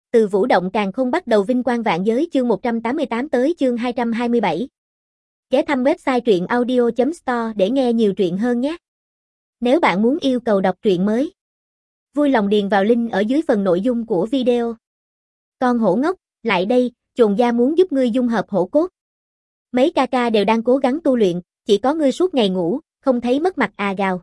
Từ Vũ Động Càn Khôn bắt đầu vinh quang vạn giới chương 188 tới chương 227. Ghé thăm website truyện audio.store để nghe nhiều truyện hơn nhé. Nếu bạn muốn yêu cầu đọc truyện mới, vui lòng điền vào link ở dưới phần nội dung của video. Con hổ ngốc, lại đây, Trồn Gia muốn giúp ngươi dung hợp hổ cốt. Mấy ca ca đều đang cố gắng tu luyện, chỉ có ngươi suốt ngày ngủ, không thấy mất mặt à gào.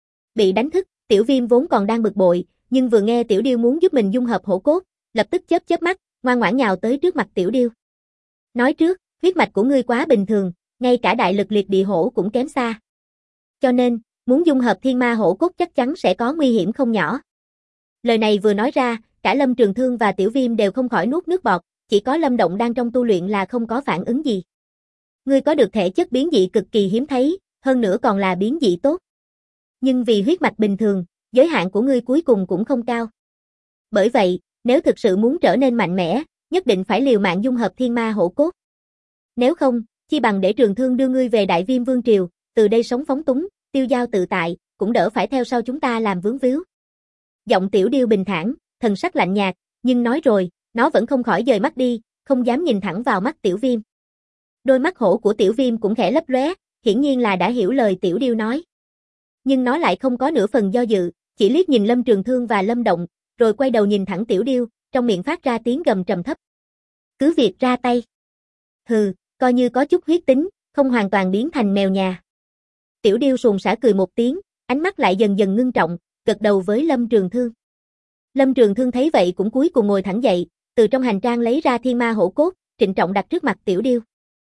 Bị đánh thức, Tiểu Viêm vốn còn đang bực bội, nhưng vừa nghe Tiểu Điêu muốn giúp mình dung hợp hổ cốt, lập tức chớp mắt, ngoan ngoãn nhào tới trước mặt Tiểu Điêu. Nói trước, huyết mạch của ngươi quá bình thường, ngay cả đại lực liệt địa hổ cũng kém xa. Cho nên, muốn dung hợp thiên ma hổ cốt chắc chắn sẽ có nguy hiểm không nhỏ. Lời này vừa nói ra, cả Lâm Trường Thương và Tiểu Viêm đều không khỏi nuốt nước bọt, chỉ có Lâm Động đang trong tu luyện là không có phản ứng gì. Ngươi có được thể chất biến dị cực kỳ hiếm thấy, hơn nữa còn là biến dị tốt. Nhưng vì huyết mạch bình thường, giới hạn của ngươi cuối cùng cũng không cao. Bởi vậy, nếu thực sự muốn trở nên mạnh mẽ, nhất định phải liều mạng dung hợp thiên ma hổ cốt. Nếu không, chi bằng để Trường Thương đưa ngươi về Đại Viêm Vương Triều, từ đây sống phóng túng, tiêu dao tự tại, cũng đỡ phải theo sau chúng ta làm vướng víu. Giọng Tiểu Điêu bình thản, thần sắc lạnh nhạt, nhưng nói rồi, nó vẫn không khỏi dời mắt đi, không dám nhìn thẳng vào mắt Tiểu Viêm. Đôi mắt hổ của Tiểu Viêm cũng khẽ lấp lóe, hiển nhiên là đã hiểu lời Tiểu Điêu nói. Nhưng nó lại không có nửa phần do dự, chỉ liếc nhìn Lâm Trường Thương và Lâm Động, rồi quay đầu nhìn thẳng Tiểu Điêu, trong miệng phát ra tiếng gầm trầm thấp. Cứ việc ra tay. Hừ, coi như có chút huyết tính, không hoàn toàn biến thành mèo nhà. Tiểu Điêu suồng sã cười một tiếng, ánh mắt lại dần dần ngưng trọng, gật đầu với Lâm Trường Thương. Lâm Trường Thương thấy vậy cũng cúi cùng ngồi thẳng dậy, từ trong hành trang lấy ra thiên ma hổ cốt, trịnh trọng đặt trước mặt Tiểu Điêu.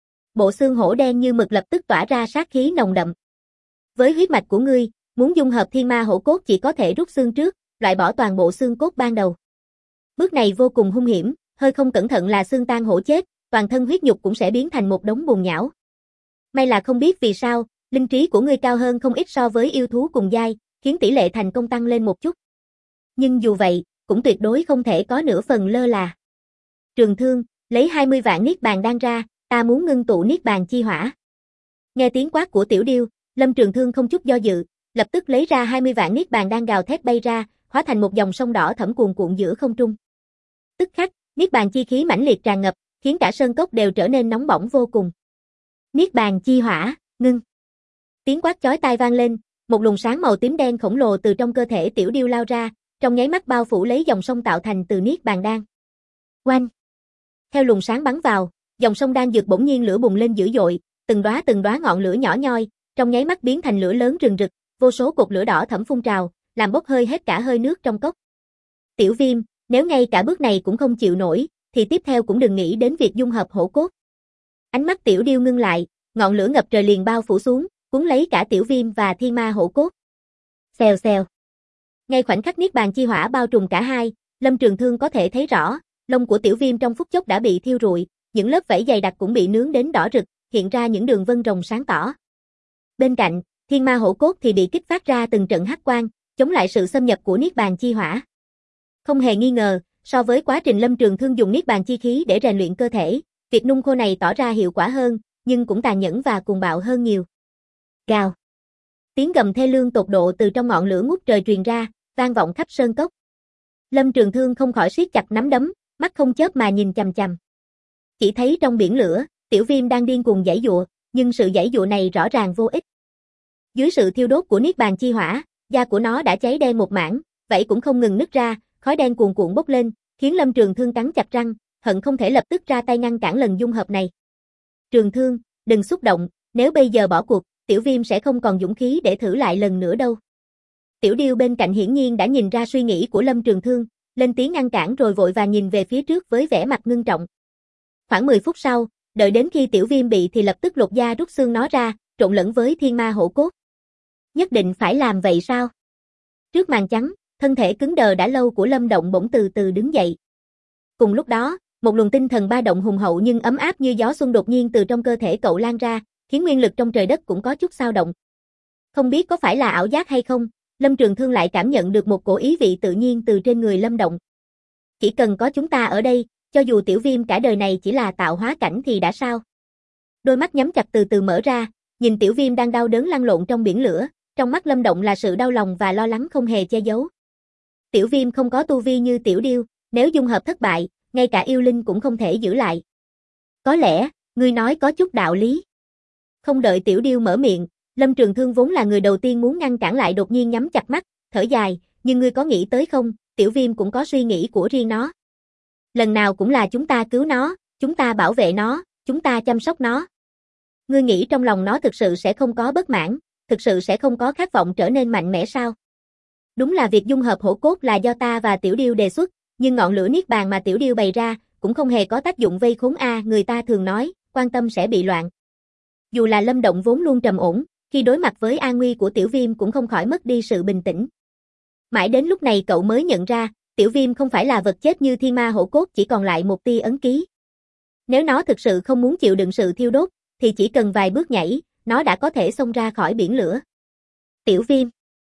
Bộ xương hổ đen như mực lập tức tỏa ra sát khí nồng đậm. Với huyết mạch của ngươi, muốn dung hợp thiên ma hổ cốt chỉ có thể rút xương trước, loại bỏ toàn bộ xương cốt ban đầu. Bước này vô cùng hung hiểm, hơi không cẩn thận là xương tan hổ chết, toàn thân huyết nhục cũng sẽ biến thành một đống bùn nhão. May là không biết vì sao, linh trí của ngươi cao hơn không ít so với yêu thú cùng giai, khiến tỷ lệ thành công tăng lên một chút. Nhưng dù vậy, cũng tuyệt đối không thể có nửa phần lơ là. Trường Thương, lấy 20 vạn niết bàn đan ra, ta muốn ngưng tụ niết bàn chi hỏa. Nghe tiếng quát của Tiểu Điêu, Lâm Trường Thương không chút do dự, lập tức lấy ra 20 vạn niết bàn đan gào thét bay ra, hóa thành một dòng sông đỏ thẫm cuồn cuộn giữa không trung. Tức khắc, niết bàn chi khí mãnh liệt tràn ngập, khiến cả sơn cốc đều trở nên nóng bỏng vô cùng. Niết bàn chi hỏa, ngưng. Tiếng quát chói tai vang lên, một luồng sáng màu tím đen khổng lồ từ trong cơ thể Tiểu Điêu lao ra, trong nháy mắt bao phủ lấy dòng sông tạo thành từ niết bàn đan. Oanh! Theo luồng sáng bắn vào, dòng sông đan dược bỗng nhiên lửa bùng lên dữ dội, từng đóa ngọn lửa nhỏ nhoi, trong nháy mắt biến thành lửa lớn rừng rực, vô số cột lửa đỏ thẫm phun trào, làm bốc hơi hết cả hơi nước trong cốc. Tiểu Viêm, nếu ngay cả bước này cũng không chịu nổi, thì tiếp theo cũng đừng nghĩ đến việc dung hợp hổ cốt. Ánh mắt Tiểu Điêu ngưng lại, ngọn lửa ngập trời liền bao phủ xuống, cuốn lấy cả Tiểu Viêm và thiên ma hổ cốt. Xèo xèo. Ngay khoảnh khắc niết bàn chi hỏa bao trùm cả hai, Lâm Trường Thương có thể thấy rõ, lông của Tiểu Viêm trong phút chốc đã bị thiêu rụi, những lớp vảy dày đặc cũng bị nướng đến đỏ rực, hiện ra những đường vân rồng sáng tỏ. Bên cạnh, thiên ma hổ cốt thì bị kích phát ra từng trận hắc quang, chống lại sự xâm nhập của niết bàn chi hỏa. Không hề nghi ngờ, so với quá trình Lâm Trường Thương dùng niết bàn chi khí để rèn luyện cơ thể, việc nung khô này tỏ ra hiệu quả hơn, nhưng cũng tàn nhẫn và cuồng bạo hơn nhiều. Gào. Tiếng gầm thê lương tột độ từ trong ngọn lửa ngút trời truyền ra, vang vọng khắp sơn cốc. Lâm Trường Thương không khỏi siết chặt nắm đấm, mắt không chớp mà nhìn chằm chằm. Chỉ thấy trong biển lửa, Tiểu Viêm đang điên cuồng giãy giụa, nhưng sự giãy giụa này rõ ràng vô ích. Dưới sự thiêu đốt của niết bàn chi hỏa, da của nó đã cháy đen một mảng, vậy cũng không ngừng nứt ra, khói đen cuồn cuộn bốc lên, khiến Lâm Trường Thương cắn chặt răng, hận không thể lập tức ra tay ngăn cản lần dung hợp này. Trường Thương, đừng xúc động, nếu bây giờ bỏ cuộc, Tiểu Viêm sẽ không còn dũng khí để thử lại lần nữa đâu. Tiểu Điêu bên cạnh hiển nhiên đã nhìn ra suy nghĩ của Lâm Trường Thương, lên tiếng ngăn cản rồi vội vàng nhìn về phía trước với vẻ mặt ngưng trọng. Khoảng 10 phút sau, đợi đến khi Tiểu Viêm bị thì lập tức lột da rút xương nó ra, trộn lẫn với thiên ma hổ cốt. Nhất định phải làm vậy sao? Trước màn trắng, thân thể cứng đờ đã lâu của Lâm Động bỗng từ từ đứng dậy. Cùng lúc đó, một luồng tinh thần ba động hùng hậu nhưng ấm áp như gió xuân đột nhiên từ trong cơ thể cậu lan ra, khiến nguyên lực trong trời đất cũng có chút xao động. Không biết có phải là ảo giác hay không, Lâm Trường Thương lại cảm nhận được một cổ ý vị tự nhiên từ trên người Lâm Động. Chỉ cần có chúng ta ở đây, cho dù Tiểu Viêm cả đời này chỉ là tạo hóa cảnh thì đã sao? Đôi mắt nhắm chặt từ từ mở ra, nhìn Tiểu Viêm đang đau đớn lăn lộn trong biển lửa, trong mắt Lâm Động là sự đau lòng và lo lắng không hề che giấu. Tiểu Viêm không có tu vi như Tiểu Điêu, Nếu dung hợp thất bại, ngay cả yêu linh cũng không thể giữ lại. Có lẽ, ngươi nói có chút đạo lý. Không đợi Tiểu Điêu mở miệng, Lâm Trường Thương vốn là người đầu tiên muốn ngăn cản lại đột nhiên nhắm chặt mắt, thở dài, nhưng ngươi có nghĩ tới không, Tiểu Viêm cũng có suy nghĩ của riêng nó. Lần nào cũng là chúng ta cứu nó, chúng ta bảo vệ nó, chúng ta chăm sóc nó. Ngươi nghĩ trong lòng nó thực sự sẽ không có bất mãn, thực sự sẽ không có khát vọng trở nên mạnh mẽ sao? Đúng là việc dung hợp hổ cốt là do ta và Tiểu Điêu đề xuất, nhưng ngọn lửa niết bàn mà Tiểu Điêu bày ra cũng không hề có tác dụng vây khốn người ta thường nói, quan tâm sẽ bị loạn. Dù là Lâm Động vốn luôn trầm ổn, khi đối mặt với an nguy của Tiểu Viêm cũng không khỏi mất đi sự bình tĩnh. Mãi đến lúc này cậu mới nhận ra, Tiểu Viêm không phải là vật chết như thiên ma hổ cốt chỉ còn lại một tia ấn ký. Nếu nó thực sự không muốn chịu đựng sự thiêu đốt, thì chỉ cần vài bước nhảy, nó đã có thể xông ra khỏi biển lửa. Tiểu Viêm.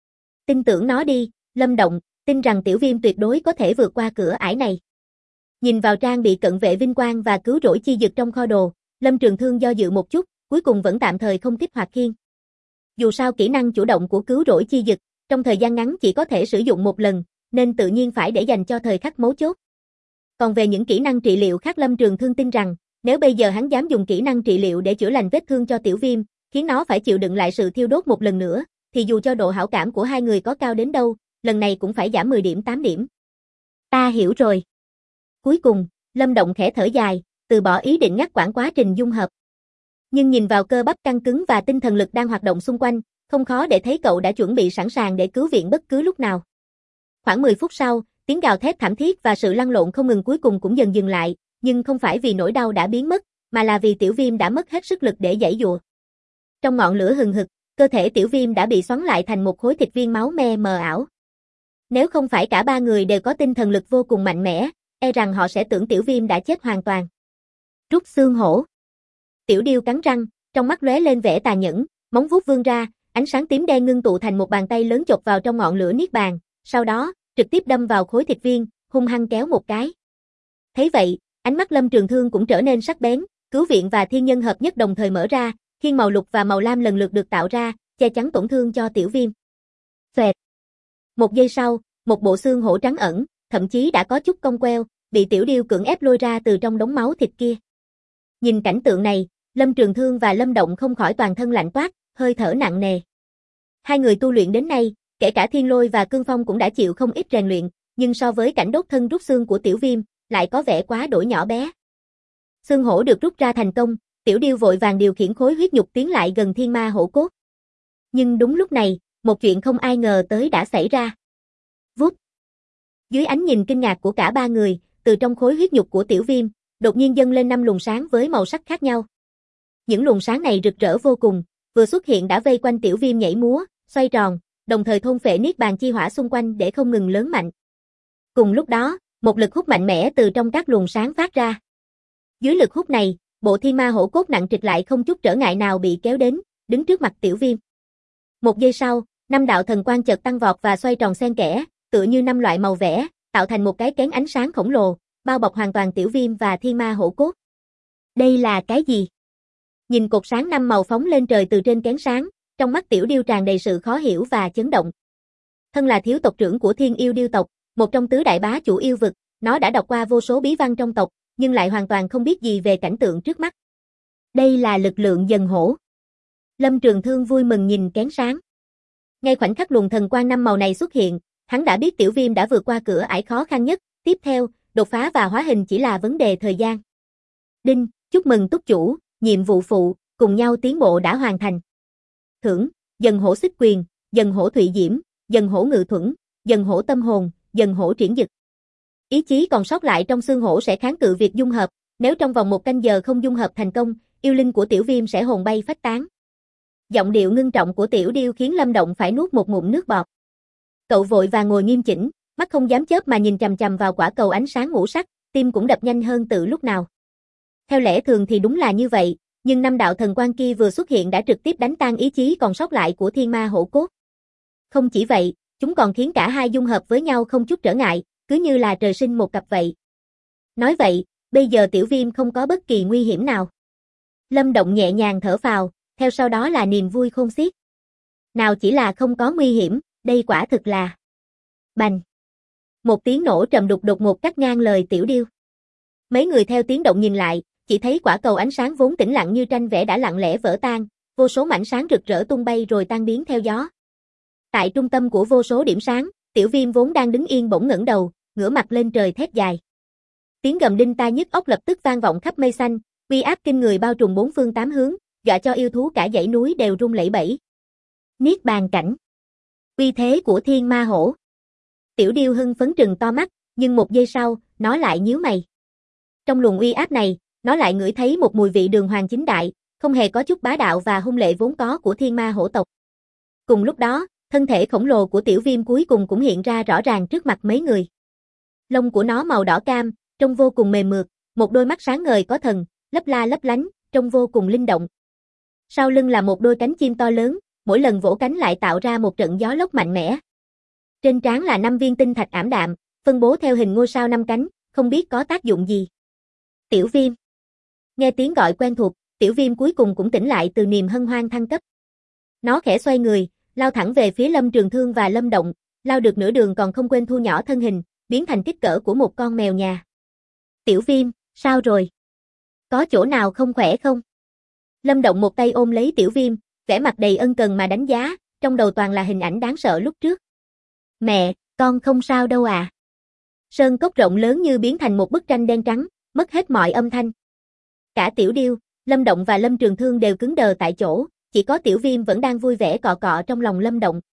Tin tưởng nó đi, Lâm Động, tin rằng Tiểu Viêm tuyệt đối có thể vượt qua cửa ải này. Nhìn vào trang bị cận vệ vinh quang và cứu rỗi chi dực trong kho đồ, Lâm Trường Thương do dự một chút, cuối cùng vẫn tạm thời không kích hoạt khiên. Dù sao kỹ năng chủ động của cứu rỗi chi dực, trong thời gian ngắn chỉ có thể sử dụng một lần, nên tự nhiên phải để dành cho thời khắc mấu chốt. Còn về những kỹ năng trị liệu khác, Lâm Trường Thương tin rằng, nếu bây giờ hắn dám dùng kỹ năng trị liệu để chữa lành vết thương cho Tiểu Viêm, khiến nó phải chịu đựng lại sự thiêu đốt một lần nữa, thì dù cho độ hảo cảm của hai người có cao đến đâu, lần này cũng phải giảm 10 điểm 8 điểm. Ta hiểu rồi. Cuối cùng, Lâm Động khẽ thở dài, từ bỏ ý định ngắt quãng quá trình dung hợp. Nhưng nhìn vào cơ bắp căng cứng và tinh thần lực đang hoạt động xung quanh, không khó để thấy cậu đã chuẩn bị sẵn sàng để cứu viện bất cứ lúc nào. Khoảng 10 phút sau, tiếng gào thét thảm thiết và sự lăn lộn không ngừng cuối cùng cũng dần dừng lại, nhưng không phải vì nỗi đau đã biến mất, mà là vì Tiểu Viêm đã mất hết sức lực để giãy giụa. Trong ngọn lửa hừng hực, cơ thể Tiểu Viêm đã bị xoắn lại thành một khối thịt viên máu me mờ ảo. Nếu không phải cả ba người đều có tinh thần lực vô cùng mạnh mẽ, e rằng họ sẽ tưởng Tiểu Viêm đã chết hoàn toàn. Rút xương hổ. Tiểu Điêu cắn răng, trong mắt lóe lên vẻ tàn nhẫn, móng vuốt vươn ra, ánh sáng tím đen ngưng tụ thành một bàn tay lớn chộp vào trong ngọn lửa niết bàn, sau đó, trực tiếp đâm vào khối thịt viên, hung hăng kéo một cái. Thấy vậy, ánh mắt Lâm Trường Thương cũng trở nên sắc bén, cứu viện và thiên nhân hợp nhất đồng thời mở ra, khiên màu lục và màu lam lần lượt được tạo ra, che chắn tổn thương cho Tiểu Viêm. Xoẹt. Một giây sau, một bộ xương hổ trắng ẩn, thậm chí đã có chút cong queo, bị Tiểu Điêu cưỡng ép lôi ra từ trong đống máu thịt kia. Nhìn cảnh tượng này, Lâm Trường Thương và Lâm Động không khỏi toàn thân lạnh toát, hơi thở nặng nề. Hai người tu luyện đến nay, kể cả Thiên Lôi và Cương Phong cũng đã chịu không ít rèn luyện, nhưng so với cảnh đốt thân rút xương của Tiểu Viêm, lại có vẻ quá đổi nhỏ bé. Xương hổ được rút ra thành công, Tiểu Điêu vội vàng điều khiển khối huyết nhục tiến lại gần thiên ma hổ cốt. Nhưng đúng lúc này, một chuyện không ai ngờ tới đã xảy ra. Vút. Dưới ánh nhìn kinh ngạc của cả ba người, từ trong khối huyết nhục của Tiểu Viêm, đột nhiên dâng lên 5 luồng sáng với màu sắc khác nhau. Những luồng sáng này rực rỡ vô cùng, vừa xuất hiện đã vây quanh Tiểu Viêm nhảy múa, xoay tròn, đồng thời thôn phệ niết bàn chi hỏa xung quanh để không ngừng lớn mạnh. Cùng lúc đó, một lực hút mạnh mẽ từ trong các luồng sáng phát ra. Dưới lực hút này, bộ thiên ma hổ cốt nặng trịch lại không chút trở ngại nào bị kéo đến, đứng trước mặt Tiểu Viêm. Một giây sau, 5 đạo thần quang chợt tăng vọt và xoay tròn xen kẽ, tựa như 5 loại màu vẽ, tạo thành một cái kén ánh sáng khổng lồ, bao bọc hoàn toàn Tiểu Viêm và thiên ma hổ cốt. Đây là cái gì? Nhìn cột sáng 5 màu phóng lên trời từ trên kén sáng, trong mắt Tiểu Điêu tràn đầy sự khó hiểu và chấn động. Thân là thiếu tộc trưởng của Thiên Yêu Điêu tộc, một trong tứ đại bá chủ yêu vực, nó đã đọc qua vô số bí văn trong tộc, nhưng lại hoàn toàn không biết gì về cảnh tượng trước mắt. Đây là lực lượng dần hổ. Lâm Trường Thương vui mừng nhìn kén sáng. Ngay khoảnh khắc luồng thần quang 5 màu này xuất hiện, hắn đã biết Tiểu Viêm đã vượt qua cửa ải khó khăn nhất, tiếp theo, đột phá và hóa hình chỉ là vấn đề thời gian. Đinh, chúc mừng túc chủ, nhiệm vụ phụ, cùng nhau tiến bộ đã hoàn thành. Thưởng, dần hổ xích quyền, dần hổ thụy diễm, dần hổ ngự thuẫn, dần hổ tâm hồn, dần hổ triển dực. Ý chí còn sót lại trong xương hổ sẽ kháng cự việc dung hợp, nếu trong vòng 1 canh giờ không dung hợp thành công, yêu linh của Tiểu Viêm sẽ hồn bay phách tán. Giọng điệu ngưng trọng của Tiểu Điêu khiến Lâm Động phải nuốt một ngụm nước bọt. Cậu vội vàng ngồi nghiêm chỉnh, mắt không dám chớp mà nhìn chằm chằm vào quả cầu ánh sáng ngũ sắc, tim cũng đập nhanh hơn từ lúc nào. Theo lẽ thường thì đúng là như vậy, nhưng 5 đạo thần quang kia vừa xuất hiện đã trực tiếp đánh tan ý chí còn sót lại của thiên ma hổ cốt. Không chỉ vậy, chúng còn khiến cả hai dung hợp với nhau không chút trở ngại, cứ như là trời sinh một cặp vậy. Nói vậy, bây giờ Tiểu Viêm không có bất kỳ nguy hiểm nào. Lâm Động nhẹ nhàng thở phào, theo sau đó là niềm vui khôn xiết. Nào chỉ là không có nguy hiểm, đây quả thực là... Bành! Một tiếng nổ trầm đục đột ngột cắt ngang lời Tiểu Điêu. Mấy người theo tiếng động nhìn lại, chỉ thấy quả cầu ánh sáng vốn tĩnh lặng như tranh vẽ đã lặng lẽ vỡ tan, vô số mảnh sáng rực rỡ tung bay rồi tan biến theo gió. Tại trung tâm của vô số điểm sáng, Tiểu Viêm vốn đang đứng yên bỗng ngẩng đầu, ngửa mặt lên trời thét dài. Tiếng gầm đinh tai nhức óc lập tức vang vọng khắp mây xanh, uy áp kinh người bao trùm bốn phương tám hướng, dọa cho yêu thú cả dãy núi đều rung lẩy bẩy. Niết bàn cảnh. Uy thế của thiên ma hổ. Tiểu Điêu hưng phấn trừng to mắt, nhưng một giây sau, nó lại nhíu mày. Trong luồng uy áp này, nó lại ngửi thấy một mùi vị đường hoàng chính đại, không hề có chút bá đạo và hung lệ vốn có của thiên ma hổ tộc. Cùng lúc đó, thân thể khổng lồ của Tiểu Viêm cuối cùng cũng hiện ra rõ ràng trước mặt mấy người. Lông của nó màu đỏ cam, trông vô cùng mềm mượt, một đôi mắt sáng ngời có thần, lấp la lấp lánh, trông vô cùng linh động. Sau lưng là một đôi cánh chim to lớn, mỗi lần vỗ cánh lại tạo ra một trận gió lốc mạnh mẽ. Trên trán là 5 viên tinh thạch ảm đạm, phân bố theo hình ngôi sao 5 cánh, không biết có tác dụng gì. Tiểu Viêm. Nghe tiếng gọi quen thuộc, Tiểu Viêm cuối cùng cũng tỉnh lại từ niềm hân hoan thăng cấp. Nó khẽ xoay người, lao thẳng về phía Lâm Trường Thương và Lâm Động, lao được nửa đường còn không quên thu nhỏ thân hình, biến thành kích cỡ của một con mèo nhà. Tiểu Viêm, sao rồi? Có chỗ nào không khỏe không? Lâm Động một tay ôm lấy Tiểu Viêm, vẻ mặt đầy ân cần mà đánh giá, trong đầu toàn là hình ảnh đáng sợ lúc trước. Mẹ, con không sao đâu à. Sơn cốc rộng lớn như biến thành một bức tranh đen trắng, mất hết mọi âm thanh. Cả Tiểu Điêu, Lâm Động và Lâm Trường Thương đều cứng đờ tại chỗ, chỉ có Tiểu Viêm vẫn đang vui vẻ cọ cọ trong lòng Lâm Động.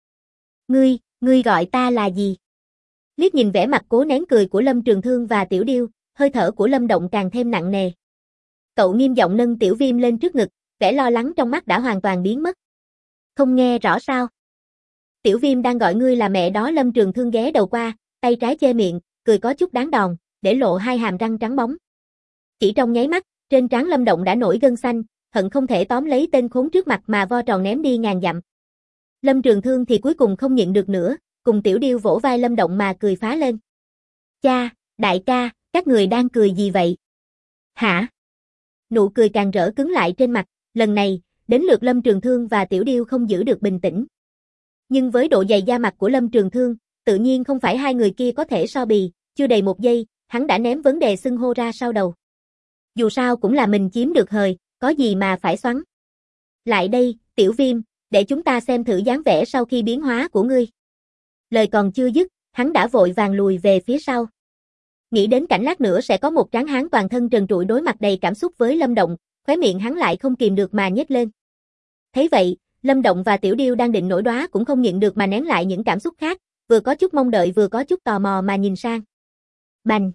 Ngươi gọi ta là gì? Liếc nhìn vẻ mặt cố nén cười của Lâm Trường Thương và Tiểu Điêu, hơi thở của Lâm Động càng thêm nặng nề. Cậu nghiêm giọng nâng Tiểu Viêm lên trước ngực, vẻ lo lắng trong mắt đã hoàn toàn biến mất. Không nghe rõ sao? Tiểu Viêm đang gọi ngươi là mẹ đó. Lâm Trường Thương ghé đầu qua, tay trái che miệng, cười có chút đáng đòn, để lộ hai hàm răng trắng bóng. Chỉ trong nháy mắt, trên trán Lâm Động đã nổi gân xanh, hận không thể tóm lấy tên khốn trước mặt mà vo tròn ném đi ngàn dặm. Lâm Trường Thương thì cuối cùng không nhịn được nữa, cùng Tiểu Điêu vỗ vai Lâm Động mà cười phá lên. Cha, đại ca, các người đang cười gì vậy? Hả? Nụ cười càng rỡ cứng lại trên mặt, lần này, đến lượt Lâm Trường Thương và Tiểu Điêu không giữ được bình tĩnh. Nhưng với độ dày da mặt của Lâm Trường Thương, tự nhiên không phải hai người kia có thể so bì, chưa đầy một giây, hắn đã ném vấn đề xưng hô ra sau đầu. Dù sao cũng là mình chiếm được hời, có gì mà phải xoắn. Lại đây, Tiểu Viêm, để chúng ta xem thử dáng vẻ sau khi biến hóa của ngươi. Lời còn chưa dứt, hắn đã vội vàng lùi về phía sau. Nghĩ đến cảnh lát nữa sẽ có một tráng hán toàn thân trần trụi đối mặt đầy cảm xúc với Lâm Động, khóe miệng hắn lại không kìm được mà nhếch lên. Thấy vậy, Lâm Động và Tiểu Điêu đang định nổi đoá cũng không nhịn được mà nén lại những cảm xúc khác, vừa có chút mong đợi vừa có chút tò mò mà nhìn sang. Bành!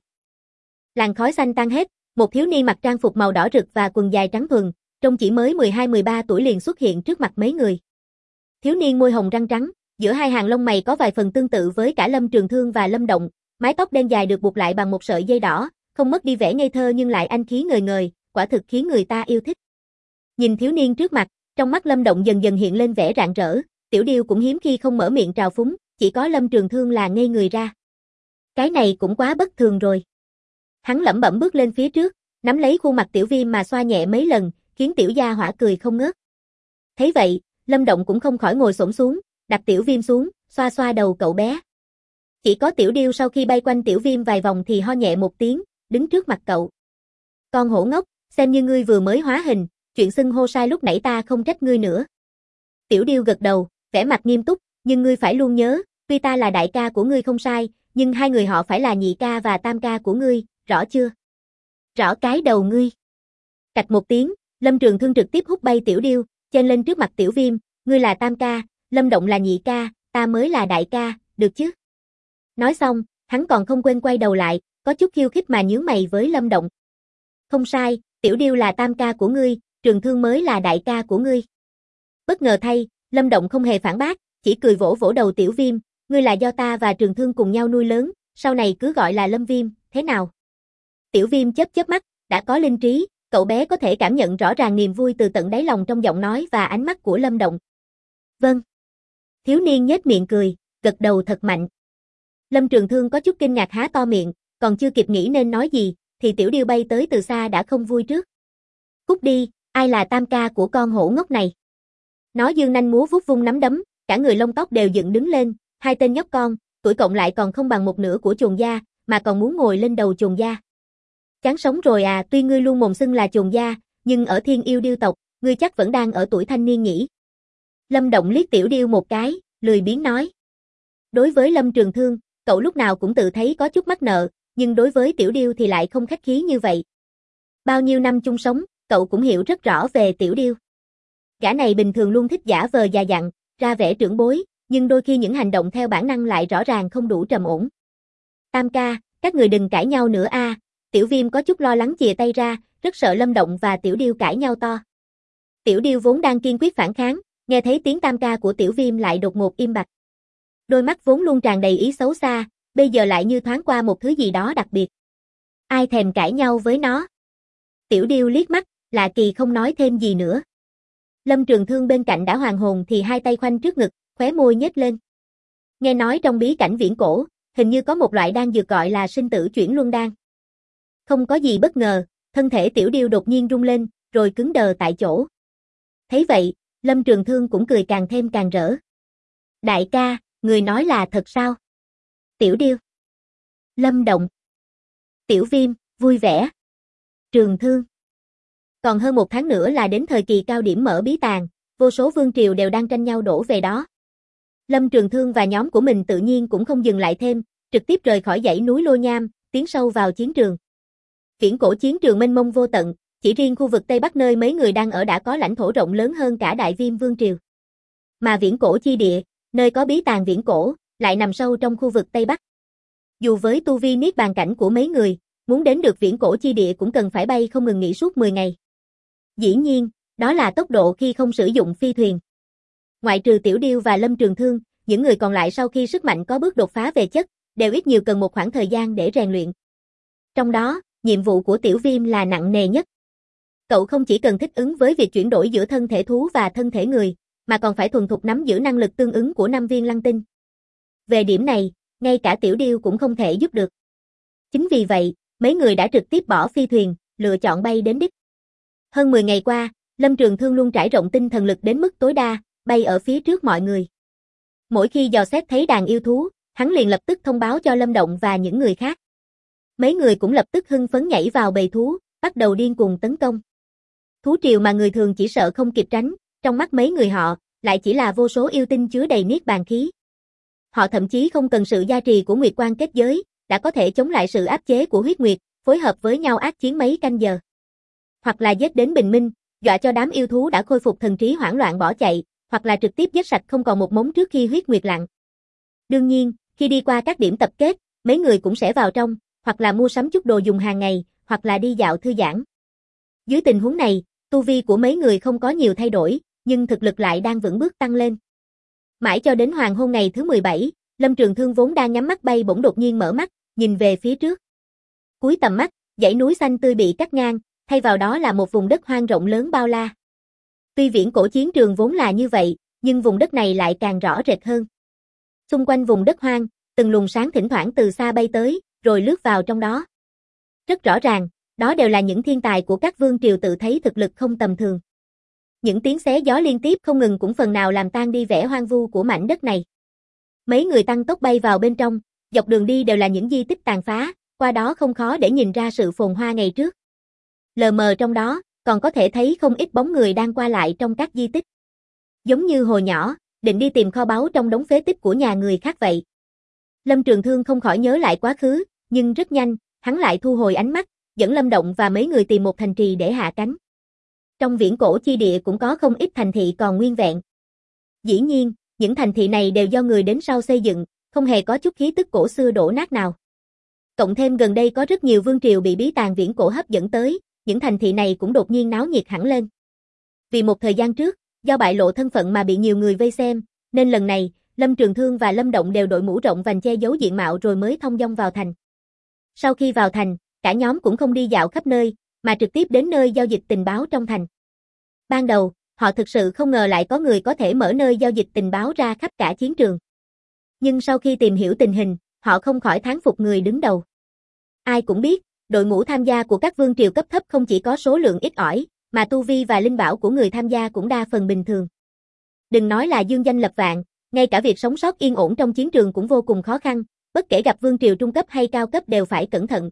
Làn khói xanh tan hết, một thiếu niên mặc trang phục màu đỏ rực và quần dài trắng thuần, trông chỉ mới 12-13 tuổi liền xuất hiện trước mặt mấy người. Thiếu niên môi hồng răng trắng, giữa hai hàng lông mày có vài phần tương tự với cả Lâm Trường Thương và Lâm Động, mái tóc đen dài được buộc lại bằng một sợi dây đỏ, không mất đi vẻ ngây thơ nhưng lại anh khí ngời ngời, quả thực khiến người ta yêu thích. Nhìn thiếu niên trước mặt, trong mắt Lâm Động dần dần hiện lên vẻ rạng rỡ, Tiểu Điêu cũng hiếm khi không mở miệng trào phúng, chỉ có Lâm Trường Thương là ngây người ra. Cái này cũng quá bất thường rồi. Hắn lẩm bẩm bước lên phía trước, nắm lấy khuôn mặt Tiểu Viêm mà xoa nhẹ mấy lần, khiến Tiểu gia hỏa cười không ngớt. Thấy vậy, Lâm Động cũng không khỏi ngồi xổm xuống, đặt Tiểu Viêm xuống, xoa xoa đầu cậu bé. Chỉ có Tiểu Điêu sau khi bay quanh Tiểu Viêm vài vòng thì ho nhẹ một tiếng, đứng trước mặt cậu. Con hổ ngốc, xem như ngươi vừa mới hóa hình, chuyện xưng hô sai lúc nãy ta không trách ngươi nữa. Tiểu Điêu gật đầu, vẻ mặt nghiêm túc, nhưng ngươi phải luôn nhớ, tuy ta là đại ca của ngươi không sai, nhưng hai người họ phải là nhị ca và tam ca của ngươi, rõ chưa? Rõ cái đầu ngươi. Cạch một tiếng, Lâm Trường Thương trực tiếp hút bay Tiểu Điêu, chen lên trước mặt Tiểu Viêm, ngươi là tam ca, Lâm Động là nhị ca, ta mới là đại ca, được chứ? Nói xong, hắn còn không quên quay đầu lại, có chút khiêu khích mà nhướng mày với Lâm Động. Không sai, Tiểu Điêu là tam ca của ngươi, Trường Thương mới là đại ca của ngươi. Bất ngờ thay, Lâm Động không hề phản bác, chỉ cười vỗ vỗ đầu Tiểu Viêm, ngươi là do ta và Trường Thương cùng nhau nuôi lớn, sau này cứ gọi là Lâm Viêm, thế nào? Tiểu Viêm chớp chớp mắt, đã có linh trí, cậu bé có thể cảm nhận rõ ràng niềm vui từ tận đáy lòng trong giọng nói và ánh mắt của Lâm Động. Vâng. Thiếu niên nhếch miệng cười, gật đầu thật mạnh. Lâm Trường Thương có chút kinh ngạc há to miệng, còn chưa kịp nghĩ nên nói gì, thì Tiểu Điêu bay tới từ xa đã không vui trước. Cút đi, ai là tam ca của con hổ ngốc này? Nó giương nanh múa vuốt vung nắm đấm, cả người lông tóc đều dựng đứng lên, hai tên nhóc con, tuổi cộng lại còn không bằng một nửa của Chồn gia, mà còn muốn ngồi lên đầu Chồn gia. Chán sống rồi à, tuy ngươi luôn mồm xưng là Chồn gia, nhưng ở Thiên Yêu Điêu tộc, ngươi chắc vẫn đang ở tuổi thanh niên nhỉ? Lâm Động liếc Tiểu Điêu một cái, lười biếng nói. Đối với Lâm Trường Thương, cậu lúc nào cũng tự thấy có chút mắc nợ, nhưng đối với Tiểu Điêu thì lại không khách khí như vậy. Bao nhiêu năm chung sống, cậu cũng hiểu rất rõ về Tiểu Điêu. Gã này bình thường luôn thích giả vờ già dặn, ra vẻ trưởng bối, nhưng đôi khi những hành động theo bản năng lại rõ ràng không đủ trầm ổn. Tam ca, các người đừng cãi nhau nữa a. Tiểu Viêm có chút lo lắng chìa tay ra, rất sợ Lâm Động và Tiểu Điêu cãi nhau to. Tiểu Điêu vốn đang kiên quyết phản kháng, nghe thấy tiếng tam ca của Tiểu Viêm lại đột ngột im bặt. Đôi mắt vốn luôn tràn đầy ý xấu xa, bây giờ lại như thoáng qua một thứ gì đó đặc biệt. Ai thèm cãi nhau với nó? Tiểu Điêu liếc mắt, Lạ Kỳ không nói thêm gì nữa. Lâm Trường Thương bên cạnh đã hoàn hồn thì hai tay khoanh trước ngực, khóe môi nhếch lên. Nghe nói trong bí cảnh viễn cổ, hình như có một loại đan dược gọi là sinh tử chuyển luân đan. Không có gì bất ngờ, thân thể Tiểu Điêu đột nhiên rung lên, rồi cứng đờ tại chỗ. Thấy vậy, Lâm Trường Thương cũng cười càng thêm càng rỡ. Đại ca, người nói là thật sao? Tiểu Điêu. Lâm Động. Tiểu Viêm, vui vẻ. Trường Thương. Còn hơn một tháng nữa là đến thời kỳ cao điểm mở bí tàng, vô số vương triều đều đang tranh nhau đổ về đó. Lâm Trường Thương và nhóm của mình tự nhiên cũng không dừng lại thêm, trực tiếp rời khỏi dãy núi Lô Nham, tiến sâu vào chiến trường. Viễn cổ chiến trường mênh mông vô tận, chỉ riêng khu vực Tây Bắc nơi mấy người đang ở đã có lãnh thổ rộng lớn hơn cả Đại Viêm Vương triều. Mà viễn cổ chi địa, nơi có bí tàng viễn cổ, lại nằm sâu trong khu vực Tây Bắc. Dù với tu vi niết bàn cảnh của mấy người, muốn đến được viễn cổ chi địa cũng cần phải bay không ngừng nghỉ suốt 10 ngày. Dĩ nhiên, đó là tốc độ khi không sử dụng phi thuyền. Ngoại trừ Tiểu Điêu và Lâm Trường Thương, những người còn lại sau khi sức mạnh có bước đột phá về chất, đều ít nhiều cần một khoảng thời gian để rèn luyện. Trong đó, nhiệm vụ của Tiểu Viêm là nặng nề nhất. Cậu không chỉ cần thích ứng với việc chuyển đổi giữa thân thể thú và thân thể người, mà còn phải thuần thục nắm giữ năng lực tương ứng của 5 viên lăng tinh. Về điểm này, ngay cả Tiểu Điêu cũng không thể giúp được. Chính vì vậy, mấy người đã trực tiếp bỏ phi thuyền, lựa chọn bay đến đích. Hơn 10 ngày qua, Lâm Trường Thương luôn trải rộng tinh thần lực đến mức tối đa, bay ở phía trước mọi người. Mỗi khi dò xét thấy đàn yêu thú, hắn liền lập tức thông báo cho Lâm Động và những người khác. Mấy người cũng lập tức hưng phấn nhảy vào bầy thú, bắt đầu điên cuồng tấn công. Thú triều mà người thường chỉ sợ không kịp tránh, trong mắt mấy người họ, lại chỉ là vô số yêu tinh chứa đầy niết bàn khí. Họ thậm chí không cần sự gia trì của Nguyệt Quan kết giới, đã có thể chống lại sự áp chế của huyết nguyệt, phối hợp với nhau ác chiến mấy canh giờ. Hoặc là giết đến bình minh, dọa cho đám yêu thú đã khôi phục thần trí hoảng loạn bỏ chạy, hoặc là trực tiếp giết sạch không còn một mống trước khi huyết nguyệt lặn. Đương nhiên, khi đi qua các điểm tập kết, mấy người cũng sẽ vào trong, hoặc là mua sắm chút đồ dùng hàng ngày, hoặc là đi dạo thư giãn. Dưới tình huống này, tu vi của mấy người không có nhiều thay đổi, nhưng thực lực lại đang vững bước tăng lên. Mãi cho đến hoàng hôn ngày thứ 17, Lâm Trường Thương vốn đang nhắm mắt bay bỗng đột nhiên mở mắt, nhìn về phía trước. Cuối tầm mắt, dãy núi xanh tươi bị cắt ngang, thay vào đó là một vùng đất hoang rộng lớn bao la. Tuy viễn cổ chiến trường vốn là như vậy, nhưng vùng đất này lại càng rõ rệt hơn. Xung quanh vùng đất hoang, từng luồng sáng thỉnh thoảng từ xa bay tới, rồi lướt vào trong đó. Rất rõ ràng, đó đều là những thiên tài của các vương triều tự thấy thực lực không tầm thường. Những tiếng xé gió liên tiếp không ngừng cũng phần nào làm tan đi vẻ hoang vu của mảnh đất này. Mấy người tăng tốc bay vào bên trong, dọc đường đi đều là những di tích tàn phá, qua đó không khó để nhìn ra sự phồn hoa ngày trước. Lờ mờ trong đó, còn có thể thấy không ít bóng người đang qua lại trong các di tích. Giống như hồi nhỏ, định đi tìm kho báu trong đống phế tích của nhà người khác vậy. Lâm Trường Thương không khỏi nhớ lại quá khứ, nhưng rất nhanh, hắn lại thu hồi ánh mắt, dẫn Lâm Động và mấy người tìm một thành trì để hạ cánh. Trong viễn cổ chi địa cũng có không ít thành thị còn nguyên vẹn. Dĩ nhiên, những thành thị này đều do người đến sau xây dựng, không hề có chút khí tức cổ xưa đổ nát nào. Cộng thêm gần đây có rất nhiều vương triều bị bí tàng viễn cổ hấp dẫn tới, những thành thị này cũng đột nhiên náo nhiệt hẳn lên. Vì một thời gian trước, do bại lộ thân phận mà bị nhiều người vây xem, nên lần này, Lâm Trường Thương và Lâm Động đều đội mũ rộng vành che giấu diện mạo rồi mới thông dong vào thành. Sau khi vào thành, cả nhóm cũng không đi dạo khắp nơi, mà trực tiếp đến nơi giao dịch tình báo trong thành. Ban đầu, họ thực sự không ngờ lại có người có thể mở nơi giao dịch tình báo ra khắp cả chiến trường. Nhưng sau khi tìm hiểu tình hình, họ không khỏi thán phục người đứng đầu. Ai cũng biết, đội ngũ tham gia của các vương triều cấp thấp không chỉ có số lượng ít ỏi, mà tu vi và linh bảo của người tham gia cũng đa phần bình thường. Đừng nói là dương danh lập vạn, Ngay cả việc sống sót yên ổn trong chiến trường cũng vô cùng khó khăn, bất kể gặp vương triều trung cấp hay cao cấp đều phải cẩn thận.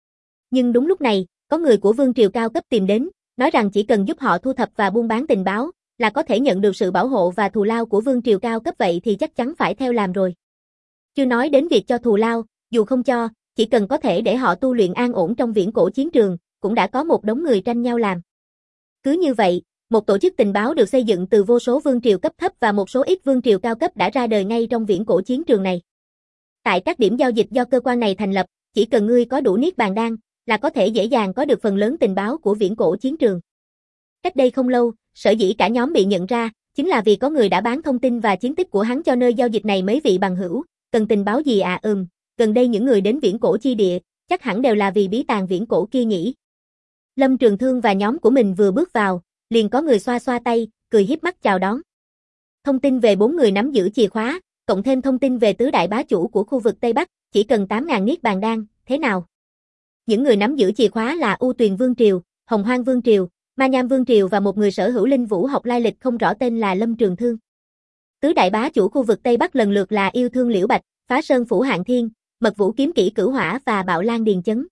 Nhưng đúng lúc này, có người của vương triều cao cấp tìm đến, nói rằng chỉ cần giúp họ thu thập và buôn bán tình báo, là có thể nhận được sự bảo hộ và thù lao của vương triều cao cấp, vậy thì chắc chắn phải theo làm rồi. Chưa nói đến việc cho thù lao, dù không cho, chỉ cần có thể để họ tu luyện an ổn trong viễn cổ chiến trường, cũng đã có một đống người tranh nhau làm. Cứ như vậy, một tổ chức tình báo được xây dựng từ vô số vương triều cấp thấp và một số ít vương triều cao cấp đã ra đời ngay trong viễn cổ chiến trường này. Tại các điểm giao dịch do cơ quan này thành lập, chỉ cần ngươi có đủ Niết Bàn Đan, là có thể dễ dàng có được phần lớn tình báo của viễn cổ chiến trường. Cách đây không lâu, sở dĩ cả nhóm bị nhận ra, chính là vì có người đã bán thông tin và chiến tích của hắn cho nơi giao dịch này. Mấy vị bằng hữu, cần tình báo gì à? Gần đây những người đến viễn cổ chi địa, chắc hẳn đều là vì bí tàng viễn cổ kia nhỉ. Lâm Trường Thương và nhóm của mình vừa bước vào, liền có người xoa xoa tay, cười híp mắt chào đón. Thông tin về 4 người nắm giữ chìa khóa, cộng thêm thông tin về tứ đại bá chủ của khu vực Tây Bắc, chỉ cần 8.000 Niết Bàn Đan, thế nào? Những người nắm giữ chìa khóa là U Tuyền Vương Triều, Hồng Hoang Vương Triều, Ma Nham Vương Triều và một người sở hữu linh vũ học lai lịch không rõ tên là Lâm Trường Thương. Tứ đại bá chủ khu vực Tây Bắc lần lượt là Yêu Thương Liễu Bạch, Phá Sơn Phủ Hạng Thiên, Mật Vũ Kiếm Kỹ Cửu Hỏa và Bạo Lan Điền Chấn.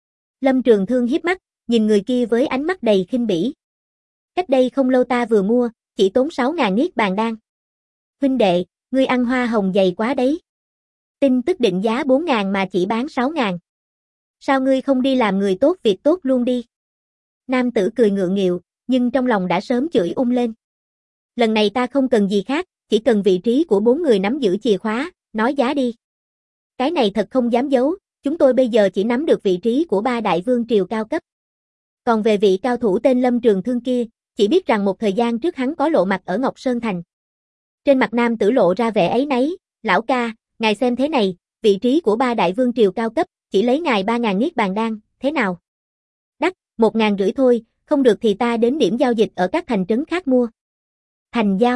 Lâm Trường Thương híp mắt, nhìn người kia với ánh mắt đầy khinh bỉ. Cách đây không lâu ta vừa mua, chỉ tốn 6.000 Niết Bàn Đan. Huynh đệ, ngươi ăn hoa hồng dày quá đấy. Tin tức định giá 4.000 mà chỉ bán 6.000. Sao ngươi không đi làm người tốt việc tốt luôn đi? Nam tử cười ngượng nghịu, nhưng trong lòng đã sớm chửi lên. Lần này ta không cần gì khác, chỉ cần vị trí của 4 người nắm giữ chìa khóa, nói giá đi. Cái này thật không dám giấu, chúng tôi bây giờ chỉ nắm được vị trí của 3 đại vương triều cao cấp. Còn về vị cao thủ tên Lâm Trường Thương kia, chỉ biết rằng một thời gian trước hắn có lộ mặt ở Ngọc Sơn Thành. Trên mặt nam tử lộ ra vẻ áy náy, lão ca, ngài xem thế này, vị trí của 3 đại vương triều cao cấp, chỉ lấy ngài 3.000 Niết Bàn Đan, thế nào? Đắt, 1.500 thôi, không được thì ta đến điểm giao dịch ở các thành trấn khác mua. Thành giao.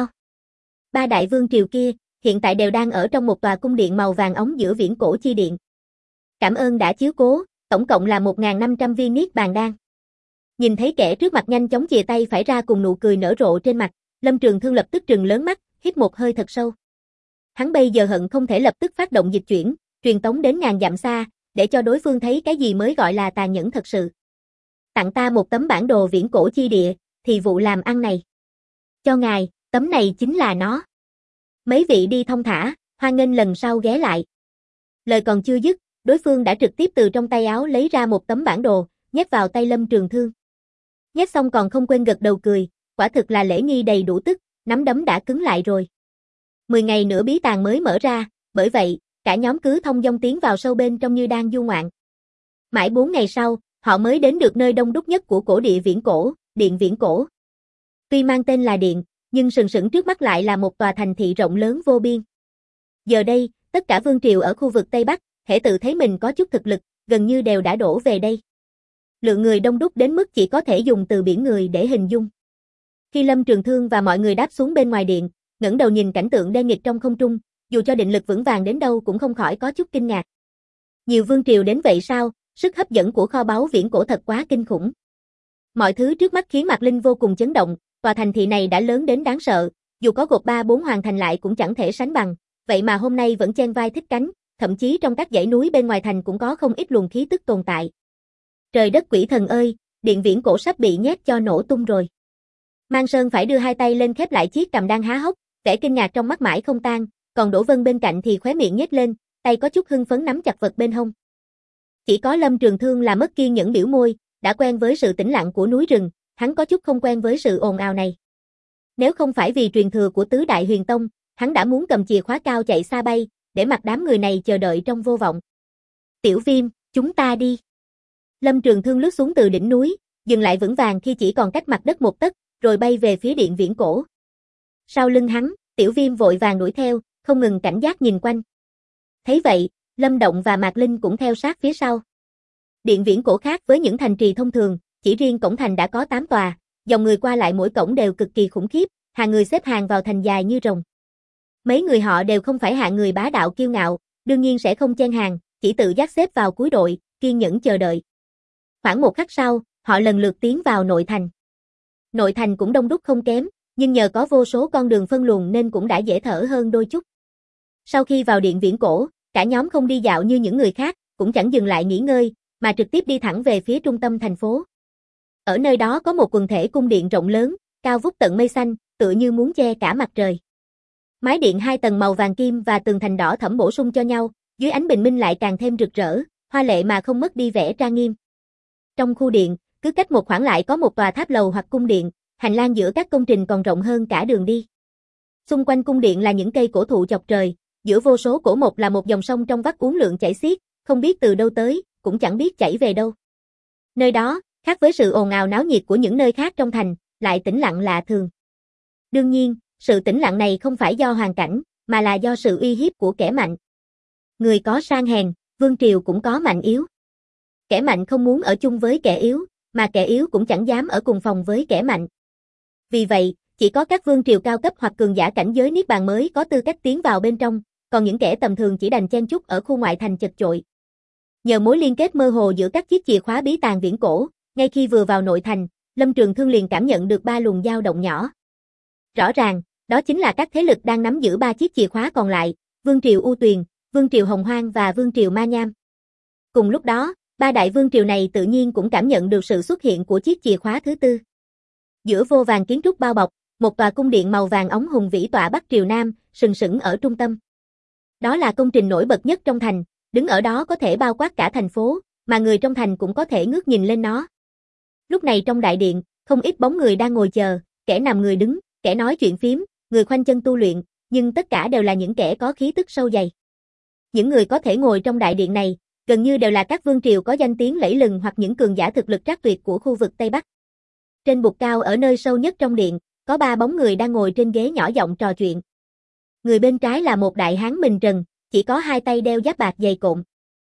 3 đại vương triều kia, hiện tại đều đang ở trong một tòa cung điện màu vàng óng giữa viễn cổ chi điện. Cảm ơn đã chiếu cố, tổng cộng là 1.500 viên Niết Bàn Đan. Nhìn thấy kẻ trước mặt nhanh chóng chìa tay phải ra cùng nụ cười nở rộ trên mặt, Lâm Trường Thương lập tức trừng lớn mắt, hít một hơi thật sâu. Hắn bây giờ hận không thể lập tức phát động dịch chuyển, truyền tống đến ngàn dặm xa, để cho đối phương thấy cái gì mới gọi là tàn nhẫn thật sự. Tặng ta một tấm bản đồ viễn cổ chi địa, thì vụ làm ăn này. Cho ngài, tấm này chính là nó. Mấy vị đi thong thả, hoan nghênh lần sau ghé lại. Lời còn chưa dứt, đối phương đã trực tiếp từ trong tay áo lấy ra một tấm bản đồ, nhét vào tay Lâm Trường Thương. Nhét xong còn không quên gật đầu cười, quả thực là lễ nghi đầy đủ tức, nắm đấm đã cứng lại rồi. 10 ngày nữa bí tàng mới mở ra, bởi vậy, cả nhóm cứ thông dong tiến vào sâu bên trong như đang du ngoạn. Mãi 4 ngày sau, họ mới đến được nơi đông đúc nhất của cổ địa viễn cổ, Điện Viễn Cổ. Tuy mang tên là điện, nhưng sừng sững trước mắt lại là một tòa thành thị rộng lớn vô biên. Giờ đây, tất cả vương triều ở khu vực Tây Bắc, hễ tự thấy mình có chút thực lực, gần như đều đã đổ về đây. Lượng người đông đúc đến mức chỉ có thể dùng từ biển người để hình dung. Khi Lâm Trường Thương và mọi người đáp xuống bên ngoài điện, ngẩng đầu nhìn cảnh tượng đen nghịt trong không trung, dù cho định lực vững vàng đến đâu cũng không khỏi có chút kinh ngạc. Nhiều vương triều đến vậy sao, sức hấp dẫn của kho báu viễn cổ thật quá kinh khủng. Mọi thứ trước mắt khiến Mạc Linh vô cùng chấn động, tòa thành thị này đã lớn đến đáng sợ, dù có gộp 3-4 hoàng thành lại cũng chẳng thể sánh bằng, vậy mà hôm nay vẫn chen vai thích cánh, thậm chí trong các dãy núi bên ngoài thành cũng có không ít luồng khí tức tồn tại. Trời đất quỷ thần ơi, điện viễn cổ sắp bị nhét cho nổ tung rồi. Mang Sơn phải đưa hai tay lên khép lại chiếc cằm đang há hốc, vẻ kinh ngạc trong mắt mãi không tan, còn Đỗ Vân bên cạnh thì khóe miệng nhếch lên, tay có chút hưng phấn nắm chặt vật bên hông. Chỉ có Lâm Trường Thương là mất kiên nhẫn biểu môi, đã quen với sự tĩnh lặng của núi rừng, hắn có chút không quen với sự ồn ào này. Nếu không phải vì truyền thừa của tứ đại huyền tông, hắn đã muốn cầm chìa khóa cao chạy xa bay, để mặc đám người này chờ đợi trong vô vọng. Tiểu Viêm, chúng ta đi. Lâm Trường Thương lướt xuống từ đỉnh núi, dừng lại vững vàng khi chỉ còn cách mặt đất một tấc, rồi bay về phía điện viễn cổ. Sau lưng hắn, Tiểu Viêm vội vàng đuổi theo, không ngừng cảnh giác nhìn quanh. Thấy vậy, Lâm Động và Mạc Linh cũng theo sát phía sau. Điện viễn cổ khác với những thành trì thông thường, chỉ riêng cổng thành đã có 8 tòa, dòng người qua lại mỗi cổng đều cực kỳ khủng khiếp, hàng người xếp hàng vào thành dài như rồng. Mấy người họ đều không phải hạng người bá đạo kiêu ngạo, đương nhiên sẽ không chen hàng, chỉ tự giác xếp vào cuối đội, kiên nhẫn chờ đợi. Khoảng một khắc sau, họ lần lượt tiến vào nội thành. Nội thành cũng đông đúc không kém, nhưng nhờ có vô số con đường phân luồng nên cũng đã dễ thở hơn đôi chút. Sau khi vào điện viễn cổ, cả nhóm không đi dạo như những người khác, cũng chẳng dừng lại nghỉ ngơi, mà trực tiếp đi thẳng về phía trung tâm thành phố. Ở nơi đó có một quần thể cung điện rộng lớn, cao vút tận mây xanh, tựa như muốn che cả mặt trời. Mái điện 2 tầng màu vàng kim và tường thành đỏ thẫm bổ sung cho nhau, dưới ánh bình minh lại càng thêm rực rỡ, hoa lệ mà không mất đi vẻ trang nghiêm. Trong khu điện, cứ cách một khoảng lại có một tòa tháp lầu hoặc cung điện, hành lang giữa các công trình còn rộng hơn cả đường đi. Xung quanh cung điện là những cây cổ thụ chọc trời, giữa vô số cổ mộc là một dòng sông trong vắt uốn lượn chảy xiết, không biết từ đâu tới, cũng chẳng biết chảy về đâu. Nơi đó, khác với sự ồn ào náo nhiệt của những nơi khác trong thành, lại tĩnh lặng lạ thường. Đương nhiên, sự tĩnh lặng này không phải do hoàn cảnh, mà là do sự uy hiếp của kẻ mạnh. Người có sang hèn, vương triều cũng có mạnh yếu. Kẻ mạnh không muốn ở chung với kẻ yếu, mà kẻ yếu cũng chẳng dám ở cùng phòng với kẻ mạnh. Vì vậy, chỉ có các vương triều cao cấp hoặc cường giả cảnh giới niết bàn mới có tư cách tiến vào bên trong, còn những kẻ tầm thường chỉ đành chen chúc ở khu ngoại thành chật chội. Nhờ mối liên kết mơ hồ giữa các chiếc chìa khóa bí tàng viễn cổ, ngay khi vừa vào nội thành, Lâm Trường Thương liền cảm nhận được 3 luồng dao động nhỏ. Rõ ràng, đó chính là các thế lực đang nắm giữ 3 chiếc chìa khóa còn lại, Vương triều U Tuyền, Vương triều Hồng Hoang và Vương triều Ma Nham. Cùng lúc đó, 3 đại vương triều này tự nhiên cũng cảm nhận được sự xuất hiện của chiếc chìa khóa thứ tư. Giữa vô vàn kiến trúc bao bọc, một tòa cung điện màu vàng óng hùng vĩ tọa Bắc triều Nam, sừng sững ở trung tâm. Đó là công trình nổi bật nhất trong thành, đứng ở đó có thể bao quát cả thành phố, mà người trong thành cũng có thể ngước nhìn lên nó. Lúc này trong đại điện, không ít bóng người đang ngồi chờ, kẻ nằm người đứng, kẻ nói chuyện phím, người khoanh chân tu luyện, nhưng tất cả đều là những kẻ có khí tức sâu dày. Những người có thể ngồi trong đại điện này, gần như đều là các vương triều có danh tiếng lẫy lừng hoặc những cường giả thực lực trác tuyệt của khu vực Tây Bắc. Trên bục cao ở nơi sâu nhất trong điện, có 3 bóng người đang ngồi trên ghế nhỏ giọng trò chuyện. Người bên trái là một đại hán mình trần, chỉ có 2 tay đeo giáp bạc dày cộm.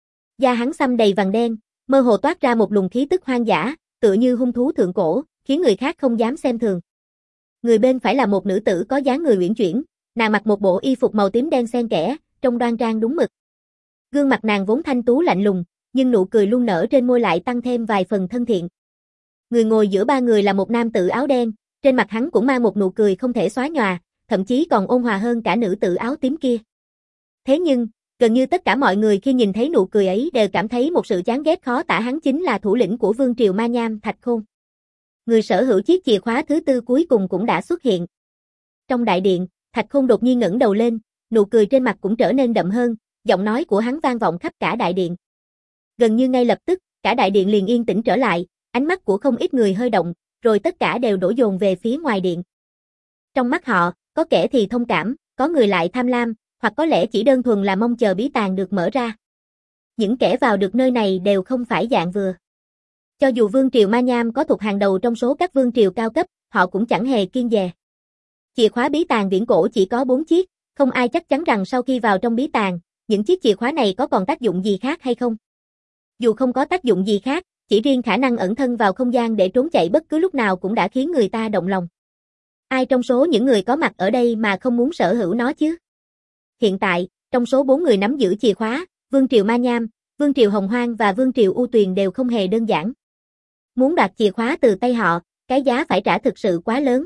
Da hắn xăm đầy vàng đen, mơ hồ toát ra một luồng khí tức hoang dã, tựa như hung thú thượng cổ, khiến người khác không dám xem thường. Người bên phải là một nữ tử có dáng người uyển chuyển, nàng mặc một bộ y phục màu tím đen xen kẽ, trông đoan trang đúng mực. Gương mặt nàng vốn thanh tú lạnh lùng, nhưng nụ cười luôn nở trên môi lại tăng thêm vài phần thân thiện. Người ngồi giữa 3 người là một nam tử áo đen, trên mặt hắn cũng mang một nụ cười không thể xóa nhòa, thậm chí còn ôn hòa hơn cả nữ tử áo tím kia. Thế nhưng, gần như tất cả mọi người khi nhìn thấy nụ cười ấy đều cảm thấy một sự chán ghét khó tả, hắn chính là thủ lĩnh của Vương triều Ma Nham, Thạch Khôn. Người sở hữu chiếc chìa khóa thứ tư cuối cùng cũng đã xuất hiện. Trong đại điện, Thạch Khôn đột nhiên ngẩng đầu lên, nụ cười trên mặt cũng trở nên đậm hơn, giọng nói của hắn vang vọng khắp cả đại điện. Gần như ngay lập tức, cả đại điện liền yên tĩnh trở lại, ánh mắt của không ít người hơi động, rồi tất cả đều đổ dồn về phía ngoài điện. Trong mắt họ, có kẻ thì thông cảm, có người lại tham lam, hoặc có lẽ chỉ đơn thuần là mong chờ bí tàng được mở ra. Những kẻ vào được nơi này đều không phải dạng vừa. Cho dù Vương triều Ma Nham có thuộc hàng đầu trong số các vương triều cao cấp, họ cũng chẳng hề kiêng dè. Chìa khóa bí tàng viễn cổ chỉ có 4 chiếc, không ai chắc chắn rằng sau khi vào trong bí tàng, những chiếc chìa khóa này có còn tác dụng gì khác hay không. Dù không có tác dụng gì khác, chỉ riêng khả năng ẩn thân vào không gian để trốn chạy bất cứ lúc nào cũng đã khiến người ta động lòng. Ai trong số những người có mặt ở đây mà không muốn sở hữu nó chứ? Hiện tại, trong số 4 người nắm giữ chìa khóa, Vương triều Ma Nham, Vương triều Hồng Hoang và Vương triều U Tuyền đều không hề đơn giản. Muốn đoạt chìa khóa từ tay họ, cái giá phải trả thực sự quá lớn.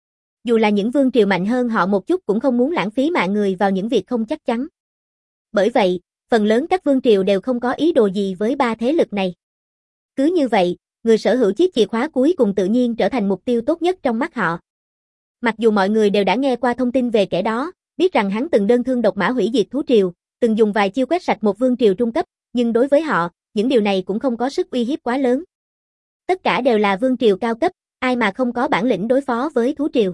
Dù là những vương triều mạnh hơn họ một chút cũng không muốn lãng phí mạng người vào những việc không chắc chắn. Bởi vậy, phần lớn các vương triều đều không có ý đồ gì với 3 thế lực này. Cứ như vậy, người sở hữu chiếc chìa khóa cuối cùng tự nhiên trở thành mục tiêu tốt nhất trong mắt họ. Mặc dù mọi người đều đã nghe qua thông tin về kẻ đó, biết rằng hắn từng đơn thương độc mã hủy diệt thú triều, từng dùng vài chiêu quét sạch một vương triều trung cấp, nhưng đối với họ, những điều này cũng không có sức uy hiếp quá lớn. Tất cả đều là vương triều cao cấp, ai mà không có bản lĩnh đối phó với thú triều.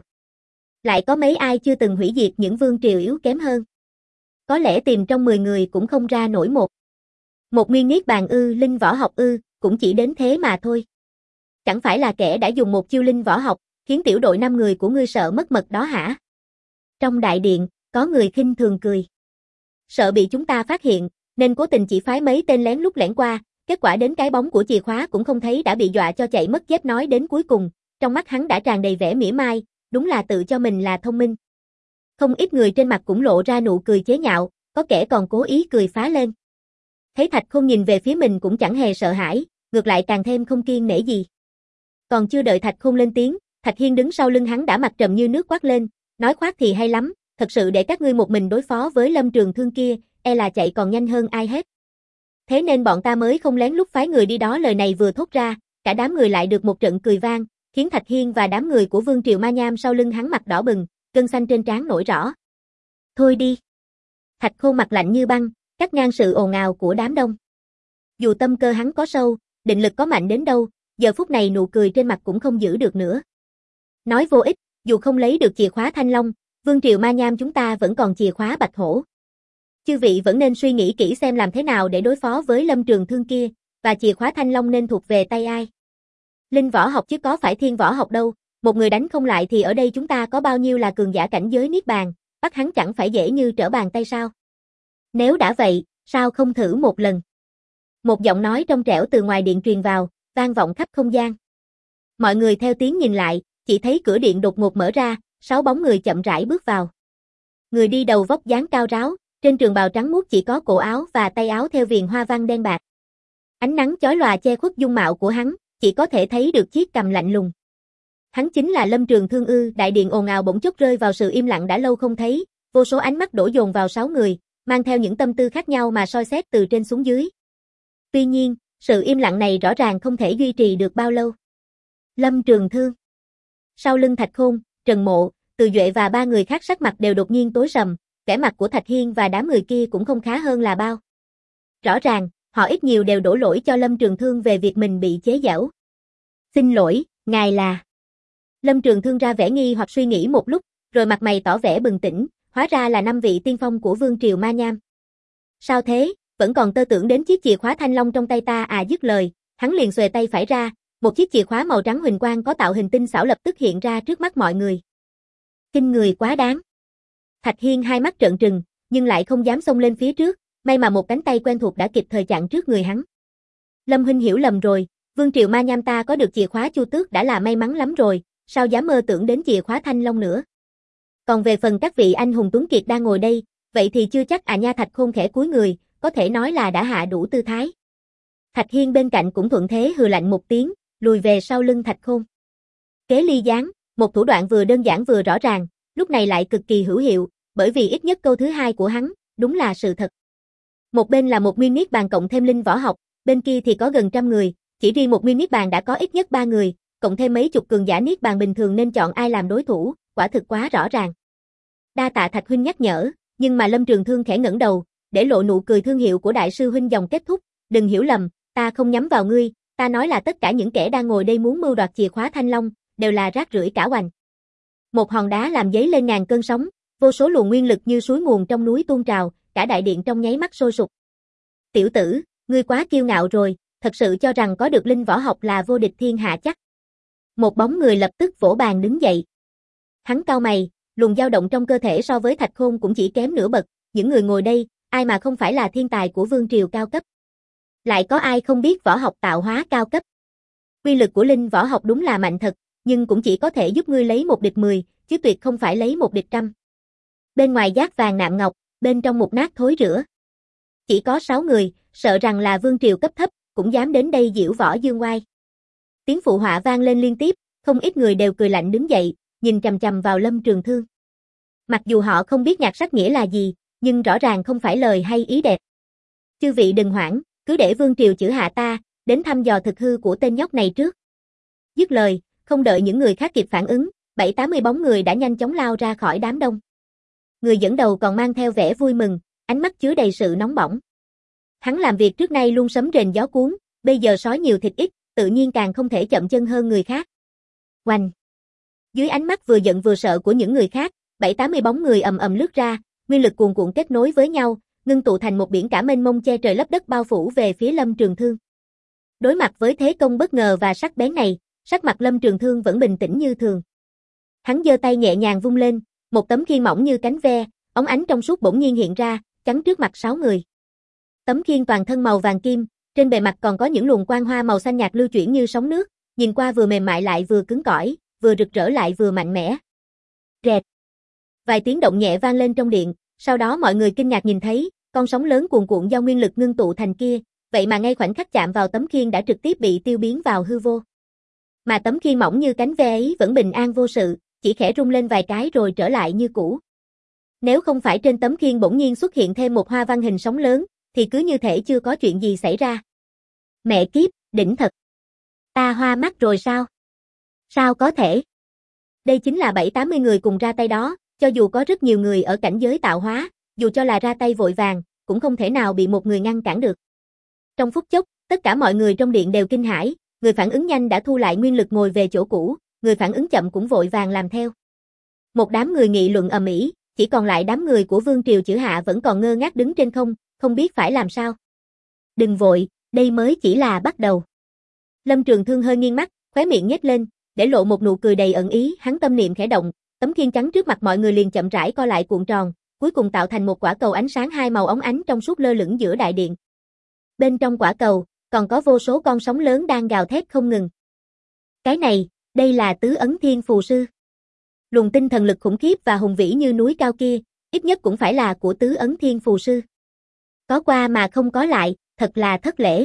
Lại có mấy ai chưa từng hủy diệt những vương triều yếu kém hơn. Có lẽ tìm trong 10 người cũng không ra nổi một. Một nguyên niết bàn linh võ học cũng chỉ đến thế mà thôi. Chẳng phải là kẻ đã dùng một chiêu linh võ học, khiến tiểu đội 5 người của ngươi sợ mất mật đó hả? Trong đại điện, có người khinh thường cười. Sợ bị chúng ta phát hiện, nên cố tình chỉ phái mấy tên lén lút lẻn qua, kết quả đến cái bóng của chìa khóa cũng không thấy đã bị dọa cho chạy mất dép. Nói đến cuối cùng, trong mắt hắn đã tràn đầy vẻ mỉa mai, đúng là tự cho mình là thông minh. Không ít người trên mặt cũng lộ ra nụ cười chế nhạo, có kẻ còn cố ý cười phá lên. Thấy Thạch Khôn nhìn về phía mình cũng chẳng hề sợ hãi, ngược lại càng thêm không kiêng nể gì. Còn chưa đợi Thạch Khôn lên tiếng, Thạch Hiên đứng sau lưng hắn đã mặt trầm như nước quát lên, nói khoác thì hay lắm, thật sự để các ngươi một mình đối phó với Lâm Trường Thương kia, e là chạy còn nhanh hơn ai hết. Thế nên bọn ta mới không lén lút phái người đi đó. Lời này vừa thốt ra, cả đám người lại được một trận cười vang, khiến Thạch Hiên và đám người của Vương Triều Ma Nham sau lưng hắn mặt đỏ bừng, gân xanh trên trán nổi rõ. Thôi đi. Thạch Khôn mặt lạnh như băng, cắt ngang sự ồn ào của đám đông. Dù tâm cơ hắn có sâu, định lực có mạnh đến đâu, giờ phút này nụ cười trên mặt cũng không giữ được nữa. Nói vô ích, dù không lấy được chìa khóa Thanh Long, Vương Triều Ma Nham chúng ta vẫn còn chìa khóa Bạch Hổ. Chư vị vẫn nên suy nghĩ kỹ xem làm thế nào để đối phó với Lâm Trường Thương kia, và chìa khóa Thanh Long nên thuộc về tay ai. Linh võ học chứ có phải thiên võ học đâu, một người đánh không lại thì ở đây chúng ta có bao nhiêu là cường giả cảnh giới Niết Bàn, bắt hắn chẳng phải dễ như trở bàn tay sao. Nếu đã vậy, sao không thử một lần? Một giọng nói trong trẻo từ ngoài điện truyền vào, vang vọng khắp không gian. Mọi người theo tiếng nhìn lại, chỉ thấy cửa điện đột ngột mở ra, 6 bóng người chậm rãi bước vào. Người đi đầu vóc dáng cao ráo, trên trường bào trắng muốt chỉ có cổ áo và tay áo theo viền hoa văn đen bạc. Ánh nắng chói lòa che khuất dung mạo của hắn, chỉ có thể thấy được chiếc cằm lạnh lùng. Hắn chính là Lâm Trường Thương ư? Đại điện ồn ào bỗng chốc rơi vào sự im lặng đã lâu không thấy, vô số ánh mắt đổ dồn vào 6 người, mang theo những tâm tư khác nhau mà soi xét từ trên xuống dưới. Tuy nhiên, sự im lặng này rõ ràng không thể duy trì được bao lâu. Lâm Trường Thương. Sau lưng Thạch Khôn, Trần Mộ, Từ Duệ và 3 người khác sắc mặt đều đột nhiên tối sầm, vẻ mặt của Thạch Hiên và đám người kia cũng không khá hơn là bao. Rõ ràng, họ ít nhiều đều đổ lỗi cho Lâm Trường Thương về việc mình bị chế giễu. Xin lỗi, ngài là... Lâm Trường Thương ra vẻ nghi hoặc suy nghĩ một lúc, rồi mặt mày tỏ vẻ bừng tỉnh, hóa ra là 5 vị tiên phong của Vương Triều Ma Nham. Sao thế, vẫn còn tơ tưởng đến chiếc chìa khóa Thanh Long trong tay ta à? Dứt lời, hắn liền xuề tay phải ra, một chiếc chìa khóa màu trắng huỳnh quang có tạo hình tinh xảo lập tức hiện ra trước mắt mọi người. Kinh người quá đáng. Thạch Hiên hai mắt trợn trừng, nhưng lại không dám xông lên phía trước, may mà một cánh tay quen thuộc đã kịp thời chặn trước người hắn. Lâm huynh hiểu lầm rồi, Vương Triều Ma Nham ta có được chìa khóa Chu Tước đã là may mắn lắm rồi, sao dám mơ tưởng đến chìa khóa Thanh Long nữa. Còn về phần các vị anh hùng tuấn kiệt đang ngồi đây, vậy thì chưa chắc à nha. Thạch Khôn khẽ cúi người, có thể nói là đã hạ đủ tư thái. Thạch Hiên bên cạnh cũng thuận thế hừ lạnh một tiếng, lùi về sau lưng Thạch Khôn. Kế ly gián, một thủ đoạn vừa đơn giản vừa rõ ràng, lúc này lại cực kỳ hữu hiệu, bởi vì ít nhất câu thứ hai của hắn, đúng là sự thật. Một bên là một nguyên niết bàn cộng thêm linh võ học, bên kia thì có gần 100 người, chỉ riêng một nguyên niết bàn đã có ít nhất 3 người, cộng thêm mấy chục cường giả niết bàn bình thường nên chọn ai làm đối thủ, quả thực quá rõ ràng. Đa tạ Thạch huynh nhắc nhở, nhưng mà Lâm Trường Thương khẽ ngẩng đầu, để lộ nụ cười thương hiệu của đại sư huynh dòng kết thúc, đừng hiểu lầm, ta không nhắm vào ngươi, ta nói là tất cả những kẻ đang ngồi đây muốn mưu đoạt chìa khóa Thanh Long, đều là rác rưởi cả hoành. Một hòn đá làm dấy lên ngàn cơn sóng, vô số luồng nguyên lực như suối nguồn trong núi tuôn trào, cả đại điện trong nháy mắt sôi sục. Tiểu tử, ngươi quá kiêu ngạo rồi, thật sự cho rằng có được linh võ học là vô địch thiên hạ chắc. Một bóng người lập tức vỗ bàn đứng dậy. Hắn cau mày, luồng dao động trong cơ thể so với Thạch Khôn cũng chỉ kém nửa bậc, những người ngồi đây, ai mà không phải là thiên tài của Vương Triều cao cấp. Lại có ai không biết võ học tạo hóa cao cấp. Quy lực của linh võ học đúng là mạnh thật, nhưng cũng chỉ có thể giúp ngươi lấy một địch 10, chứ tuyệt không phải lấy một địch 100. Bên ngoài giác vàng nạm ngọc, bên trong mục nát thối rữa. Chỉ có 6 người, sợ rằng là Vương Triều cấp thấp, cũng dám đến đây giễu võ dương oai. Tiếng phụ họa vang lên liên tiếp, không ít người đều cười lạnh đứng dậy, nhìn chằm chằm vào Lâm Trường Thương. Mặc dù họ không biết nhạc sách nghĩa là gì, nhưng rõ ràng không phải lời hay ý đẹp. Chư vị đừng hoảng, cứ để Vương Triều chử hạ ta, đến thăm dò thực hư của tên nhóc này trước. Dứt lời, không đợi những người khác kịp phản ứng, 7-80 bóng người đã nhanh chóng lao ra khỏi đám đông. Người dẫn đầu còn mang theo vẻ vui mừng, ánh mắt chứa đầy sự nóng bỏng. Hắn làm việc trước nay luôn sấm rền gió cuốn, bây giờ sói nhiều thịt ít, tự nhiên càng không thể chậm chân hơn người khác. Oanh! Dưới ánh mắt vừa giận vừa sợ của những người khác, 7-80 bóng người ầm ầm lướt ra, nguyên lực cuồn cuộn kết nối với nhau, ngưng tụ thành một biển cả mênh mông che trời lấp đất bao phủ về phía Lâm Trường Thương. Đối mặt với thế công bất ngờ và sắc bén này, sắc mặt Lâm Trường Thương vẫn bình tĩnh như thường. Hắn giơ tay nhẹ nhàng vung lên, một tấm khiên mỏng như cánh ve, óng ánh trong suốt bỗng nhiên hiện ra, chắn trước mặt 6 người. Tấm khiên toàn thân màu vàng kim, trên bề mặt còn có những luồng quang hoa màu xanh nhạt lưu chuyển như sóng nước, nhìn qua vừa mềm mại lại vừa cứng cỏi, vừa rực rỡ lại vừa mạnh mẽ. Rẹt. Vài tiếng động nhẹ vang lên trong điện, sau đó mọi người kinh ngạc nhìn thấy, con sóng lớn cuồn cuộn do nguyên lực ngưng tụ thành kia, vậy mà ngay khoảnh khắc chạm vào tấm khiên đã trực tiếp bị tiêu biến vào hư vô. Mà tấm khiên mỏng như cánh ve ấy vẫn bình an vô sự, chỉ khẽ rung lên vài cái rồi trở lại như cũ. Nếu không phải trên tấm khiên bỗng nhiên xuất hiện thêm một hoa văn hình sóng lớn, thì cứ như thể chưa có chuyện gì xảy ra. Mẹ kiếp, đỉnh thật. Ta hoa mắt rồi sao? Sao có thể? Đây chính là 7-80 người cùng ra tay đó, cho dù có rất nhiều người ở cảnh giới tạo hóa, dù cho là ra tay vội vàng, cũng không thể nào bị một người ngăn cản được. Trong phút chốc, tất cả mọi người trong điện đều kinh hãi, người phản ứng nhanh đã thu lại nguyên lực ngồi về chỗ cũ, người phản ứng chậm cũng vội vàng làm theo. Một đám người nghị luận ầm ĩ, chỉ còn lại đám người của Vương Triều Chữ Hạ vẫn còn ngơ ngác đứng trên không biết phải làm sao. Đừng vội, đây mới chỉ là bắt đầu. Lâm Trường Thương hơi nghiêng mắt, khóe miệng nhếch lên, để lộ một nụ cười đầy ẩn ý, hắn tâm niệm khẽ động, tấm khiên trắng trước mặt mọi người liền chậm rãi co lại cuộn tròn, cuối cùng tạo thành một quả cầu ánh sáng hai màu óng ánh trong suốt lơ lửng giữa đại điện. Bên trong quả cầu, còn có vô số con sóng lớn đang gào thét không ngừng. Cái này, đây là tứ ấn thiên phù sư. Luồng tinh thần lực khủng khiếp và hùng vĩ như núi cao kia, ít nhất cũng phải là của tứ ấn thiên phù sư. Có qua mà không có lại, thật là thất lễ.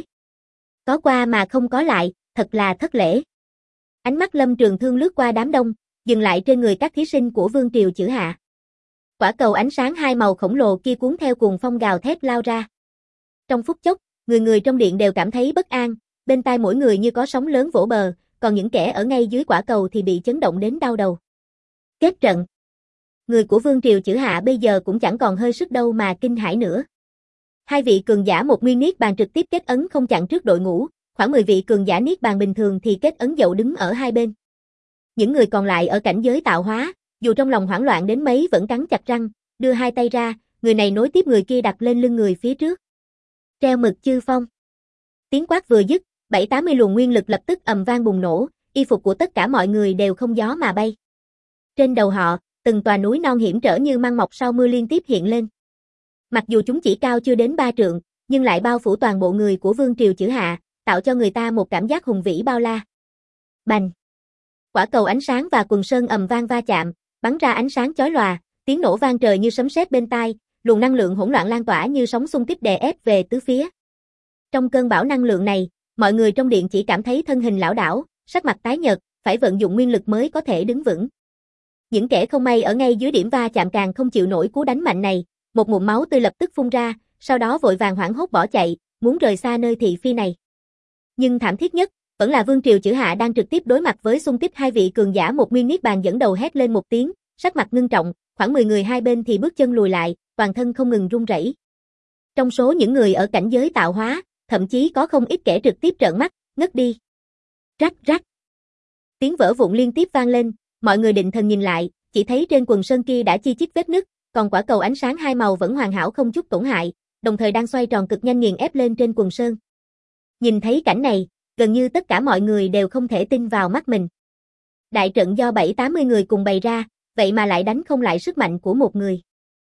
Có qua mà không có lại, thật là thất lễ. Ánh mắt Lâm Trường Thương lướt qua đám đông, dừng lại trên người các thí sinh của Vương Triều Chữ Hạ. Quả cầu ánh sáng hai màu khổng lồ kia cuốn theo cuồng phong gào thét lao ra. Trong phút chốc, người trong điện đều cảm thấy bất an, bên tai mỗi người như có sóng lớn vỗ bờ, còn những kẻ ở ngay dưới quả cầu thì bị chấn động đến đau đầu. Kết trận. Người của Vương Triều Chữ Hạ bây giờ cũng chẳng còn hơi sức đâu mà kinh hãi nữa. Hai vị cường giả một nguyên niết bàn trực tiếp kết ấn không chặn trước đội ngũ, khoảng 10 vị cường giả niết bàn bình thường thì kết ấn dậu đứng ở hai bên. Những người còn lại ở cảnh giới tạo hóa, dù trong lòng hoảng loạn đến mấy vẫn cắn chặt răng, đưa hai tay ra, người này nối tiếp người kia đặt lên lưng người phía trước. Treo mực chư phong. Tiếng quát vừa dứt, 7-80 luồng nguyên lực lập tức ầm vang bùng nổ, y phục của tất cả mọi người đều không gió mà bay. Trên đầu họ, từng tòa núi non hiểm trở như măng mọc sau mưa liên tiếp hiện lên. Mặc dù chúng chỉ cao chưa đến 3 trượng, nhưng lại bao phủ toàn bộ người của Vương Triều Chữ Hạ, tạo cho người ta một cảm giác hùng vĩ bao la. Bành! Quả cầu ánh sáng và quần sơn ầm vang va chạm, bắn ra ánh sáng chói lòa, tiếng nổ vang trời như sấm sét bên tai, luồng năng lượng hỗn loạn lan tỏa như sóng xung kích đè ép về tứ phía. Trong cơn bão năng lượng này, mọi người trong điện chỉ cảm thấy thân hình lảo đảo, sắc mặt tái nhợt, phải vận dụng nguyên lực mới có thể đứng vững. Những kẻ không may ở ngay dưới điểm va chạm càng không chịu nổi cú đánh mạnh này, một ngụm máu tươi lập tức phun ra, sau đó vội vàng hoảng hốt bỏ chạy, muốn rời xa nơi thị phi này. Nhưng thảm thiết nhất, vẫn là Vương Triều Chữ Hạ đang trực tiếp đối mặt với xung kích hai vị cường giả một nguyên niết bàn dẫn đầu hét lên một tiếng, sắc mặt ngưng trọng, khoảng 10 người hai bên thì bước chân lùi lại, toàn thân không ngừng run rẩy. Trong số những người ở cảnh giới tạo hóa, thậm chí có không ít kẻ trực tiếp trợn mắt, ngất đi. Rắc rắc. Tiếng vỡ vụn liên tiếp vang lên, mọi người định thần nhìn lại, chỉ thấy trên quần sơn kia đã chi chít vết nứt, còn quả cầu ánh sáng hai màu vẫn hoàn hảo không chút tổn hại, đồng thời đang xoay tròn cực nhanh nghiền ép lên trên quần sơn. Nhìn thấy cảnh này, gần như tất cả mọi người đều không thể tin vào mắt mình. Đại trận do 7-80 người cùng bày ra, vậy mà lại đánh không lại sức mạnh của một người.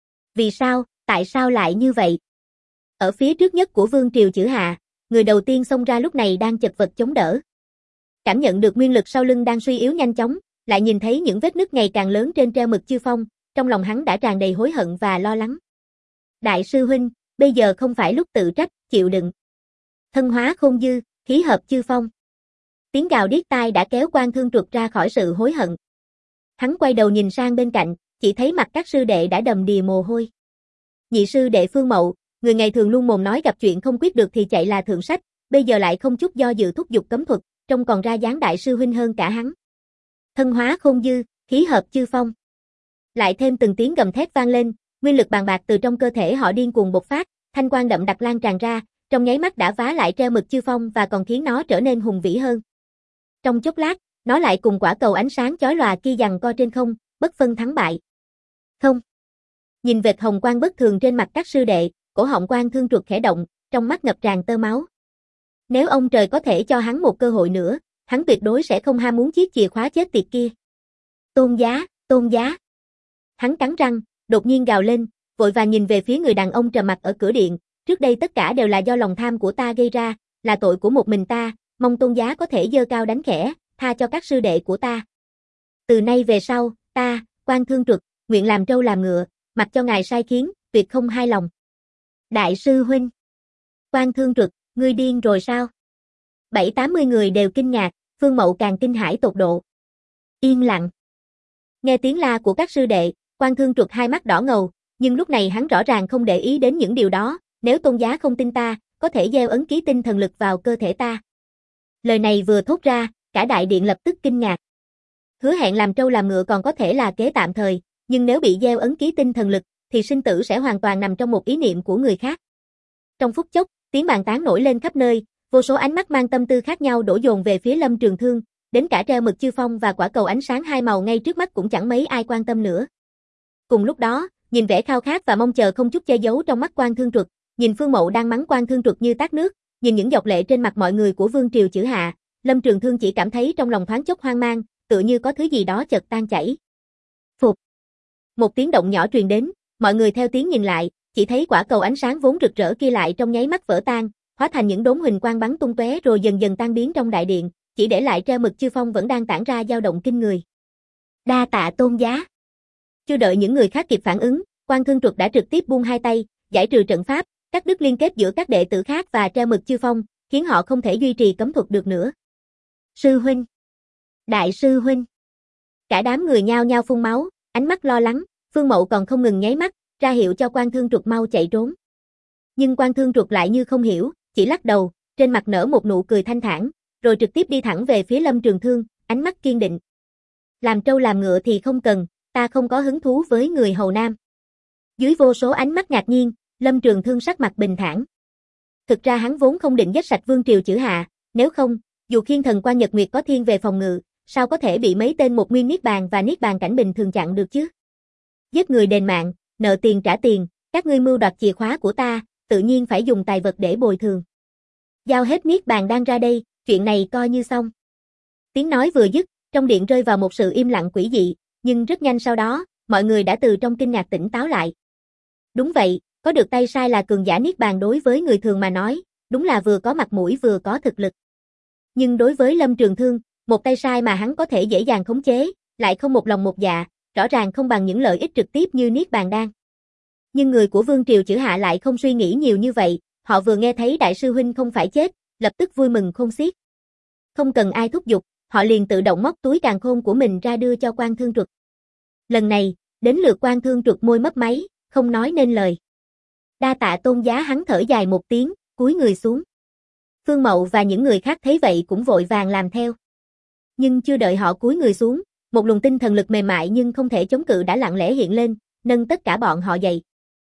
Vì sao, tại sao lại như vậy? Ở phía trước nhất của Vương Triều Chữ Hạ, người đầu tiên xông ra lúc này đang chật vật chống đỡ. Cảm nhận được nguyên lực sau lưng đang suy yếu nhanh chóng, lại nhìn thấy những vết nứt ngày càng lớn trên treo mực chư phong, trong lòng hắn đã tràn đầy hối hận và lo lắng. Đại sư huynh, bây giờ không phải lúc tự trách, chịu đựng. Thân hóa khôn dư, khí hợp chư phong. Tiếng gào điếc tai đã kéo Quan Thương Truật ra khỏi sự hối hận. Hắn quay đầu nhìn sang bên cạnh, chỉ thấy mặt các sư đệ đã đầm đìa mồ hôi. Nhị sư đệ Phương Mậu, người ngày thường luôn mồm nói gặp chuyện không quyết được thì chạy là thượng sách, bây giờ lại không chút do dự thúc giục cấm thuật, trông còn ra dáng đại sư huynh hơn cả hắn. Thân hóa khôn dư, khí hợp chư phong. Lại thêm từng tiếng gầm thét vang lên, nguyên lực bàn bạc từ trong cơ thể họ điên cuồng bộc phát, thanh quang đậm đặc lan tràn ra, trong nháy mắt đã vá lại treo mực chư phong và còn khiến nó trở nên hùng vĩ hơn. Trong chốc lát, nó lại cùng quả cầu ánh sáng chói lòa kia giằng co trên không, bất phân thắng bại. Không. Nhìn vệt hồng quang bất thường trên mặt các sư đệ, cổ họng Quan Thương Truật khẽ động, trong mắt ngập tràn tơ máu. Nếu ông trời có thể cho hắn một cơ hội nữa, hắn tuyệt đối sẽ không ham muốn chiếc chìa khóa chết tiệt kia. Tôn giá, tôn giá. Hắn cắn răng, đột nhiên gào lên, vội vàng nhìn về phía người đàn ông trầm mặc ở cửa điện, trước đây tất cả đều là do lòng tham của ta gây ra, là tội của một mình ta, mong tôn giá có thể giơ cao đánh khẽ, tha cho các sư đệ của ta. Từ nay về sau, ta, Quan Thương Truật, nguyện làm trâu làm ngựa, mặc cho ngài sai khiến, tuyệt không hai lòng. Đại sư huynh. Quan Thương Truật, ngươi điên rồi sao? 7-80 người đều kinh ngạc, Phương Mậu càng kinh hãi tột độ. Yên lặng. Nghe tiếng la của các sư đệ, Quan Thương Truật hai mắt đỏ ngầu, nhưng lúc này hắn rõ ràng không để ý đến những điều đó, nếu tôn giá không tin ta, có thể gieo ấn ký tinh thần lực vào cơ thể ta. Lời này vừa thốt ra, cả đại điện lập tức kinh ngạc. Hứa hẹn làm trâu làm ngựa còn có thể là kế tạm thời, nhưng nếu bị gieo ấn ký tinh thần lực, thì sinh tử sẽ hoàn toàn nằm trong một ý niệm của người khác. Trong phút chốc, tiếng bàn tán nổi lên khắp nơi, vô số ánh mắt mang tâm tư khác nhau đổ dồn về phía Lâm Trường Thương, đến cả treo mực chư phong và quả cầu ánh sáng hai màu ngay trước mắt cũng chẳng mấy ai quan tâm nữa. Cùng lúc đó, nhìn vẻ khao khát và mong chờ không chút che giấu trong mắt Quan Thương Truật, nhìn Phương Mậu đang mắng Quan Thương Truật như tát nước, nhìn những giọt lệ trên mặt mọi người của Vương Triều Chữ Hạ, Lâm Trường Thương chỉ cảm thấy trong lòng thoáng chốc hoang mang, tựa như có thứ gì đó chợt tan chảy. Phụt. Một tiếng động nhỏ truyền đến, mọi người theo tiếng nhìn lại, chỉ thấy quả cầu ánh sáng vốn rực rỡ kia lại trong nháy mắt vỡ tan, hóa thành những đốm huỳnh quang bắn tung tóe rồi dần dần tan biến trong đại điện, chỉ để lại treo mực chư phong vẫn đang tản ra dao động kinh người. Đa tạ tôn giá. Chưa đợi những người khác kịp phản ứng, Quan Thương Truật đã trực tiếp buông hai tay, giải trừ trận pháp, cắt đứt liên kết giữa các đệ tử khác và treo mực chư phong, khiến họ không thể duy trì cấm thuật được nữa. Sư huynh. Đại sư huynh. Cả đám người nhao nhao phun máu, ánh mắt lo lắng, Phương Mậu còn không ngừng nháy mắt, ra hiệu cho Quan Thương Truật mau chạy trốn. Nhưng Quan Thương Truật lại như không hiểu, chỉ lắc đầu, trên mặt nở một nụ cười thanh thản, rồi trực tiếp đi thẳng về phía Lâm Trường Thương, ánh mắt kiên định. Làm trâu làm ngựa thì không cần, ta không có hứng thú với người hầu nam. Dưới vô số ánh mắt ngạc nhiên, Lâm Trường Thương sắc mặt bình thản. Thực ra hắn vốn không định giết sạch Vương Triều Chữ Hạ, nếu không, dù Khiên Thần Quan Nhật Nguyệt có thiên về phòng ngự, sao có thể bị mấy tên một nguyên niết bàn và niết bàn cảnh bình thường chặn được chứ? Giết người đền mạng, nợ tiền trả tiền, các ngươi mưu đoạt chìa khóa của ta, tự nhiên phải dùng tài vật để bồi thường. Giao hết niết bàn đang ra đây, chuyện này coi như xong. Tiếng nói vừa dứt, trong điện rơi vào một sự im lặng quỷ dị, nhưng rất nhanh sau đó, mọi người đã từ trong kinh ngạc tỉnh táo lại. Đúng vậy, có được tay sai là cường giả niết bàn đối với người thường mà nói, đúng là vừa có mặt mũi vừa có thực lực. Nhưng đối với Lâm Trường Thương, một tay sai mà hắn có thể dễ dàng khống chế, lại không một lòng một dạ, rõ ràng không bằng những lợi ích trực tiếp như niết bàn đan. Nhưng người của Vương Triều Chữ Hạ lại không suy nghĩ nhiều như vậy, họ vừa nghe thấy đại sư huynh không phải chết, lập tức vui mừng khôn xiết. Không cần ai thúc giục, họ liền tự động móc túi càn khôn của mình ra đưa cho Quan Thương Truật. Lần này, đến lượt Quan Thương Truật môi mấp máy, không nói nên lời. Đa tạ tôn giá, hắn thở dài một tiếng, cúi người xuống. Phương Mậu và những người khác thấy vậy cũng vội vàng làm theo. Nhưng chưa đợi họ cúi người xuống, một luồng tinh thần lực mềm mại nhưng không thể chống cự đã lặng lẽ hiện lên, nâng tất cả bọn họ dậy.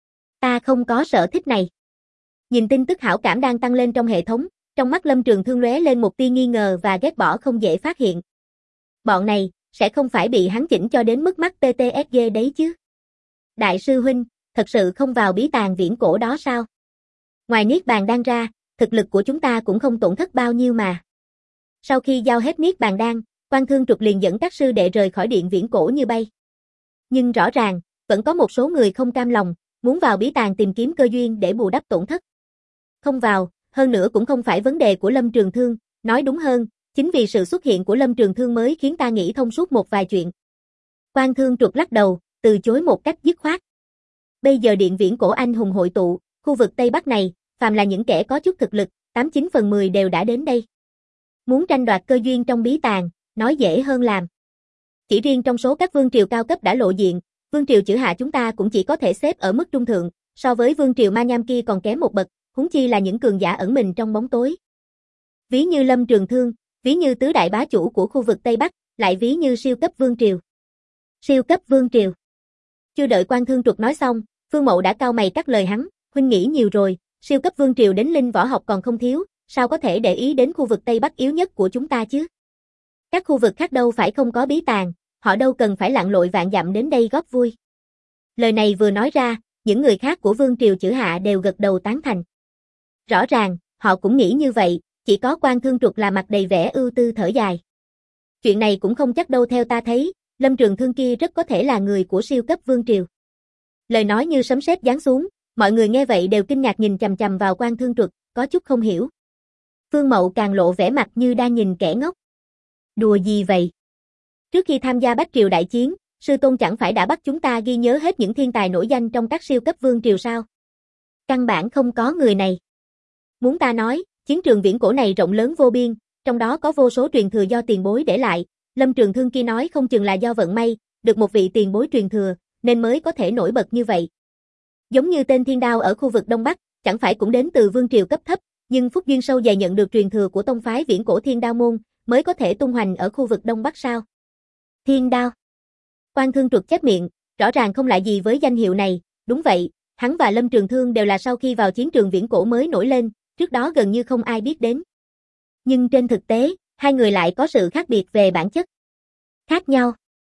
Ta không có sở thích này. Nhìn tin tức hảo cảm đang tăng lên trong hệ thống, trong mắt Lâm Trường Thương lóe lên một tia nghi ngờ và ghét bỏ không dễ phát hiện. Bọn này, sẽ không phải bị hắn chỉnh cho đến mức mắt TTSG đấy chứ. Đại sư huynh, thật sự không vào bí tàng viễn cổ đó sao? Ngoài niết bàn đan ra, thực lực của chúng ta cũng không tổn thất bao nhiêu mà. Sau khi giao hết niết bàn đan, Quan Thương Truật liền dẫn các sư đệ rời khỏi điện viễn cổ như bay. Nhưng rõ ràng, vẫn có một số người không cam lòng, muốn vào bí tàng tìm kiếm cơ duyên để bù đắp tổn thất. Không vào, hơn nữa cũng không phải vấn đề của Lâm Trường Thương, nói đúng hơn, chính vì sự xuất hiện của Lâm Trường Thương mới khiến ta nghĩ thông suốt một vài chuyện. Quan Thương Truật lắc đầu, từ chối một cách dứt khoát. Bây giờ điện viễn cổ anh hùng hội tụ, khu vực Tây Bắc này, phàm là những kẻ có chút thực lực, 89 phần 10 đều đã đến đây. Muốn tranh đoạt cơ duyên trong bí tàng, nói dễ hơn làm. Chỉ riêng trong số các vương triều cao cấp đã lộ diện, Vương Triều Chữ Hạ chúng ta cũng chỉ có thể xếp ở mức trung thượng, so với Vương Triều Ma Nham kia còn kém một bậc, huống chi là những cường giả ẩn mình trong bóng tối. Ví như Lâm Trường Thương, ví như tứ đại bá chủ của khu vực Tây Bắc, lại ví như siêu cấp Vương Triều. Siêu cấp Vương Triều. Chưa đợi Quan Thương Truật nói xong, Phương Mậu đã cau mày cắt lời hắn, huynh nghĩ nhiều rồi, siêu cấp Vương Triều đến linh võ học còn không thiếu, sao có thể để ý đến khu vực Tây Bắc yếu nhất của chúng ta chứ? Các khu vực khác đâu phải không có bí tàng, họ đâu cần phải lặn lội vạn dặm đến đây góp vui. Lời này vừa nói ra, những người khác của Vương Triều Chữ Hạ đều gật đầu tán thành. Rõ ràng, họ cũng nghĩ như vậy, chỉ có Quan Thương Truật là mặt đầy vẻ ưu tư thở dài. Chuyện này cũng không chắc đâu, theo ta thấy, Lâm Trường Thương kia rất có thể là người của siêu cấp Vương Triều. Lời nói như sấm sét giáng xuống, mọi người nghe vậy đều kinh ngạc nhìn chằm chằm vào Quan Thương Truật, có chút không hiểu. Phương Mậu càng lộ vẻ mặt như đang nhìn kẻ ngốc. Đùa gì vậy? Trước khi tham gia Bách Triều đại chiến, sư tôn chẳng phải đã bắt chúng ta ghi nhớ hết những thiên tài nổi danh trong các siêu cấp vương triều sao? Căn bản không có người này. Muốn ta nói, chiến trường viễn cổ này rộng lớn vô biên, trong đó có vô số truyền thừa do tiền bối để lại. Lâm Trường Thương kia nói không chừng là do vận may, được một vị tiền bối truyền thừa, nên mới có thể nổi bật như vậy. Giống như tên Thiên Đao ở khu vực Đông Bắc, chẳng phải cũng đến từ vương triều cấp thấp, nhưng phúc duyên sâu dày nhận được truyền thừa của tông phái Viễn Cổ Thiên Đao môn, mới có thể tung hoành ở khu vực Đông Bắc sao? Thiên Đao. Quan Thương Truật chép miệng, rõ ràng không lạ gì với danh hiệu này, đúng vậy, hắn và Lâm Trường Thương đều là sau khi vào chiến trường Viễn Cổ mới nổi lên, trước đó gần như không ai biết đến. Nhưng trên thực tế, hai người lại có sự khác biệt về bản chất. Khác nhau.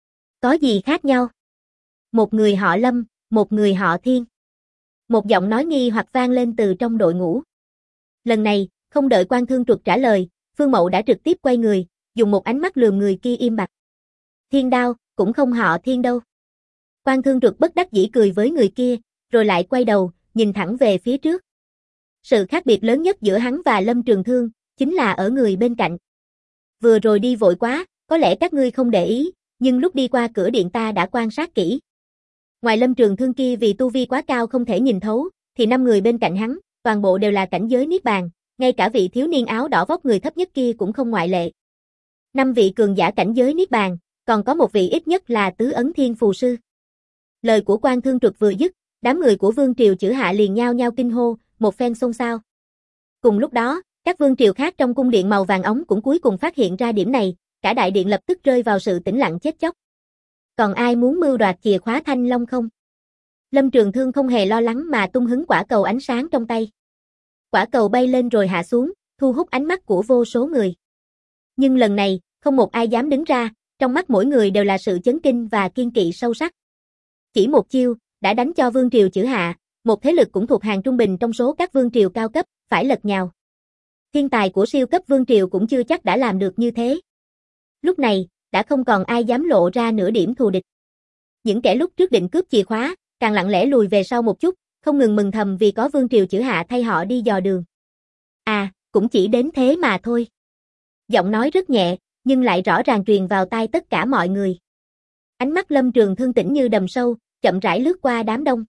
Có gì khác nhau? Một người họ Lâm, một người họ Thiên. Một giọng nói nghi hoặc vang lên từ trong đội ngũ. Lần này, không đợi Quan Thương Truật trả lời, Phương Mậu đã trực tiếp quay người, dùng một ánh mắt lườm người kia im bặt. Thiên Đao, cũng không họ Thiên đâu. Quan Thương Truật bất đắc dĩ cười với người kia, rồi lại quay đầu, nhìn thẳng về phía trước. Sự khác biệt lớn nhất giữa hắn và Lâm Trường Thương, chính là ở người bên cạnh. Vừa rồi đi vội quá, có lẽ các ngươi không để ý, nhưng lúc đi qua cửa điện ta đã quan sát kỹ. Ngoài Lâm Trường Thương kia vì tu vi quá cao không thể nhìn thấu, thì 5 người bên cạnh hắn, toàn bộ đều là cảnh giới niết bàn, ngay cả vị thiếu niên áo đỏ vóc người thấp nhất kia cũng không ngoại lệ. 5 vị cường giả cảnh giới niết bàn, còn có một vị ít nhất là tứ ấn thiên phù sư. Lời của Quan Thương Truật vừa dứt, đám người của vương triều Chữ Hạ liền nhao nhao kinh hô, một phen xôn xao. Cùng lúc đó, các vương triều khác trong cung điện màu vàng óng cũng cuối cùng phát hiện ra điểm này, cả đại điện lập tức rơi vào sự tĩnh lặng chết chóc. Còn ai muốn mưu đoạt chìa khóa Thanh Long không? Lâm Trường Thương không hề lo lắng mà tung hứng quả cầu ánh sáng trong tay. Quả cầu bay lên rồi hạ xuống, thu hút ánh mắt của vô số người. Nhưng lần này, không một ai dám đứng ra, trong mắt mỗi người đều là sự chấn kinh và kiên kỵ sâu sắc. Chỉ một chiêu, đã đánh cho vương triều Chữ Hạ, một thế lực cũng thuộc hàng trung bình trong số các vương triều cao cấp, phải lật nhào. Thiên tài của siêu cấp vương triều cũng chưa chắc đã làm được như thế. Lúc này, đã không còn ai dám lộ ra nửa điểm thù địch. Những kẻ lúc trước định cướp chìa khóa, càng lặng lẽ lùi về sau một chút, không ngừng mừng thầm vì có vương triều Chữ Hạ thay họ đi dò đường. À, cũng chỉ đến thế mà thôi. Giọng nói rất nhẹ, nhưng lại rõ ràng truyền vào tai tất cả mọi người. Ánh mắt Lâm Trường Thương tĩnh như đầm sâu, chậm rãi lướt qua đám đông.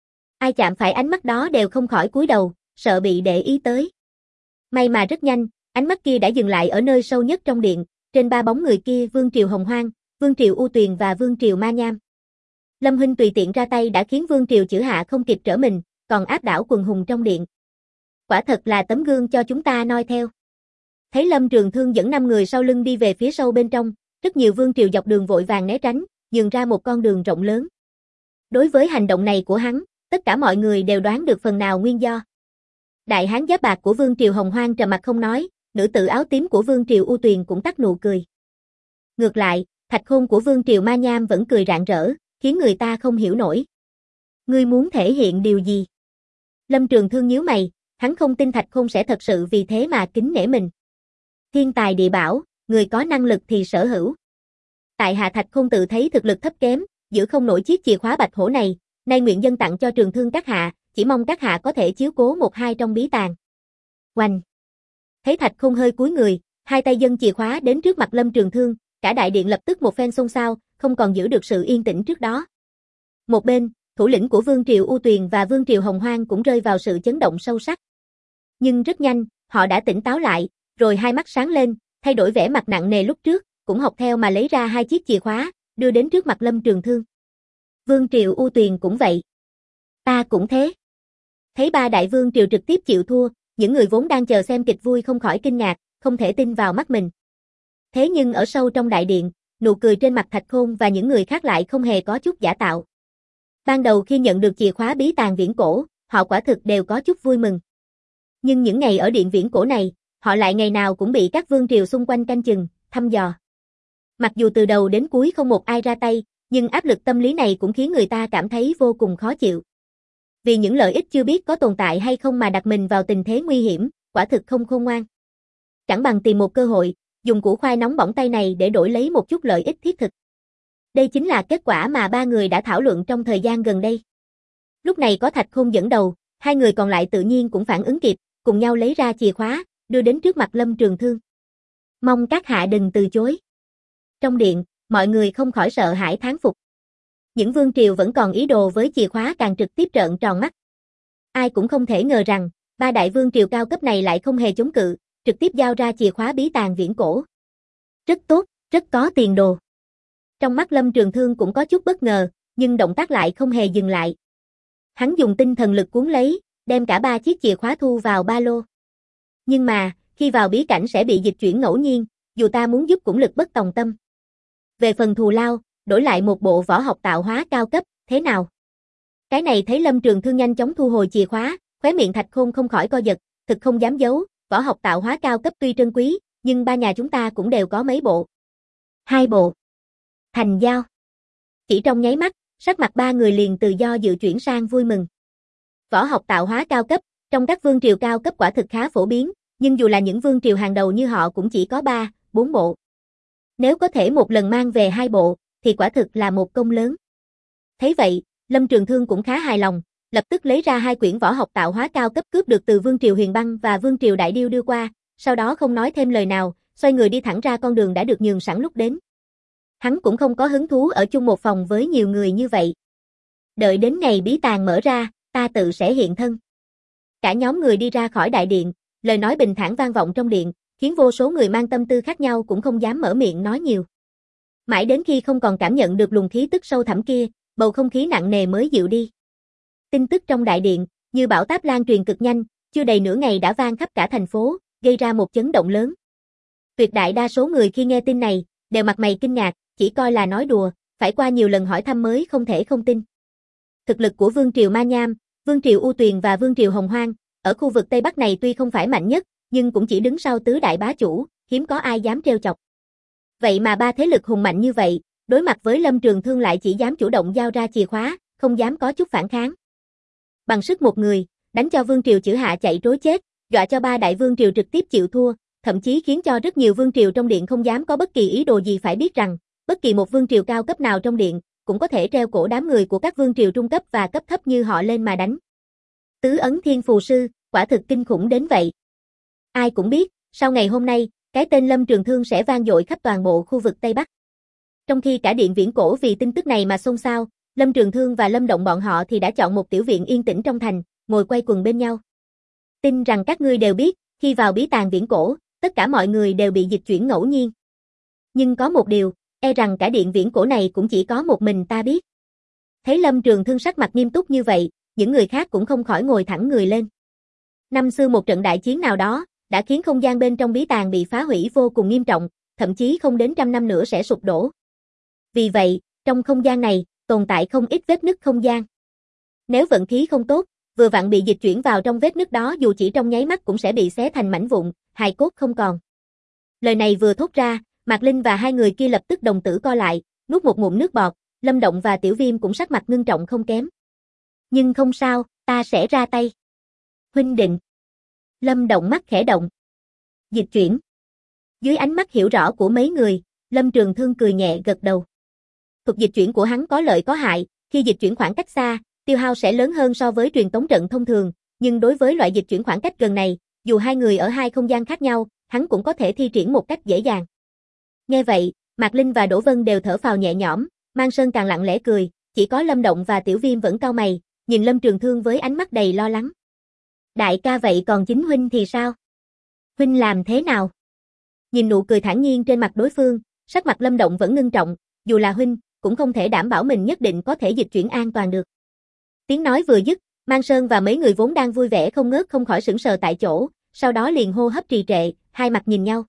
Ai chạm phải ánh mắt đó đều không khỏi cúi đầu, sợ bị để ý tới. May mà rất nhanh, ánh mắt kia đã dừng lại ở nơi sâu nhất trong điện, trên 3 bóng người kia Vương triều Hồng Hoang, Vương triều U Tuyền và Vương triều Ma Nham. Lâm huynh tùy tiện ra tay đã khiến Vương triều Chữ Hạ không kịp trở mình, còn áp đảo quần hùng trong điện. Quả thật là tấm gương cho chúng ta noi theo. Thấy Lâm Trường Thương dẫn 5 người sau lưng đi về phía sâu bên trong, rất nhiều vương triều dọc đường vội vàng né tránh, nhường ra một con đường rộng lớn. Đối với hành động này của hắn, tất cả mọi người đều đoán được phần nào nguyên do. Đại hán giáp bạc của Vương triều Hồng Hoang trầm mặt không nói, nữ tử áo tím của Vương triều U Tuyền cũng tắt nụ cười. Ngược lại, Thạch Khôn của Vương triều Ma Nham vẫn cười rạng rỡ, khiến người ta không hiểu nổi. Ngươi muốn thể hiện điều gì? Lâm Trường Thương nhíu mày, hắn không tin Thạch Khôn sẽ thật sự vì thế mà kính nể mình. Thiên tài địa bảo, người có năng lực thì sở hữu. Tại hạ Thạch Khôn tự thấy thực lực thấp kém, giữ không nổi chiếc chìa khóa bạch hổ này, nay nguyện dâng tặng cho Trường Thương các hạ, chỉ mong các hạ có thể chiếu cố một hai trong bí tàng. Oanh! Thấy Thạch Khôn hơi cúi người, hai tay dâng chìa khóa đến trước mặt Lâm Trường Thương, cả đại điện lập tức một phen xôn xao, không còn giữ được sự yên tĩnh trước đó. Một bên, thủ lĩnh của Vương triều U Tuyền và Vương triều Hồng Hoang cũng rơi vào sự chấn động sâu sắc. Nhưng rất nhanh, họ đã tỉnh táo lại, rồi hai mắt sáng lên, thay đổi vẻ mặt nặng nề lúc trước, cũng học theo mà lấy ra 2 chiếc chìa khóa, đưa đến trước mặt Lâm Trường Thương. Vương triều U Tuyền cũng vậy. Ta cũng thế. Thấy 3 đại vương triều trực tiếp chịu thua, những người vốn đang chờ xem kịch vui không khỏi kinh ngạc, không thể tin vào mắt mình. Thế nhưng ở sâu trong đại điện, nụ cười trên mặt Thạch Khôn và những người khác lại không hề có chút giả tạo. Ban đầu khi nhận được chìa khóa bí tàng viễn cổ, họ quả thực đều có chút vui mừng. Nhưng những ngày ở điện viễn cổ này, họ lại ngày nào cũng bị các vương triều xung quanh canh chừng, thăm dò. Mặc dù từ đầu đến cuối không một ai ra tay, nhưng áp lực tâm lý này cũng khiến người ta cảm thấy vô cùng khó chịu. Vì những lợi ích chưa biết có tồn tại hay không mà đặt mình vào tình thế nguy hiểm, quả thực không khôn ngoan. Chẳng bằng tìm một cơ hội, dùng củ khoai nóng bỏng tay này để đổi lấy một chút lợi ích thiết thực. Đây chính là kết quả mà 3 người đã thảo luận trong thời gian gần đây. Lúc này có Thạch Khôn dẫn đầu, 2 người còn lại tự nhiên cũng phản ứng kịp, cùng nhau lấy ra chìa khóa, đưa đến trước mặt Lâm Trường Thương. Mong các hạ đừng từ chối. Trong điện, mọi người không khỏi sợ hãi thán phục. Những vương triều vẫn còn ý đồ với chìa khóa càng trực tiếp trợn tròn mắt. Ai cũng không thể ngờ rằng, 3 đại vương triều cao cấp này lại không hề chống cự, trực tiếp giao ra chìa khóa bí tàng viễn cổ. Rất tốt, rất có tiền đồ. Trong mắt Lâm Trường Thương cũng có chút bất ngờ, nhưng động tác lại không hề dừng lại. Hắn dùng tinh thần lực cuốn lấy, đem cả 3 chiếc chìa khóa thu vào ba lô. Nhưng mà, khi vào bí cảnh sẽ bị dịch chuyển ngẫu nhiên, dù ta muốn giúp cũng lực bất tòng tâm. Về phần thù lao, đổi lại một bộ võ học tạo hóa cao cấp, thế nào? Cái này thấy Lâm Trường Thương nhanh chóng thu hồi chìa khóa, khóe miệng Thạch Khôn không khỏi co giật, thực không dám giấu, võ học tạo hóa cao cấp tuy trân quý, nhưng ba nhà chúng ta cũng đều có mấy bộ. 2 bộ. Thành giao. Chỉ trong nháy mắt, sắc mặt ba người liền từ do dự chuyển sang vui mừng. Võ học tạo hóa cao cấp, trong các vương triều cao cấp quả thực khá phổ biến, nhưng dù là những vương triều hàng đầu như họ cũng chỉ có 3, 4 bộ. Nếu có thể một lần mang về 2 bộ, thì quả thực là một công lớn. Thấy vậy, Lâm Trường Thương cũng khá hài lòng, lập tức lấy ra 2 quyển võ học tạo hóa cao cấp cướp được từ vương triều Huyền Băng và vương triều Đại Điêu đưa qua, sau đó không nói thêm lời nào, xoay người đi thẳng ra con đường đã được nhường sẵn lúc đến. Hắn cũng không có hứng thú ở chung một phòng với nhiều người như vậy. Đợi đến ngày bí tàng mở ra, ta tự sẽ hiện thân. Cả nhóm người đi ra khỏi đại điện, lời nói bình thản vang vọng trong điện, khiến vô số người mang tâm tư khác nhau cũng không dám mở miệng nói nhiều. Mãi đến khi không còn cảm nhận được luồng khí tức sâu thẳm kia, bầu không khí nặng nề mới dịu đi. Tin tức trong đại điện, như bão táp lan truyền cực nhanh, chưa đầy nửa ngày đã vang khắp cả thành phố, gây ra một chấn động lớn. Tuyệt đại đa số người khi nghe tin này, đều mặt mày kinh ngạc, chỉ coi là nói đùa, phải qua nhiều lần hỏi thăm mới không thể không tin. Thực lực của Vương triều Ma Nham, Vương triều U Tuyền và Vương triều Hồng Hoang, ở khu vực Tây Bắc này tuy không phải mạnh nhất, nhưng cũng chỉ đứng sau tứ đại bá chủ, hiếm có ai dám trêu chọc. Vậy mà 3 thế lực hùng mạnh như vậy, đối mặt với Lâm Trường Thương lại chỉ dám chủ động giao ra chìa khóa, không dám có chút phản kháng. Bằng sức một người, đánh cho Vương triều Chử Hạ chạy trối chết, dọa cho 3 đại vương triều trực tiếp chịu thua, thậm chí khiến cho rất nhiều vương triều trong điện không dám có bất kỳ ý đồ gì. Phải biết rằng, bất kỳ một vương triều cao cấp nào trong điện, cũng có thể treo cổ đám người của các vương triều trung cấp và cấp thấp như họ lên mà đánh. Tứ ấn thiên phù sư, quả thực kinh khủng đến vậy. Ai cũng biết, sau ngày hôm nay, cái tên Lâm Trường Thương sẽ vang dội khắp toàn bộ khu vực Tây Bắc. Trong khi cả điện viễn cổ vì tin tức này mà xôn xao, Lâm Trường Thương và Lâm Động bọn họ thì đã chọn một tiểu viện yên tĩnh trong thành, ngồi quay quần bên nhau. Tin rằng các ngươi đều biết, khi vào bí tàng viễn cổ, tất cả mọi người đều bị dịch chuyển ngẫu nhiên. Nhưng có một điều, e rằng cả điện viễn cổ này cũng chỉ có một mình ta biết. Thấy Lâm Trường Thương sắc mặt nghiêm túc như vậy, những người khác cũng không khỏi ngồi thẳng người lên. Năm xưa một trận đại chiến nào đó, đã khiến không gian bên trong bí tàng bị phá hủy vô cùng nghiêm trọng, thậm chí không đến 100 năm nữa sẽ sụp đổ. Vì vậy, trong không gian này, tồn tại không ít vết nứt không gian. Nếu vận khí không tốt, vừa vặn bị dịch chuyển vào trong vết nứt đó dù chỉ trong nháy mắt cũng sẽ bị xé thành mảnh vụn, hài cốt không còn. Lời này vừa thốt ra, Mạc Linh và 2 người kia lập tức đồng tử co lại, nuốt một ngụm nước bọt, Lâm Động và Tiểu Viêm cũng sắc mặt ngưng trọng không kém. Nhưng không sao, ta sẽ ra tay. Huynh định. Lâm Động mắt khẽ động. Dịch chuyển. Dưới ánh mắt hiểu rõ của mấy người, Lâm Trường Thương cười nhẹ gật đầu. Thuật dịch chuyển của hắn có lợi có hại, khi dịch chuyển khoảng cách xa, tiêu hao sẽ lớn hơn so với truyền tống trận thông thường, nhưng đối với loại dịch chuyển khoảng cách gần này, dù 2 người ở 2 không gian khác nhau, hắn cũng có thể thi triển một cách dễ dàng. Nghe vậy, Mạc Linh và Đỗ Vân đều thở phào nhẹ nhõm, Mang Sơn càng lặng lẽ cười, chỉ có Lâm Động và Tiểu Viêm vẫn cau mày, nhìn Lâm Trường Thương với ánh mắt đầy lo lắng. Đại ca vậy còn chính huynh thì sao? Huynh làm thế nào? Nhìn nụ cười thản nhiên trên mặt đối phương, sắc mặt Lâm Động vẫn ngưng trọng, dù là huynh, cũng không thể đảm bảo mình nhất định có thể dịch chuyển an toàn được. Tiếng nói vừa dứt, Mang Sơn và mấy người vốn đang vui vẻ không ngớt không khỏi sững sờ tại chỗ, sau đó liền hô hấp trì trệ, hai mặt nhìn nhau.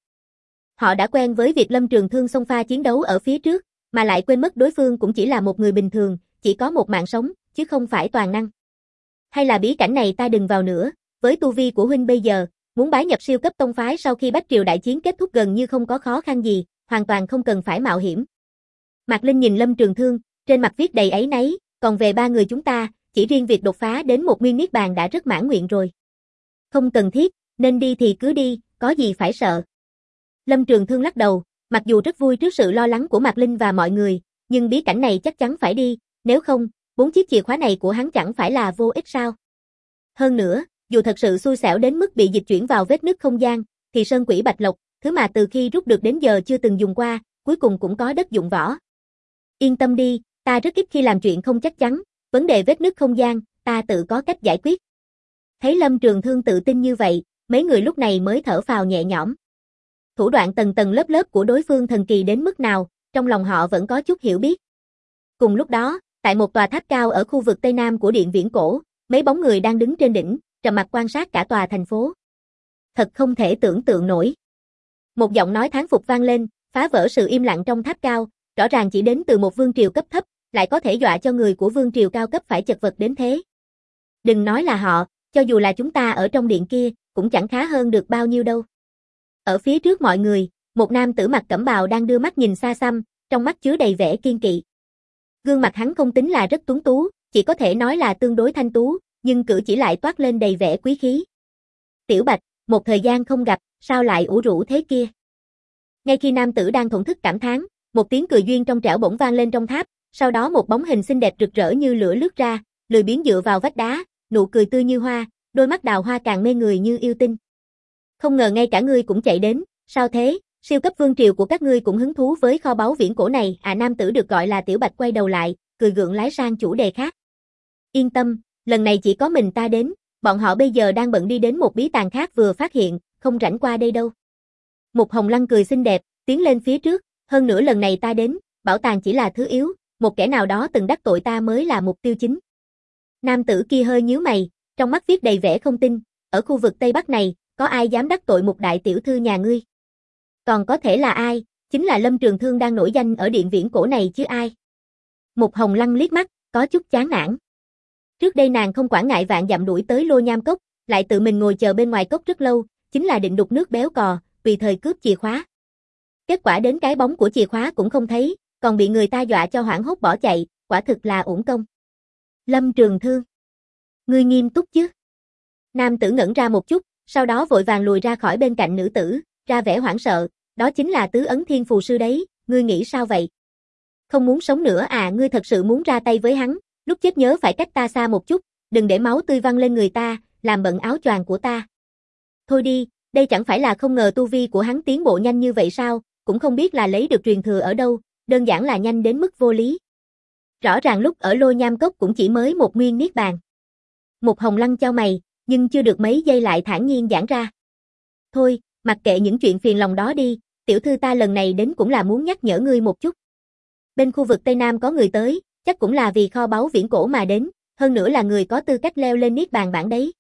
Họ đã quen với việc Lâm Trường Thương xông pha chiến đấu ở phía trước, mà lại quên mất đối phương cũng chỉ là một người bình thường, chỉ có một mạng sống, chứ không phải toàn năng. Hay là bí cảnh này ta đừng vào nữa, với tu vi của huynh bây giờ, muốn bái nhập siêu cấp tông phái sau khi Bách Triều đại chiến kết thúc gần như không có khó khăn gì, hoàn toàn không cần phải mạo hiểm. Mạc Linh nhìn Lâm Trường Thương, trên mặt viết đầy áy náy, còn về 3 người chúng ta, chỉ riêng việc đột phá đến một nguyên niết bàn đã rất mãn nguyện rồi. Không cần thiết, nên đi thì cứ đi, có gì phải sợ. Lâm Trường Thương lắc đầu, mặc dù rất vui trước sự lo lắng của Mạc Linh và mọi người, nhưng bí cảnh này chắc chắn phải đi, nếu không, 4 chiếc chìa khóa này của hắn chẳng phải là vô ích sao. Hơn nữa, dù thật sự xui xẻo đến mức bị dịch chuyển vào vết nứt không gian, thì Sơn Quỷ Bạch Lộc, thứ mà từ khi rút được đến giờ chưa từng dùng qua, cuối cùng cũng có đất dụng võ. Yên tâm đi, ta rất ít khi làm chuyện không chắc chắn, vấn đề vết nứt không gian, ta tự có cách giải quyết. Thấy Lâm Trường Thương tự tin như vậy, mấy người lúc này mới thở phào nhẹ nhõm. Thủ đoạn tầng tầng lớp lớp của đối phương thần kỳ đến mức nào, trong lòng họ vẫn có chút hiểu biết. Cùng lúc đó, tại một tòa tháp cao ở khu vực Tây Nam của Điện Viễn Cổ, mấy bóng người đang đứng trên đỉnh, trầm mặc quan sát cả tòa thành phố. Thật không thể tưởng tượng nổi. Một giọng nói thán phục vang lên, phá vỡ sự im lặng trong tháp cao, rõ ràng chỉ đến từ một vương triều cấp thấp, lại có thể dọa cho người của vương triều cao cấp phải chật vật đến thế. Đừng nói là họ, cho dù là chúng ta ở trong điện kia, cũng chẳng khá hơn được bao nhiêu đâu. Ở phía trước mọi người, một nam tử mặc cẩm bào đang đưa mắt nhìn xa xăm, trong mắt chứa đầy vẻ kiên kỵ. Gương mặt hắn không tính là rất tuấn tú, chỉ có thể nói là tương đối thanh tú, nhưng cử chỉ lại toát lên đầy vẻ quý khí. Tiểu Bạch, một thời gian không gặp, sao lại ủ rũ thế kia? Ngay khi nam tử đang thổn thức cảm thán, một tiếng cười duyên trong trẻo bỗng vang lên trong tháp, sau đó một bóng hình xinh đẹp rực rỡ như lửa lướt ra, lười biếng dựa vào vách đá, nụ cười tươi như hoa, đôi mắt đào hoa càng mê người như yêu tinh. Không ngờ ngay cả ngươi cũng chạy đến, sao thế? Siêu cấp vương triều của các ngươi cũng hứng thú với kho báu viễn cổ này, nam tử được gọi là Tiểu Bạch quay đầu lại, cười gượng lái sang chủ đề khác. Yên tâm, lần này chỉ có mình ta đến, bọn họ bây giờ đang bận đi đến một bí tàng khác vừa phát hiện, không rảnh qua đây đâu. Mục Hồng Lăng cười xinh đẹp, tiến lên phía trước, hơn nữa lần này ta đến, bảo tàng chỉ là thứ yếu, một kẻ nào đó từng đắc tội ta mới là mục tiêu chính. Nam tử kia hơi nhíu mày, trong mắt viết đầy vẻ không tin, ở khu vực Tây Bắc này, có ai dám đắc tội một đại tiểu thư nhà ngươi? Còn có thể là ai, chính là Lâm Trường Thương đang nổi danh ở điện viễn cổ này chứ ai. Mục Hồng Lăng liếc mắt, có chút chán nản. Trước đây nàng không quản ngại vạn dặm đuổi tới Lô Nham Cốc, lại tự mình ngồi chờ bên ngoài cốc rất lâu, chính là định đục nước béo cò, tùy thời cướp chìa khóa. Kết quả đến cái bóng của chìa khóa cũng không thấy, còn bị người ta dọa cho hoảng hốt bỏ chạy, quả thực là uổng công. Lâm Trường Thương, ngươi nghiêm túc chứ? Nam tử ngẩn ra một chút, sau đó vội vàng lùi ra khỏi bên cạnh nữ tử, ra vẻ hoảng sợ, đó chính là Tứ Ấn Thiên Phù Sư đấy, ngươi nghĩ sao vậy? Không muốn sống nữa à? Ngươi thật sự muốn ra tay với hắn, lúc chết nhớ phải cách ta xa một chút, đừng để máu tươi văng lên người ta, làm bận áo choàng của ta. Thôi đi, đây chẳng phải là không ngờ tu vi của hắn tiến bộ nhanh như vậy sao, cũng không biết là lấy được truyền thừa ở đâu, đơn giản là nhanh đến mức vô lý. Rõ ràng lúc ở Lô Nham Cốc cũng chỉ mới một nguyên niết bàn. Mục Hồng Lăng chau mày, nhưng chưa được mấy giây lại thản nhiên giãn ra. Thôi, mặc kệ những chuyện phiền lòng đó đi, tiểu thư ta lần này đến cũng là muốn nhắc nhở ngươi một chút. Bên khu vực Tây Nam có người tới, chắc cũng là vì kho báu viễn cổ mà đến, hơn nữa là người có tư cách leo lên niết bàn bảng đấy.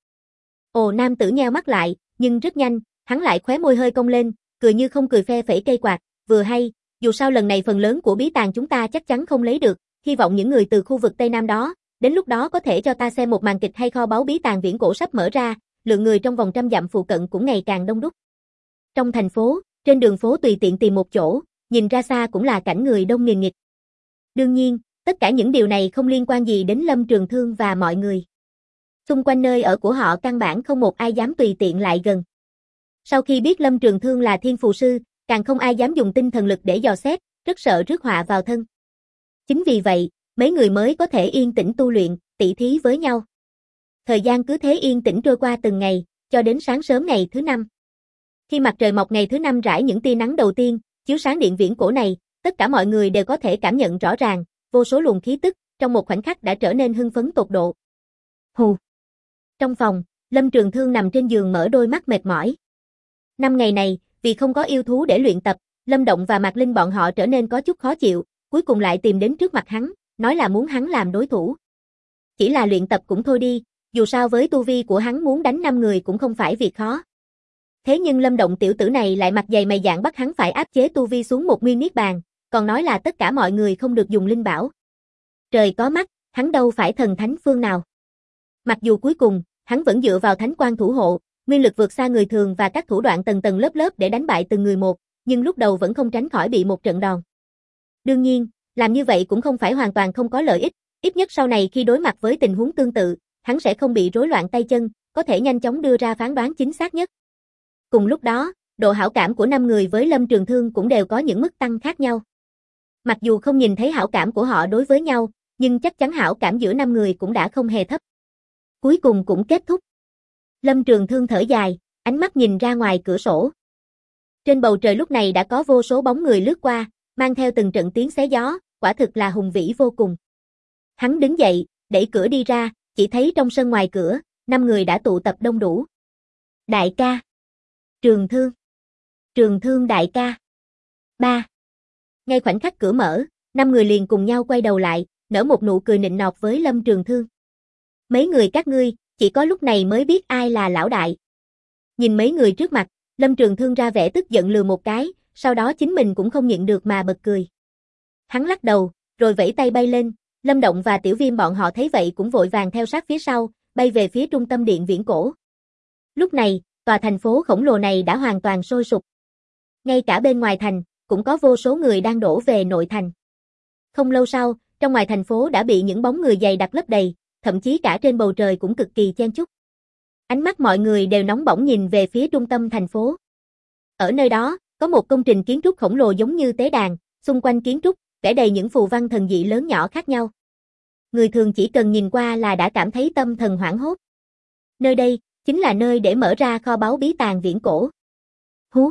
Ồ, nam tử nheo mắt lại, nhưng rất nhanh, hắn lại khóe môi hơi cong lên, cười như không cười phe phẩy cây quạt, vừa hay, dù sao lần này phần lớn của bí tàng chúng ta chắc chắn không lấy được, hy vọng những người từ khu vực Tây Nam đó, đến lúc đó có thể cho ta xem một màn kịch hay kho báu bí tàng viễn cổ sắp mở ra, lượng người trong vòng trăm dặm phụ cận cũng ngày càng đông đúc. Trong thành phố, trên đường phố tùy tiện tìm một chỗ, nhìn ra xa cũng là cảnh người đông nghìn nghịt. Đương nhiên, tất cả những điều này không liên quan gì đến Lâm Trường Thương và mọi người. Xung quanh nơi ở của họ căn bản không một ai dám tùy tiện lại gần. Sau khi biết Lâm Trường Thương là thiên phù sư, càng không ai dám dùng tinh thần lực để dò xét, rất sợ rước họa vào thân. Chính vì vậy, mấy người mới có thể yên tĩnh tu luyện, tỉ thí với nhau. Thời gian cứ thế yên tĩnh trôi qua từng ngày, cho đến sáng sớm ngày thứ 5. Khi mặt trời mọc ngày thứ 5 rải những tia nắng đầu tiên, chiếu sáng điện viễn cổ này, tất cả mọi người đều có thể cảm nhận rõ ràng, vô số luồng khí tức, trong một khoảnh khắc đã trở nên hưng phấn tột độ. Hù. Trong phòng, Lâm Trường Thương nằm trên giường mở đôi mắt mệt mỏi. 5 ngày này, vì không có yêu thú để luyện tập, Lâm Động và Mạc Linh bọn họ trở nên có chút khó chịu, cuối cùng lại tìm đến trước mặt hắn, nói là muốn hắn làm đối thủ. Chỉ là luyện tập cũng thôi đi, dù sao với tu vi của hắn muốn đánh 5 người cũng không phải việc khó. Thế nhưng Lâm Động tiểu tử này lại mặt dày mày dạn bắt hắn phải áp chế tu vi xuống một nguyên niết bàn, còn nói là tất cả mọi người không được dùng linh bảo. Trời có mắt, hắn đâu phải thần thánh phương nào. Mặc dù cuối cùng, hắn vẫn dựa vào thánh quan thủ hộ, nguyên lực vượt xa người thường và các thủ đoạn tầng tầng lớp lớp để đánh bại từng người một, nhưng lúc đầu vẫn không tránh khỏi bị một trận đòn. Đương nhiên, làm như vậy cũng không phải hoàn toàn không có lợi ích, ít nhất sau này khi đối mặt với tình huống tương tự, hắn sẽ không bị rối loạn tay chân, có thể nhanh chóng đưa ra phán đoán chính xác nhất. Cùng lúc đó, độ hảo cảm của 5 người với Lâm Trường Thương cũng đều có những mức tăng khác nhau. Mặc dù không nhìn thấy hảo cảm của họ đối với nhau, nhưng chắc chắn hảo cảm giữa 5 người cũng đã không hề thấp. Cuối cùng cũng kết thúc. Lâm Trường Thương thở dài, ánh mắt nhìn ra ngoài cửa sổ. Trên bầu trời lúc này đã có vô số bóng người lướt qua, mang theo từng trận tiếng xé gió, quả thực là hùng vĩ vô cùng. Hắn đứng dậy, đẩy cửa đi ra, chỉ thấy trong sân ngoài cửa, 5 người đã tụ tập đông đủ. Đại ca. Trường Thương. Trường Thương đại ca. Ba. Ngay khoảnh khắc cửa mở, 5 người liền cùng nhau quay đầu lại, nở một nụ cười nịnh nọt với Lâm Trường Thương. Mấy người các ngươi, chỉ có lúc này mới biết ai là lão đại. Nhìn mấy người trước mặt, Lâm Trường Thương ra vẻ tức giận lườm một cái, sau đó chính mình cũng không nhịn được mà bật cười. Hắn lắc đầu, rồi vẫy tay bay lên, Lâm Động và Tiểu Viêm bọn họ thấy vậy cũng vội vàng theo sát phía sau, bay về phía trung tâm điện viễn cổ. Lúc này, tòa thành phố khổng lồ này đã hoàn toàn sôi sục. Ngay cả bên ngoài thành, cũng có vô số người đang đổ về nội thành. Không lâu sau, trong ngoài thành phố đã bị những bóng người dày đặc lấp đầy, thậm chí cả trên bầu trời cũng cực kỳ chen chúc. Ánh mắt mọi người đều nóng bỏng nhìn về phía trung tâm thành phố. Ở nơi đó, có một công trình kiến trúc khổng lồ giống như tế đàn, xung quanh kiến trúc, vẽ đầy những phù văn thần dị lớn nhỏ khác nhau. Người thường chỉ cần nhìn qua là đã cảm thấy tâm thần hoảng hốt. Nơi đây, chính là nơi để mở ra kho báu bí tàng viễn cổ. Hú!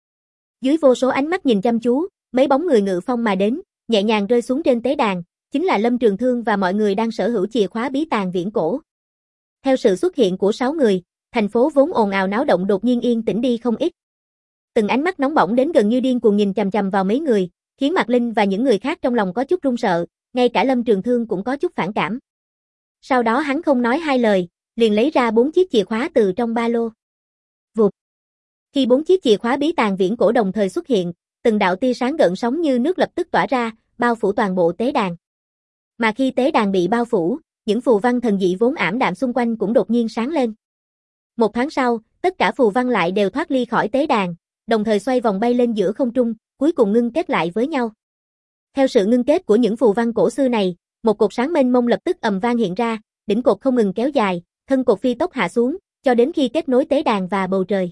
Dưới vô số ánh mắt nhìn chăm chú, mấy bóng người ngự phong mà đến, nhẹ nhàng rơi xuống trên tế đàn, chính là Lâm Trường Thương và mọi người đang sở hữu chìa khóa bí tàng viễn cổ. Theo sự xuất hiện của 6 người, thành phố vốn ồn ào náo động đột nhiên yên tĩnh đi không ít. Từng ánh mắt nóng bỏng đến gần như điên cuồng nhìn chằm chằm vào mấy người, khiến Mạc Linh và những người khác trong lòng có chút run sợ, ngay cả Lâm Trường Thương cũng có chút phản cảm. Sau đó hắn không nói hai lời, liền lấy ra 4 chiếc chìa khóa từ trong ba lô. Vụt. Khi 4 chiếc chìa khóa bí tàng viễn cổ đồng thời xuất hiện, từng đạo tia sáng gợn sóng như nước lập tức tỏa ra, bao phủ toàn bộ tế đàn. Mà khi tế đàn bị bao phủ, những phù văn thần dị vốn ảm đạm xung quanh cũng đột nhiên sáng lên. Một thoáng sau, tất cả phù văn lại đều thoát ly khỏi tế đàn, đồng thời xoay vòng bay lên giữa không trung, cuối cùng ngưng kết lại với nhau. Theo sự ngưng kết của những phù văn cổ xưa này, một cột sáng mênh mông lập tức ầm vang hiện ra, đỉnh cột không ngừng kéo dài, thân cột phi tốc hạ xuống, cho đến khi kết nối tế đàn và bầu trời.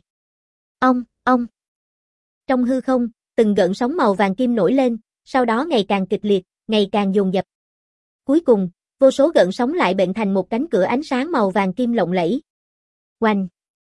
Ong. Trong hư không, từng gợn sóng màu vàng kim nổi lên, sau đó ngày càng kịch liệt, ngày càng dồn dập. Cuối cùng, vô số gợn sóng lại bệnh thành một cánh cửa ánh sáng màu vàng kim lộng lẫy. Oanh!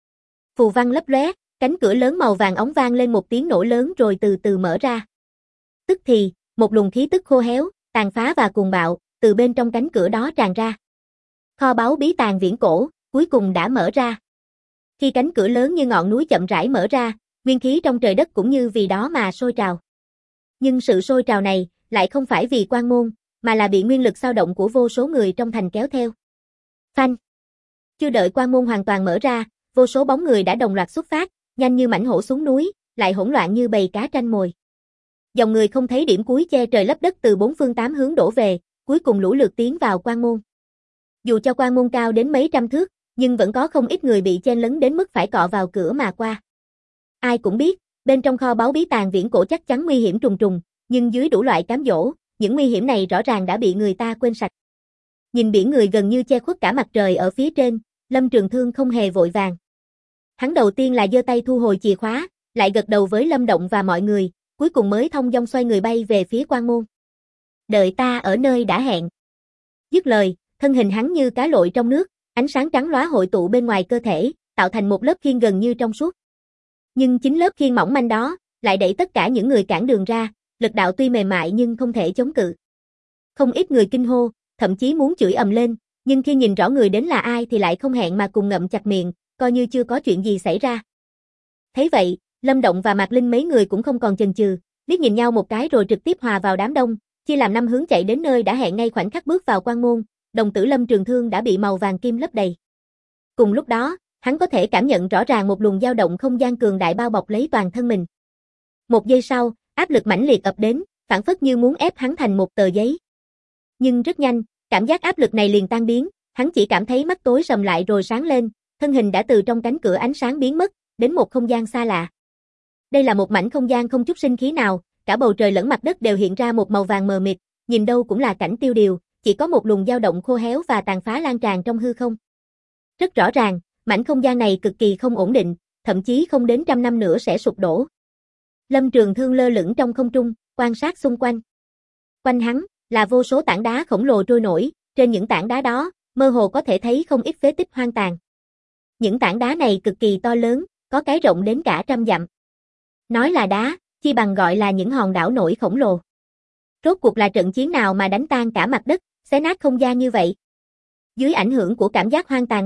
Phù văn lấp lóe, cánh cửa lớn màu vàng óng vang lên một tiếng nổ lớn rồi từ từ mở ra. Tức thì, một luồng khí tức khô héo, tàn phá và cuồng bạo, từ bên trong cánh cửa đó tràn ra. Kho báu bí tàng viễn cổ, cuối cùng đã mở ra. Khi cánh cửa lớn như ngọn núi chậm rãi mở ra, nguyên khí trong trời đất cũng như vì đó mà sôi trào. Nhưng sự sôi trào này, lại không phải vì Quan Môn, mà là bị nguyên lực xao động của vô số người trong thành kéo theo. Phanh! Chưa đợi Quan Môn hoàn toàn mở ra, vô số bóng người đã đồng loạt xuất phát, nhanh như mãnh hổ xuống núi, lại hỗn loạn như bầy cá tranh mồi. Dòng người không thấy điểm cuối che trời lấp đất từ 4 phương 8 hướng đổ về, cuối cùng lũ lượt tiến vào Quan Môn. Dù cho Quan Môn cao đến mấy trăm thước, nhưng vẫn có không ít người bị chen lấn đến mức phải cọ vào cửa mà qua. Ai cũng biết, bên trong kho báu bí tàng viễn cổ chắc chắn nguy hiểm trùng trùng, nhưng dưới đủ loại cám dỗ, những nguy hiểm này rõ ràng đã bị người ta quên sạch. Nhìn biển người gần như che khuất cả mặt trời ở phía trên, Lâm Trường Thương không hề vội vàng. Hắn đầu tiên là giơ tay thu hồi chìa khóa, lại gật đầu với Lâm Động và mọi người, cuối cùng mới thông dong xoay người bay về phía Quan Môn. Đợi ta ở nơi đã hẹn. Dứt lời, thân hình hắn như cá lội trong nước, ánh sáng trắng lóa hội tụ bên ngoài cơ thể, tạo thành một lớp khiên gần như trong suốt. Nhưng chính lớp khiên mỏng manh đó, lại đẩy tất cả những người cản đường ra, lực đạo tuy mềm mại nhưng không thể chống cự. Không ít người kinh hô, thậm chí muốn chửi ầm lên, nhưng khi nhìn rõ người đến là ai thì lại không hẹn mà cùng ngậm chặt miệng, coi như chưa có chuyện gì xảy ra. Thấy vậy, Lâm Động và Mạc Linh mấy người cũng không còn chần chừ, liếc nhìn nhau một cái rồi trực tiếp hòa vào đám đông, chia làm 5 hướng chạy đến nơi đã hẹn. Ngay khoảnh khắc bước vào Quan Môn, đồng tử Lâm Trường Thương đã bị màu vàng kim lấp đầy. Cùng lúc đó, hắn có thể cảm nhận rõ ràng một luồng dao động không gian cường đại bao bọc lấy toàn thân mình. Một giây sau, áp lực mãnh liệt ập đến, phảng phất như muốn ép hắn thành một tờ giấy. Nhưng rất nhanh, cảm giác áp lực này liền tan biến, hắn chỉ cảm thấy mắt tối sầm lại rồi sáng lên, thân hình đã từ trong cánh cửa ánh sáng biến mất, đến một không gian xa lạ. Đây là một mảnh không gian không chút sinh khí nào, cả bầu trời lẫn mặt đất đều hiện ra một màu vàng mờ mịt, nhìn đâu cũng là cảnh tiêu điều, chỉ có một luồng dao động khô héo và tàn phá lan tràn trong hư không. Rất rõ ràng, mảnh không gian này cực kỳ không ổn định, thậm chí không đến 100 năm nữa sẽ sụp đổ. Lâm Trường Thương lơ lửng trong không trung, quan sát xung quanh. Quanh hắn là vô số tảng đá khổng lồ trôi nổi, trên những tảng đá đó, mơ hồ có thể thấy không ít phế tích hoang tàn. Những tảng đá này cực kỳ to lớn, có cái rộng đến cả 100 dặm. Nói là đá, chi bằng gọi là những hòn đảo nổi khổng lồ. Rốt cuộc là trận chiến nào mà đánh tan cả mặt đất, xé nát không gian như vậy? Dưới ảnh hưởng của cảm giác hoang tàn này,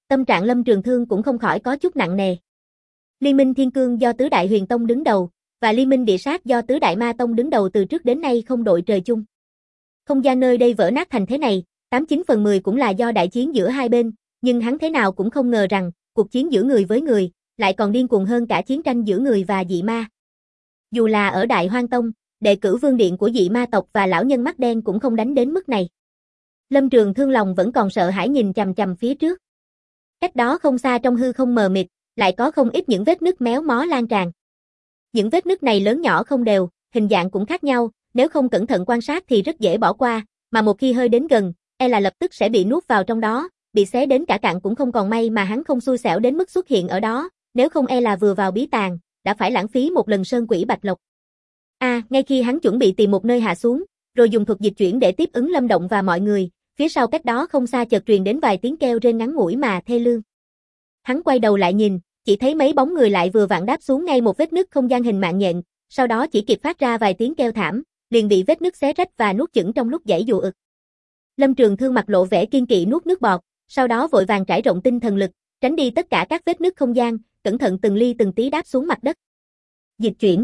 Tâm trạng Lâm Trường Thương cũng không khỏi có chút nặng nề. Liên minh Thiên Cương do Tứ Đại Huyền Tông đứng đầu, và Liên minh Địa Sát do Tứ Đại Ma Tông đứng đầu từ trước đến nay không đội trời chung. Không gian nơi đây vỡ nát thành thế này, 89/10 cũng là do đại chiến giữa hai bên, nhưng hắn thế nào cũng không ngờ rằng, cuộc chiến giữa người với người, lại còn điên cuồng hơn cả chiến tranh giữa người và dị ma. Dù là ở Đại Hoang Tông, đệ cửu vương điện của dị ma tộc và lão nhân mắt đen cũng không đánh đến mức này. Lâm Trường Thương lòng vẫn còn sợ hãi nhìn chằm chằm phía trước. Cách đó không xa trong hư không mờ mịt, lại có không ít những vết nứt méo mó lan tràn. Những vết nứt này lớn nhỏ không đều, hình dạng cũng khác nhau, nếu không cẩn thận quan sát thì rất dễ bỏ qua, mà một khi hơi đến gần, là lập tức sẽ bị nuốt vào trong đó, bị xé đến cả cặn cũng không còn. May mà hắn không xui xẻo đến mức xuất hiện ở đó, nếu không là vừa vào bí tàng, đã phải lãng phí một lần sơn quỷ bạch lộc. Ngay khi hắn chuẩn bị tìm một nơi hạ xuống, rồi dùng thuật dịch chuyển để tiếp ứng Lâm Động và mọi người, phía sau cách đó không xa chợt truyền đến vài tiếng kêu rên ngắn ngủi mà thê lương. Hắn quay đầu lại nhìn, chỉ thấy mấy bóng người lại vừa vặn đáp xuống ngay một vết nứt không gian hình mạng nhện, sau đó chỉ kịp phát ra vài tiếng kêu thảm, liền bị vết nứt xé rách và nuốt chửng trong lúc giãy giụa ực. Lâm Trường Thương mặt lộ vẻ kiên kỵ nuốt nước bọt, sau đó vội vàng trải rộng tinh thần lực, tránh đi tất cả các vết nứt không gian, cẩn thận từng ly từng tí đáp xuống mặt đất. Dịch chuyển.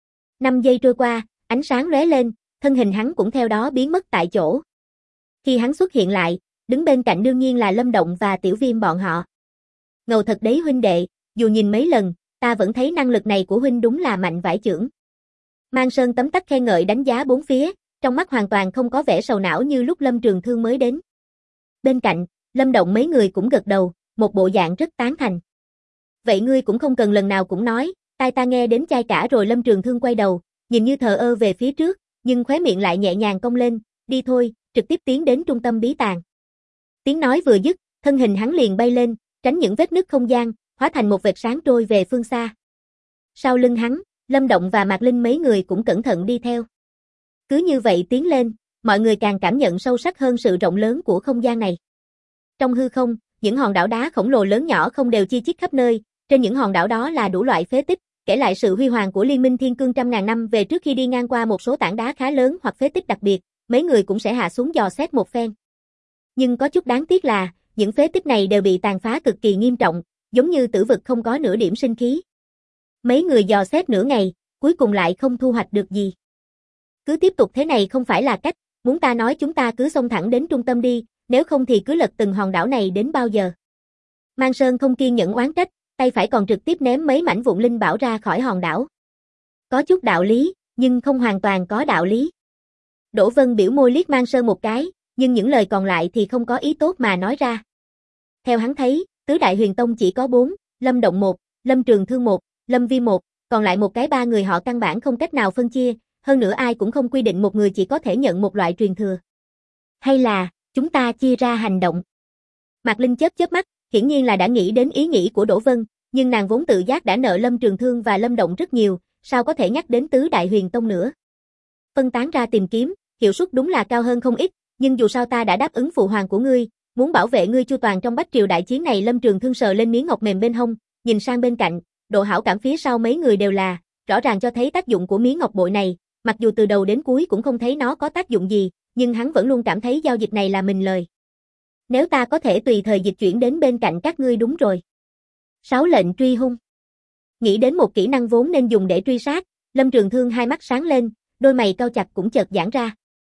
5 giây trôi qua, ánh sáng lóe lên, thân hình hắn cũng theo đó biến mất tại chỗ. Khi hắn xuất hiện lại, đứng bên cạnh đương nhiên là Lâm Động và Tiểu Viêm bọn họ. Ngầu thật đấy huynh đệ, dù nhìn mấy lần, ta vẫn thấy năng lực này của huynh đúng là mạnh vãi chưởng. Mang Sơn tấm tắc khen ngợi đánh giá bốn phía, trong mắt hoàn toàn không có vẻ sầu não như lúc Lâm Trường Thương mới đến. Bên cạnh, Lâm Động mấy người cũng gật đầu, một bộ dạng rất tán thành. Vậy ngươi cũng không cần lần nào cũng nói, tai ta nghe đến chai cả rồi. Lâm Trường Thương quay đầu, nhìn như thờ ơ về phía trước, nhưng khóe miệng lại nhẹ nhàng cong lên, đi thôi, trực tiếp tiến đến trung tâm bí tàng. Tiếng nói vừa dứt, thân hình hắn liền bay lên, tránh những vết nứt không gian, hóa thành một vệt sáng trôi về phương xa. Sau lưng hắn, Lâm Động và Mạc Linh mấy người cũng cẩn thận đi theo. Cứ như vậy tiến lên, mọi người càng cảm nhận sâu sắc hơn sự rộng lớn của không gian này. Trong hư không, những hòn đảo đá khổng lồ lớn nhỏ không đều chi chít khắp nơi, trên những hòn đảo đó là đủ loại phế tích, kể lại sự huy hoàng của Liên minh Thiên Cương trăm ngàn năm về trước. Khi đi ngang qua một số tảng đá khá lớn hoặc phế tích đặc biệt, mấy người cũng sẽ hạ xuống dò xét một phen. Nhưng có chút đáng tiếc là, những phế tích này đều bị tàn phá cực kỳ nghiêm trọng, giống như tử vực không có nửa điểm sinh khí. Mấy người dò xét nửa ngày, cuối cùng lại không thu hoạch được gì. Cứ tiếp tục thế này không phải là cách, muốn ta nói chúng ta cứ xông thẳng đến trung tâm đi, nếu không thì cứ lật từng hòn đảo này đến bao giờ. Mang Sơn không kiên nhẫn oán trách, tay phải còn trực tiếp ném mấy mảnh vụn linh bảo ra khỏi hòn đảo. Có chút đạo lý, nhưng không hoàn toàn có đạo lý. Đỗ Vân biểu môi liếc Mang Sơn một cái, nhưng những lời còn lại thì không có ý tốt mà nói ra. Theo hắn thấy, Tứ Đại Huyền Tông chỉ có 4, Lâm Động 1, Lâm Trường Thương 1, Lâm Vi 1, còn lại một cái 3 người họ căn bản không cách nào phân chia, hơn nữa ai cũng không quy định một người chỉ có thể nhận một loại truyền thừa. Hay là, chúng ta chia ra hành động. Mạc Linh chớp chớp mắt, hiển nhiên là đã nghĩ đến ý nghĩ của Đỗ Vân, nhưng nàng vốn tự giác đã nợ Lâm Trường Thương và Lâm Động rất nhiều, sao có thể nhắc đến Tứ Đại Huyền Tông nữa. Phân tán ra tìm kiếm, hiệu suất đúng là cao hơn không ít, nhưng dù sao ta đã đáp ứng phụ hoàng của ngươi, muốn bảo vệ ngươi chu toàn trong bách triều đại chiến này. Lâm Trường Thương sờ lên miếng ngọc mềm bên hông, nhìn sang bên cạnh, độ hảo cảm phía sau mấy người đều là, rõ ràng cho thấy tác dụng của miếng ngọc bội này, mặc dù từ đầu đến cuối cũng không thấy nó có tác dụng gì, nhưng hắn vẫn luôn cảm thấy giao dịch này là mình lời. Nếu ta có thể tùy thời dịch chuyển đến bên cạnh các ngươi. Đúng rồi. 6 lệnh truy hung. Nghĩ đến một kỹ năng vốn nên dùng để truy sát, Lâm Trường Thương hai mắt sáng lên, đôi mày cau chặt cũng chợt giãn ra.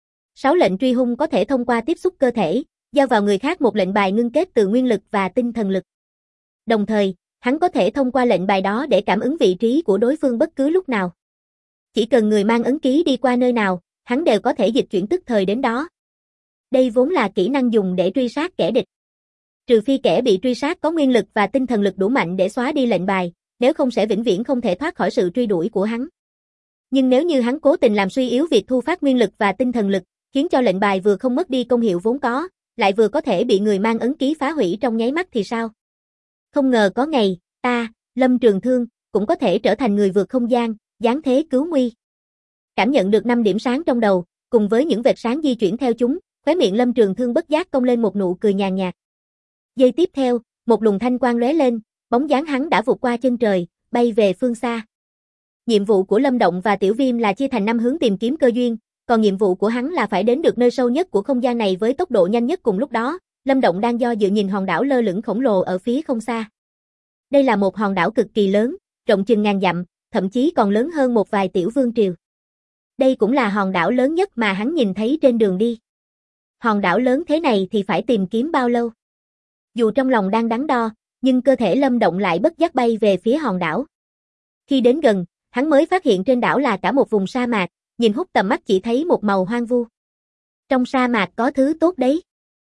6 lệnh truy hung có thể thông qua tiếp xúc cơ thể, giao vào người khác một lệnh bài ngưng kết từ nguyên lực và tinh thần lực. Đồng thời, hắn có thể thông qua lệnh bài đó để cảm ứng vị trí của đối phương bất cứ lúc nào. Chỉ cần người mang ấn ký đi qua nơi nào, hắn đều có thể dịch chuyển tức thời đến đó. Đây vốn là kỹ năng dùng để truy sát kẻ địch. Trừ phi kẻ bị truy sát có nguyên lực và tinh thần lực đủ mạnh để xóa đi lệnh bài, nếu không sẽ vĩnh viễn không thể thoát khỏi sự truy đuổi của hắn. Nhưng nếu như hắn cố tình làm suy yếu việc thu phát nguyên lực và tinh thần lực, khiến cho lệnh bài vừa không mất đi công hiệu vốn có, lại vừa có thể bị người mang ấn ký phá hủy trong nháy mắt thì sao? Không ngờ có ngày, ta, Lâm Trường Thương, cũng có thể trở thành người vượt không gian, giáng thế cứu nguy. Cảm nhận được 5 điểm sáng trong đầu, cùng với những vệt sáng di chuyển theo chúng, khóe miệng Lâm Trường Thương bất giác cong lên một nụ cười nhàn nhạt. Giây tiếp theo, một luồng thanh quang lóe lên, bóng dáng hắn đã vụt qua chân trời, bay về phương xa. Nhiệm vụ của Lâm Động và Tiểu Viêm là chia thành 5 hướng tìm kiếm cơ duyên, còn nhiệm vụ của hắn là phải đến được nơi sâu nhất của không gian này với tốc độ nhanh nhất cùng lúc đó, Lâm Động đang do dự nhìn hòn đảo lơ lửng khổng lồ ở phía không xa. Đây là một hòn đảo cực kỳ lớn, rộng chừng ngàn dặm, thậm chí còn lớn hơn một vài tiểu vương triều. Đây cũng là hòn đảo lớn nhất mà hắn nhìn thấy trên đường đi. Hòn đảo lớn thế này thì phải tìm kiếm bao lâu? Dù trong lòng đang đắn đo, nhưng cơ thể Lâm Động lại bất giác bay về phía hòn đảo. Khi đến gần, hắn mới phát hiện trên đảo là cả một vùng sa mạc, nhìn hút tầm mắt chỉ thấy một màu hoang vu. Trong sa mạc có thứ tốt đấy.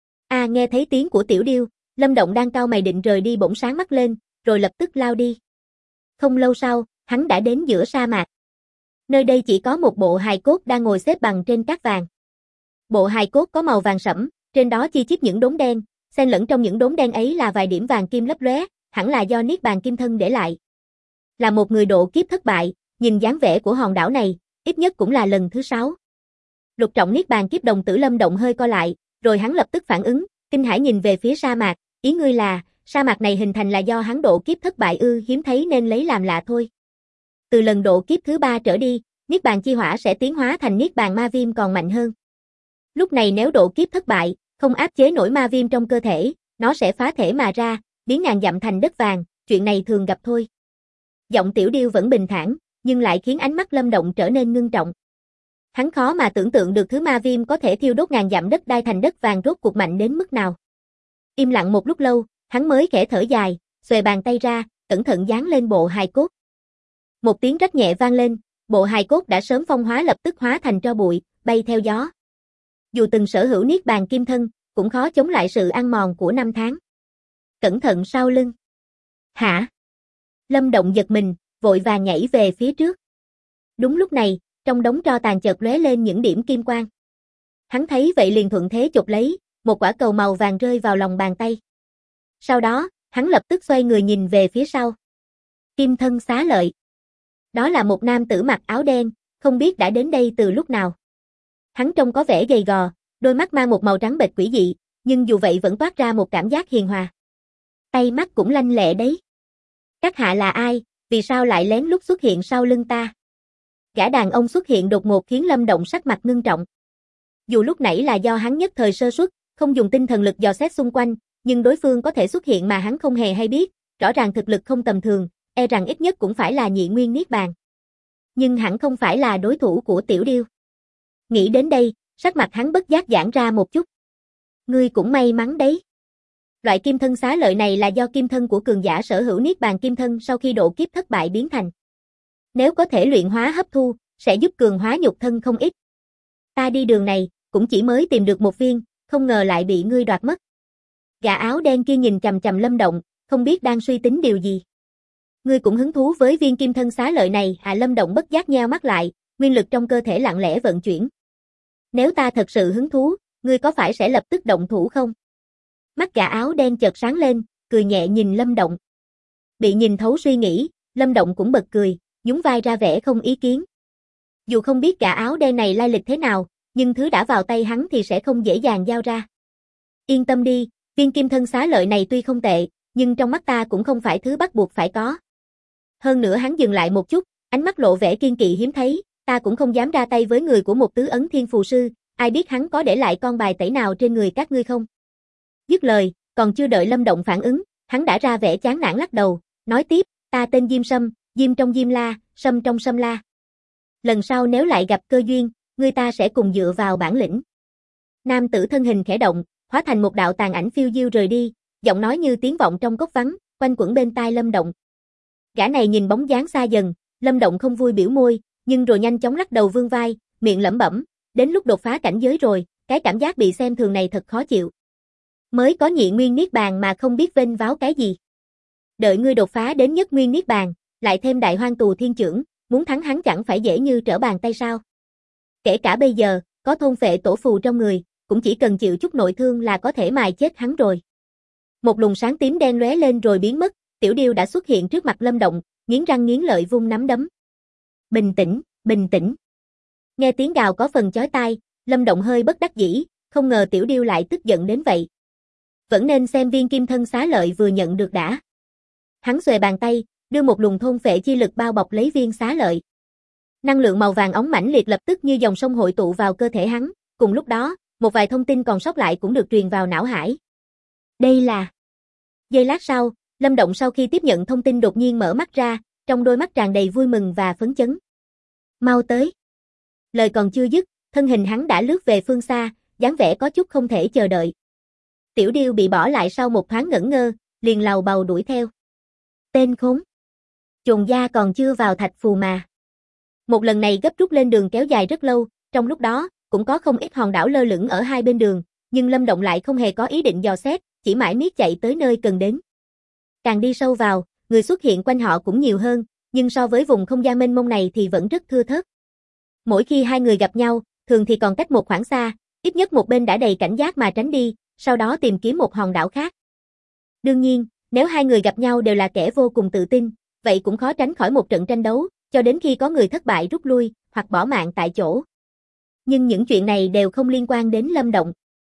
Nghe thấy tiếng của Tiểu Điêu, Lâm Động đang cau mày định rời đi bỗng sáng mắt lên, rồi lập tức lao đi. Không lâu sau, hắn đã đến giữa sa mạc. Nơi đây chỉ có một bộ hài cốt đang ngồi xếp bằng trên cát vàng. Bộ hài cốt có màu vàng sẫm, trên đó chi chít những đốm đen, xen lẫn trong những đốm đen ấy là vài điểm vàng kim lấp lóe, hẳn là do Niết Bàn Kim Thân để lại. Là một người độ kiếp thất bại, nhìn dáng vẻ của hòn đảo này, ít nhất cũng là lần thứ 6. Lục trọng Niết Bàn kiếp đồng tử Lâm Động hơi co lại, rồi hắn lập tức phản ứng, kinh hãi nhìn về phía sa mạc, ý ngươi là, sa mạc này hình thành là do hắn độ kiếp thất bại ư? Hiếm thấy nên lấy làm lạ thôi. Từ lần độ kiếp thứ 3 trở đi, Niết Bàn chi hỏa sẽ tiến hóa thành Niết Bàn ma viêm còn mạnh hơn. Lúc này nếu độ kiếp thất bại, không áp chế nổi ma viêm trong cơ thể, nó sẽ phá thể mà ra, biến ngàn dặm thành đất vàng, chuyện này thường gặp thôi. Giọng Tiểu Điêu vẫn bình thản, nhưng lại khiến ánh mắt Lâm Động trở nên ngưng trọng. Hắn khó mà tưởng tượng được thứ ma viêm có thể thiêu đốt ngàn dặm đất đai thành đất vàng rốt cuộc mạnh đến mức nào. Im lặng một lúc lâu, hắn mới khẽ thở dài, xuề bàn tay ra, cẩn thận dán lên bộ hài cốt. Một tiếng rách nhẹ vang lên, bộ hài cốt đã sớm phong hóa lập tức hóa thành tro bụi, bay theo gió. Dù từng sở hữu Niết Bàn Kim Thân, cũng khó chống lại sự ăn mòn của năm tháng. Cẩn thận sau lưng. Hả? Lâm Động giật mình, vội vàng nhảy về phía trước. Đúng lúc này, trong đống tro tàn chợt lóe lên những điểm kim quang. Hắn thấy vậy liền thuận thế chụp lấy, một quả cầu màu vàng rơi vào lòng bàn tay. Sau đó, hắn lập tức xoay người nhìn về phía sau. Kim Thân Xá Lợi. Đó là một nam tử mặc áo đen, không biết đã đến đây từ lúc nào. Hắn trông có vẻ gầy gò, đôi mắt mang một màu trắng bệch quỷ dị, nhưng dù vậy vẫn toát ra một cảm giác hiền hòa. Tay mắt cũng lanh lẹ đấy. Các hạ là ai, vì sao lại lén lút xuất hiện sau lưng ta? Gã đàn ông xuất hiện đột ngột khiến Lâm Động sắc mặt ngưng trọng. Dù lúc nãy là do hắn nhất thời sơ suất, không dùng tinh thần lực dò xét xung quanh, nhưng đối phương có thể xuất hiện mà hắn không hề hay biết, rõ ràng thực lực không tầm thường, e rằng ít nhất cũng phải là nhị nguyên niết bàn. Nhưng hẳn không phải là đối thủ của Tiểu Điêu. Nghĩ đến đây, sắc mặt hắn bất giác giãn ra một chút. Ngươi cũng may mắn đấy. Loại kim thân xá lợi này là do kim thân của cường giả sở hữu Niết Bàn Kim Thân sau khi độ kiếp thất bại biến thành. Nếu có thể luyện hóa hấp thu, sẽ giúp cường hóa nhục thân không ít. Ta đi đường này, cũng chỉ mới tìm được một viên, không ngờ lại bị ngươi đoạt mất. Gã áo đen kia nhìn chằm chằm Lâm Động, không biết đang suy tính điều gì. Ngươi cũng hứng thú với viên kim thân xá lợi này? Lâm Động bất giác nheo mắt lại, nguyên lực trong cơ thể lặng lẽ vận chuyển. Nếu ta thật sự hứng thú, ngươi có phải sẽ lập tức động thủ không? Mắt gã áo đen chợt sáng lên, cười nhẹ nhìn Lâm Động. Bị nhìn thấu suy nghĩ, Lâm Động cũng bật cười, nhún vai ra vẻ không ý kiến. Dù không biết gã áo đen này lai lịch thế nào, nhưng thứ đã vào tay hắn thì sẽ không dễ dàng giao ra. Yên tâm đi, viên kim thân xá lợi này tuy không tệ, nhưng trong mắt ta cũng không phải thứ bắt buộc phải có. Hơn nữa hắn dừng lại một chút, ánh mắt lộ vẻ kiên kỵ hiếm thấy, ta cũng không dám ra tay với người của một tứ ấn thiên phù sư, ai biết hắn có để lại con bài tẩy nào trên người các ngươi không? Dứt lời, còn chưa đợi Lâm Động phản ứng, hắn đã ra vẻ chán nản lắc đầu, nói tiếp, ta tên Diêm Sâm, Diêm trong Diêm La, Sâm trong Sâm La. Lần sau nếu lại gặp cơ duyên, người ta sẽ cùng dựa vào bản lĩnh. Nam tử thân hình khẽ động, hóa thành một đạo tàn ảnh phiêu diêu rời đi, giọng nói như tiếng vọng trong cốc vắng, quanh quẩn bên tai Lâm Động. Gã này nhìn bóng dáng xa dần, Lâm Động không vui biểu môi, nhưng rồi nhanh chóng lắc đầu vươn vai, miệng lẩm bẩm, đến lúc đột phá cảnh giới rồi, cái cảm giác bị xem thường này thật khó chịu. Mới có nhị nguyên niết bàn mà không biết vênh váo cái gì. Đợi ngươi đột phá đến nhất nguyên niết bàn, lại thêm đại hoang tù thiên chưởng, muốn thắng hắn chẳng phải dễ như trở bàn tay sao? Kể cả bây giờ, có thôn phệ tổ phù trong người, cũng chỉ cần chịu chút nội thương là có thể mài chết hắn rồi. Một luồng sáng tím đen lóe lên rồi biến mất, Tiểu Điêu đã xuất hiện trước mặt Lâm Động, nghiến răng nghiến lợi vung nắm đấm. Bình tĩnh, bình tĩnh. Nghe tiếng gào có phần chói tai, Lâm Động hơi bất đắc dĩ, không ngờ Tiểu Điêu lại tức giận đến vậy. Vẫn nên xem viên kim thân xá lợi vừa nhận được đã. Hắn xuề bàn tay, đưa một luồng thôn phệ chi lực bao bọc lấy viên xá lợi. Năng lượng màu vàng óng mãnh liệt lập tức như dòng sông hội tụ vào cơ thể hắn, cùng lúc đó, một vài thông tin còn sót lại cũng được truyền vào não hải. Đây là... Giây lát sau, Lâm Động sau khi tiếp nhận thông tin đột nhiên mở mắt ra, trong đôi mắt tràn đầy vui mừng và phấn chấn. Mau tới. Lời còn chưa dứt, thân hình hắn đã lướt về phương xa, dáng vẻ có chút không thể chờ đợi. Tiểu Điêu bị bỏ lại sau một thoáng ngẩn ngơ, liền lầu bầu đuổi theo. Tên khốn. Chồn gia còn chưa vào thạch phù mà. Một lần này gấp rút lên đường kéo dài rất lâu, trong lúc đó, cũng có không ít hòn đảo lơ lửng ở hai bên đường, nhưng Lâm Động lại không hề có ý định dò xét, chỉ mãi miết chạy tới nơi cần đến. Càng đi sâu vào, người xuất hiện quanh họ cũng nhiều hơn, nhưng so với vùng không gian mênh mông này thì vẫn rất thưa thớt. Mỗi khi hai người gặp nhau, thường thì còn cách một khoảng xa, ít nhất một bên đã đầy cảnh giác mà tránh đi, sau đó tìm kiếm một hòn đảo khác. Đương nhiên, nếu hai người gặp nhau đều là kẻ vô cùng tự tin, vậy cũng khó tránh khỏi một trận tranh đấu, cho đến khi có người thất bại rút lui, hoặc bỏ mạng tại chỗ. Nhưng những chuyện này đều không liên quan đến Lâm Động.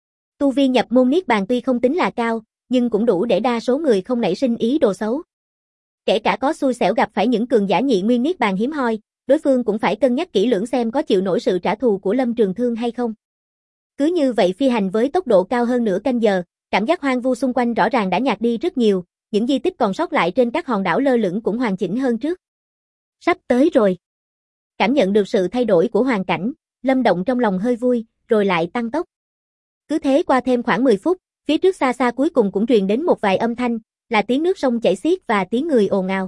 Tu vi nhập môn Niết Bàn tuy không tính là cao, nhưng cũng đủ để đa số người không nảy sinh ý đồ xấu. Kể cả có xui xẻo gặp phải những cường giả nhị nguyên Niết Bàn hiếm hoi, đối phương cũng phải cân nhắc kỹ lưỡng xem có chịu nổi sự trả thù của Lâm Trường Thương hay không. Cứ như vậy phi hành với tốc độ cao hơn nửa canh giờ, cảm giác hoang vu xung quanh rõ ràng đã nhạt đi rất nhiều, những di tích còn sót lại trên các hòn đảo lơ lửng cũng hoàn chỉnh hơn trước. Sắp tới rồi. Cảm nhận được sự thay đổi của hoàn cảnh, Lâm Động trong lòng hơi vui, rồi lại tăng tốc. Cứ thế qua thêm khoảng 10 phút, phía trước xa xa cuối cùng cũng truyền đến một vài âm thanh, là tiếng nước sông chảy xiết và tiếng người ồn ào.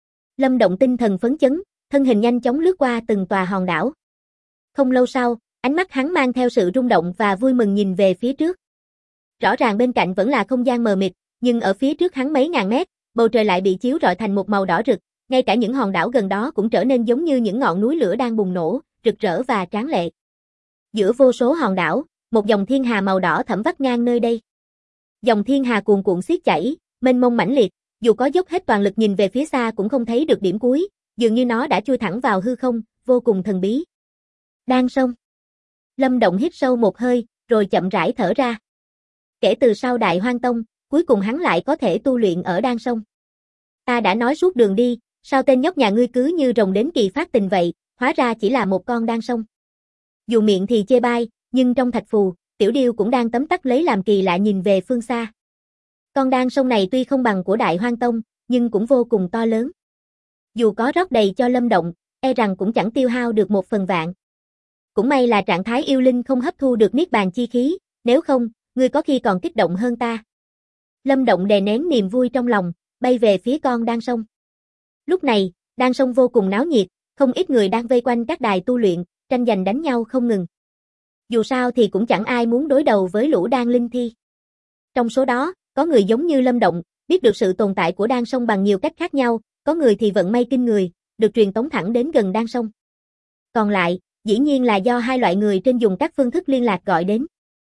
Lâm Động tinh thần phấn chấn, thân hình nhanh chóng lướt qua từng tòa hòn đảo. Không lâu sau, ánh mắt hắn mang theo sự rung động và vui mừng nhìn về phía trước. Rõ ràng bên cạnh vẫn là không gian mờ mịt, nhưng ở phía trước hắn mấy ngàn mét, bầu trời lại bị chiếu rọi thành một màu đỏ rực, ngay cả những hòn đảo gần đó cũng trở nên giống như những ngọn núi lửa đang bùng nổ, rực rỡ và tráng lệ. Giữa vô số hòn đảo, một dòng thiên hà màu đỏ thẫm vắt ngang nơi đây. Dòng thiên hà cuồn cuộn xiết chảy, mênh mông mãnh liệt, dù có dốc hết toàn lực nhìn về phía xa cũng không thấy được điểm cuối, dường như nó đã chui thẳng vào hư không, vô cùng thần bí. Đan sông. Lâm Động hít sâu một hơi, rồi chậm rãi thở ra. Kể từ sau Đại Hoang Tông, cuối cùng hắn lại có thể tu luyện ở Đan sông. Ta đã nói suốt đường đi, sao tên nhóc nhà ngươi cứ như rồng đến kỳ phát tình vậy, hóa ra chỉ là một con đan sông. Dù miệng thì chê bai, nhưng trong thạch phù, Tiểu Điêu cũng đang tấm tắc lấy làm kỳ lạ nhìn về phương xa. Con đan sông này tuy không bằng của Đại Hoang Tông, nhưng cũng vô cùng to lớn. Dù có rót đầy cho Lâm Động, e rằng cũng chẳng tiêu hao được 1/1000. Cũng may là trạng thái yêu linh không hấp thu được Niết Bàn chi khí, nếu không, ngươi có khi còn kích động hơn ta. Lâm Động đè nén niềm vui trong lòng, bay về phía con đan sông. Lúc này, đan sông vô cùng náo nhiệt, không ít người đang vây quanh các đài tu luyện, tranh giành đánh nhau không ngừng. Dù sao thì cũng chẳng ai muốn đối đầu với lũ đan linh thi. Trong số đó, có người giống như Lâm Động, biết được sự tồn tại của đan sông bằng nhiều cách khác nhau, có người thì vận may kinh người, được truyền tống thẳng đến gần đan sông. Còn lại, dĩ nhiên là do hai loại người trên dùng các phương thức liên lạc gọi đến.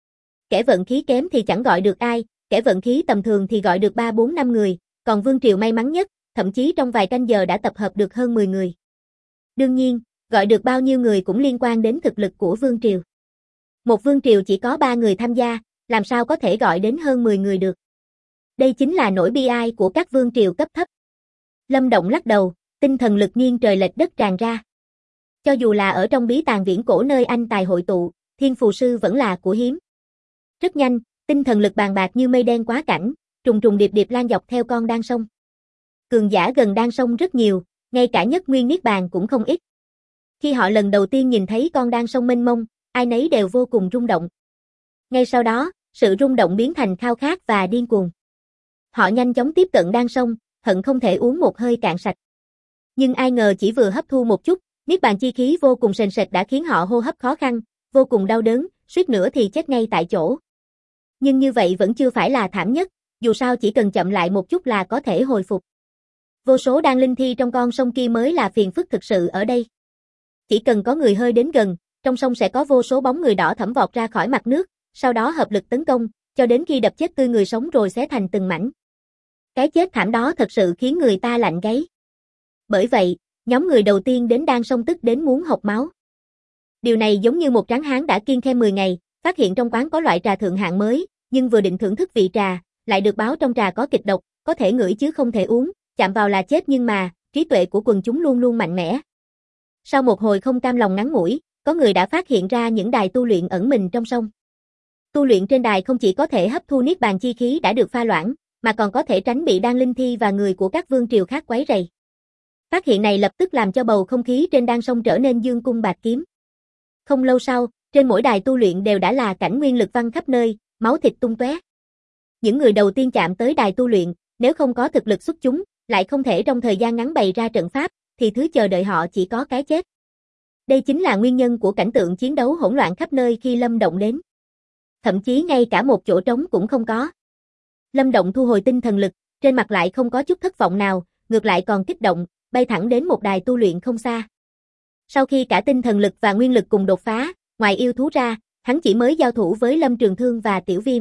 Kẻ vận khí kém thì chẳng gọi được ai, kẻ vận khí tầm thường thì gọi được 3, 4, 5 người, còn Vương Triều may mắn nhất, thậm chí trong vài canh giờ đã tập hợp được hơn 10 người. Đương nhiên, gọi được bao nhiêu người cũng liên quan đến thực lực của Vương Triều. Một Vương Triều chỉ có 3 người tham gia, làm sao có thể gọi đến hơn 10 người được. Đây chính là nỗi bi ai của các Vương Triều cấp thấp. Lâm Động lắc đầu, tinh thần lực nghiêng trời lệch đất tràn ra. Cho dù là ở trong bí tàng viễn cổ nơi anh tài hội tụ, Thiên Phù Sư vẫn là của hiếm. Rất nhanh, tinh thần lực bàn bạc như mây đen quá cảnh, trùng trùng điệp điệp lan dọc theo con đan sông. Cường giả gần đan sông rất nhiều, ngay cả nhất nguyên Niết Bàn cũng không ít. Khi họ lần đầu tiên nhìn thấy con đan sông mênh mông, ai nấy đều vô cùng rung động. Ngay sau đó, sự rung động biến thành khao khát và điên cuồng. Họ nhanh chóng tiếp cận đan sông, hận không thể uống một hơi cạn sạch. Nhưng ai ngờ chỉ vừa hấp thu một chút, Niết Bàn chi khí vô cùng sền sệt đã khiến họ hô hấp khó khăn, vô cùng đau đớn, suýt nữa thì chết ngay tại chỗ. Nhưng như vậy vẫn chưa phải là thảm nhất, dù sao chỉ cần chậm lại một chút là có thể hồi phục. Vô số đan linh thi trong con sông kia mới là phiền phức thực sự ở đây. Chỉ cần có người hơi đến gần, trong sông sẽ có vô số bóng người đỏ thẫm vọt ra khỏi mặt nước, sau đó hợp lực tấn công, cho đến khi đập chết tươi người sống rồi xé thành từng mảnh. Cái chết thảm đó thật sự khiến người ta lạnh gáy. Bởi vậy, nhóm người đầu tiên đến đan sông tức đến muốn hộc máu. Điều này giống như một tráng hán đã kiêng khem 10 ngày, phát hiện trong quán có loại trà thượng hạng mới, nhưng vừa định thưởng thức vị trà, lại được báo trong trà có kịch độc, có thể ngửi chứ không thể uống, chạm vào là chết nhưng mà, trí tuệ của quần chúng luôn luôn mạnh mẽ. Sau một hồi không cam lòng ngắn ngủi, có người đã phát hiện ra những đài tu luyện ẩn mình trong sông. Tu luyện trên đài không chỉ có thể hấp thu niết bàn chi khí đã được pha loãng, mà còn có thể tránh bị đan linh thi và người của các vương triều khác quấy rầy. Phát hiện này lập tức làm cho bầu không khí trên đan sông trở nên dương cung bạt kiếm. Không lâu sau, trên mỗi đài tu luyện đều đã là cảnh nguyên lực văng khắp nơi, máu thịt tung tóe. Những người đầu tiên chạm tới đài tu luyện, nếu không có thực lực xuất chúng, lại không thể trong thời gian ngắn bày ra trận pháp, thì thứ chờ đợi họ chỉ có cái chết. Đây chính là nguyên nhân của cảnh tượng chiến đấu hỗn loạn khắp nơi khi Lâm Động đến. Thậm chí ngay cả một chỗ trống cũng không có. Lâm Động thu hồi tinh thần lực, trên mặt lại không có chút thất vọng nào, ngược lại còn kích động, bay thẳng đến một đài tu luyện không xa. Sau khi cả tinh thần lực và nguyên lực cùng đột phá, ngoài yêu thú ra, hắn chỉ mới giao thủ với Lâm Trường Thương và Tiểu Viêm.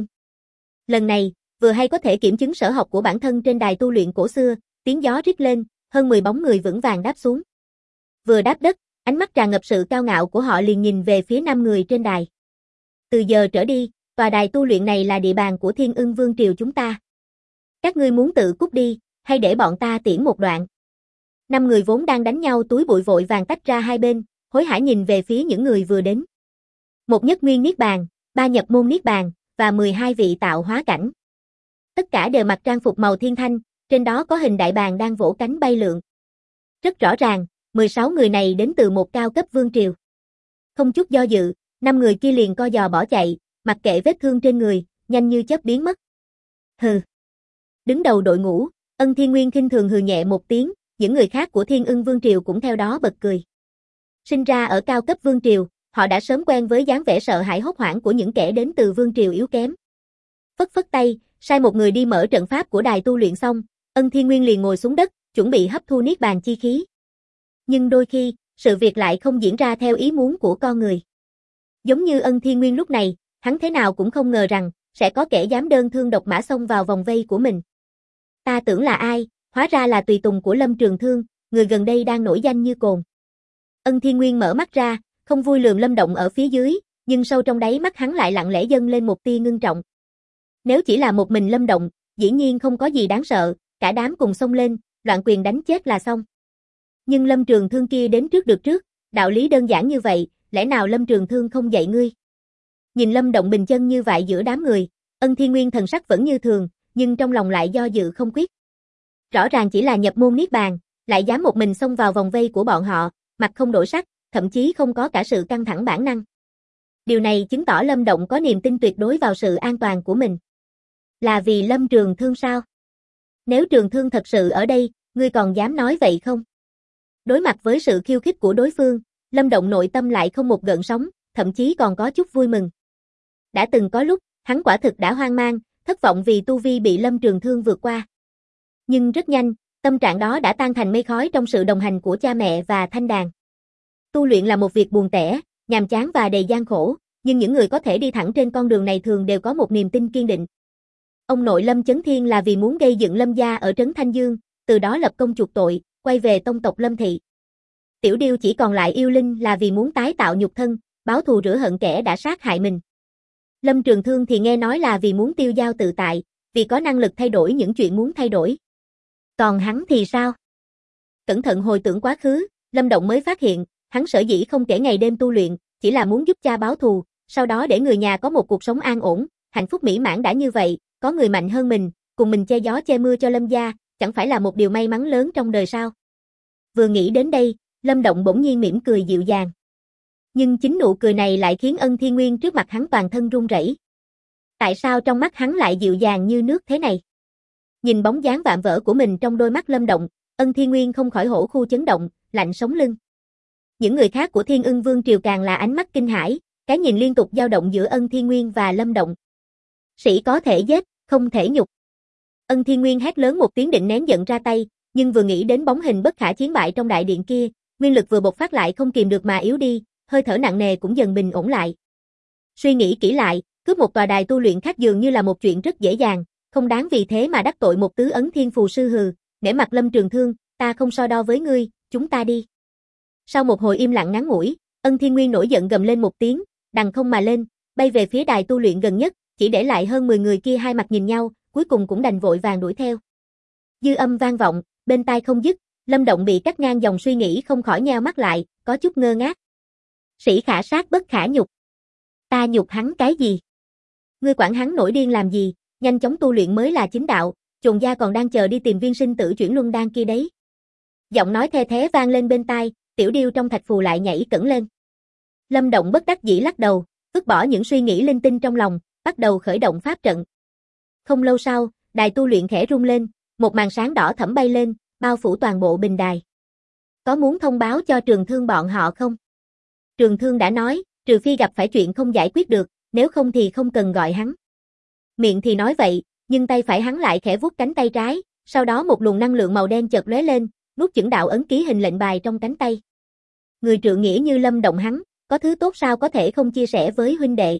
Lần này, vừa hay có thể kiểm chứng sở học của bản thân trên đài tu luyện cổ xưa, tiếng gió rít lên, hơn 10 bóng người vững vàng đáp xuống. Vừa đáp đất, ánh mắt tràn ngập sự cao ngạo của họ liền nhìn về phía 5 người trên đài. Từ giờ trở đi, tòa đài tu luyện này là địa bàn của Thiên Ưng Vương triều chúng ta. Các ngươi muốn tự cút đi, hay để bọn ta tiễn một đoạn? 5 người vốn đang đánh nhau túi bụi vội vàng tách ra hai bên, hối hả nhìn về phía những người vừa đến. Một nhất nguyên niết bàn, 3 nhập môn niết bàn, và 12 vị tạo hóa cảnh. Tất cả đều mặc trang phục màu thiên thanh, trên đó có hình đại bàng đang vỗ cánh bay lượn. Rất rõ ràng, 16 người này đến từ một cao cấp vương triều. Không chút do dự, 5 người kia liền co giò bỏ chạy, mặc kệ vết thương trên người, nhanh như chớp biến mất. Hừ. Đứng đầu đội ngũ, Ân Thiên Nguyên khinh thường hừ nhẹ một tiếng, những người khác của Thiên Ưng Vương triều cũng theo đó bật cười. Sinh ra ở cao cấp vương triều, họ đã sớm quen với dáng vẻ sợ hãi hốt hoảng của những kẻ đến từ vương triều yếu kém. Phất phất tay, sai một người đi mở trận pháp của đài tu luyện xong, Ân Thiên Nguyên liền ngồi xuống đất, chuẩn bị hấp thu niết bàn chi khí. Nhưng đôi khi, sự việc lại không diễn ra theo ý muốn của con người. Giống như Ân Thiên Nguyên lúc này, hắn thế nào cũng không ngờ rằng, sẽ có kẻ dám đơn thương độc mã xông vào vòng vây của mình. Ta tưởng là ai, hóa ra là tùy tùng của Lâm Trường Thương, người gần đây đang nổi danh như cồn. Ân Thiên Nguyên mở mắt ra, không vui lườm Lâm Động ở phía dưới, nhưng sâu trong đáy mắt hắn lại lặng lẽ dâng lên một tia ngưng trọng. Nếu chỉ là một mình Lâm Động, dĩ nhiên không có gì đáng sợ, cả đám cùng xông lên, loạn quyền đánh chết là xong. Nhưng Lâm Trường Thương kia đến trước được trước, đạo lý đơn giản như vậy, lẽ nào Lâm Trường Thương không dạy ngươi? Nhìn Lâm Động bình chân như vậy giữa đám người, Ân Thiên Nguyên thần sắc vẫn như thường, nhưng trong lòng lại do dự không quyết. Rõ ràng chỉ là nhập môn niết bàn, lại dám một mình xông vào vòng vây của bọn họ, mặt không đổi sắc, thậm chí không có cả sự căng thẳng bản năng. Điều này chứng tỏ Lâm Động có niềm tin tuyệt đối vào sự an toàn của mình. Là vì Lâm Trường Thương sao? Nếu Trường Thương thật sự ở đây, ngươi còn dám nói vậy không? Đối mặt với sự khiêu khích của đối phương, Lâm Động nội tâm lại không một gợn sóng, thậm chí còn có chút vui mừng. Đã từng có lúc, hắn quả thực đã hoang mang, thất vọng vì tu vi bị Lâm Trường Thương vượt qua. Nhưng rất nhanh, tâm trạng đó đã tan thành mây khói trong sự đồng hành của cha mẹ và thanh đàn. Tu luyện là một việc buồn tẻ, nhàm chán và đầy gian khổ, nhưng những người có thể đi thẳng trên con đường này thường đều có một niềm tin kiên định. Ông nội Lâm Chấn Thiên là vì muốn gây dựng Lâm gia ở trấn Thanh Dương, từ đó lập công chuộc tội, quay về tông tộc Lâm thị. Tiểu Điêu chỉ còn lại yêu linh là vì muốn tái tạo nhục thân, báo thù rửa hận kẻ đã sát hại mình. Lâm Trường Thương thì nghe nói là vì muốn tiêu dao tự tại, vì có năng lực thay đổi những chuyện muốn thay đổi. Còn hắn thì sao? Cẩn thận hồi tưởng quá khứ, Lâm Động mới phát hiện, hắn sở dĩ không kể ngày đêm tu luyện, chỉ là muốn giúp cha báo thù, sau đó để người nhà có một cuộc sống an ổn, hạnh phúc mỹ mãn đã như vậy, có người mạnh hơn mình, cùng mình che gió che mưa cho Lâm gia, chẳng phải là một điều may mắn lớn trong đời sao? Vừa nghĩ đến đây, Lâm Động bỗng nhiên mỉm cười dịu dàng. Nhưng chính nụ cười này lại khiến Ân Thiên Nguyên trước mặt hắn toàn thân run rẩy. Tại sao trong mắt hắn lại dịu dàng như nước thế này? Nhìn bóng dáng vạm vỡ của mình trong đôi mắt Lâm Động, Ân Thiên Nguyên không khỏi hổ khu chấn động, lạnh sống lưng. Những người khác của Thiên Ưng Vương triều càng là ánh mắt kinh hãi, cái nhìn liên tục dao động giữa Ân Thiên Nguyên và Lâm Động. Sĩ có thể giết, không thể nhục. Ân Thiên Nguyên hét lớn một tiếng định nén giận ra tay, nhưng vừa nghĩ đến bóng hình bất khả chiến bại trong đại điện kia, nguyên lực vừa bộc phát lại không kìm được mà yếu đi, hơi thở nặng nề cũng dần bình ổn lại. Suy nghĩ kỹ lại, cướp một tòa đài tu luyện khác dường như là một chuyện rất dễ dàng, không đáng vì thế mà đắc tội một tứ ấn thiên phù sư hừ, nể mặt Lâm Trường Thương, ta không so đo với ngươi, chúng ta đi. Sau một hồi im lặng ngắn ngủi, Ân Thiên Nguyên nổi giận gầm lên một tiếng, đằng không mà lên, bay về phía đài tu luyện gần nhất, chỉ để lại hơn 10 người kia hai mặt nhìn nhau, cuối cùng cũng đành vội vàng đuổi theo. Dư âm vang vọng, bên tai không dứt, Lâm Động bị cắt ngang dòng suy nghĩ không khỏi nheo mắt lại, có chút ngơ ngác. Sĩ khả sát bất khả nhục. Ta nhục hắn cái gì? Ngươi quản hắn nổi điên làm gì, nhanh chóng tu luyện mới là chính đạo, Trồn gia còn đang chờ đi tìm viên sinh tử chuyển luân đan kia đấy. Giọng nói the thé vang lên bên tai, Tiểu Điêu trong thạch phù lại nhảy cẫng lên. Lâm Động bất đắc dĩ lắc đầu, vứt bỏ những suy nghĩ linh tinh trong lòng, bắt đầu khởi động pháp trận. Không lâu sau, đài tu luyện khẽ rung lên, một màn sáng đỏ thẫm bay lên, bao phủ toàn bộ bình đài. Có muốn thông báo cho Trường Thương bọn họ không? Trường Thương đã nói, trừ phi gặp phải chuyện không giải quyết được, nếu không thì không cần gọi hắn. Miệng thì nói vậy, nhưng tay phải hắn lại khẽ vuốt cánh tay trái, sau đó một luồng năng lượng màu đen chợt lóe lên, nuốt chửng đạo ấn ký hình lệnh bài trong cánh tay. Người trượng nghĩa như Lâm Động hắn, có thứ tốt sao có thể không chia sẻ với huynh đệ.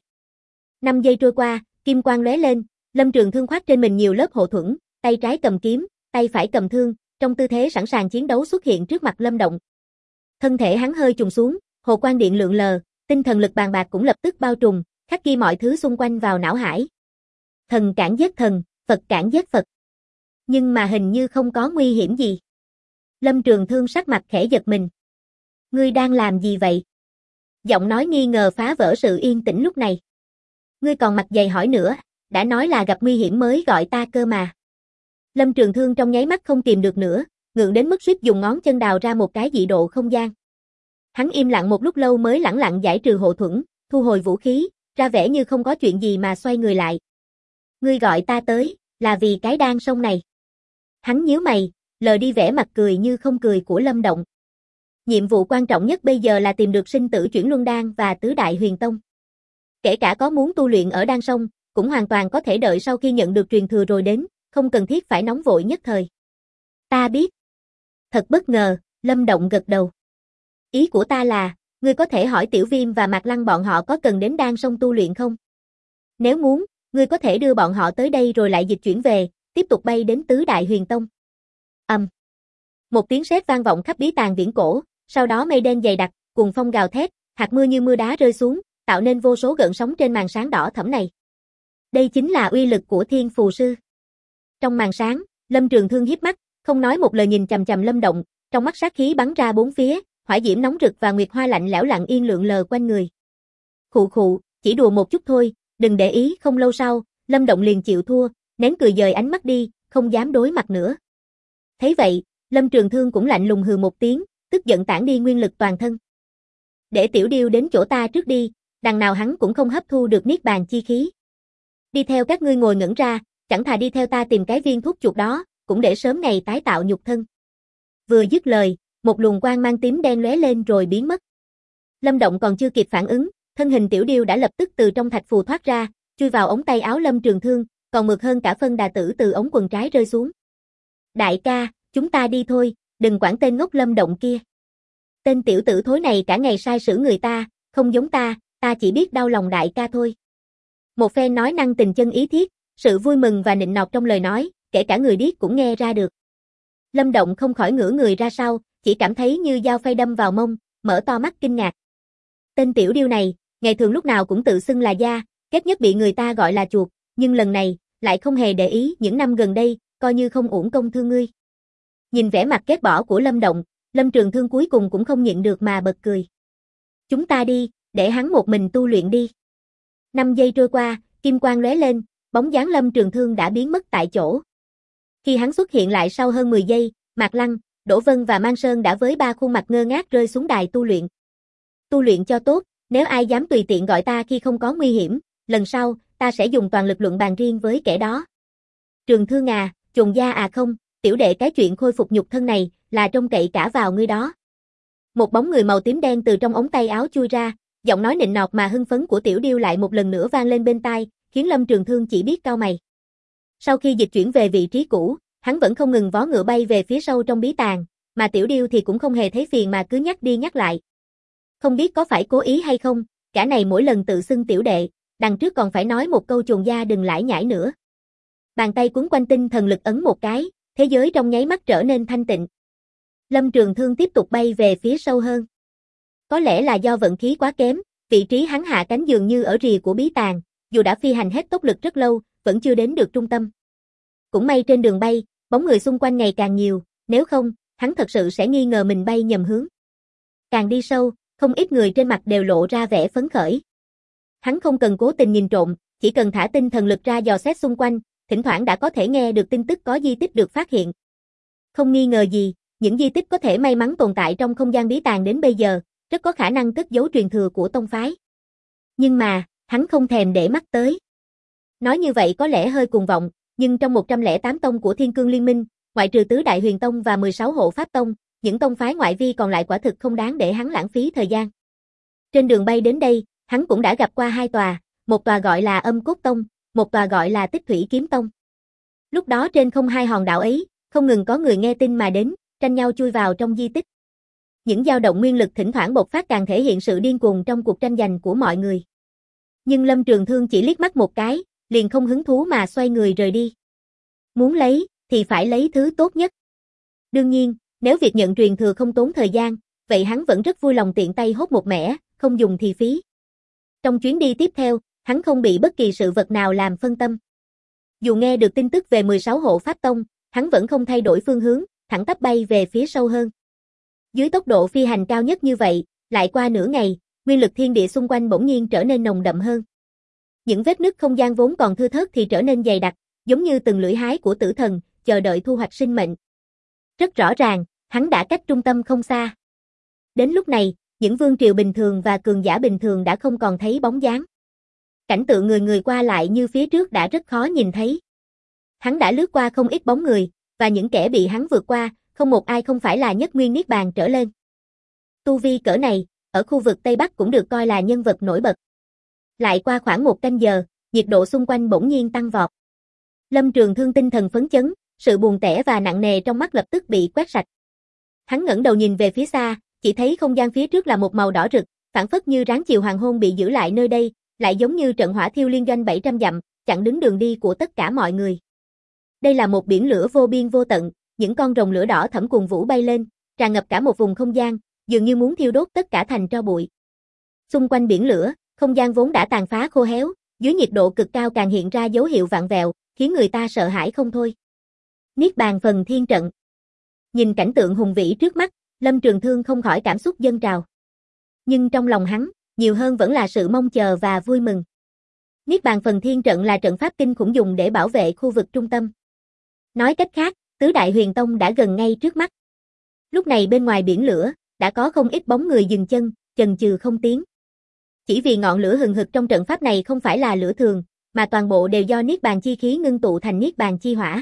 5 giây trôi qua, kim quang lóe lên, Lâm Trường Thương khoác trên mình nhiều lớp hộ thuẫn, tay trái cầm kiếm, tay phải cầm thương, trong tư thế sẵn sàng chiến đấu xuất hiện trước mặt Lâm Động. Thân thể hắn hơi trùng xuống, hồ quang điện lượn lờ, tinh thần lực bàn bạc cũng lập tức bao trùm, khắc ghi mọi thứ xung quanh vào não hải. Thần cản giết thần, Phật cản giết Phật. Nhưng mà hình như không có nguy hiểm gì. Lâm Trường Thương sắc mặt khẽ giật mình. Ngươi đang làm gì vậy? Giọng nói nghi ngờ phá vỡ sự yên tĩnh lúc này. Ngươi còn mặt dày hỏi nữa, đã nói là gặp nguy hiểm mới gọi ta cơ mà. Lâm Trường Thương trong nháy mắt không kìm được nữa, ngượng đến mức suýt dùng ngón chân đào ra một cái dị độ không gian. Hắn im lặng một lúc lâu mới lẳng lặng giải trừ hộ thuẫn, thu hồi vũ khí, ra vẻ như không có chuyện gì mà xoay người lại. Ngươi gọi ta tới, là vì cái đan sông này. Hắn nhíu mày, lờ đi vẻ mặt cười như không cười của Lâm Động. Nhiệm vụ quan trọng nhất bây giờ là tìm được sinh tử chuyển luân đan và tứ đại huyền tông. Kể cả có muốn tu luyện ở đan sông, cũng hoàn toàn có thể đợi sau khi nhận được truyền thừa rồi đến, không cần thiết phải nóng vội nhất thời. Ta biết. Thật bất ngờ, Lâm Động gật đầu. Ý của ta là, ngươi có thể hỏi Tiểu Viêm và Mạc Lăng bọn họ có cần đến đan sông tu luyện không? Nếu muốn, ngươi có thể đưa bọn họ tới đây rồi lại dịch chuyển về, tiếp tục bay đến tứ đại huyền tông. Một tiếng sét vang vọng khắp bí tàng viễn cổ, sau đó mây đen dày đặc, cuồng phong gào thét, hạt mưa như mưa đá rơi xuống, tạo nên vô số gợn sóng trên màn sáng đỏ thẫm này. Đây chính là uy lực của Thiên Phù Sư. Trong màn sáng, Lâm Trường Thương híp mắt, không nói một lời nhìn chằm chằm Lâm Động, trong mắt sát khí bắn ra bốn phía, hỏa diễm nóng rực và nguyệt hoa lạnh lẽo lặng yên lượn lờ quanh người. Khụ khụ, chỉ đùa một chút thôi, đừng để ý. Không lâu sau, Lâm Động liền chịu thua, nén cười dời ánh mắt đi, không dám đối mặt nữa. Thấy vậy, Lâm Trường Thương cũng lạnh lùng hừ một tiếng, tức giận tản đi nguyên lực toàn thân. Để Tiểu Điêu đến chỗ ta trước đi, đằng nào hắn cũng không hấp thu được niết bàn chi khí. Đi theo các ngươi ngồi ngẩn ra, chẳng thà đi theo ta tìm cái viên thuốc chuột đó, cũng để sớm ngày tái tạo nhục thân. Vừa dứt lời, một luồng quang mang tím đen lóe lên rồi biến mất. Lâm Động còn chưa kịp phản ứng, thân hình Tiểu Điêu đã lập tức từ trong thạch phù thoát ra, chui vào ống tay áo Lâm Trường Thương, còn mượt hơn cả phân đà tử từ ống quần trái rơi xuống. Đại ca, chúng ta đi thôi, đừng quản tên ngốc Lâm Động kia. Tên tiểu tử thối này cả ngày sai sử người ta, không giống ta chỉ biết đau lòng đại ca thôi. Một phen nói năng tình chân ý thiết, sự vui mừng và nịnh nọt trong lời nói, kể cả người điếc cũng nghe ra được. Lâm Động không khỏi ngửa người ra sau, chỉ cảm thấy như dao phay đâm vào mông, mở to mắt kinh ngạc. Tên Tiểu Điêu này, ngày thường lúc nào cũng tự xưng là gia, ghét nhất bị người ta gọi là chuột, nhưng lần này, lại không hề để ý. Những năm gần đây, coi như không uổng công thương ngươi. Nhìn vẻ mặt ghét bỏ của Lâm Động, Lâm Trường Thương cuối cùng cũng không nhịn được mà bật cười. Chúng ta đi, để hắn một mình tu luyện đi. 5 giây trôi qua, kim quang lóe lên, bóng dáng Lâm Trường Thương đã biến mất tại chỗ. Khi hắn xuất hiện lại sau hơn 10 giây, Mạc Lăng, Đỗ Vân và Mang Sơn đã với 3 khuôn mặt ngơ ngác rơi xuống đài tu luyện. Tu luyện cho tốt, nếu ai dám tùy tiện gọi ta khi không có nguy hiểm, lần sau, ta sẽ dùng toàn lực luận bàn riêng với kẻ đó. Trường Thương à, Trồn gia à không, tiểu đệ cái chuyện khôi phục nhục thân này, là trông cậy cả vào ngươi đó. Một bóng người màu tím đen từ trong ống tay áo chui ra, giọng nói nịnh nọt mà hưng phấn của Tiểu Điêu lại một lần nữa vang lên bên tai, khiến Lâm Trường Thương chỉ biết cau mày. Sau khi dịch chuyển về vị trí cũ, hắn vẫn không ngừng vó ngựa bay về phía sâu trong bí tàng, mà Tiểu Điêu thì cũng không hề thấy phiền mà cứ nhắc đi nhắc lại. Không biết có phải cố ý hay không, cả này mỗi lần tự xưng tiểu đệ, đằng trước còn phải nói một câu Trồn gia đừng lải nhải nữa. Bàn tay quấn quanh tinh thần lực ấn một cái, thế giới trong nháy mắt trở nên thanh tịnh. Lâm Trường Thương tiếp tục bay về phía sâu hơn. Có lẽ là do vận khí quá kém, vị trí hắn hạ cánh dường như ở rìa của bí tàng, dù đã phi hành hết tốc lực rất lâu, vẫn chưa đến được trung tâm. Cũng may trên đường bay, bóng người xung quanh ngày càng nhiều, nếu không, hắn thật sự sẽ nghi ngờ mình bay nhầm hướng. Càng đi sâu, không ít người trên mặt đều lộ ra vẻ phấn khởi. Hắn không cần cố tình nhìn trộm, chỉ cần thả tinh thần lực ra dò xét xung quanh, thỉnh thoảng đã có thể nghe được tin tức có di tích được phát hiện. Không nghi ngờ gì, những di tích có thể may mắn tồn tại trong không gian bí tàng đến bây giờ, rất có khả năng cất giấu truyền thừa của tông phái. Nhưng mà, hắn không thèm để mắt tới. Nói như vậy có lẽ hơi cuồng vọng, nhưng trong 108 tông của Thiên Cương Liên Minh, ngoại trừ Tứ Đại Huyền Tông và 16 Hộ Pháp Tông, những tông phái ngoại vi còn lại quả thực không đáng để hắn lãng phí thời gian. Trên đường bay đến đây, hắn cũng đã gặp qua hai tòa, một tòa gọi là Âm Cốt Tông, một tòa gọi là Tích Thủy Kiếm Tông. Lúc đó trên không hai hòn đảo ấy, không ngừng có người nghe tin mà đến, tranh nhau chui vào trong di tích. Những dao động nguyên lực thỉnh thoảng bộc phát càng thể hiện sự điên cuồng trong cuộc tranh giành của mọi người. Nhưng Lâm Trường Thương chỉ liếc mắt một cái, liền không hứng thú mà xoay người rời đi. Muốn lấy, thì phải lấy thứ tốt nhất. Đương nhiên, nếu việc nhận truyền thừa không tốn thời gian, vậy hắn vẫn rất vui lòng tiện tay hốt một mẻ, không dùng thì phí. Trong chuyến đi tiếp theo, hắn không bị bất kỳ sự vật nào làm phân tâm. Dù nghe được tin tức về 16 Hộ Pháp Tông, hắn vẫn không thay đổi phương hướng, thẳng tắp bay về phía sâu hơn. Dưới tốc độ phi hành cao nhất như vậy, lại qua nửa ngày, nguyên lực thiên địa xung quanh bỗng nhiên trở nên nồng đậm hơn. Những vết nứt không gian vốn còn thưa thớt thì trở nên dày đặc, giống như từng lưỡi hái của tử thần, chờ đợi thu hoạch sinh mệnh. Rất rõ ràng, hắn đã cách trung tâm không xa. Đến lúc này, những vương triều bình thường và cường giả bình thường đã không còn thấy bóng dáng. Cảnh tượng người người qua lại như phía trước đã rất khó nhìn thấy. Hắn đã lướt qua không ít bóng người, và những kẻ bị hắn vượt qua, không một ai không phải là nhất nguyên niết bàn trở lên. Tu vi cỡ này, ở khu vực Tây Bắc cũng được coi là nhân vật nổi bật. Lại qua khoảng 1 canh giờ, nhiệt độ xung quanh bỗng nhiên tăng vọt. Lâm Trường Thương tinh thần phấn chấn, sự buồn tẻ và nặng nề trong mắt lập tức bị quét sạch. Hắn ngẩng đầu nhìn về phía xa, chỉ thấy không gian phía trước là một màu đỏ rực, phảng phất như ráng chiều hoàng hôn bị giữ lại nơi đây, lại giống như trận hỏa thiêu liên doanh 700 dặm, chặn đứng đường đi của tất cả mọi người. Đây là một biển lửa vô biên vô tận, những con rồng lửa đỏ thẫm cuồn vũ bay lên, tràn ngập cả một vùng không gian, dường như muốn thiêu đốt tất cả thành tro bụi. Xung quanh biển lửa, không gian vốn đã tàn phá khô héo, dưới nhiệt độ cực cao càng hiện ra dấu hiệu vặn vẹo, khiến người ta sợ hãi không thôi. Niết bàn phần thiên trận. Nhìn cảnh tượng hùng vĩ trước mắt, Lâm Trường Thương không khỏi cảm xúc dâng trào. Nhưng trong lòng hắn, nhiều hơn vẫn là sự mong chờ và vui mừng. Niết bàn phần thiên trận là trận pháp kinh khủng dùng để bảo vệ khu vực trung tâm. Nói cách khác, Tứ Đại Huyền Tông đã gần ngay trước mắt. Lúc này bên ngoài biển lửa, đã có không ít bóng người dừng chân, chần chừ không tiến. Chỉ vì ngọn lửa hừng hực trong trận pháp này không phải là lửa thường, mà toàn bộ đều do niết bàn chi khí ngưng tụ thành niết bàn chi hỏa.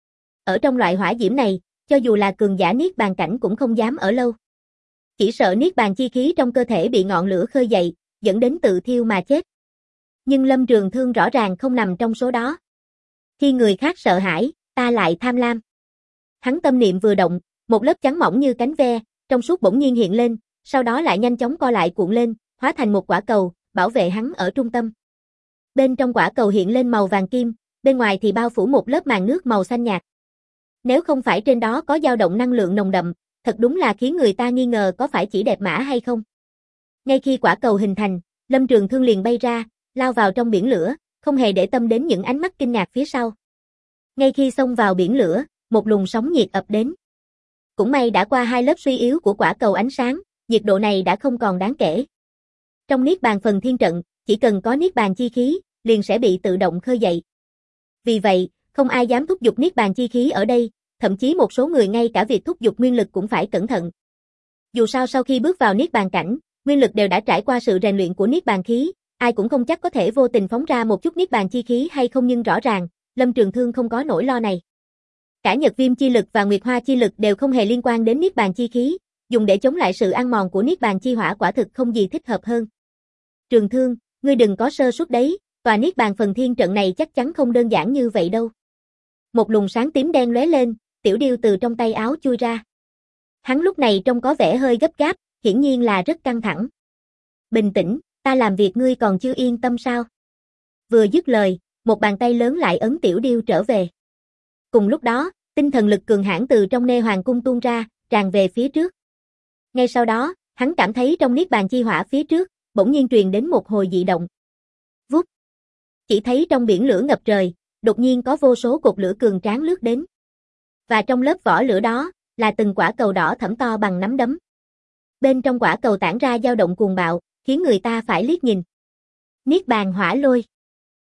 Ở trong loại hỏa diễm này, cho dù là cường giả niết bàn cảnh cũng không dám ở lâu. Chỉ sợ niết bàn chi khí trong cơ thể bị ngọn lửa khơi dậy, dẫn đến tự thiêu mà chết. Nhưng Lâm Trường Thương rõ ràng không nằm trong số đó. Khi người khác sợ hãi, ta lại tham lam. Hắn tâm niệm vừa động, một lớp trắng mỏng như cánh ve, trong suốt bỗng nhiên hiện lên, sau đó lại nhanh chóng co lại cuộn lên, hóa thành một quả cầu, bảo vệ hắn ở trung tâm. Bên trong quả cầu hiện lên màu vàng kim, bên ngoài thì bao phủ một lớp màn nước màu xanh nhạt. Nếu không phải trên đó có dao động năng lượng nồng đậm, thật đúng là khiến người ta nghi ngờ có phải chỉ đẹp mã hay không. Ngay khi quả cầu hình thành, Lâm Trường Thương liền bay ra, lao vào trong biển lửa, không hề để tâm đến những ánh mắt kinh ngạc phía sau. Ngay khi xông vào biển lửa, một luồng sóng nhiệt ập đến. Cũng may đã qua 2 lớp suy yếu của quả cầu ánh sáng, nhiệt độ này đã không còn đáng kể. Trong niết bàn phần thiên trận, chỉ cần có niết bàn chi khí, liền sẽ bị tự động khơi dậy. Vì vậy, không ai dám thúc giục niết bàn chi khí ở đây, thậm chí một số người ngay cả việc thúc giục nguyên lực cũng phải cẩn thận. Dù sao sau khi bước vào niết bàn cảnh, nguyên lực đều đã trải qua sự rèn luyện của niết bàn khí, ai cũng không chắc có thể vô tình phóng ra một chút niết bàn chi khí hay không, nhưng rõ ràng, Lâm Trường Thương không có nỗi lo này. Cả Nhật Viêm chi lực và Nguyệt Hoa chi lực đều không hề liên quan đến niết bàn chi khí, dùng để chống lại sự ăn mòn của niết bàn chi hỏa quả thực không gì thích hợp hơn. Trường Thương, ngươi đừng có sơ suất đấy, tòa niết bàn phần thiên trận này chắc chắn không đơn giản như vậy đâu. Một luồng sáng tím đen lóe lên, Tiểu Điêu từ trong tay áo chui ra. Hắn lúc này trông có vẻ hơi gấp gáp, hiển nhiên là rất căng thẳng. Bình tĩnh, ta làm việc ngươi còn chưa yên tâm sao? Vừa dứt lời, một bàn tay lớn lại ấn Tiểu Điêu trở về. Cùng lúc đó, tinh thần lực cường hãn từ trong Nê Hoàng cung tuôn ra, tràn về phía trước. Ngay sau đó, hắn cảm thấy trong niết bàn chi hỏa phía trước, bỗng nhiên truyền đến một hồi dị động. Vút. Chỉ thấy trong biển lửa ngập trời, đột nhiên có vô số cột lửa cường tráng lướt đến. Và trong lớp vỏ lửa đó, là từng quả cầu đỏ thẫm to bằng nắm đấm. Bên trong quả cầu tản ra dao động cuồng bạo, khiến người ta phải liếc nhìn. Niết bàn hỏa lôi.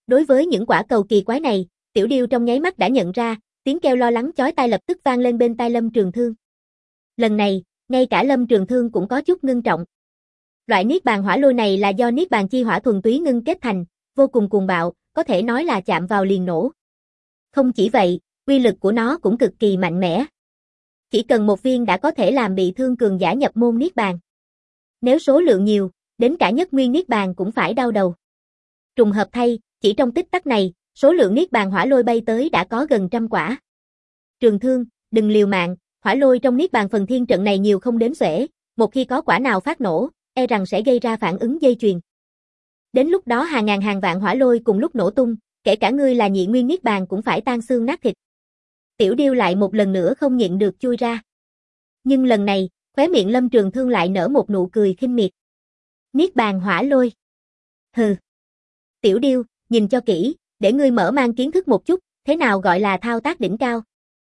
Đối với những quả cầu kỳ quái này, Tiểu Điêu trong nháy mắt đã nhận ra, tiếng kêu lo lắng chói tai lập tức vang lên bên tai Lâm Trường Thương. Lần này, ngay cả Lâm Trường Thương cũng có chút ngưng trọng. Loại niết bàn hỏa lôi này là do niết bàn chi hỏa thuần túy ngưng kết thành, vô cùng cuồng bạo, có thể nói là chạm vào liền nổ. Không chỉ vậy, uy lực của nó cũng cực kỳ mạnh mẽ. Chỉ cần một viên đã có thể làm bị thương cường giả nhập môn niết bàn. Nếu số lượng nhiều, đến cả nhất nguyên niết bàn cũng phải đau đầu. Trùng hợp thay, chỉ trong tích tắc này, số lượng niết bàn hỏa lôi bay tới đã có gần 100 quả. Trường Thương, đừng liều mạng, hỏa lôi trong niết bàn phần thiên trận này nhiều không đếm xuể, một khi có quả nào phát nổ, e rằng sẽ gây ra phản ứng dây chuyền. Đến lúc đó hàng ngàn hàng vạn hỏa lôi cùng lúc nổ tung, kể cả ngươi là nhị nguyên niết bàn cũng phải tan xương nát thịt. Tiểu Điêu lại một lần nữa không nhịn được chui ra. Nhưng lần này, khóe miệng Lâm Trường Thương lại nở một nụ cười khinh miệt. Niết bàn hỏa lôi. Hừ. Tiểu Điêu, nhìn cho kỹ, để ngươi mở mang kiến thức một chút, thế nào gọi là thao tác đỉnh cao.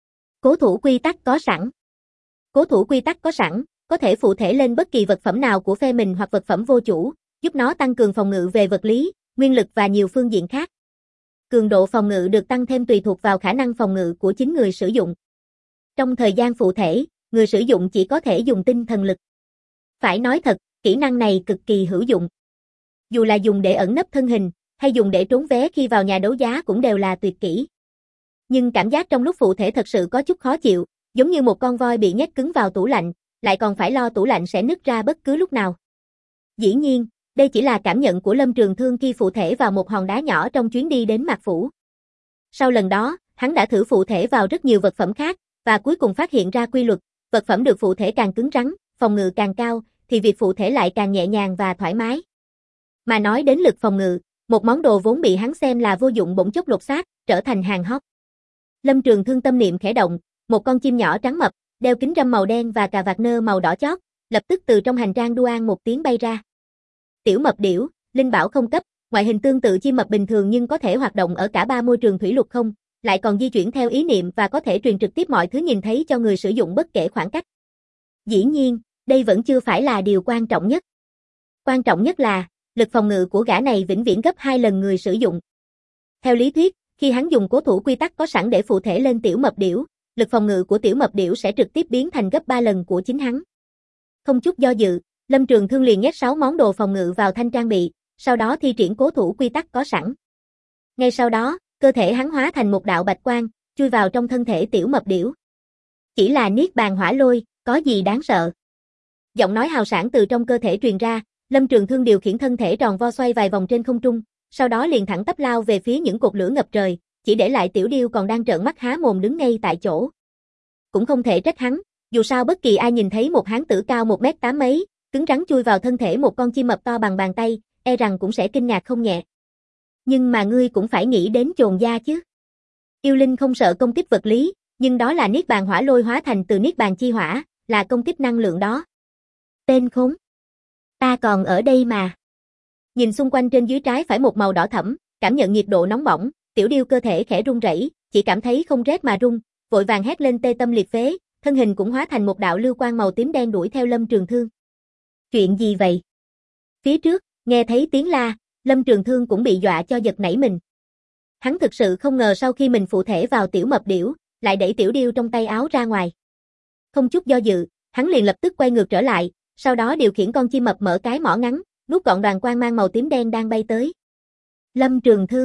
Cố thủ quy tắc có sẵn. Cố thủ quy tắc có sẵn, có thể phụ thể lên bất kỳ vật phẩm nào của phe mình hoặc vật phẩm vô chủ, giúp nó tăng cường phòng ngự về vật lý, nguyên lực và nhiều phương diện khác. Cường độ phòng ngự được tăng thêm tùy thuộc vào khả năng phòng ngự của chính người sử dụng. Trong thời gian phụ thể, người sử dụng chỉ có thể dùng tinh thần lực. Phải nói thật, kỹ năng này cực kỳ hữu dụng. Dù là dùng để ẩn nấp thân hình, hay dùng để trốn vé khi vào nhà đấu giá cũng đều là tuyệt kỹ. Nhưng cảm giác trong lúc phụ thể thật sự có chút khó chịu, giống như một con voi bị nhét cứng vào tủ lạnh, lại còn phải lo tủ lạnh sẽ nứt ra bất cứ lúc nào. Dĩ nhiên, đây chỉ là cảm nhận của Lâm Trường Thương khi phụ thể vào một hòn đá nhỏ trong chuyến đi đến Mạc Phủ. Sau lần đó, hắn đã thử phụ thể vào rất nhiều vật phẩm khác, và cuối cùng phát hiện ra quy luật, vật phẩm được phụ thể càng cứng rắn, phòng ngự càng cao, thì việc phụ thể lại càng nhẹ nhàng và thoải mái. Mà nói đến lực phòng ngự, một món đồ vốn bị hắn xem là vô dụng bỗng chốc lột xác, trở thành hàng hot. Lâm Trường Thương tâm niệm khẽ động, một con chim nhỏ trắng mập, đeo kính râm màu đen và cà vạt nơ màu đỏ chót, lập tức từ trong hành trang Duan một tiếng bay ra. Tiểu mập điểu, linh bảo không cấp, ngoại hình tương tự chim mập bình thường nhưng có thể hoạt động ở cả ba môi trường thủy lục không, lại còn di chuyển theo ý niệm và có thể truyền trực tiếp mọi thứ nhìn thấy cho người sử dụng bất kể khoảng cách. Dĩ nhiên, đây vẫn chưa phải là điều quan trọng nhất. Quan trọng nhất là, lực phòng ngự của gã này vĩnh viễn gấp 2 lần người sử dụng. Theo lý thuyết, khi hắn dùng cố thủ quy tắc có sẵn để phụ thể lên tiểu mập điểu, lực phòng ngự của tiểu mập điểu sẽ trực tiếp biến thành gấp 3 lần của chính hắn. Không chút do dự, Lâm Trường Thương liền nhét 6 món đồ phòng ngự vào thanh trang bị, sau đó thi triển cố thủ quy tắc có sẵn. Ngay sau đó, cơ thể hắn hóa thành một đạo bạch quang, chui vào trong thân thể tiểu mập điểu. Chỉ là niết bàn hỏa lôi, có gì đáng sợ? Giọng nói hào sảng từ trong cơ thể truyền ra, Lâm Trường Thương điều khiển thân thể tròn vo xoay vài vòng trên không trung, sau đó liền thẳng tắp lao về phía những cột lửa ngập trời, chỉ để lại Tiểu Điêu còn đang trợn mắt há mồm đứng ngay tại chỗ. Cũng không thể trách hắn, dù sao bất kỳ ai nhìn thấy một hán tử cao 1m8 mấy, cứng rắn chui vào thân thể một con chim mập to bằng bàn tay, e rằng cũng sẽ kinh ngạc không nhẹ. Nhưng mà ngươi cũng phải nghĩ đến chồn da chứ. Yêu linh không sợ công kích vật lý, nhưng đó là niết bàn hỏa lôi hóa thành từ niết bàn chi hỏa, là công kích năng lượng đó. Tên khốn. Ta còn ở đây mà. Nhìn xung quanh trên dưới trái phải một màu đỏ thẫm, cảm nhận nhiệt độ nóng bỏng, Tiểu Điêu cơ thể khẽ run rẩy, chỉ cảm thấy không rét mà run, vội vàng hét lên tê tâm liệt phế, thân hình cũng hóa thành một đạo lưu quang màu tím đen đuổi theo Lâm Trường Thương. Chuyện gì vậy? Phía trước, nghe thấy tiếng la, Lâm Trường Thương cũng bị dọa cho giật nảy mình. Hắn thực sự không ngờ sau khi mình phụ thể vào tiểu mập điểu, lại đẩy Tiểu Điêu trong tay áo ra ngoài. Không chút do dự, hắn liền lập tức quay ngược trở lại, sau đó điều khiển con chim mập mở cái mỏ ngắn, nuốt gọn đoàn quang mang màu tím đen đang bay tới. Lâm Trường Thương.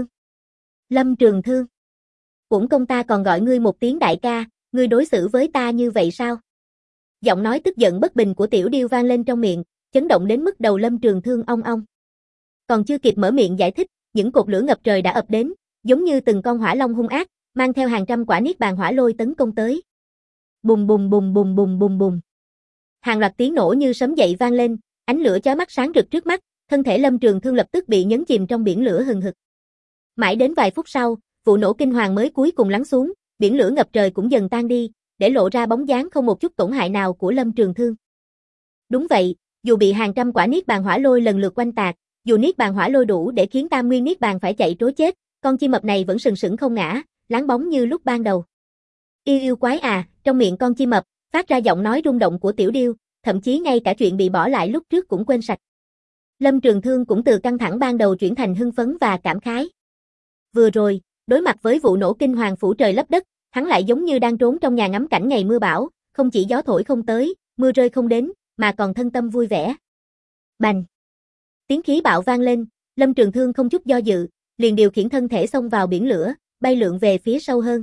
Lâm Trường Thương. Uổng công ta còn gọi ngươi một tiếng đại ca, ngươi đối xử với ta như vậy sao? Giọng nói tức giận bất bình của Tiểu Điêu vang lên trong miệng, chấn động đến mức đầu Lâm Trường Thương ong ong. Còn chưa kịp mở miệng giải thích, những cột lửa ngập trời đã ập đến, giống như từng con hỏa long hung ác, mang theo hàng trăm quả niết bàn hỏa lôi tấn công tới. Bùng bùng bùng bùng bùng bùng bùng. Hàng loạt tiếng nổ như sấm dậy vang lên, ánh lửa chói mắt sáng rực trước mắt, thân thể Lâm Trường Thương lập tức bị nhấn chìm trong biển lửa hừng hực. Mãi đến vài phút sau, vụ nổ kinh hoàng mới cuối cùng lắng xuống, biển lửa ngập trời cũng dần tan đi, để lộ ra bóng dáng không một chút tổn hại nào của Lâm Trường Thương. Đúng vậy, dù bị hàng trăm quả niết bàn hỏa lôi lần lượt quanh tạc, dù niết bàn hỏa lôi đủ để khiến tam nguyên niết bàn phải chạy trối chết, con chim mập này vẫn sừng sững không ngã, láng bóng như lúc ban đầu. Yêu yêu quái à, trong miệng con chim mập, phát ra giọng nói rung động của Tiểu Điêu, thậm chí ngay cả chuyện bị bỏ lại lúc trước cũng quên sạch. Lâm Trường Thương cũng từ căng thẳng ban đầu chuyển thành hưng phấn và cảm khái. Vừa rồi, đối mặt với vụ nổ kinh hoàng phủ trời lấp đất, hắn lại giống như đang trốn trong nhà ngắm cảnh ngày mưa bão, không chỉ gió thổi không tới, mưa rơi không đến, mà còn thân tâm vui vẻ. Bành! Tiếng khí bạo vang lên, Lâm Trường Thương không chút do dự, liền điều khiển thân thể xông vào biển lửa, bay lượn về phía sâu hơn.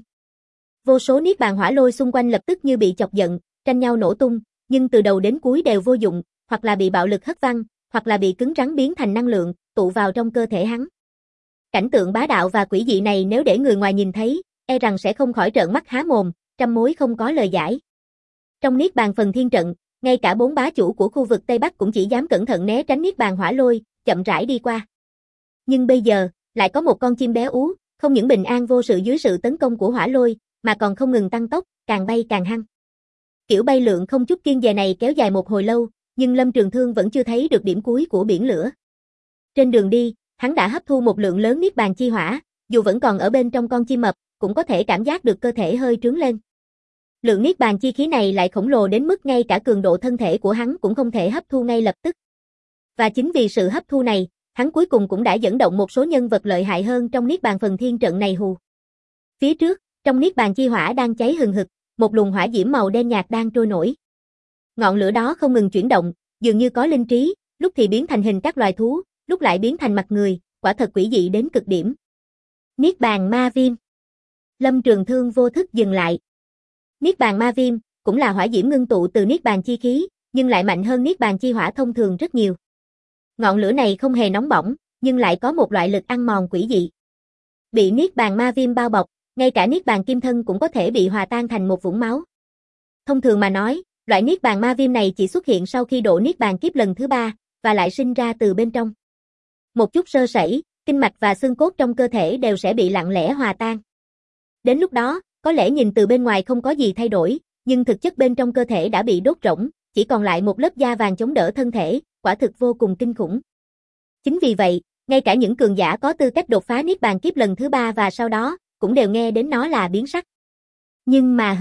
Vô số niết bàn hỏa lôi xung quanh lập tức như bị chọc giận, tranh nhau nổ tung, nhưng từ đầu đến cuối đều vô dụng, hoặc là bị bạo lực hất văng, hoặc là bị cứng rắn biến thành năng lượng, tụ vào trong cơ thể hắn. Cảnh tượng bá đạo và quỷ dị này nếu để người ngoài nhìn thấy, e rằng sẽ không khỏi trợn mắt há mồm, trăm mối không có lời giải. Trong niết bàn phần thiên trận, ngay cả 4 bá chủ của khu vực Tây Bắc cũng chỉ dám cẩn thận né tránh niết bàn hỏa lôi, chậm rãi đi qua. Nhưng bây giờ, lại có một con chim bé ú, không những bình an vô sự dưới sự tấn công của hỏa lôi, mà còn không ngừng tăng tốc, càng bay càng hăng. Kiểu bay lượn không chút kiêng dè này kéo dài một hồi lâu, nhưng Lâm Trường Thương vẫn chưa thấy được điểm cuối của biển lửa. Trên đường đi, hắn đã hấp thu một lượng lớn niết bàn chi hỏa, dù vẫn còn ở bên trong con chim mập, cũng có thể cảm giác được cơ thể hơi trướng lên. Lượng niết bàn chi khí này lại khổng lồ đến mức ngay cả cường độ thân thể của hắn cũng không thể hấp thu ngay lập tức. Và chính vì sự hấp thu này, hắn cuối cùng cũng đã dẫn động một số nhân vật lợi hại hơn trong niết bàn phần thiên trận này hù. Phía trước, trong niết bàn chi hỏa đang cháy hừng hực, một luồng hỏa diễm màu đen nhạt đang trôi nổi. Ngọn lửa đó không ngừng chuyển động, dường như có linh trí, lúc thì biến thành hình các loài thú, lúc lại biến thành mặt người, quả thật quỷ dị đến cực điểm. Niết bàn ma viêm. Lâm Trường Thương vô thức dừng lại. Niết bàn ma viêm cũng là hỏa diễm ngưng tụ từ niết bàn chi khí, nhưng lại mạnh hơn niết bàn chi hỏa thông thường rất nhiều. Ngọn lửa này không hề nóng bỏng, nhưng lại có một loại lực ăn mòn quỷ dị. Bị niết bàn ma viêm bao bọc, ngay cả niết bàn kim thân cũng có thể bị hòa tan thành một vũng máu. Thông thường mà nói, loại niết bàn ma viêm này chỉ xuất hiện sau khi độ niết bàn kiếp lần thứ 3, và lại sinh ra từ bên trong. Một chút sơ sẩy, kinh mạch và xương cốt trong cơ thể đều sẽ bị lặng lẽ hòa tan. Đến lúc đó, có lẽ nhìn từ bên ngoài không có gì thay đổi, nhưng thực chất bên trong cơ thể đã bị đốt rỗng, chỉ còn lại một lớp da vàng chống đỡ thân thể, quả thực vô cùng kinh khủng. Chính vì vậy, ngay cả những cường giả có tư cách đột phá niết bàn kiếp lần thứ 3 và sau đó, cũng đều nghe đến nó là biến sắc. Nhưng mà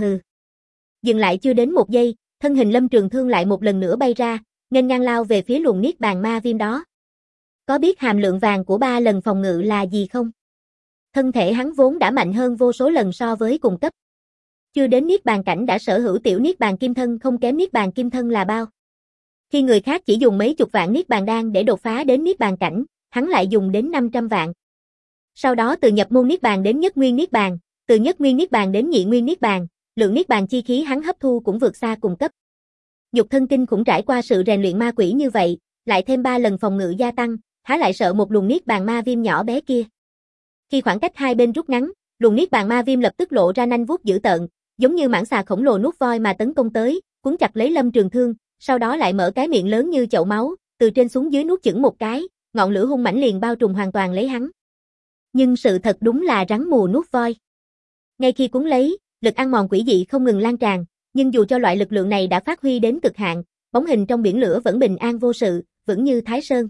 dừng lại chưa đến một giây, thân hình Lâm Trường Thương lại một lần nữa bay ra, nghênh ngang lao về phía luồng niết bàn ma viêm đó. Có biết hàm lượng vàng của 3 lần phòng ngự là gì không? Thân thể hắn vốn đã mạnh hơn vô số lần so với cùng cấp. Chưa đến niết bàn cảnh đã sở hữu tiểu niết bàn kim thân không kém niết bàn kim thân là bao. Khi người khác chỉ dùng mấy chục vạn niết bàn đan để đột phá đến niết bàn cảnh, hắn lại dùng đến 500 vạn. Sau đó từ nhập môn niết bàn đến nhất nguyên niết bàn, từ nhất nguyên niết bàn đến nhị nguyên niết bàn, lượng niết bàn chi khí hắn hấp thu cũng vượt xa cùng cấp. Nhục thân kinh khủng trải qua sự rèn luyện ma quỷ như vậy, lại thêm 3 lần phòng ngự gia tăng, há lại sợ một luồng niết bàn ma viêm nhỏ bé kia. Khi khoảng cách hai bên rút ngắn, luồng niết bàn ma viêm lập tức lộ ra nanh vuốt dữ tợn, giống như mãng xà khổng lồ nuốt voi mà tấn công tới, cuốn chặt lấy Lâm Trường Thương, sau đó lại mở cái miệng lớn như chậu máu, từ trên xuống dưới nuốt chửng một cái, ngọn lửa hung mãnh liền bao trùm hoàn toàn lấy hắn. Nhưng sự thật đúng là rắn mù nuốt voi. Ngay khi cuốn lấy, lực ăn mòn quỷ dị không ngừng lan tràn, nhưng dù cho loại lực lượng này đã phát huy đến cực hạn, bóng hình trong biển lửa vẫn bình an vô sự, vững như Thái Sơn.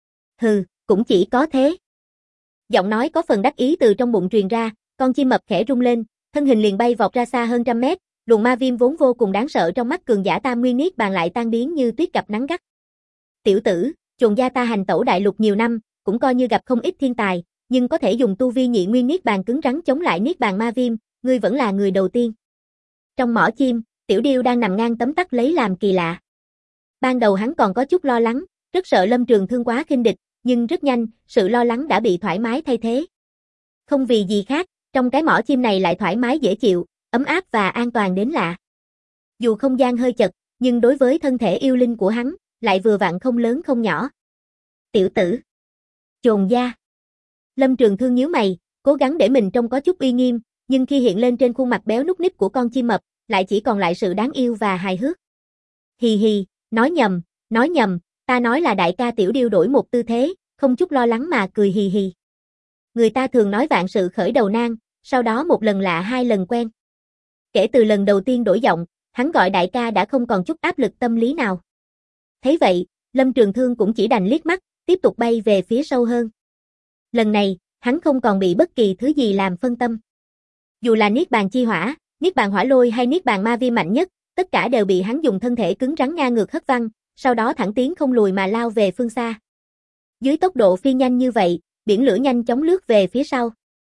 Cũng chỉ có thế. Giọng nói có phần đắc ý từ trong bụng truyền ra, con chim mập khẽ rung lên, thân hình liền bay vọt ra xa hơn trăm mét, luồng ma viêm vốn vô cùng đáng sợ trong mắt cường giả tam nguyên niết bàn lại tan biến như tuyết gặp nắng gắt. Tiểu tử, chồn gia ta hành tẩu đại lục nhiều năm, cũng coi như gặp không ít thiên tài, nhưng có thể dùng tu vi nhị nguyên niết bàn cứng rắn chống lại niết bàn ma viêm, ngươi vẫn là người đầu tiên. Trong mỏ chim, Tiểu Điêu đang nằm ngang tấm tắc lấy làm kỳ lạ. Ban đầu hắn còn có chút lo lắng, rất sợ Lâm Trường Thương quá khinh địch, nhưng rất nhanh, sự lo lắng đã bị thoải mái thay thế. Không vì gì khác, trong cái mỏ chim này lại thoải mái dễ chịu, ấm áp và an toàn đến lạ. Dù không gian hơi chật, nhưng đối với thân thể yêu linh của hắn, lại vừa vặn không lớn không nhỏ. Tiểu tử. Chồn gia. Lâm Trường Thương nhíu mày, cố gắng để mình trông có chút uy nghiêm, nhưng khi hiện lên trên khuôn mặt béo núc ních của con chim mập, lại chỉ còn lại sự đáng yêu và hài hước. Hì hì, nói nhầm, ta nói là đại ca. Tiểu Điêu đổi một tư thế, không chút lo lắng mà cười hì hì. Người ta thường nói vạn sự khởi đầu nan, sau đó một lần lạ hai lần quen. Kể từ lần đầu tiên đổi giọng, hắn gọi đại ca đã không còn chút áp lực tâm lý nào. Thấy vậy, Lâm Trường Thương cũng chỉ đành liếc mắt, tiếp tục bay về phía sâu hơn. Lần này, hắn không còn bị bất kỳ thứ gì làm phân tâm. Dù là niết bàn chi hỏa, niết bàn hỏa lôi hay niết bàn ma viêm mạnh nhất, tất cả đều bị hắn dùng thân thể cứng rắn ngang ngược hất văng, sau đó thẳng tiến không lùi mà lao về phương xa. Dưới tốc độ phi nhanh như vậy, biển lửa nhanh chóng lướt về phía sau.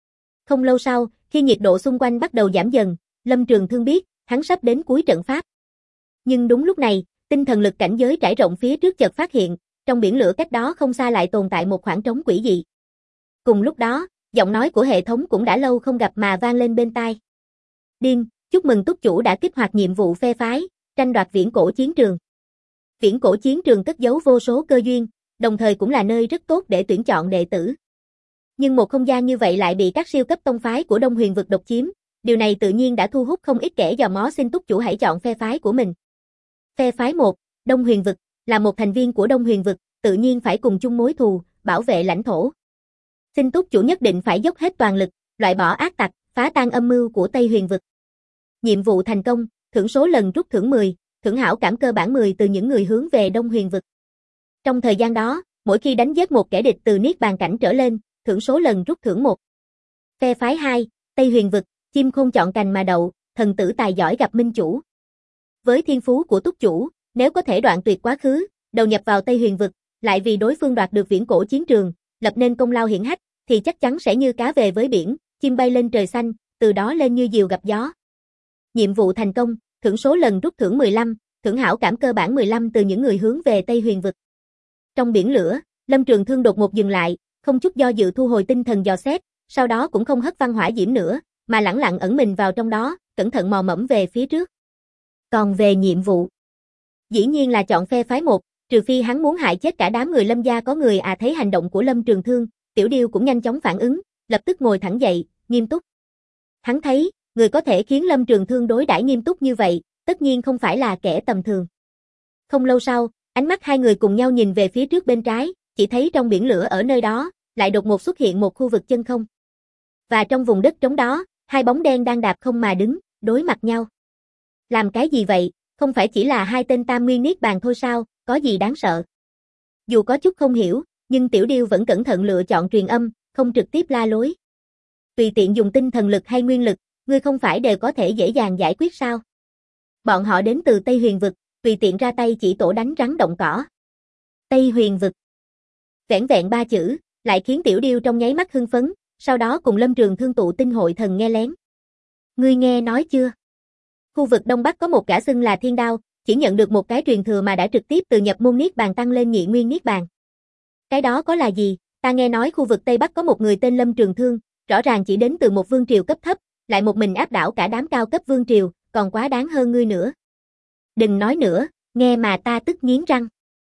Không lâu sau, khi nhiệt độ xung quanh bắt đầu giảm dần, Lâm Trường Thương biết, hắn sắp đến cuối trận pháp. Nhưng đúng lúc này, tinh thần lực cảnh giới trải rộng phía trước chợt phát hiện, trong biển lửa cách đó không xa lại tồn tại một khoảng trống quỷ dị. Cùng lúc đó, giọng nói của hệ thống cũng đã lâu không gặp mà vang lên bên tai. Điên, chúc mừng túc chủ đã kích hoạt nhiệm vụ phe phái, tranh đoạt viễn cổ chiến trường. Viễn cổ chiến trường cất giấu vô số cơ duyên, đồng thời cũng là nơi rất tốt để tuyển chọn đệ tử. Nhưng một không gian như vậy lại bị các siêu cấp tông phái của Đông Huyền vực độc chiếm, điều này tự nhiên đã thu hút không ít kẻ dò mó xin túc chủ hãy chọn phe phái của mình. Phe phái 1, Đông Huyền vực, là một thành viên của Đông Huyền vực, tự nhiên phải cùng chung mối thù, bảo vệ lãnh thổ. Xin túc chủ nhất định phải dốc hết toàn lực, loại bỏ ác tặc, phá tan âm mưu của Tây Huyền vực. Nhiệm vụ thành công, thưởng số lần rút thưởng 10, thưởng hảo cảm cơ bản 10 từ những người hướng về Đông Huyền vực. Trong thời gian đó, mỗi khi đánh giết một kẻ địch từ Niết Bàn cảnh trở lên, thưởng số lần rút thưởng 1. Phe phái 2, Tây Huyền vực, chim khôn chọn cành mà đậu, thần tử tài giỏi gặp minh chủ. Với thiên phú của túc chủ, nếu có thể đoạn tuyệt quá khứ, đầu nhập vào Tây Huyền vực, lại vì đối phương đoạt được viễn cổ chiến trường, lập nên công lao hiển hách, thì chắc chắn sẽ như cá về với biển, chim bay lên trời xanh, từ đó lên như diều gặp gió. Nhiệm vụ thành công, thưởng số lần rút thưởng 15, thưởng hảo cảm cơ bản 15 từ những người hướng về Tây Huyền vực. Trong biển lửa, Lâm Trường Thương đột ngột dừng lại, không chút do dự thu hồi tinh thần dò xét, sau đó cũng không hất văn hỏa diễm nữa, mà lẳng lặng ẩn mình vào trong đó, cẩn thận mò mẫm về phía trước. Còn về nhiệm vụ, dĩ nhiên là chọn phe phái 1, trừ phi hắn muốn hại chết cả đám người Lâm gia có người thấy hành động của Lâm Trường Thương, Tiểu Điêu cũng nhanh chóng phản ứng, lập tức ngồi thẳng dậy, nghiêm túc. Hắn thấy, người có thể khiến Lâm Trường Thương đối đãi nghiêm túc như vậy, tất nhiên không phải là kẻ tầm thường. Không lâu sau, ánh mắt hai người cùng nhau nhìn về phía trước bên trái, chỉ thấy trong biển lửa ở nơi đó, lại đột ngột xuất hiện một khu vực chân không. Và trong vùng đất trống đó, hai bóng đen đang đạp không mà đứng, đối mặt nhau. Làm cái gì vậy, không phải chỉ là hai tên Tam Nguyên Niết Bàn thôi sao, có gì đáng sợ. Dù có chút không hiểu, nhưng Tiểu Điêu vẫn cẩn thận lựa chọn truyền âm, không trực tiếp la lối. Tùy tiện dùng tinh thần lực hay nguyên lực, ngươi không phải đều có thể dễ dàng giải quyết sao? Bọn họ đến từ Tây Huyền vực, tùy tiện ra tay chỉ tổ đánh rắn động cỏ. Tây Huyền vực. Vẻn vẹn 3 chữ, lại khiến Tiểu Điêu trong nháy mắt hưng phấn, sau đó cùng Lâm Trường Thương tụ tinh hội thần nghe lén. Ngươi nghe nói chưa? Khu vực Đông Bắc có một gã xưng là Thiên Đao, chỉ nhận được một cái truyền thừa mà đã trực tiếp từ nhập môn Niết Bàn tăng lên Nhị Nguyên Niết Bàn. Cái đó có là gì? Ta nghe nói khu vực Tây Bắc có một người tên Lâm Trường Thương, rõ ràng chỉ đến từ một vương triều cấp thấp, lại một mình áp đảo cả đám cao cấp vương triều, còn quá đáng hơn ngươi nữa. Đừng nói nữa, nghe mà ta tức nghiến răng.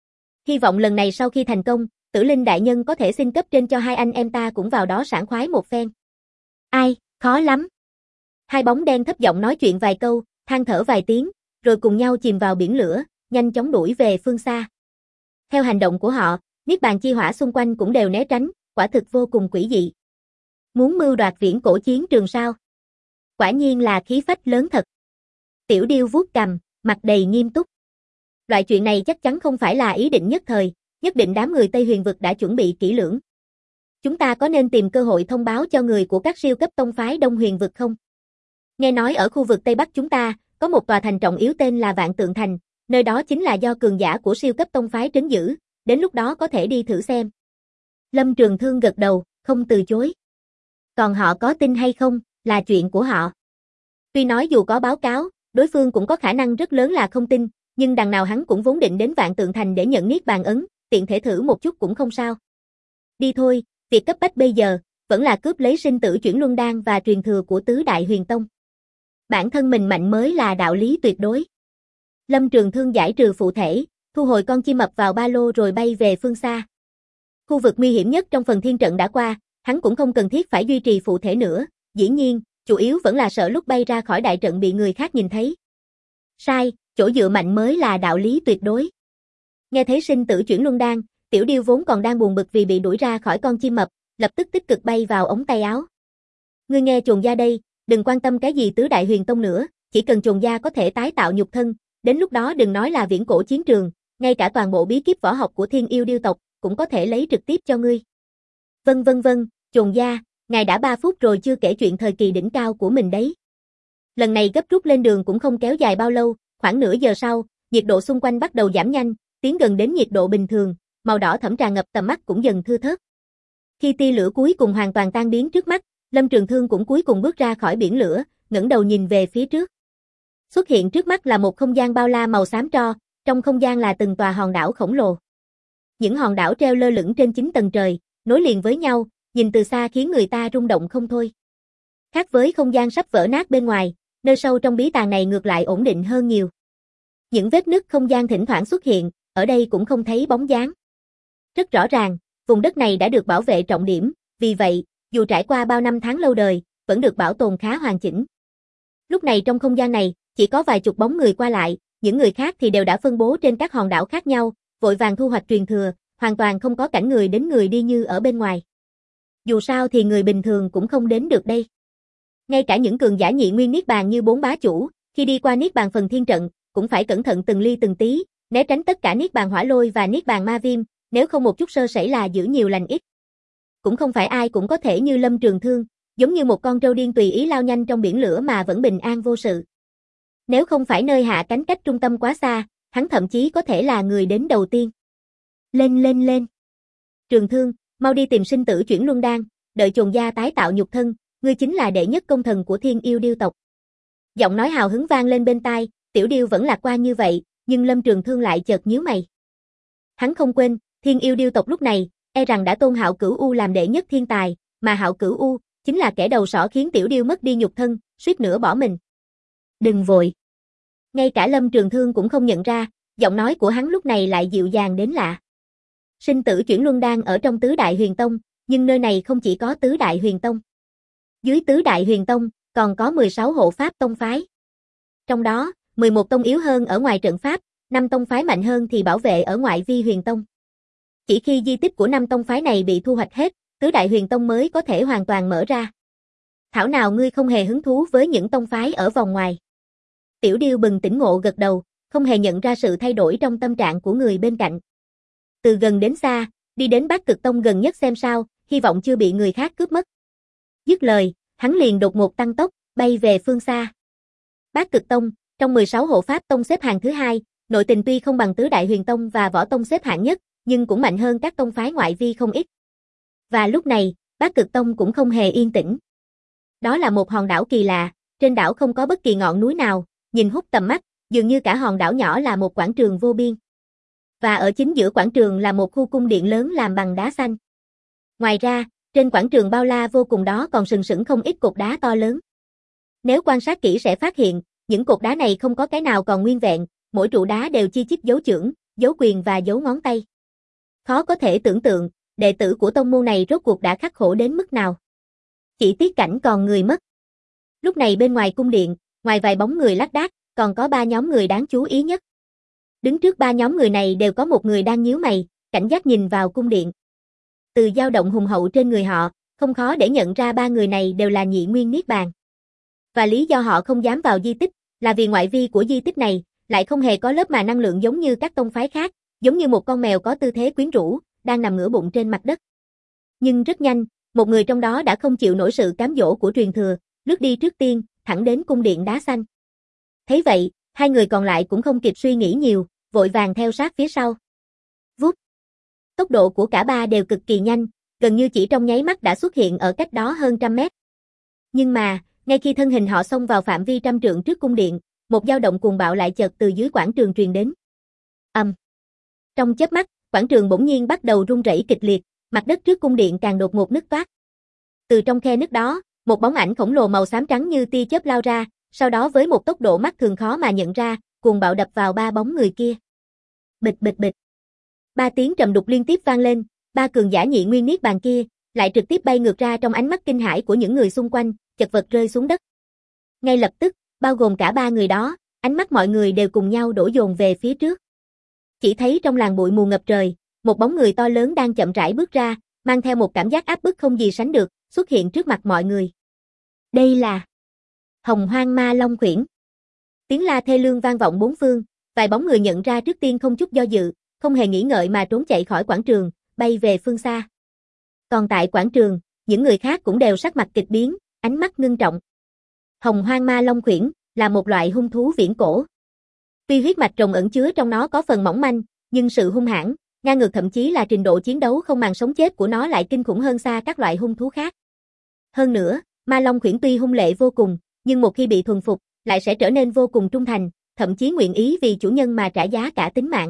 Hy vọng lần này sau khi thành công, Tử Linh đại nhân có thể xin cấp trên cho hai anh em ta cũng vào đó sảng khoái một phen. Ai, khó lắm. Hai bóng đen thấp giọng nói chuyện vài câu, than thở vài tiếng, rồi cùng nhau chìm vào biển lửa, nhanh chóng đuổi về phương xa. Theo hành động của họ, Niết Bàn chi hỏa xung quanh cũng đều né tránh, quả thực vô cùng quỷ dị. Muốn mưu đoạt viễn cổ chiến trường sao? Quả nhiên là khí phách lớn thật. Tiểu Điêu vuốt cằm, mặt đầy nghiêm túc. Loại chuyện này chắc chắn không phải là ý định nhất thời, nhất định đám người Tây Huyền vực đã chuẩn bị kỹ lưỡng. Chúng ta có nên tìm cơ hội thông báo cho người của các siêu cấp tông phái Đông Huyền vực không? Nghe nói ở khu vực Tây Bắc chúng ta, có một tòa thành trọng yếu tên là Vạn Tượng Thành, nơi đó chính là do cường giả của siêu cấp tông phái trấn giữ, đến lúc đó có thể đi thử xem. Lâm Trường Thương gật đầu, không từ chối. Còn họ có tin hay không, là chuyện của họ. Tuy nói dù có báo cáo, đối phương cũng có khả năng rất lớn là không tin, nhưng đằng nào hắn cũng vốn định đến Vạn Tượng Thành để nhận Niết Bàn ấn, tiện thể thử một chút cũng không sao. Đi thôi, việc cấp bách bây giờ, vẫn là cướp lấy sinh tử chuyển luân đan và truyền thừa của tứ đại huyền tông. Bản thân mình mạnh mới là đạo lý tuyệt đối. Lâm Trường Thương giải trừ phụ thể, thu hồi con chim mập vào ba lô rồi bay về phương xa. Khu vực nguy hiểm nhất trong phần thiên trận đã qua, hắn cũng không cần thiết phải duy trì phụ thể nữa, dĩ nhiên, chủ yếu vẫn là sợ lúc bay ra khỏi đại trận bị người khác nhìn thấy. Sai, chỗ dựa mạnh mới là đạo lý tuyệt đối. Nghe thấy sinh tử chuyển luân đan, Tiểu Điêu vốn còn đang buồn bực vì bị đuổi ra khỏi con chim mập, lập tức tích cực bay vào ống tay áo. Ngươi nghe Chồn gia đây, đừng quan tâm cái gì tứ đại huyền tông nữa, chỉ cần Chồn gia có thể tái tạo nhục thân, đến lúc đó đừng nói là viễn cổ chiến trường, ngay cả toàn bộ bí kíp võ học của Thiên Yêu điêu tộc cũng có thể lấy trực tiếp cho ngươi. Vâng, Chồn gia, ngài đã 3 phút rồi chưa kể chuyện thời kỳ đỉnh cao của mình đấy. Lần này gấp rút lên đường cũng không kéo dài bao lâu, khoảng nửa giờ sau, nhiệt độ xung quanh bắt đầu giảm nhanh, tiến gần đến nhiệt độ bình thường, màu đỏ thẫm tràn ngập tầm mắt cũng dần thưa thớt. Khi tia lửa cuối cùng hoàn toàn tan biến trước mắt, Lâm Trường Thương cũng cuối cùng bước ra khỏi biển lửa, ngẩng đầu nhìn về phía trước. Xuất hiện trước mắt là một không gian bao la màu xám tro, trong không gian là từng tòa hòn đảo khổng lồ. Những hòn đảo treo lơ lửng trên 9 tầng trời, nối liền với nhau, nhìn từ xa khiến người ta rung động không thôi. Khác với không gian sắp vỡ nát bên ngoài, nơi sâu trong bí tàng này ngược lại ổn định hơn nhiều. Những vết nứt không gian thỉnh thoảng xuất hiện, ở đây cũng không thấy bóng dáng. Rất rõ ràng, vùng đất này đã được bảo vệ trọng điểm, vì vậy, dù trải qua bao năm tháng lâu đời, vẫn được bảo tồn khá hoàn chỉnh. Lúc này trong không gian này, chỉ có vài chục bóng người qua lại, những người khác thì đều đã phân bố trên các hòn đảo khác nhau, vội vàng thu hoạch truyền thừa, hoàn toàn không có cảnh người đến người đi như ở bên ngoài. Dù sao thì người bình thường cũng không đến được đây. Ngay cả những cường giả nhị nguyên niết bàn như 4 bá chủ, khi đi qua niết bàn phần thiên trận, cũng phải cẩn thận từng ly từng tí, né tránh tất cả niết bàn hỏa lôi và niết bàn ma viêm, nếu không một chút sơ sẩy là giữ nhiều lành ít. Cũng không phải ai cũng có thể như Lâm Trường Thương, giống như một con trâu điên tùy ý lao nhanh trong biển lửa mà vẫn bình an vô sự. Nếu không phải nơi hạ cánh cách trung tâm quá xa, hắn thậm chí có thể là người đến đầu tiên. Lên. Trường Thương, mau đi tìm sinh tử chuyển luân đan, đợi chồn gia tái tạo nhục thân, ngươi chính là đệ nhất công thần của Thiên Yêu Điêu tộc. Giọng nói hào hứng vang lên bên tai, Tiểu Điêu vẫn lạc quan như vậy, nhưng Lâm Trường Thương lại chợt nhíu mày. Hắn không quên, Thiên Yêu Điêu tộc lúc này, e rằng đã tôn Hạo Cửu U làm đệ nhất thiên tài, mà Hạo Cửu U chính là kẻ đầu sỏ khiến Tiểu Điêu mất đi nhục thân, suýt nữa bỏ mình. Đừng vội. Ngay cả Lâm Trường Thương cũng không nhận ra, giọng nói của hắn lúc này lại dịu dàng đến lạ. Sinh tử chuyển luân đan ở trong Tứ Đại Huyền Tông, nhưng nơi này không chỉ có Tứ Đại Huyền Tông. Dưới Tứ Đại Huyền Tông, còn có 16 hộ pháp tông phái. Trong đó, 11 tông yếu hơn ở ngoài trận pháp, 5 tông phái mạnh hơn thì bảo vệ ở ngoại vi huyền tông. Chỉ khi di tích của 5 tông phái này bị thu hoạch hết, Tứ Đại Huyền Tông mới có thể hoàn toàn mở ra. Thảo nào ngươi không hề hứng thú với những tông phái ở vòng ngoài. Tiểu Điêu bừng tỉnh ngộ gật đầu, không hề nhận ra sự thay đổi trong tâm trạng của người bên cạnh. Từ gần đến xa, đi đến Bát Cực Tông gần nhất xem sao, hy vọng chưa bị người khác cướp mất. Dứt lời, hắn liền đột ngột tăng tốc, bay về phương xa. Bát Cực Tông, trong 16 hộ pháp tông xếp hạng thứ 2, nội tình tuy không bằng Tứ Đại Huyền Tông và Võ Tông xếp hạng nhất, nhưng cũng mạnh hơn các tông phái ngoại vi không ít. Và lúc này, Bát Cực Tông cũng không hề yên tĩnh. Đó là một hòn đảo kỳ lạ, trên đảo không có bất kỳ ngọn núi nào, nhìn hút tầm mắt, dường như cả hòn đảo nhỏ là một quảng trường vô biên. Và ở chính giữa quảng trường là một khu cung điện lớn làm bằng đá xanh. Ngoài ra, trên quảng trường bao la vô cùng đó còn sừng sững không ít cột đá to lớn. Nếu quan sát kỹ sẽ phát hiện, những cột đá này không có cái nào còn nguyên vẹn, mỗi trụ đá đều chi chít dấu chưởng, dấu quyền và dấu ngón tay. Khó có thể tưởng tượng, đệ tử của tông môn này rốt cuộc đã khắc khổ đến mức nào. Chỉ tiếc cảnh còn người mất. Lúc này bên ngoài cung điện, ngoài vài bóng người lác đác, còn có 3 nhóm người đáng chú ý nhất. Đứng trước 3 nhóm người này đều có một người đang nhíu mày, cảnh giác nhìn vào cung điện. Từ dao động hùng hậu trên người họ, không khó để nhận ra 3 người này đều là nhị nguyên niết bàn. Và lý do họ không dám vào di tích, là vì ngoại vi của di tích này, lại không hề có lớp mà năng lượng giống như các tông phái khác, giống như một con mèo có tư thế quyến rũ, đang nằm ngửa bụng trên mặt đất. Nhưng rất nhanh, một người trong đó đã không chịu nổi sự cám dỗ của truyền thừa, lướt đi trước tiên, thẳng đến cung điện đá xanh. Thấy vậy, 2 người còn lại cũng không kịp suy nghĩ nhiều, vội vàng theo sát phía sau. Vút. Tốc độ của cả 3 đều cực kỳ nhanh, gần như chỉ trong nháy mắt đã xuất hiện ở cách đó hơn 100 mét. Nhưng mà, ngay khi thân hình họ xông vào phạm vi 100 trượng trước cung điện, một dao động cuồng bạo lại chợt từ dưới quảng trường truyền đến. Trong chớp mắt, quảng trường bỗng nhiên bắt đầu rung rẩy kịch liệt, mặt đất trước cung điện càng đột ngột nứt toác. Từ trong khe nứt đó, một bóng ảnh khổng lồ màu xám trắng như tia chớp lao ra, sau đó với một tốc độ mắt thường khó mà nhận ra, cuồng bạo đập vào 3 bóng người kia. Bịch bịch bịch. 3 tiếng trầm đục liên tiếp vang lên, 3 cường giả nhị nguyên niết bàn kia lại trực tiếp bay ngược ra trong ánh mắt kinh hãi của những người xung quanh, chật vật rơi xuống đất. Ngay lập tức, bao gồm cả 3 người đó, ánh mắt mọi người đều cùng nhau đổ dồn về phía trước. Chỉ thấy trong làn bụi mù ngập trời, một bóng người to lớn đang chậm rãi bước ra, mang theo một cảm giác áp bức không gì sánh được, xuất hiện trước mặt mọi người. Đây là Hồng Hoang Ma Long Quyển. Tiếng la thê lương vang vọng bốn phương, vài bóng người nhận ra trước tiên không chút do dự, không hề nghĩ ngợi mà trốn chạy khỏi quảng trường, bay về phương xa. Còn tại quảng trường, những người khác cũng đều sắc mặt kịch biến, ánh mắt ngưng trọng. Hồng Hoang Ma Long Quyển là một loại hung thú viễn cổ. Tuy huyết mạch rồng ẩn chứa trong nó có phần mỏng manh, nhưng sự hung hãn, ngang ngược thậm chí là trình độ chiến đấu không màng sống chết của nó lại kinh khủng hơn xa các loại hung thú khác. Hơn nữa, ma long khuyển tuy hung lệ vô cùng, nhưng một khi bị thuần phục, lại sẽ trở nên vô cùng trung thành, thậm chí nguyện ý vì chủ nhân mà trả giá cả tính mạng.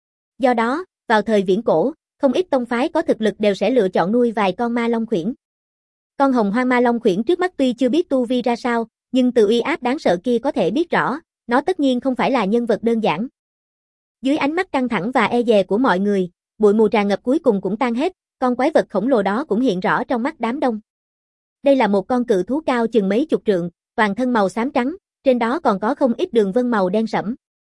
Do đó, vào thời viễn cổ, không ít tông phái có thực lực đều sẽ lựa chọn nuôi vài con ma long khuyển. Con hồng hoang ma long khuyển trước mắt tuy chưa biết tu vi ra sao, nhưng từ uy áp đáng sợ kia có thể biết rõ, nó tất nhiên không phải là nhân vật đơn giản. Dưới ánh mắt căng thẳng và e dè của mọi người, bụi mù tràn ngập cuối cùng cũng tan hết, con quái vật khổng lồ đó cũng hiện rõ trong mắt đám đông. Đây là một con cự thú cao chừng mấy chục trượng, toàn thân màu xám trắng, trên đó còn có không ít đường vân màu đen sẫm.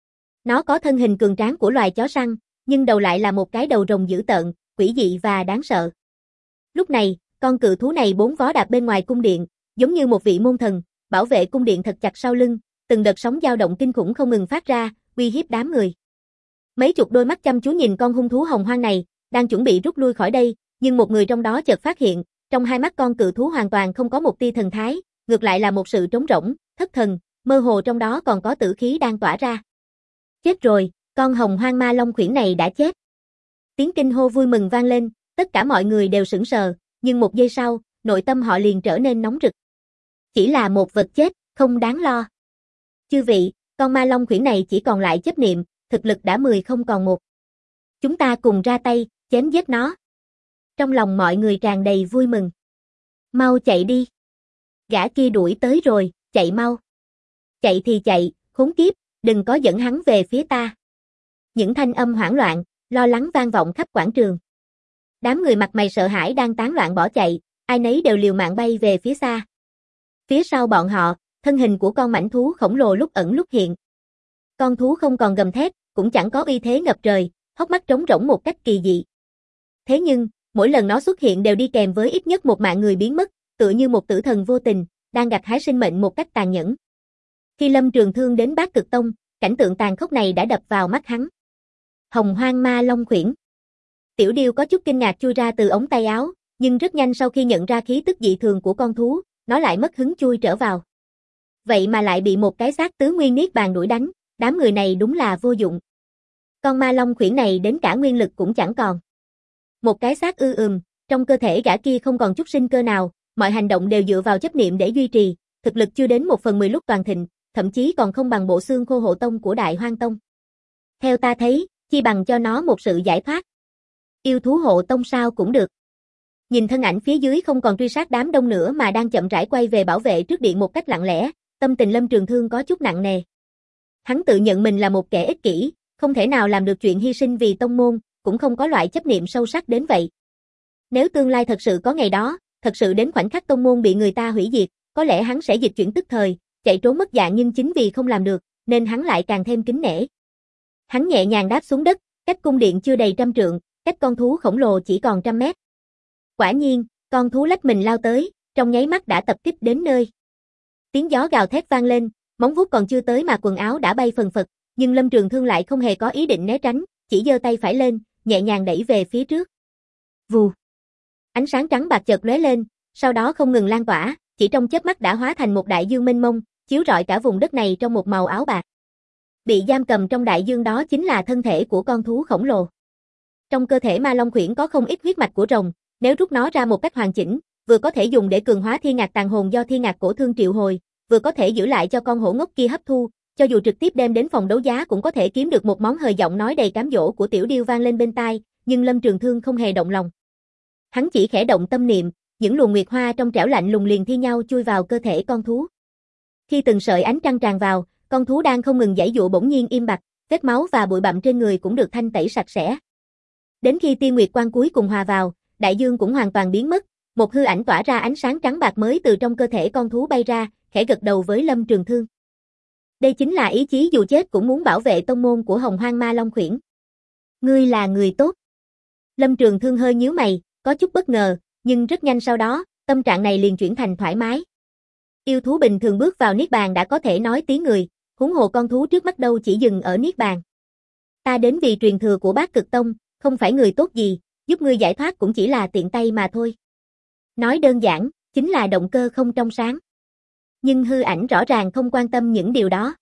Nó có thân hình cường tráng của loài chó săn, nhưng đầu lại là một cái đầu rồng dữ tợn, quỷ dị và đáng sợ. Lúc này, con cự thú này bốn vó đạp bên ngoài cung điện, giống như một vị môn thần, bảo vệ cung điện thật chặt sau lưng, từng đợt sóng dao động kinh khủng không ngừng phát ra, uy hiếp đám người. Mấy chục đôi mắt chăm chú nhìn con hung thú hồng hoang này, đang chuẩn bị rút lui khỏi đây, nhưng một người trong đó chợt phát hiện, trong hai mắt con cự thú hoàn toàn không có một tia thần thái, ngược lại là một sự trống rỗng, thất thần, mơ hồ trong đó còn có tử khí đang tỏa ra. Chết rồi, con hồng hoang ma long khuyển này đã chết. Tiếng kinh hô vui mừng vang lên, tất cả mọi người đều sững sờ, nhưng một giây sau, nội tâm họ liền trở nên nóng rực. Chỉ là một vật chết, không đáng lo. Chư vị, con ma long khuyển này chỉ còn lại chấp niệm, thực lực đã 10 không còn 1. Chúng ta cùng ra tay, chém giết nó. Trong lòng mọi người tràn đầy vui mừng. Mau chạy đi. Gã kia đuổi tới rồi, chạy mau. Chạy thì chạy, khốn kiếp, đừng có dẫn hắn về phía ta. Những thanh âm hoảng loạn, lo lắng vang vọng khắp quảng trường. Đám người mặt mày sợ hãi đang tán loạn bỏ chạy, ai nấy đều liều mạng bay về phía xa. Phía sau bọn họ, thân hình của con mãnh thú khổng lồ lúc ẩn lúc hiện. Con thú không còn gầm thét, cũng chẳng có uy thế ngập trời, hốc mắt trống rỗng một cách kỳ dị. Thế nhưng, mỗi lần nó xuất hiện đều đi kèm với ít nhất một mạng người biến mất, tựa như một tử thần vô tình, đang gặt hái sinh mệnh một cách tàn nhẫn. Khi Lâm Trường Thương đến Bát Cực Tông, cảnh tượng tàn khốc này đã đập vào mắt hắn. Hồng hoang ma long khuyển. Tiểu Điêu có chút kinh ngạc chui ra từ ống tay áo, nhưng rất nhanh sau khi nhận ra khí tức dị thường của con thú, nó lại mất hứng chui trở vào. Vậy mà lại bị một cái xác tứ nguyên niết bàn đuổi đánh, đám người này đúng là vô dụng. Con ma long khuyển này đến cả nguyên lực cũng chẳng còn. Một cái xác trong cơ thể gã kia không còn chút sinh cơ nào, mọi hành động đều dựa vào chấp niệm để duy trì, thực lực chưa đến 1/10 lúc toàn thịnh, thậm chí còn không bằng bộ xương khô hộ tông của Đại Hoang Tông. Theo ta thấy, chi bằng cho nó một sự giải thoát. Yêu thú hộ tông sao cũng được. Nhìn thân ảnh phía dưới không còn truy sát đám đông nữa mà đang chậm rãi quay về bảo vệ trước điện một cách lặng lẽ, tâm tình Lâm Trường Thương có chút nặng nề. Hắn tự nhận mình là một kẻ ích kỷ, không thể nào làm được chuyện hy sinh vì tông môn, cũng không có loại chấp niệm sâu sắc đến vậy. Nếu tương lai thật sự có ngày đó, thật sự đến khoảnh khắc tông môn bị người ta hủy diệt, có lẽ hắn sẽ dịch chuyển tức thời, chạy trốn mất dạng, nhưng chính vì không làm được, nên hắn lại càng thêm kính nể. Hắn nhẹ nhàng đáp xuống đất, cách cung điện chưa đầy 100 trượng, cách con thú khổng lồ chỉ còn 100 mét. Quả nhiên, con thú lách mình lao tới, trong nháy mắt đã tập kích đến nơi. Tiếng gió gào thét vang lên, móng vuốt còn chưa tới mà quần áo đã bay phần phật, nhưng Lâm Trường Thương lại không hề có ý định né tránh, chỉ giơ tay phải lên, nhẹ nhàng đẩy về phía trước. Vù. Ánh sáng trắng bạc chợt lóe lên, sau đó không ngừng lan tỏa, chỉ trong chớp mắt đã hóa thành một đại dương mênh mông, chiếu rọi cả vùng đất này trong một màu áo bạc. Bị giam cầm trong đại dương đó chính là thân thể của con thú khổng lồ. Trong cơ thể ma long khuyển có không ít huyết mạch của rồng, nếu rút nó ra một cách hoàn chỉnh, vừa có thể dùng để cường hóa thiên ngạc tàn hồn do thiên ngạc cổ thương triệu hồi, vừa có thể giữ lại cho con hổ ngốc kia hấp thu, cho dù trực tiếp đem đến phòng đấu giá cũng có thể kiếm được một món hời. Giọng nói đầy cám dỗ của Tiểu Điêu vang lên bên tai, nhưng Lâm Trường Thương không hề động lòng. Hắn chỉ khẽ động tâm niệm, những luồng nguyệt hoa trong trẻo lạnh lùng liền thi nhau chui vào cơ thể con thú. Khi từng sợi ánh trăng tràn vào, con thú đang không ngừng giãy giụa bỗng nhiên im bặt, vết máu và bụi bặm trên người cũng được thanh tẩy sạch sẽ. Đến khi tia nguyệt quang cuối cùng hòa vào, đại dương cũng hoàn toàn biến mất, một hư ảnh tỏa ra ánh sáng trắng bạc mới từ trong cơ thể con thú bay ra, khẽ gật đầu với Lâm Trường Thương. Đây chính là ý chí dù chết cũng muốn bảo vệ tông môn của Hồng Hoang Ma Long Khuyển. Ngươi là người tốt. Lâm Trường Thương hơi nhíu mày, có chút bất ngờ, nhưng rất nhanh sau đó, tâm trạng này liền chuyển thành thoải mái. Yêu thú bình thường bước vào niết bàn đã có thể nói tiếng người, huống hồ con thú trước mắt đâu chỉ dừng ở niết bàn. Ta đến vì truyền thừa của Bát Cực Tông, không phải người tốt gì, giúp ngươi giải thoát cũng chỉ là tiện tay mà thôi. Nói đơn giản, chính là động cơ không trong sáng. Nhưng hư ảnh rõ ràng không quan tâm những điều đó.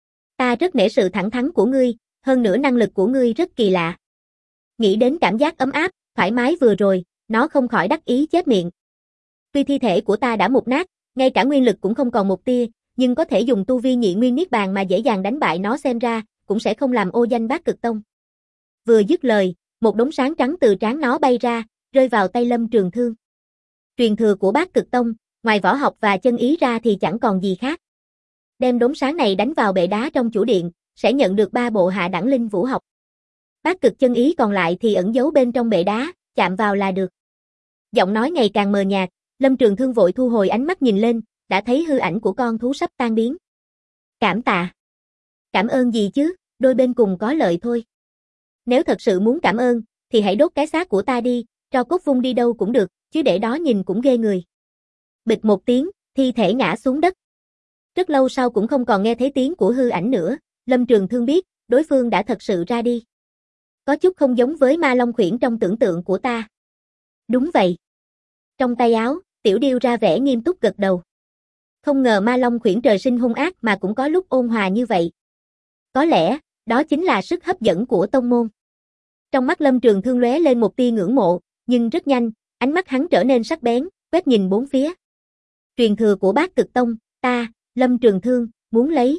Ta rất nể sự thẳng thắn của ngươi, hơn nữa năng lực của ngươi rất kỳ lạ. Nghĩ đến cảm giác ấm áp, thoải mái vừa rồi, nó không khỏi đắc ý chép miệng. Tuy thi thể của ta đã mục nát, ngay cả nguyên lực cũng không còn một tia, nhưng có thể dùng tu vi nhị nguyên niết bàn mà dễ dàng đánh bại nó, xem ra cũng sẽ không làm ô danh Bát Cực Tông. Vừa dứt lời, một đống sáng trắng từ trán nó bay ra, rơi vào tay Lâm Trường Thương. Truyền thừa của Bát Cực Tông, ngoài võ học và chân ý ra thì chẳng còn gì khác. Đem đống sáng này đánh vào bệ đá trong chủ điện, sẽ nhận được 3 bộ hạ đẳng linh vũ học. Bát Cực chân ý còn lại thì ẩn giấu bên trong bệ đá, chạm vào là được. Giọng nói ngày càng mờ nhạt, Lâm Trường Thương vội thu hồi ánh mắt nhìn lên, đã thấy hư ảnh của con thú sắp tan biến. Cảm tạ. Cảm ơn gì chứ, đôi bên cùng có lợi thôi. Nếu thật sự muốn cảm ơn, thì hãy đốt cái xác của ta đi, tro cốt vung đi đâu cũng được, chứ để đó nhìn cũng ghê người. Bịch một tiếng, thi thể ngã xuống đất. Rất lâu sau cũng không còn nghe thấy tiếng của hư ảnh nữa, Lâm Trường Thương biết, đối phương đã thật sự ra đi. Có chút không giống với Ma Long Khuyển trong tưởng tượng của ta. Đúng vậy. Trong tay áo, Tiểu Điêu ra vẻ nghiêm túc gật đầu. Không ngờ Ma Long Khuyển trời sinh hung ác mà cũng có lúc ôn hòa như vậy. Có lẽ, đó chính là sức hấp dẫn của tông môn. Trong mắt Lâm Trường Thương lóe lên một tia ngưỡng mộ, nhưng rất nhanh, ánh mắt hắn trở nên sắc bén, quét nhìn bốn phía. Truyền thừa của Bát Cực Tông, ta, Lâm Trường Thương, muốn lấy.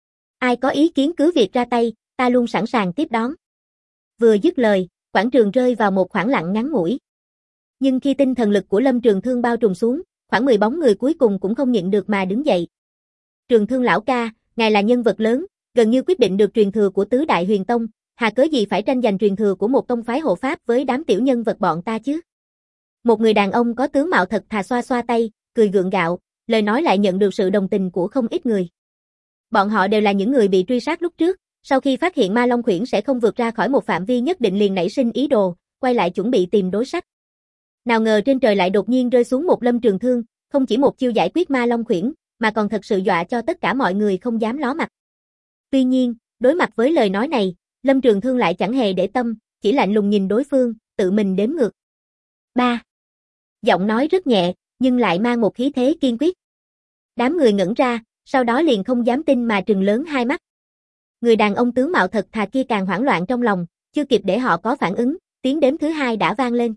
Ai có ý kiến cứ việc ra tay, ta luôn sẵn sàng tiếp đón. Vừa dứt lời, quảng trường rơi vào một khoảng lặng ngắn ngủi. Nhưng khi tinh thần lực của Lâm Trường Thương bao trùm xuống, khoảng 10 bóng người cuối cùng cũng không nhịn được mà đứng dậy. Trường Thương lão ca, ngài là nhân vật lớn, gần như quyết định được truyền thừa của tứ đại huyền tông, hà cớ gì phải tranh giành truyền thừa của một tông phái hộ pháp với đám tiểu nhân vật bọn ta chứ? Một người đàn ông có tướng mạo thật thà xoa xoa tay, cười gượng gạo, lời nói lại nhận được sự đồng tình của không ít người. Bọn họ đều là những người bị truy sát lúc trước, sau khi phát hiện Ma Long Khuyển sẽ không vượt ra khỏi một phạm vi nhất định liền nảy sinh ý đồ, quay lại chuẩn bị tìm đối sách. Nào ngờ trên trời lại đột nhiên rơi xuống một Lâm Trường Thương, không chỉ một chiêu giải quyết Ma Long Khuyển, mà còn thật sự dọa cho tất cả mọi người không dám ló mặt. Tuy nhiên, đối mặt với lời nói này, Lâm Trường Thương lại chẳng hề để tâm, chỉ lạnh lùng nhìn đối phương, tự mình đếm ngược. 3. Giọng nói rất nhẹ, nhưng lại mang một khí thế kiên quyết. Đám người ngẩn ra, sau đó liền không dám tin mà trừng lớn hai mắt. Người đàn ông tướng mạo thật thà kia càng hoảng loạn trong lòng, chưa kịp để họ có phản ứng, tiếng đếm thứ 2 đã vang lên.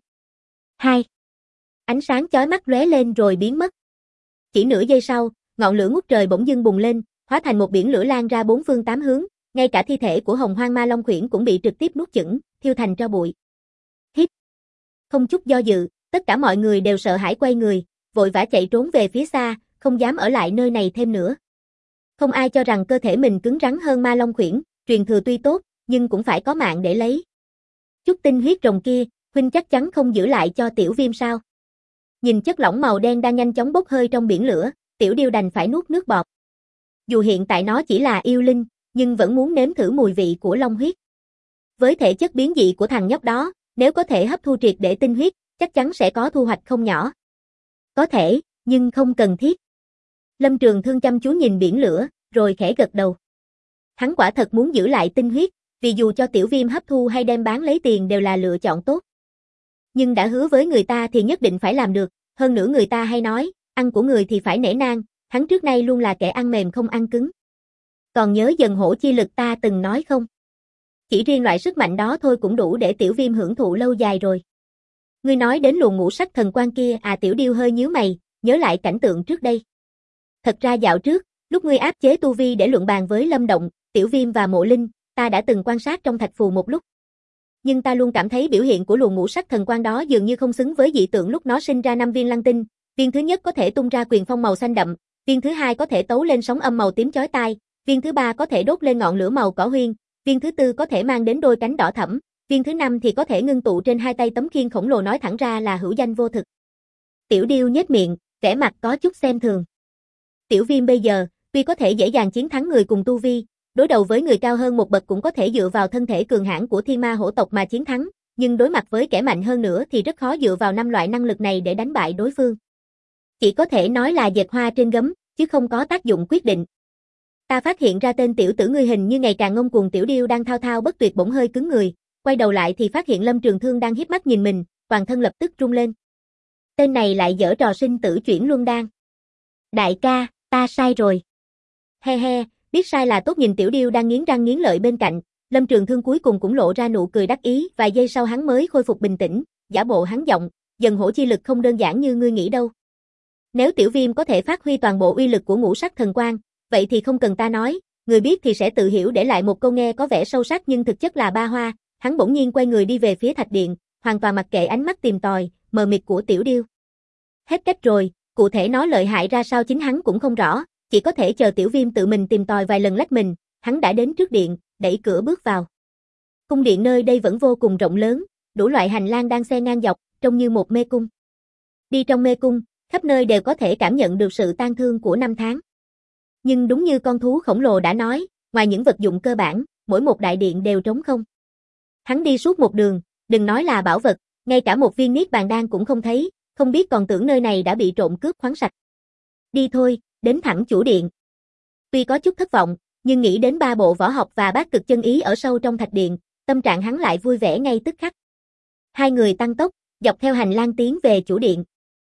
2. Ánh sáng chói mắt lóe lên rồi biến mất. Chỉ nửa giây sau, ngọn lửa ngút trời bỗng dưng bùng lên, hóa thành một biển lửa lan ra bốn phương tám hướng, ngay cả thi thể của Hồng Hoang Ma Long Khuyển cũng bị trực tiếp nuốt chửng, thiêu thành tro bụi. Hít. Không chút do dự, tất cả mọi người đều sợ hãi quay người, vội vã chạy trốn về phía xa, không dám ở lại nơi này thêm nữa. Không ai cho rằng cơ thể mình cứng rắn hơn Ma Long Khuyển, truyền thừa tuy tốt, nhưng cũng phải có mạng để lấy. Chút tinh huyết rồng kia, huynh chắc chắn không giữ lại cho Tiểu Viêm sao? Nhìn chất lỏng màu đen đang nhanh chóng bốc hơi trong biển lửa, Tiểu Điêu đành phải nuốt nước bọt. Dù hiện tại nó chỉ là yêu linh, nhưng vẫn muốn nếm thử mùi vị của long huyết. Với thể chất biến dị của thằng nhóc đó, nếu có thể hấp thu triệt để tinh huyết, chắc chắn sẽ có thu hoạch không nhỏ. Có thể, nhưng không cần thiết. Lâm Trường Thương chăm chú nhìn biển lửa, rồi khẽ gật đầu. Hắn quả thật muốn giữ lại tinh huyết, vì dù cho Tiểu Viêm hấp thu hay đem bán lấy tiền đều là lựa chọn tốt. Nhưng đã hứa với người ta thì nhất định phải làm được, hơn nữa người ta hay nói, ăn của người thì phải nể nang, hắn trước nay luôn là kẻ ăn mềm không ăn cứng. Còn nhớ dần hổ chi lực ta từng nói không? Chỉ riêng loại sức mạnh đó thôi cũng đủ để Tiểu Viêm hưởng thụ lâu dài rồi. Ngươi nói đến luồng ngũ sắc thần quang kia à? Tiểu Điêu hơi nhíu mày, nhớ lại cảnh tượng trước đây. Thật ra dạo trước, lúc ngươi áp chế tu vi để luận bàn với Lâm Động, Tiểu Viêm và Mộ Linh, ta đã từng quan sát trong thạch phù một lúc. Nhưng ta luôn cảm thấy biểu hiện của luồng ngũ sắc thần quang đó dường như không xứng với dị tượng lúc nó sinh ra 5 viên lăng tinh, viên thứ nhất có thể tung ra quyền phong màu xanh đậm, viên thứ hai có thể tấu lên sóng âm màu tím chói tai, viên thứ ba có thể đốt lên ngọn lửa màu cỏ huyên, viên thứ tư có thể mang đến đôi cánh đỏ thẫm, viên thứ năm thì có thể ngưng tụ trên hai tay tấm khiên khổng lồ, nói thẳng ra là hữu danh vô thực. Tiểu Điêu nhếch miệng, vẻ mặt có chút xem thường. Tiểu Viêm bây giờ, tuy có thể dễ dàng chiến thắng người cùng tu vi, đối đầu với người cao hơn một bậc cũng có thể dựa vào thân thể cường hãn của thiên ma hổ tộc mà chiến thắng, nhưng đối mặt với kẻ mạnh hơn nữa thì rất khó dựa vào 5 loại năng lực này để đánh bại đối phương. Chỉ có thể nói là dệt hoa trên gấm, chứ không có tác dụng quyết định. Ta phát hiện ra tên tiểu tử ngươi hình như ngày càng ngông cuồng. Tiểu Điêu đang thao thao bất tuyệt bỗng hơi cứng người, quay đầu lại thì phát hiện Lâm Trường Thương đang híp mắt nhìn mình, toàn thân lập tức rung lên. Tên này lại giở trò sinh tử chuyển luân đan. Đại ca, ta sai rồi. He he, biết sai là tốt. Nhìn Tiểu Điêu đang nghiến răng nghiến lợi bên cạnh, Lâm Trường Thương cuối cùng cũng lộ ra nụ cười đắc ý, vài giây sau hắn mới khôi phục bình tĩnh, giả bộ hắn giọng, dần hổ chi lực không đơn giản như ngươi nghĩ đâu. Nếu Tiểu Viêm có thể phát huy toàn bộ uy lực của ngũ sắc thần quang, vậy thì không cần ta nói, người biết thì sẽ tự hiểu, để lại một câu nghe có vẻ sâu sắc nhưng thực chất là ba hoa. Hắn bỗng nhiên quay người đi về phía thạch điện, hoàn toàn mặc kệ ánh mắt tìm tòi, mờ mịt của Tiểu Điêu. Hết cách rồi, cụ thể nó lợi hại ra sao chính hắn cũng không rõ, chỉ có thể chờ Tiểu Viêm tự mình tìm tòi vài lần lách mình. Hắn đã đến trước điện, đẩy cửa bước vào. Cung điện nơi đây vẫn vô cùng rộng lớn, đủ loại hành lang đang xen ngang dọc, trông như một mê cung. Đi trong mê cung, khắp nơi đều có thể cảm nhận được sự tang thương của năm tháng. Nhưng đúng như con thú khổng lồ đã nói, ngoài những vật dụng cơ bản, mỗi một đại điện đều trống không. Hắn đi suốt một đường, đừng nói là bảo vật, ngay cả một viên niết bàn đan cũng không thấy, không biết còn tưởng nơi này đã bị trộm cướp khoáng sạch. Đi thôi, đến thẳng chủ điện. Tuy có chút thất vọng, nhưng nghĩ đến ba bộ võ học và bát cực chân ý ở sâu trong thạch điện, tâm trạng hắn lại vui vẻ ngay tức khắc. Hai người tăng tốc, dọc theo hành lang tiến về chủ điện.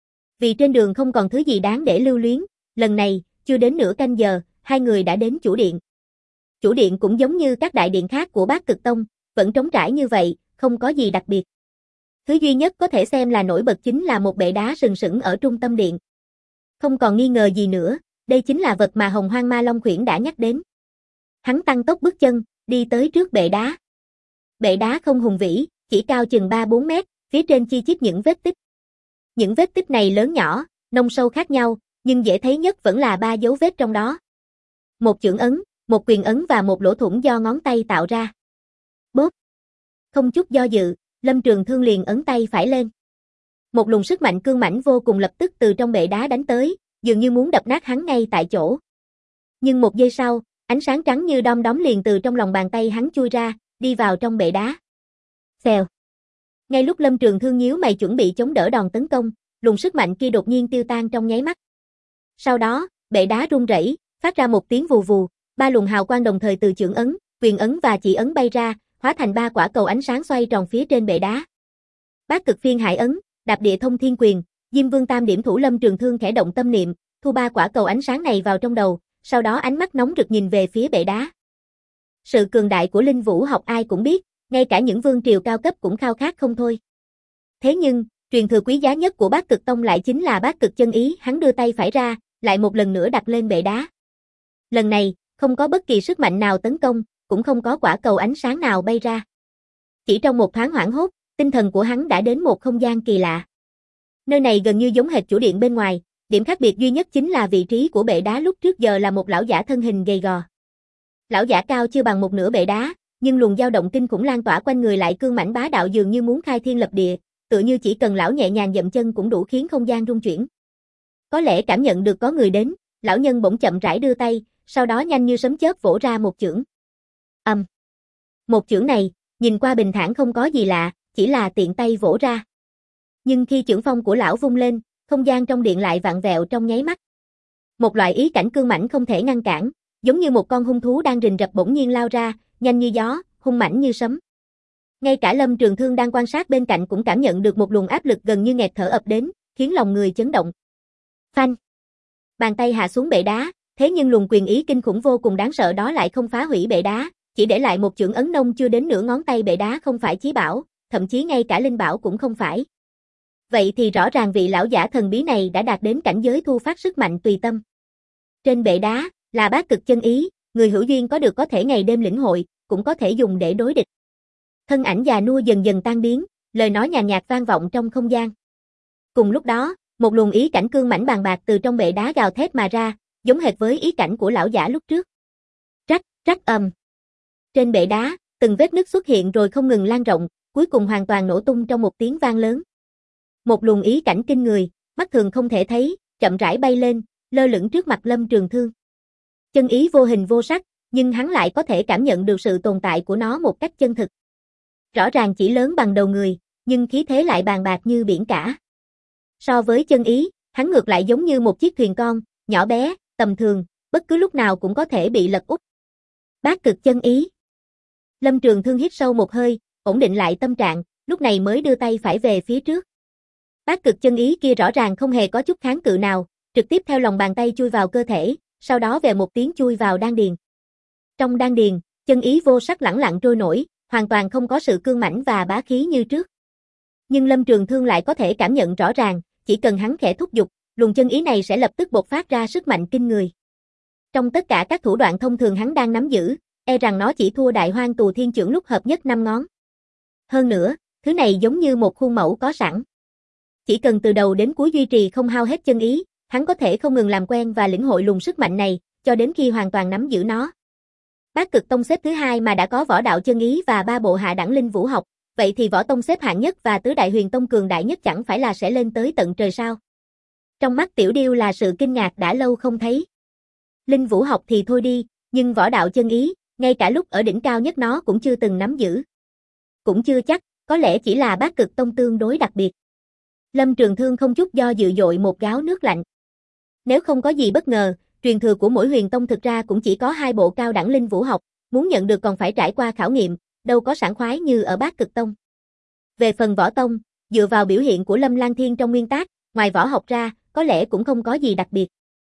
Vì trên đường không còn thứ gì đáng để lưu luyến, lần này, chưa đến nửa canh giờ, hai người đã đến chủ điện. Chủ điện cũng giống như các đại điện khác của Bát Cực Tông, vẫn trống trải như vậy, không có gì đặc biệt. Thứ duy nhất có thể xem là nổi bật chính là một bệ đá sừng sững ở trung tâm điện. Không còn nghi ngờ gì nữa, đây chính là vật mà Hồng Hoang Ma Long Khuyển đã nhắc đến. Hắn tăng tốc bước chân, đi tới trước bệ đá. Bệ đá không hùng vĩ, chỉ cao chừng 3-4 mét, phía trên chi chít những vết tích. Những vết tích này lớn nhỏ, nông sâu khác nhau, nhưng dễ thấy nhất vẫn là 3 dấu vết trong đó. Một chưởng ấn, một quyền ấn và một lỗ thủng do ngón tay tạo ra. Bốp! Không chút do dự, Lâm Trường Thương liền ấn tay phải lên. Một luồng sức mạnh cương mãnh vô cùng lập tức từ trong bệ đá đánh tới, dường như muốn đập nát hắn ngay tại chỗ. Nhưng một giây sau, ánh sáng trắng như đom đóm liền từ trong lòng bàn tay hắn chui ra, đi vào trong bệ đá. Xèo! Ngay lúc Lâm Trường Thương nhíu mày chuẩn bị chống đỡ đòn tấn công, luồng sức mạnh kia đột nhiên tiêu tan trong nháy mắt. Sau đó, bệ đá rung rẩy, phát ra một tiếng vù vù, 3 luồng hào quang đồng thời từ chưởng ấn, quyền ấn và chỉ ấn bay ra, hóa thành 3 quả cầu ánh sáng xoay tròn phía trên bệ đá. Bát Cực Phiên Hải ấn, Đạp Địa Thông Thiên quyền, Diêm Vương Tam Điểm Thủ. Lâm Trường Thương khẽ động tâm niệm, thu 3 quả cầu ánh sáng này vào trong đầu, sau đó ánh mắt nóng rực nhìn về phía bệ đá. Sự cường đại của linh vũ học ai cũng biết, ngay cả những vương triều cao cấp cũng khao khát không thôi. Thế nhưng, truyền thừa quý giá nhất của Bát Cực Tông lại chính là Bát Cực chân ý. Hắn đưa tay phải ra, lại một lần nữa đặt lên bệ đá. Lần này, không có bất kỳ sức mạnh nào tấn công, cũng không có quả cầu ánh sáng nào bay ra. Chỉ trong một thoáng hoảng hốt, tinh thần của hắn đã đến một không gian kỳ lạ. Nơi này gần như giống hệt chủ điện bên ngoài, điểm khác biệt duy nhất chính là vị trí của bệ đá lúc trước giờ là một lão giả thân hình gầy gò. Lão giả cao chưa bằng một nửa bệ đá, nhưng luồng dao động kinh khủng lan tỏa quanh người lại cương mãnh bá đạo, dường như muốn khai thiên lập địa, tựa như chỉ cần lão nhẹ nhàng dậm chân cũng đủ khiến không gian rung chuyển. Có lẽ cảm nhận được có người đến, lão nhân bỗng chậm rãi đưa tay, sau đó nhanh như sấm chớp vỗ ra một chưởng. Một chưởng này, nhìn qua bình thản không có gì lạ, chỉ là tiện tay vỗ ra. Nhưng khi chưởng phong của lão vung lên, không gian trong điện lại vặn vẹo trong nháy mắt. Một loại ý cảnh cương mãnh không thể ngăn cản, giống như một con hung thú đang rình rập bỗng nhiên lao ra, nhanh như gió, hung mãnh như sấm. Ngay cả Lâm Trường Thương đang quan sát bên cạnh cũng cảm nhận được một luồng áp lực gần như nghẹt thở ập đến, khiến lòng người chấn động. Phanh! Bàn tay hạ xuống bệ đá, thế nhưng luồng quyền ý kinh khủng vô cùng đáng sợ đó lại không phá hủy bệ đá, chỉ để lại một chưởng ấn nông chưa đến nửa ngón tay. Bệ đá không phải chí bảo, thậm chí ngay cả linh bảo cũng không phải. Vậy thì rõ ràng vị lão giả thần bí này đã đạt đến cảnh giới thu phát sức mạnh tùy tâm. Trên bệ đá là Bát Cực chân ý, người hữu duyên có được có thể ngày đêm lĩnh hội, cũng có thể dùng để đối địch. Thân ảnh già nua dần dần tan biến, lời nói nhàn nhạt vang vọng trong không gian. Cùng lúc đó, một luồng ý cảnh cương mãnh bàn bạc từ trong bệ đá gào thét mà ra, giống hệt với ý cảnh của lão giả lúc trước. Rắc, rắc ầm. Trên bệ đá, từng vết nứt xuất hiện rồi không ngừng lan rộng, cuối cùng hoàn toàn nổ tung trong một tiếng vang lớn. Một luồng ý cảnh kinh người, mắt thường không thể thấy, chậm rãi bay lên, lơ lửng trước mặt Lâm Trường Thương. Chân ý vô hình vô sắc, nhưng hắn lại có thể cảm nhận được sự tồn tại của nó một cách chân thực. Rõ ràng chỉ lớn bằng đầu người, nhưng khí thế lại bàn bạc như biển cả. So với chân ý, hắn ngược lại giống như một chiếc thuyền con, nhỏ bé, tầm thường, bất cứ lúc nào cũng có thể bị lật úp. Bát Cực chân ý. Lâm Trường Thương hít sâu một hơi, ổn định lại tâm trạng, lúc này mới đưa tay phải về phía trước. Bát Cực chân ý kia rõ ràng không hề có chút kháng cự nào, trực tiếp theo lòng bàn tay chui vào cơ thể, sau đó về một tiếng chui vào đan điền. Trong đan điền, chân ý vô sắc lẳng lặng trôi nổi, hoàn toàn không có sự cương mãnh và bá khí như trước. Nhưng Lâm Trường Thương lại có thể cảm nhận rõ ràng, chỉ cần hắn khẽ thúc giục, luồng chân ý này sẽ lập tức bộc phát ra sức mạnh kinh người. Trong tất cả các thủ đoạn thông thường hắn đang nắm giữ, e rằng nó chỉ thua Đại Hoang Tù Thiên Chưởng lúc hợp nhất 5 ngón. Hơn nữa, thứ này giống như một khuôn mẫu có sẵn. Chỉ cần từ đầu đến cuối duy trì không hao hết chân ý, hắn có thể không ngừng làm quen và lĩnh hội luồng sức mạnh này, cho đến khi hoàn toàn nắm giữ nó. Bát Cực Tông xếp thứ 2 mà đã có võ đạo chân ý và 3 bộ hạ đẳng linh vũ học, vậy thì Võ Tông xếp hạng nhất và Tứ Đại Huyền Tông cường đại nhất chẳng phải là sẽ lên tới tận trời sao? Trong mắt Tiểu Điêu là sự kinh ngạc đã lâu không thấy. Linh vũ học thì thôi đi, nhưng võ đạo chân ý, ngay cả lúc ở đỉnh cao nhất nó cũng chưa từng nắm giữ. Cũng chưa chắc, có lẽ chỉ là Bát Cực Tông tương đối đặc biệt. Lâm Trường Thương không chút do dự dội một gáo nước lạnh. Nếu không có gì bất ngờ, truyền thừa của mỗi huyền tông thực ra cũng chỉ có 2 bộ cao đẳng linh vũ học, muốn nhận được còn phải trải qua khảo nghiệm, đâu có sảng khoái như ở Bát Cực Tông. Về phần võ tông, dựa vào biểu hiện của Lâm Lang Thiên trong nguyên tác, ngoài võ học ra, có lẽ cũng không có gì đặc biệt.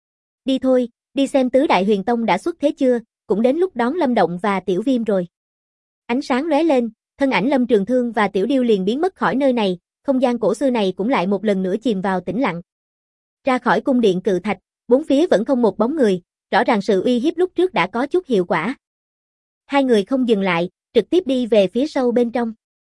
Đi thôi, đi xem Tứ Đại Huyền Tông đã xuất thế chưa, cũng đến lúc đón Lâm Động và Tiểu Viêm rồi. Ánh sáng lóe lên, thân ảnh Lâm Trường Thương và Tiểu Điêu liền biến mất khỏi nơi này, không gian cổ xưa này cũng lại một lần nữa chìm vào tĩnh lặng. Ra khỏi cung điện cự thạch, bốn phía vẫn không một bóng người, rõ ràng sự uy hiếp lúc trước đã có chút hiệu quả. Hai người không dừng lại, trực tiếp đi về phía sâu bên trong.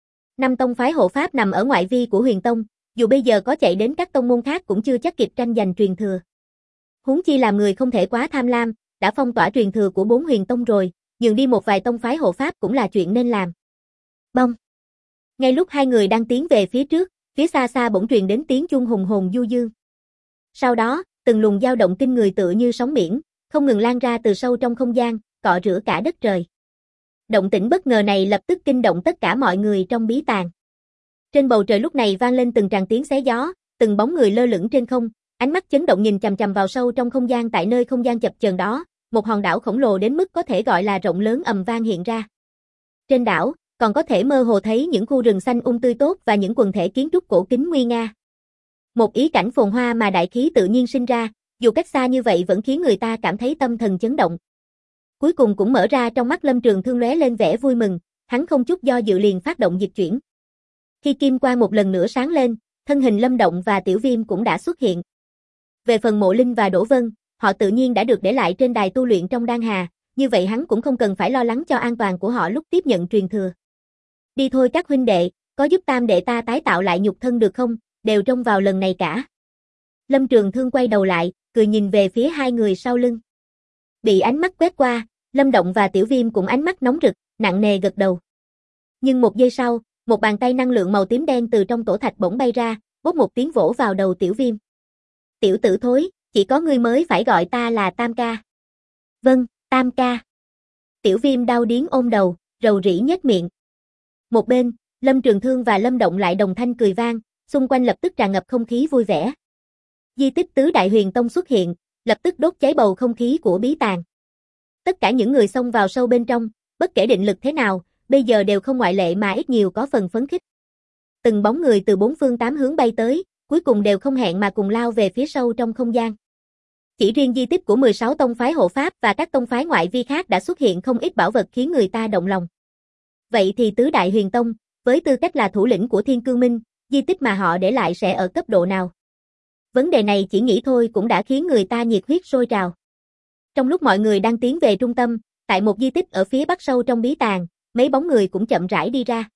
5 tông phái hộ pháp nằm ở ngoại vi của Huyền Tông, dù bây giờ có chạy đến các tông môn khác cũng chưa chắc kịp tranh giành truyền thừa. Huống chi làm người không thể quá tham lam, đã phong tỏa truyền thừa của 4 Huyền Tông rồi, nhường đi một vài tông phái hộ pháp cũng là chuyện nên làm. Bông! Ngay lúc hai người đang tiến về phía trước, phía xa xa bỗng truyền đến tiếng chuông hùng hồn du dương. Sau đó, từng luồng dao động kinh người tựa như sóng biển, không ngừng lan ra từ sâu trong không gian, cọ rửa cả đất trời. Động tĩnh bất ngờ này lập tức kinh động tất cả mọi người trong bí tàng. Trên bầu trời lúc này vang lên từng tràng tiếng xé gió, từng bóng người lơ lửng trên không, ánh mắt chấn động nhìn chằm chằm vào sâu trong không gian. Tại nơi không gian chập chờn đó, một hòn đảo khổng lồ đến mức có thể gọi là rộng lớn ầm vang hiện ra. Trên đảo, còn có thể mơ hồ thấy những khu rừng xanh tươi tốt và những quần thể kiến trúc cổ kính nguy nga. Một ý cảnh phồn hoa mà đại khí tự nhiên sinh ra, dù cách xa như vậy vẫn khiến người ta cảm thấy tâm thần chấn động. Cuối cùng cũng mở ra trong mắt Lâm Trường Thương lóe lên vẻ vui mừng, hắn không chút do dự liền phát động dịch chuyển. Khi kim quang một lần nữa sáng lên, thân hình Lâm Động và Tiểu Viêm cũng đã xuất hiện. Về phần Mộ Linh và Đỗ Vân, họ tự nhiên đã được để lại trên đài tu luyện trong Đan Hà, như vậy hắn cũng không cần phải lo lắng cho an toàn của họ lúc tiếp nhận truyền thừa. Đi thôi các huynh đệ, có giúp tam đệ ta tái tạo lại nhục thân được không, đều trông vào lần này cả. Lâm Trường Thương quay đầu lại, cười nhìn về phía hai người sau lưng. Bị ánh mắt quét qua, Lâm Động và Tiểu Viêm cũng ánh mắt nóng rực, nặng nề gật đầu. Nhưng một giây sau, một bàn tay năng lượng màu tím đen từ trong tổ thạch bỗng bay ra, bốp một tiếng vỗ vào đầu Tiểu Viêm. Tiểu tử thối, chỉ có ngươi mới phải gọi ta là Tam ca. Vâng, Tam ca. Tiểu Viêm đau điếng ôm đầu, rầu rĩ nhếch miệng. Một bên, Lâm Trường Thương và Lâm Động lại đồng thanh cười vang, xung quanh lập tức tràn ngập không khí vui vẻ. Di tích Tứ Đại Huyền Tông xuất hiện, lập tức đốt cháy bầu không khí của bí tàng. Tất cả những người xông vào sâu bên trong, bất kể định lực thế nào, bây giờ đều không ngoại lệ mà ít nhiều có phần phấn khích. Từng bóng người từ 4 phương 8 hướng bay tới, cuối cùng đều không hẹn mà cùng lao về phía sâu trong không gian. Chỉ riêng di tích của 16 tông phái hộ pháp và các tông phái ngoại vi khác đã xuất hiện không ít bảo vật khiến người ta động lòng. Vậy thì Tứ Đại Huyền Tông, với tư cách là thủ lĩnh của Thiên Cương Minh, di tích mà họ để lại sẽ ở cấp độ nào? Vấn đề này chỉ nghĩ thôi cũng đã khiến người ta nhiệt huyết sôi trào. Trong lúc mọi người đang tiến về trung tâm, tại một di tích ở phía bắc sâu trong bí tàng, mấy bóng người cũng chậm rãi đi ra.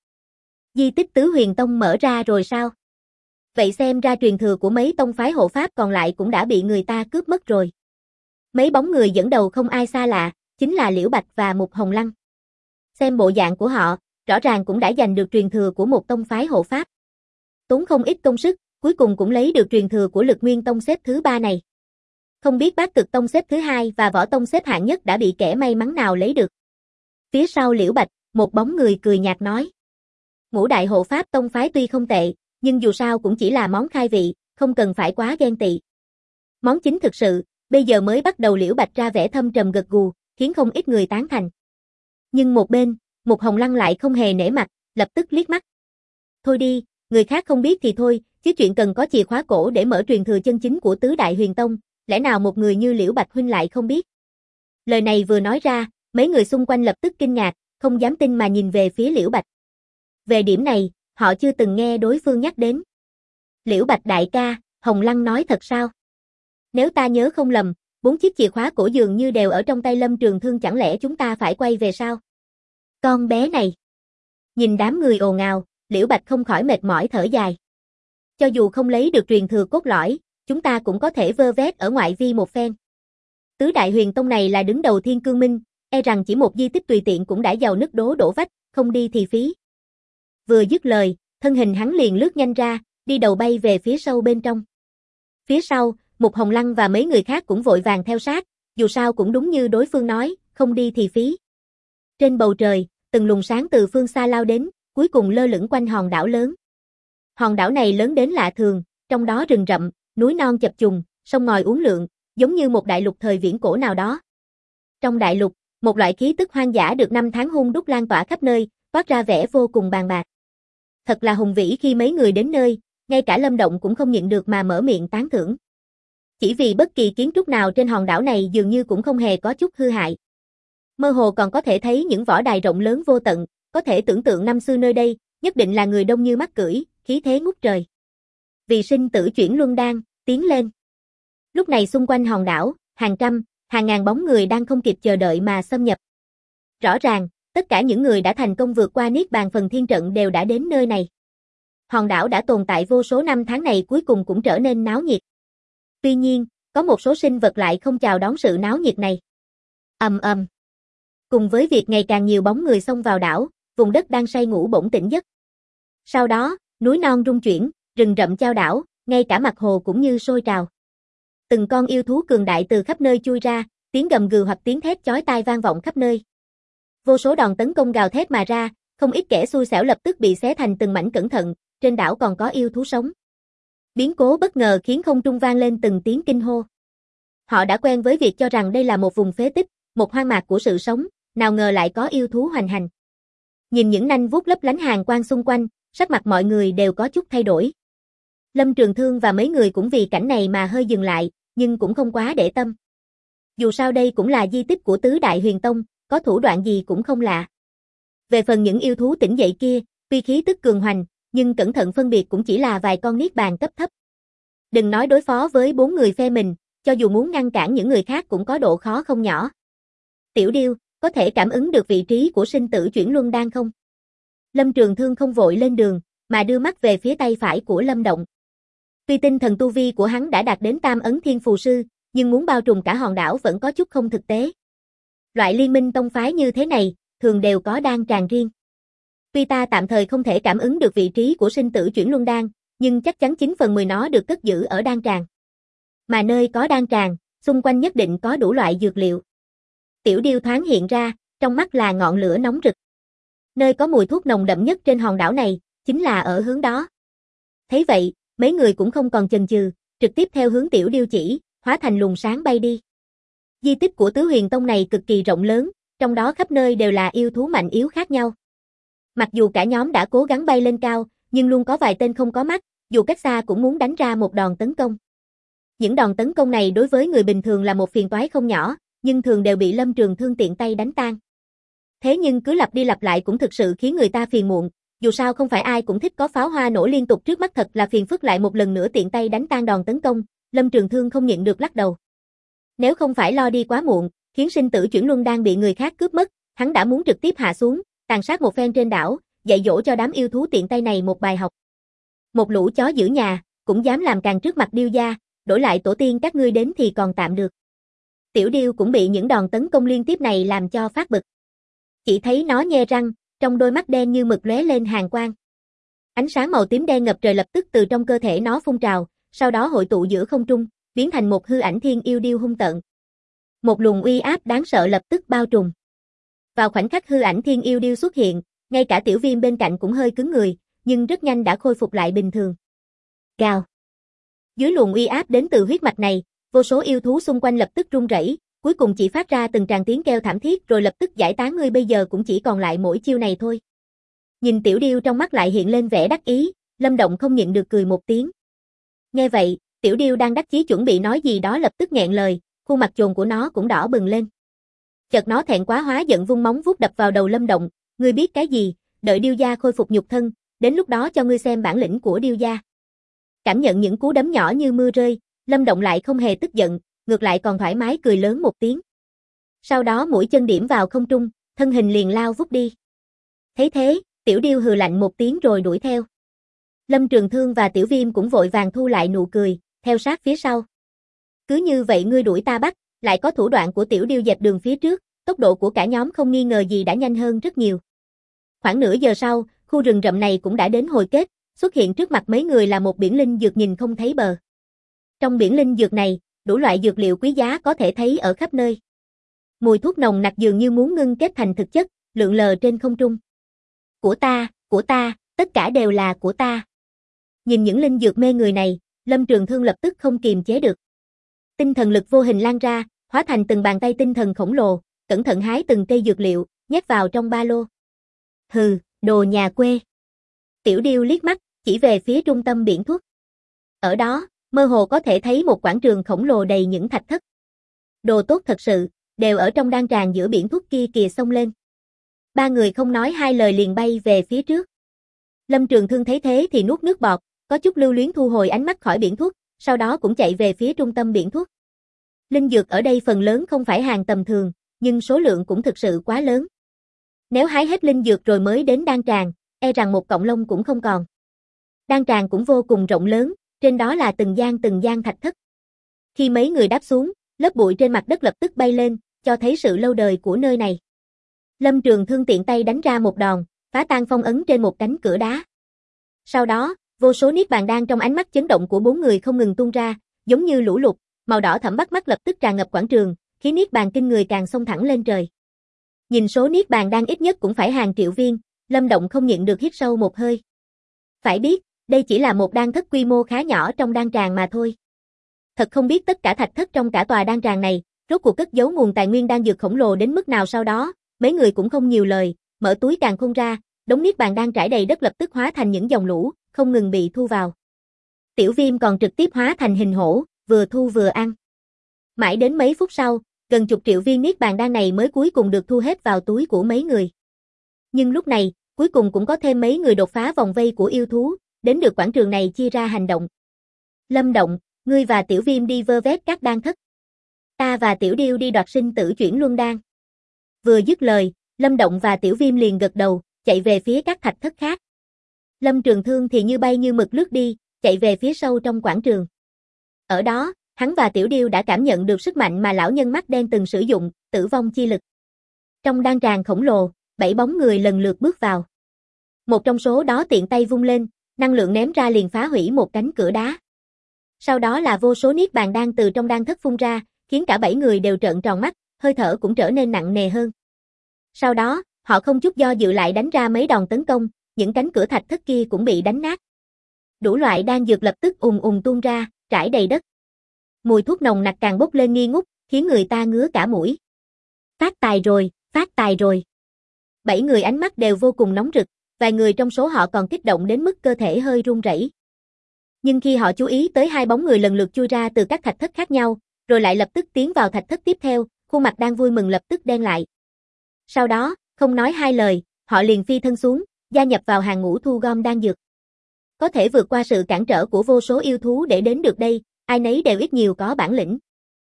Di tích Tứ Huyền Tông mở ra rồi sao? Vậy xem ra truyền thừa của mấy tông phái hộ pháp còn lại cũng đã bị người ta cướp mất rồi. Mấy bóng người dẫn đầu không ai xa lạ, chính là Liễu Bạch và Mục Hồng Lăng. Xem bộ dạng của họ, rõ ràng cũng đã giành được truyền thừa của một tông phái hộ pháp. Tốn không ít công sức, cuối cùng cũng lấy được truyền thừa của Lực Nguyên Tông xếp thứ 3 này. Không biết Bát Cực Tông xếp thứ 2 và Võ Tông xếp hạng nhất đã bị kẻ may mắn nào lấy được. Phía sau Liễu Bạch, một bóng người cười nhạt nói. Ngũ đại hộ pháp tông phái tuy không tệ, nhưng dù sao cũng chỉ là món khai vị, không cần phải quá ghen tị. Món chính thực sự, bây giờ mới bắt đầu. Liễu Bạch ra vẻ thâm trầm gật gù, khiến không ít người tán thành. Nhưng một bên, Mục Hồng Lăng lại không hề nể mặt, lập tức liếc mắt. Thôi đi, người khác không biết thì thôi, chứ chuyện cần có chìa khóa cổ để mở truyền thừa chân chính của Tứ Đại Huyền Tông, lẽ nào một người như Liễu Bạch huynh lại không biết? Lời này vừa nói ra, mấy người xung quanh lập tức kinh ngạc, không dám tin mà nhìn về phía Liễu Bạch. Về điểm này, họ chưa từng nghe đối phương nhắc đến. Liễu Bạch đại ca, Hồng Lăng nói thật sao? Nếu ta nhớ không lầm, 4 chiếc chìa khóa cổ dường như đều ở trong tay Lâm Trường Thương, chẳng lẽ chúng ta phải quay về sao? Con bé này. Nhìn đám người ồn ào, Liễu Bạch không khỏi mệt mỏi thở dài. Cho dù không lấy được truyền thừa cốt lõi, chúng ta cũng có thể vơ vét ở ngoại vi một phen. Tứ đại huyền tông này là đứng đầu Thiên Cương Minh, e rằng chỉ một di tích tùy tiện cũng đã giàu nứt đổ vách, không đi thì phí. Vừa dứt lời, thân hình hắn liền lướt nhanh ra, đi đầu bay về phía sâu bên trong. Phía sau, Mục Hồng Lăng và mấy người khác cũng vội vàng theo sát, dù sao cũng đúng như đối phương nói, không đi thì phí. Trên bầu trời, từng luồng sáng từ phương xa lao đến, cuối cùng lơ lửng quanh hòn đảo lớn. Hòn đảo này lớn đến lạ thường, trong đó rừng rậm, núi non chập trùng, sông ngòi uốn lượn, giống như một đại lục thời viễn cổ nào đó. Trong đại lục, một loại khí tức hoang dã được năm tháng hun đúc lan tỏa khắp nơi, toát ra vẻ vô cùng bàn bạc. Thật là hùng vĩ khi mấy người đến nơi, ngay cả Lâm Động cũng không nhịn được mà mở miệng tán thưởng. Chỉ vì bất kỳ kiến trúc nào trên hòn đảo này dường như cũng không hề có chút hư hại. Mơ hồ còn có thể thấy những võ đài rộng lớn vô tận, có thể tưởng tượng năm xưa nơi đây, nhất định là người đông như mắc cưỡi, khí thế ngút trời. Vì sinh tử chuyển luân đan, tiến lên. Lúc này xung quanh hòn đảo, hàng trăm, hàng ngàn bóng người đang không kịp chờ đợi mà xâm nhập. Rõ ràng, tất cả những người đã thành công vượt qua Niết Bàn Phần Thiên Trận đều đã đến nơi này. Hòn đảo đã tồn tại vô số năm tháng này cuối cùng cũng trở nên náo nhiệt. Tuy nhiên, có một số sinh vật lại không chào đón sự náo nhiệt này. Ầm ầm. Cùng với việc ngày càng nhiều bóng người xông vào đảo, vùng đất đang say ngủ bỗng tỉnh giấc. Sau đó, núi non rung chuyển, rừng rậm chao đảo, ngay cả mặt hồ cũng như sôi trào. Từng con yêu thú cường đại từ khắp nơi chui ra, tiếng gầm gừ hoặc tiếng thét chói tai vang vọng khắp nơi. Vô số đòn tấn công gào thét mà ra, không ít kẻ xui xẻo lập tức bị xé thành từng mảnh. Cẩn thận, trên đảo còn có yêu thú sống. Biến cố bất ngờ khiến không trung vang lên từng tiếng kinh hô. Họ đã quen với việc cho rằng đây là một vùng phế tích, một hoang mạc của sự sống, nào ngờ lại có yêu thú hoành hành. Nhìn những nanh vuốt lấp lánh hàn quang xung quanh, sắc mặt mọi người đều có chút thay đổi. Lâm Trường Thương và mấy người cũng vì cảnh này mà hơi dừng lại, nhưng cũng không quá để tâm. Dù sao đây cũng là di tích của tứ đại huyền tông, có thủ đoạn gì cũng không lạ. Về phần những yêu thú tỉnh dậy kia, tuy khí tức cường hoành, nhưng cẩn thận phân biệt cũng chỉ là vài con niết bàn cấp thấp. Đừng nói đối phó với 4 người phe mình, cho dù muốn ngăn cản những người khác cũng có độ khó không nhỏ. Tiểu Điêu, có thể cảm ứng được vị trí của sinh tử chuyển luân đan không? Lâm Trường Thương không vội lên đường, mà đưa mắt về phía tay phải của Lâm Động. Tuy tinh thần tu vi của hắn đã đạt đến Tam Ấn Thiên Phù Sư, nhưng muốn bao trùm cả hòn đảo vẫn có chút không thực tế. Loại liên minh tông phái như thế này, thường đều có đan tràng riêng. Tuy ta tạm thời không thể cảm ứng được vị trí của sinh tử chuyển luân đan, nhưng chắc chắn 9/10 nó được cất giữ ở đan tràng. Mà nơi có đan tràng, xung quanh nhất định có đủ loại dược liệu. Tiểu Điêu thoáng hiện ra, trong mắt là ngọn lửa nóng rực. Nơi có mùi thuốc nồng đậm nhất trên hòn đảo này, chính là ở hướng đó. Thấy vậy, mấy người cũng không còn chần chừ, trực tiếp theo hướng Tiểu Điêu chỉ, hóa thành luồng sáng bay đi. Di tích của Tứ Huyền Tông này cực kỳ rộng lớn, trong đó khắp nơi đều là yêu thú mạnh yếu khác nhau. Mặc dù cả nhóm đã cố gắng bay lên cao, nhưng luôn có vài tên không có mắt, dù cách xa cũng muốn đánh ra một đòn tấn công. Những đòn tấn công này đối với người bình thường là một phiền toái không nhỏ, nhưng thường đều bị Lâm Trường Thương tiện tay đánh tan. Thế nhưng cứ lặp đi lặp lại cũng thực sự khiến người ta phiền muộn, dù sao không phải ai cũng thích có pháo hoa nổ liên tục trước mắt, thật là phiền phức lại một lần nữa tiện tay đánh tan đòn tấn công, Lâm Trường Thương không nhịn được lắc đầu. Nếu không phải lo đi quá muộn, khiến sinh tử chuyển luân đang bị người khác cướp mất, hắn đã muốn trực tiếp hạ xuống, tàn sát một phen trên đảo, dạy dỗ cho đám yêu thú tiện tay này một bài học. Một lũ chó giữ nhà, cũng dám làm càng trước mặt Điêu gia, đổi lại tổ tiên các ngươi đến thì còn tạm được. Tiểu Điêu cũng bị những đòn tấn công liên tiếp này làm cho phát bực. Chỉ thấy nó nhe răng, trong đôi mắt đen như mực lóe lên hàn quang. Ánh sáng màu tím đen ngập trời lập tức từ trong cơ thể nó phun trào, sau đó hội tụ giữa không trung, biến thành một hư ảnh thiên yêu điêu hung tợn. Một luồng uy áp đáng sợ lập tức bao trùm. Vào khoảnh khắc hư ảnh thiên yêu điêu xuất hiện, ngay cả Tiểu Viêm bên cạnh cũng hơi cứng người, nhưng rất nhanh đã khôi phục lại bình thường. Gào. Dưới luồng uy áp đến từ huyết mạch này, vô số yêu thú xung quanh lập tức run rẩy, cuối cùng chỉ phát ra từng tràng tiếng kêu thảm thiết rồi lập tức giải tán. Ngươi bây giờ cũng chỉ còn lại mỗi chiêu này thôi. Nhìn Tiểu Điêu trong mắt lại hiện lên vẻ đắc ý, Lâm Động không nhịn được cười một tiếng. Nghe vậy, Tiểu Điêu đang đắc chí chuẩn bị nói gì đó lập tức nghẹn lời, khuôn mặt chồn của nó cũng đỏ bừng lên. Chợt nó thẹn quá hóa giận vung móng vuốt đập vào đầu Lâm Động, ngươi biết cái gì, đợi Điêu gia khôi phục nhục thân, đến lúc đó cho ngươi xem bản lĩnh của Điêu gia. Cảm nhận những cú đấm nhỏ như mưa rơi, Lâm Động lại không hề tức giận, ngược lại còn thoải mái cười lớn một tiếng. Sau đó mũi chân điểm vào không trung, thân hình liền lao vút đi. Thấy thế, Tiểu Điêu hừ lạnh một tiếng rồi đuổi theo. Lâm Trường Thương và Tiểu Viêm cũng vội vàng thu lại nụ cười, theo sát phía sau. Cứ như vậy ngươi đuổi ta bắt, lại có thủ đoạn của Tiểu Điêu dẹp đường phía trước, tốc độ của cả nhóm không nghi ngờ gì đã nhanh hơn rất nhiều. Khoảng nửa giờ sau, khu rừng rậm này cũng đã đến hồi kết, xuất hiện trước mặt mấy người là một biển linh dược nhìn không thấy bờ. Trong biển linh dược này, đủ loại dược liệu quý giá có thể thấy ở khắp nơi. Mùi thuốc nồng nặc dường như muốn ngưng kết thành thực chất, lượn lờ trên không trung. Của ta, tất cả đều là của ta. Nhìn những linh dược mê người này, Lâm Trường Thương lập tức không kiềm chế được. Tinh thần lực vô hình lan ra, hóa thành từng bàn tay tinh thần khổng lồ, cẩn thận hái từng cây dược liệu, nhét vào trong ba lô. Hừ, đồ nhà quê. Tiểu Điêu liếc mắt, chỉ về phía trung tâm biển thuốc. Ở đó, mơ hồ có thể thấy một quảng trường khổng lồ đầy những thạch thất. Đồ tốt thật sự, đều ở trong đan tràng giữa biển thuốc kia kìa xông lên. Ba người không nói hai lời liền bay về phía trước. Lâm Trường Thương thấy thế thì nuốt nước bọt, có chút lưu luyến thu hồi ánh mắt khỏi biển thuốc, sau đó cũng chạy về phía trung tâm biển thuốc. Linh dược ở đây phần lớn không phải hàng tầm thường, nhưng số lượng cũng thực sự quá lớn. Nếu hái hết linh dược rồi mới đến đan tràng, e rằng một cọng lông cũng không còn. Đan tràng cũng vô cùng rộng lớn, trên đó là từng gian thạch thất. Khi mấy người đáp xuống, lớp bụi trên mặt đất lập tức bay lên, cho thấy sự lâu đời của nơi này. Lâm Trường Thương tiện tay đánh ra một đòn, phá tan phong ấn trên một cánh cửa đá. Sau đó, vô số niết bàn đan trong ánh mắt chấn động của bốn người không ngừng tuôn ra, giống như lũ lụt, màu đỏ thẫm bắt mắt lập tức tràn ngập quảng trường, khí niết bàn kinh người càng xông thẳng lên trời. Nhìn số niết bàn đan ít nhất cũng phải hàng triệu viên, Lâm Động không nhịn được hít sâu một hơi. Phải biết, đây chỉ là một đan thất quy mô khá nhỏ trong đan tràng mà thôi. Thật không biết tất cả thạch thất trong cả tòa đan tràng này, rốt cuộc cất giấu nguồn tài nguyên đan dược khổng lồ đến mức nào sau đó, mấy người cũng không nhiều lời, mở túi càn khôn ra, đống niết bàn đan trải đầy đất lập tức hóa thành những dòng lũ, không ngừng bị thu vào. Tiểu Viêm còn trực tiếp hóa thành hình hổ, vừa thu vừa ăn. Mãi đến mấy phút sau, gần chục triệu viên niết bàn đan này mới cuối cùng được thu hết vào túi của mấy người. Nhưng lúc này, cuối cùng cũng có thêm mấy người đột phá vòng vây của yêu thú, đến được quảng trường này chia ra hành động. Lâm Động, ngươi và Tiểu Viêm đi vơ vét các đan thất. Ta và Tiểu Điêu đi đoạt sinh tử chuyển luân đan. Vừa dứt lời, Lâm Động và Tiểu Viêm liền gật đầu, chạy về phía các thạch thất khác. Lâm Trường Thương thì như bay như mực lướt đi, chạy về phía sâu trong quảng trường. Ở đó, hắn và Tiểu Điêu đã cảm nhận được sức mạnh mà lão nhân mắt đen từng sử dụng, tử vong chi lực. Trong đan tràng khổng lồ, 7 bóng người lần lượt bước vào. Một trong số đó tiện tay vung lên, năng lượng ném ra liền phá hủy một cánh cửa đá. Sau đó là vô số niết bàn đan từ trong đan thất phun ra, khiến cả 7 người đều trợn tròn mắt, hơi thở cũng trở nên nặng nề hơn. Sau đó, họ không chút do dự lại đánh ra mấy đòn tấn công, những cánh cửa thạch thất kia cũng bị đánh nát. Đủ loại đan dược lập tức ùn ùn tuôn ra, trải đầy đất. Mùi thuốc nồng nặc càng bốc lên nghi ngút, khiến người ta ngứa cả mũi. Phát tài rồi, phát tài rồi. 7 người ánh mắt đều vô cùng nóng rực, vài người trong số họ còn kích động đến mức cơ thể hơi run rẩy. Nhưng khi họ chú ý tới hai bóng người lần lượt chui ra từ các thạch thất khác nhau, rồi lại lập tức tiến vào thạch thất tiếp theo, khuôn mặt đang vui mừng lập tức đen lại. Sau đó, không nói hai lời, họ liền phi thân xuống, gia nhập vào hàng ngũ thu gom đan dược. Có thể vượt qua sự cản trở của vô số yêu thú để đến được đây, ai nấy đều ít nhiều có bản lĩnh.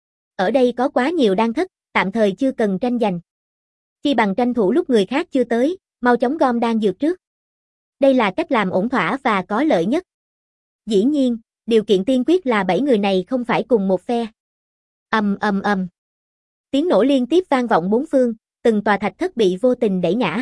Ở đây có quá nhiều đan thất, tạm thời chưa cần tranh giành. Chi bằng tranh thủ lúc người khác chưa tới, mau chóng gom đan dược trước. Đây là cách làm ổn thỏa và có lợi nhất. Dĩ nhiên, điều kiện tiên quyết là 7 người này không phải cùng một phe. Ầm ầm ầm. Tiếng nổ liên tiếp vang vọng bốn phương, từng tòa thạch thất bị vô tình đẩy ngã.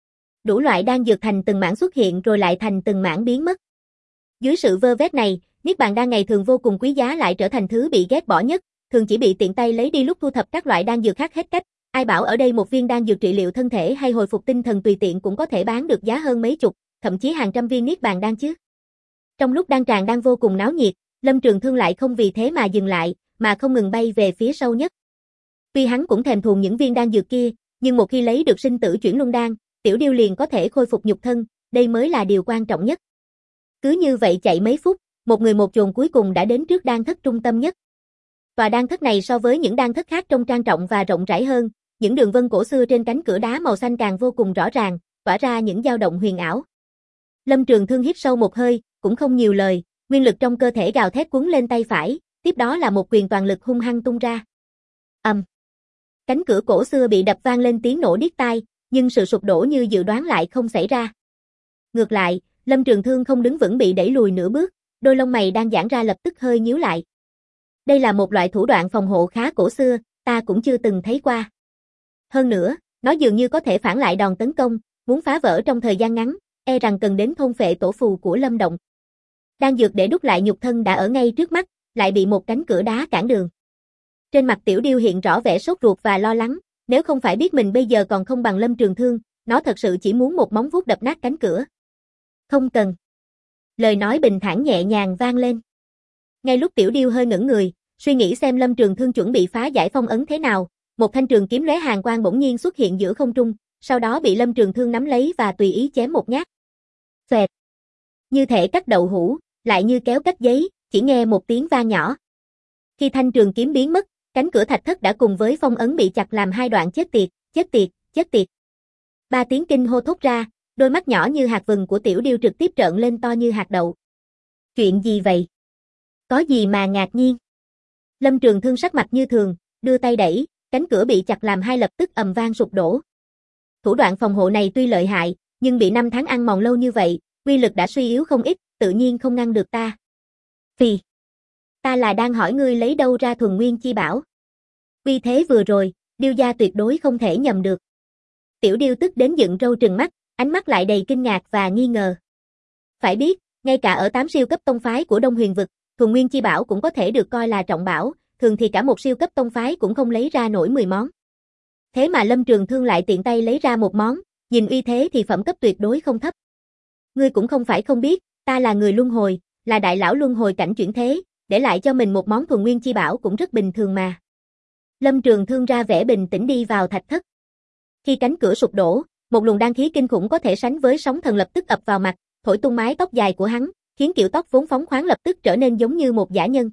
Đủ loại đan dược thành từng mảng xuất hiện rồi lại thành từng mảng biến mất. Dưới sự vơ vét này, niết bàn đan ngày thường vô cùng quý giá lại trở thành thứ bị ghét bỏ nhất, thường chỉ bị tiện tay lấy đi lúc thu thập các loại đan dược khác hết cách. Ai bảo ở đây một viên đan dược trị liệu thân thể hay hồi phục tinh thần tùy tiện cũng có thể bán được giá hơn mấy chục, thậm chí hàng trăm viên niết bàn đan chứ. Trong lúc đan tràng đang vô cùng náo nhiệt, Lâm Trường Thương lại không vì thế mà dừng lại, mà không ngừng bay về phía sâu nhất. Tuy hắn cũng thèm thuồng những viên đan dược kia, nhưng một khi lấy được sinh tử chuyển luân đan, Tiểu Điêu liền có thể khôi phục nhục thân, đây mới là điều quan trọng nhất. Cứ như vậy chạy mấy phút, một người một chồn cuối cùng đã đến trước đan thất trung tâm nhất. Tòa đan thất này so với những đan thất khác trông trang trọng và rộng rãi hơn, những đường vân cổ xưa trên cánh cửa đá màu xanh càng vô cùng rõ ràng, tỏa ra những dao động huyền ảo. Lâm Trường Thương hít sâu một hơi, cũng không nhiều lời, nguyên lực trong cơ thể gào thét cuốn lên tay phải, tiếp đó là một quyền toàn lực hung hăng tung ra. Cánh cửa cổ xưa bị đập vang lên tiếng nổ điếc tai, nhưng sự sụp đổ như dự đoán lại không xảy ra. Ngược lại, Lâm Trường Thương không đứng vững bị đẩy lùi nửa bước, đôi lông mày đang giãn ra lập tức hơi nhíu lại. Đây là một loại thủ đoạn phòng hộ khá cổ xưa, ta cũng chưa từng thấy qua. Hơn nữa, nó dường như có thể phản lại đòn tấn công, muốn phá vỡ trong thời gian ngắn, e rằng cần đến thôn phệ tổ phù của Lâm Động. Đan dược để đúc lại nhục thân đã ở ngay trước mắt, lại bị một cánh cửa đá cản đường. Trên mặt Tiểu Điêu hiện rõ vẻ sốt ruột và lo lắng, nếu không phải biết mình bây giờ còn không bằng Lâm Trường Thương, nó thật sự chỉ muốn một móng vuốt đập nát cánh cửa. Không cần. Lời nói bình thản nhẹ nhàng vang lên. Ngay lúc Tiểu Điêu hơi ngẩn người, suy nghĩ xem Lâm Trường Thương chuẩn bị phá giải phong ấn thế nào, một thanh trường kiếm lóe hàn quang bỗng nhiên xuất hiện giữa không trung, sau đó bị Lâm Trường Thương nắm lấy và tùy ý chém một nhát. Xoẹt. Như thể cắt đậu hũ, lại như kéo cắt giấy, chỉ nghe một tiếng vang nhỏ. Khi thanh trường kiếm biến mất, cánh cửa thạch thất đã cùng với phong ấn bị chặt làm hai đoạn. Chết tiệt, chết tiệt, chết tiệt. Ba tiếng kinh hô thốt ra, đôi mắt nhỏ như hạt vừng của Tiểu Điêu trực tiếp trợn lên to như hạt đậu. Chuyện gì vậy? Có gì mà ngạc nhiên? Lâm Trường Thương sắc mặt như thường, đưa tay đẩy, cánh cửa bị chặt làm hai lập tức ầm vang sụp đổ. Thủ đoạn phòng hộ này tuy lợi hại, nhưng bị 5 tháng ăn mòn lâu như vậy, uy lực đã suy yếu không ít, tự nhiên không ngăn được ta. Phì. Ta là đang hỏi ngươi lấy đâu ra thuần nguyên chi bảo. Uy thế vừa rồi, Điêu gia tuyệt đối không thể nhầm được. Tiểu Điêu tức đến dựng râu trừng mắt, ánh mắt lại đầy kinh ngạc và nghi ngờ. Phải biết, ngay cả ở 8 siêu cấp tông phái của Đông Huyền vực, thuần nguyên chi bảo cũng có thể được coi là trọng bảo, thường thì cả một siêu cấp tông phái cũng không lấy ra nổi 10 món. Thế mà Lâm Trường Thương lại tiện tay lấy ra một món, nhìn uy thế thì phẩm cấp tuyệt đối không thấp. Ngươi cũng không phải không biết, ta là người luân hồi, là đại lão luân hồi cảnh chuyển thế, để lại cho mình một món thuần nguyên chi bảo cũng rất bình thường mà. Lâm Trường Thương ra vẻ bình tĩnh đi vào thạch thất. Khi cánh cửa sụp đổ, một luồng đan khí kinh khủng có thể sánh với sóng thần lập tức ập vào mặt, thổi tung mái tóc dài của hắn, khiến kiểu tóc vốn phóng khoáng lập tức trở nên giống như một dã nhân.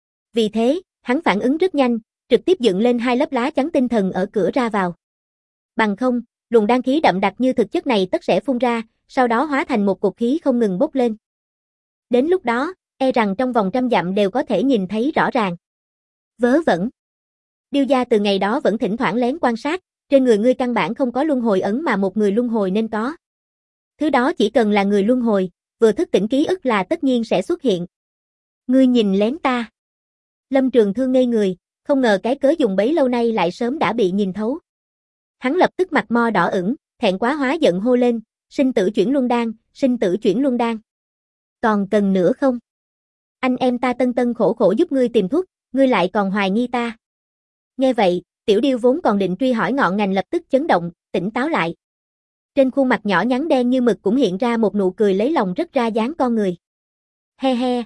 Vì thế, hắn phản ứng rất nhanh, trực tiếp dựng lên 2 lớp lá chắn tinh thần ở cửa ra vào. Bằng không, luồng đan khí đậm đặc như thực chất này tất sẽ phun ra, sau đó hóa thành một cột khí không ngừng bốc lên. Đến lúc đó, e rằng trong vòng 100 dặm đều có thể nhìn thấy rõ ràng. Vớ vẩn. Điêu gia từ ngày đó vẫn thỉnh thoảng lén quan sát, trên người ngươi căn bản không có luân hồi ấn mà một người luân hồi nên có. Thứ đó chỉ cần là người luân hồi, vừa thức tỉnh ký ức là tất nhiên sẽ xuất hiện. Ngươi nhìn lén ta. Lâm Trường Thương ngây người, không ngờ cái cớ dùng bấy lâu nay lại sớm đã bị nhìn thấu. Hắn lập tức mặt mo đỏ ửng, thẹn quá hóa giận hô lên, sinh tử chuyển luân đan, sinh tử chuyển luân đan. Còn cần nữa không? Anh em ta tân tân khổ khổ giúp ngươi tìm thuốc, ngươi lại còn hoài nghi ta. Nghe vậy, Tiểu Điêu vốn còn định truy hỏi ngọn ngành lập tức chấn động, tỉnh táo lại. Trên khuôn mặt nhỏ nhắn đen như mực cũng hiện ra một nụ cười lấy lòng rất ra dáng con người. He he,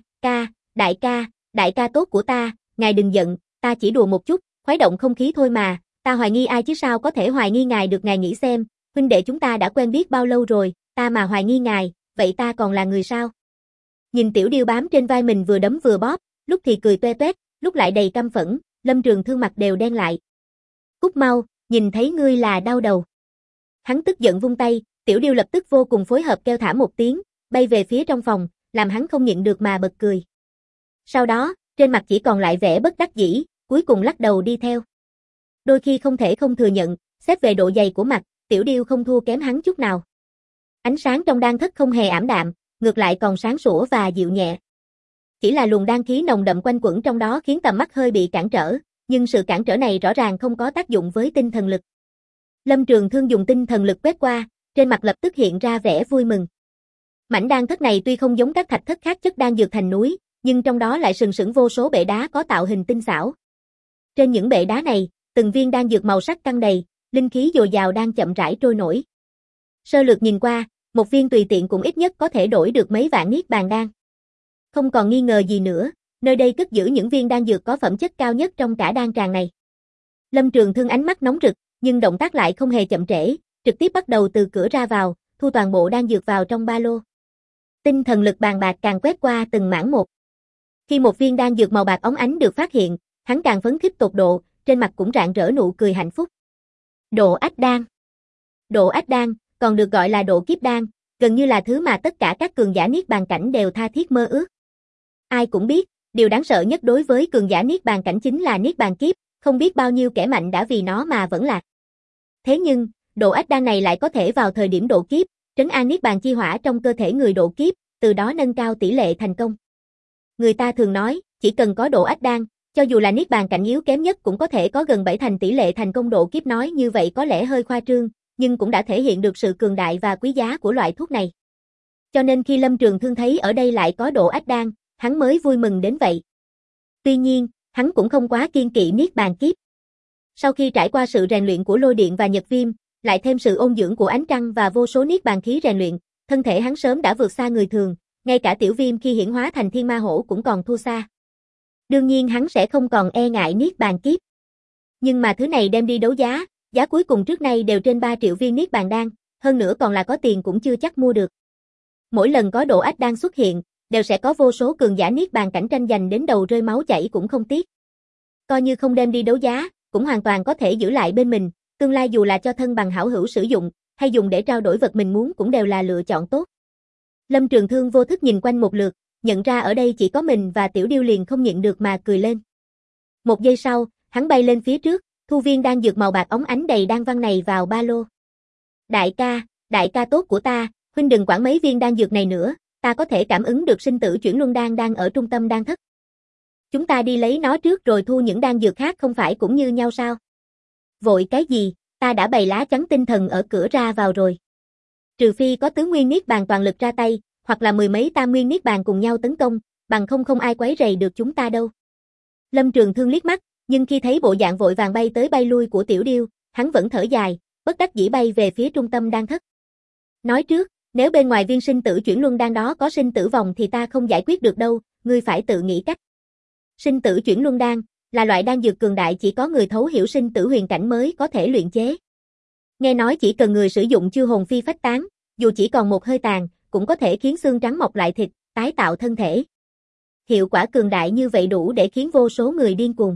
đại ca tốt của ta, ngài đừng giận, ta chỉ đùa một chút, khuấy động không khí thôi mà, ta hoài nghi ai chứ sao có thể hoài nghi ngài được, ngài nghĩ xem, huynh đệ chúng ta đã quen biết bao lâu rồi, ta mà hoài nghi ngài, vậy ta còn là người sao? Nhìn Tiểu Điêu bám trên vai mình vừa đấm vừa bóp, lúc thì cười toe toét, lúc lại đầy căm phẫn, Lâm Trường Thương mặt đều đen lại. Cút mau, nhìn thấy ngươi là đau đầu. Hắn tức giận vung tay, Tiểu Điêu lập tức vô cùng phối hợp kêu thả một tiếng, bay về phía trong phòng, làm hắn không nhịn được mà bật cười. Sau đó, trên mặt chỉ còn lại vẻ bất đắc dĩ, cuối cùng lắc đầu đi theo. Đôi khi không thể không thừa nhận, xét về độ dày của mặt, Tiểu Điêu không thua kém hắn chút nào. Ánh sáng trong đan thất không hề ảm đạm, ngược lại còn sáng sủa và dịu nhẹ. Chỉ là luồng đan khí nồng đậm quanh quẩn trong đó khiến tầm mắt hơi bị cản trở, nhưng sự cản trở này rõ ràng không có tác dụng với tinh thần lực. Lâm Trường Thương dùng tinh thần lực quét qua, trên mặt lập tức hiện ra vẻ vui mừng. Mảnh đan thất này tuy không giống các thạch thất khác chất đan dược thành núi, nhưng trong đó lại sừng sững vô số bệ đá có tạo hình tinh xảo. Trên những bệ đá này, từng viên đan dược màu sắc căng đầy, linh khí dồi dào đang chậm rãi trôi nổi. Sơ lược nhìn qua, một viên tùy tiện cũng ít nhất có thể đổi được mấy vạn niết bàn đan. Không còn nghi ngờ gì nữa, nơi đây cất giữ những viên đan dược có phẩm chất cao nhất trong cả đan tràng này. Lâm Trường Thương ánh mắt nóng rực, nhưng động tác lại không hề chậm trễ, trực tiếp bắt đầu từ cửa ra vào, thu toàn bộ đan dược vào trong ba lô. Tinh thần lực bàn bạc càng quét qua từng mảng một. Khi một viên đan dược màu bạc óng ánh được phát hiện, hắn càng phấn khích tột độ, trên mặt cũng rạng rỡ nụ cười hạnh phúc. Độ ách đan. Độ ách đan, còn được gọi là độ kiếp đan, gần như là thứ mà tất cả các cường giả niết bàn cảnh đều tha thiết mơ ước. Ai cũng biết, Điều đáng sợ nhất đối với cường giả Niết Bàn cảnh chính là Niết Bàn kiếp, không biết bao nhiêu kẻ mạnh đã vì nó mà vẫn lạc. Thế nhưng, độ ách đan này lại có thể vào thời điểm độ kiếp, trấn an Niết Bàn chi hỏa trong cơ thể người độ kiếp, từ đó nâng cao tỷ lệ thành công. Người ta thường nói, chỉ cần có độ ách đan, cho dù là Niết Bàn cảnh yếu kém nhất cũng có thể có gần 7 thành tỷ lệ thành công độ kiếp, nói như vậy có lẽ hơi khoa trương, nhưng cũng đã thể hiện được sự cường đại và quý giá của loại thuốc này. Cho nên khi Lâm Trường Thương thấy ở đây lại có độ ách đan, hắn mới vui mừng đến vậy. Tuy nhiên, hắn cũng không quá kiêng kỵ Niết Bàn kiếp. Sau khi trải qua sự rèn luyện của lôi điện và nhật viêm, lại thêm sự ôn dưỡng của ánh trăng và vô số Niết Bàn khí rèn luyện, thân thể hắn sớm đã vượt xa người thường, ngay cả Tiểu Viêm khi hiển hóa thành Thiên Ma Hổ cũng còn thua xa. Đương nhiên hắn sẽ không còn e ngại Niết Bàn kiếp. Nhưng mà thứ này đem đi đấu giá, giá cuối cùng trước nay đều trên 3 triệu viên Niết Bàn đan, hơn nữa còn là có tiền cũng chưa chắc mua được. Mỗi lần có độ ách đan xuất hiện, đều sẽ có vô số cường giả Niết Bàn cảnh tranh giành đến đầu rơi máu chảy cũng không tiếc. Coi như không đem đi đấu giá, cũng hoàn toàn có thể giữ lại bên mình, tương lai dù là cho thân bằng hảo hữu sử dụng, hay dùng để trao đổi vật mình muốn cũng đều là lựa chọn tốt. Lâm Trường Thương vô thức nhìn quanh một lượt, nhận ra ở đây chỉ có mình và Tiểu Điêu liền không nhịn được mà cười lên. Một giây sau, hắn bay lên phía trước, thu viên đan dược màu bạc óng ánh đầy đan văn này vào ba lô. Đại ca tốt của ta, huynh đừng quản mấy viên đan dược này nữa, ta có thể cảm ứng được sinh tử chuyển luân đan đang ở trung tâm đan thất. Chúng ta đi lấy nó trước rồi thu những đan dược khác không phải cũng như nhau sao? Vội cái gì, ta đã bày lá chắn tinh thần ở cửa ra vào rồi. Trừ phi có tứ nguyên Niết Bàn toàn lực ra tay, hoặc là 10 mấy tam nguyên Niết Bàn cùng nhau tấn công, bằng không ai quấy rầy được chúng ta đâu. Lâm Trường Thương liếc mắt, nhưng khi thấy bộ dạng vội vàng bay tới bay lui của Tiểu Điêu, hắn vẫn thở dài, bất đắc dĩ bay về phía trung tâm đan thất. Nói trước, nếu bên ngoài viên sinh tử chuyển luân đan đó có sinh tử vòng thì ta không giải quyết được đâu, ngươi phải tự nghĩ cách. Sinh tử chuyển luân đan là loại đan dược cường đại chỉ có người thấu hiểu sinh tử huyền cảnh mới có thể luyện chế. Nghe nói chỉ cần người sử dụng chưa hồn phi phách tán, dù chỉ còn một hơi tàn, cũng có thể khiến xương trắng mọc lại thịt, tái tạo thân thể. Hiệu quả cường đại như vậy đủ để khiến vô số người điên cuồng.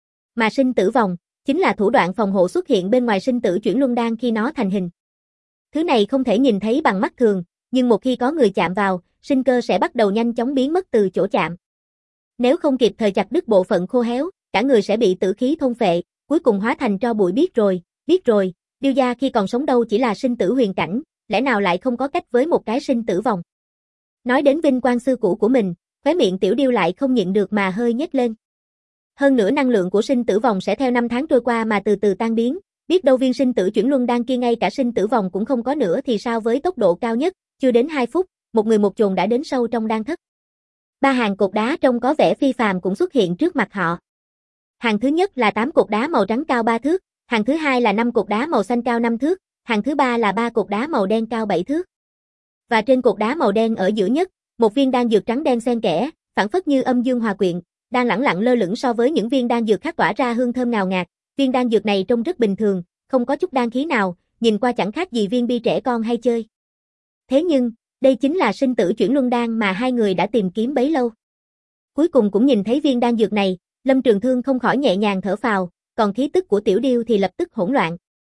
Mà sinh tử vòng chính là thủ đoạn phòng hộ xuất hiện bên ngoài sinh tử chuyển luân đan khi nó thành hình. Thứ này không thể nhìn thấy bằng mắt thường, nhưng một khi có người chạm vào, sinh cơ sẽ bắt đầu nhanh chóng biến mất từ chỗ chạm. Nếu không kịp thời chặt đứt bộ phận khô héo, cả người sẽ bị tử khí thôn phệ, cuối cùng hóa thành tro bụi. Biết rồi, Điêu gia khi còn sống đâu chỉ là sinh tử huyền cảnh, lẽ nào lại không có cách với một cái sinh tử vòng. Nói đến vinh quang xưa cũ của mình, khóe miệng Tiểu Điêu lại không nhịn được mà hơi nhếch lên. Hơn nữa năng lượng của sinh tử vòng sẽ theo năm tháng trôi qua mà từ từ tan biến, biết đâu viên sinh tử chuyển luân đan kia ngay cả sinh tử vòng cũng không có nữa thì sao. Với tốc độ cao nhất, chưa đến 2 phút, một người một chồn đã đến sâu trong đan thất. 3 hàng cột đá trông có vẻ phi phàm cũng xuất hiện trước mặt họ. Hàng thứ nhất là 8 cột đá màu trắng cao 3 thước, hàng thứ hai là 5 cột đá màu xanh cao 5 thước, hàng thứ ba là 3 cột đá màu đen cao 7 thước. Và trên cột đá màu đen ở giữa nhất, một viên đan dược trắng đen xen kẽ, phảng phất như âm dương hòa quyện, đang lẳng lặng lơ lửng so với những viên đan dược khác tỏa ra hương thơm ngào ngạt. Viên đan dược này trông rất bình thường, không có chút đan khí nào, nhìn qua chẳng khác gì viên bi trẻ con hay chơi. Thế nhưng, đây chính là sinh tử chuyển luân đan mà hai người đã tìm kiếm bấy lâu. Cuối cùng cũng nhìn thấy viên đan dược này, Lâm Trường Thương không khỏi nhẹ nhàng thở phào, còn khí tức của Tiểu Điêu thì lập tức hỗn loạn.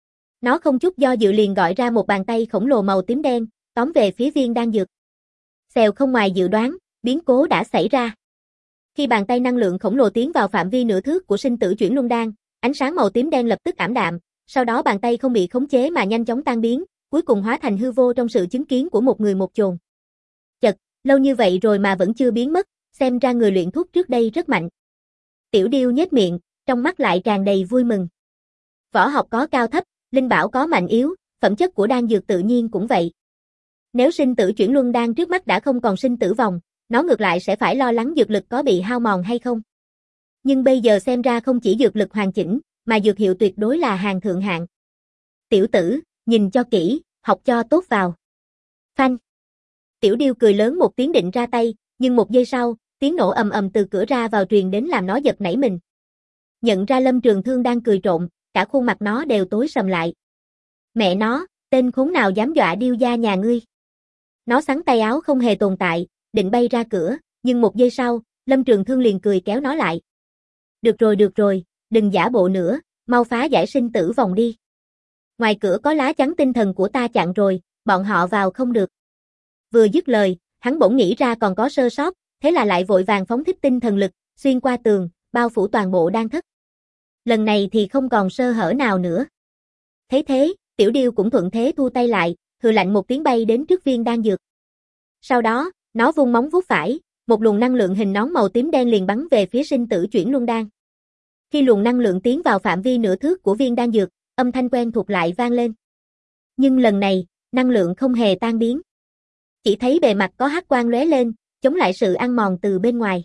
Nó không chút do dự liền gọi ra một bàn tay khổng lồ màu tím đen, tóm về phía viên đan dược. Xèo, không ngoài dự đoán, biến cố đã xảy ra. Khi bàn tay năng lượng khổng lồ tiến vào phạm vi nửa thước của sinh tử chuyển luân đan, ánh sáng màu tím đen lập tức ảm đạm, sau đó bàn tay không bị khống chế mà nhanh chóng tan biến, cuối cùng hóa thành hư vô trong sự chứng kiến của một người một chồn. Chật, lâu như vậy rồi mà vẫn chưa biến mất, xem ra người luyện thuốc trước đây rất mạnh. Tiểu Điêu nhếch miệng, trong mắt lại tràn đầy vui mừng. Võ học có cao thấp, linh bảo có mạnh yếu, phẩm chất của đan dược tự nhiên cũng vậy. Nếu sinh tử chuyển luân đan trước mắt đã không còn sinh tử vòng, nó ngược lại sẽ phải lo lắng dược lực có bị hao mòn hay không. Nhưng bây giờ xem ra không chỉ dược lực hoàn chỉnh, mà dược hiệu tuyệt đối là hàng thượng hạng. Tiểu tử, nhìn cho kỹ, học cho tốt vào. Phanh. Tiểu Điêu cười lớn một tiếng định ra tay, nhưng một giây sau, tiếng nổ ầm ầm từ cửa ra vào truyền đến làm nó giật nảy mình. Nhận ra Lâm Trường Thương đang cười trộm, cả khuôn mặt nó đều tối sầm lại. Mẹ nó, tên khốn nào dám dọa Điêu gia nhà ngươi. Nó xắn tay áo không hề tồn tại, định bay ra cửa, nhưng một giây sau, Lâm Trường Thương liền cười kéo nó lại. Được rồi, đừng giả bộ nữa, mau phá giải sinh tử vòng đi. Ngoài cửa có lá chắn tinh thần của ta chặn rồi, bọn họ vào không được. Vừa dứt lời, hắn bỗng nghĩ ra còn có sơ sót, thế là lại vội vàng phóng thích tinh thần lực, xuyên qua tường, bao phủ toàn bộ đan thất. Lần này thì không còn sơ hở nào nữa. Thấy thế, Tiểu Điêu cũng thuận thế thu tay lại, hừ lạnh một tiếng bay đến trước viên đan dược. Sau đó, nó vung móng vuốt phải, một luồng năng lượng hình nón màu tím đen liền bắn về phía sinh tử chuyển luân đan. Khi luồng năng lượng tiến vào phạm vi nửa thước của viên đan dược, âm thanh quen thuộc lại vang lên. Nhưng lần này, năng lượng không hề tan biến. Chỉ thấy bề mặt có hắc quang lóe lên, chống lại sự ăn mòn từ bên ngoài.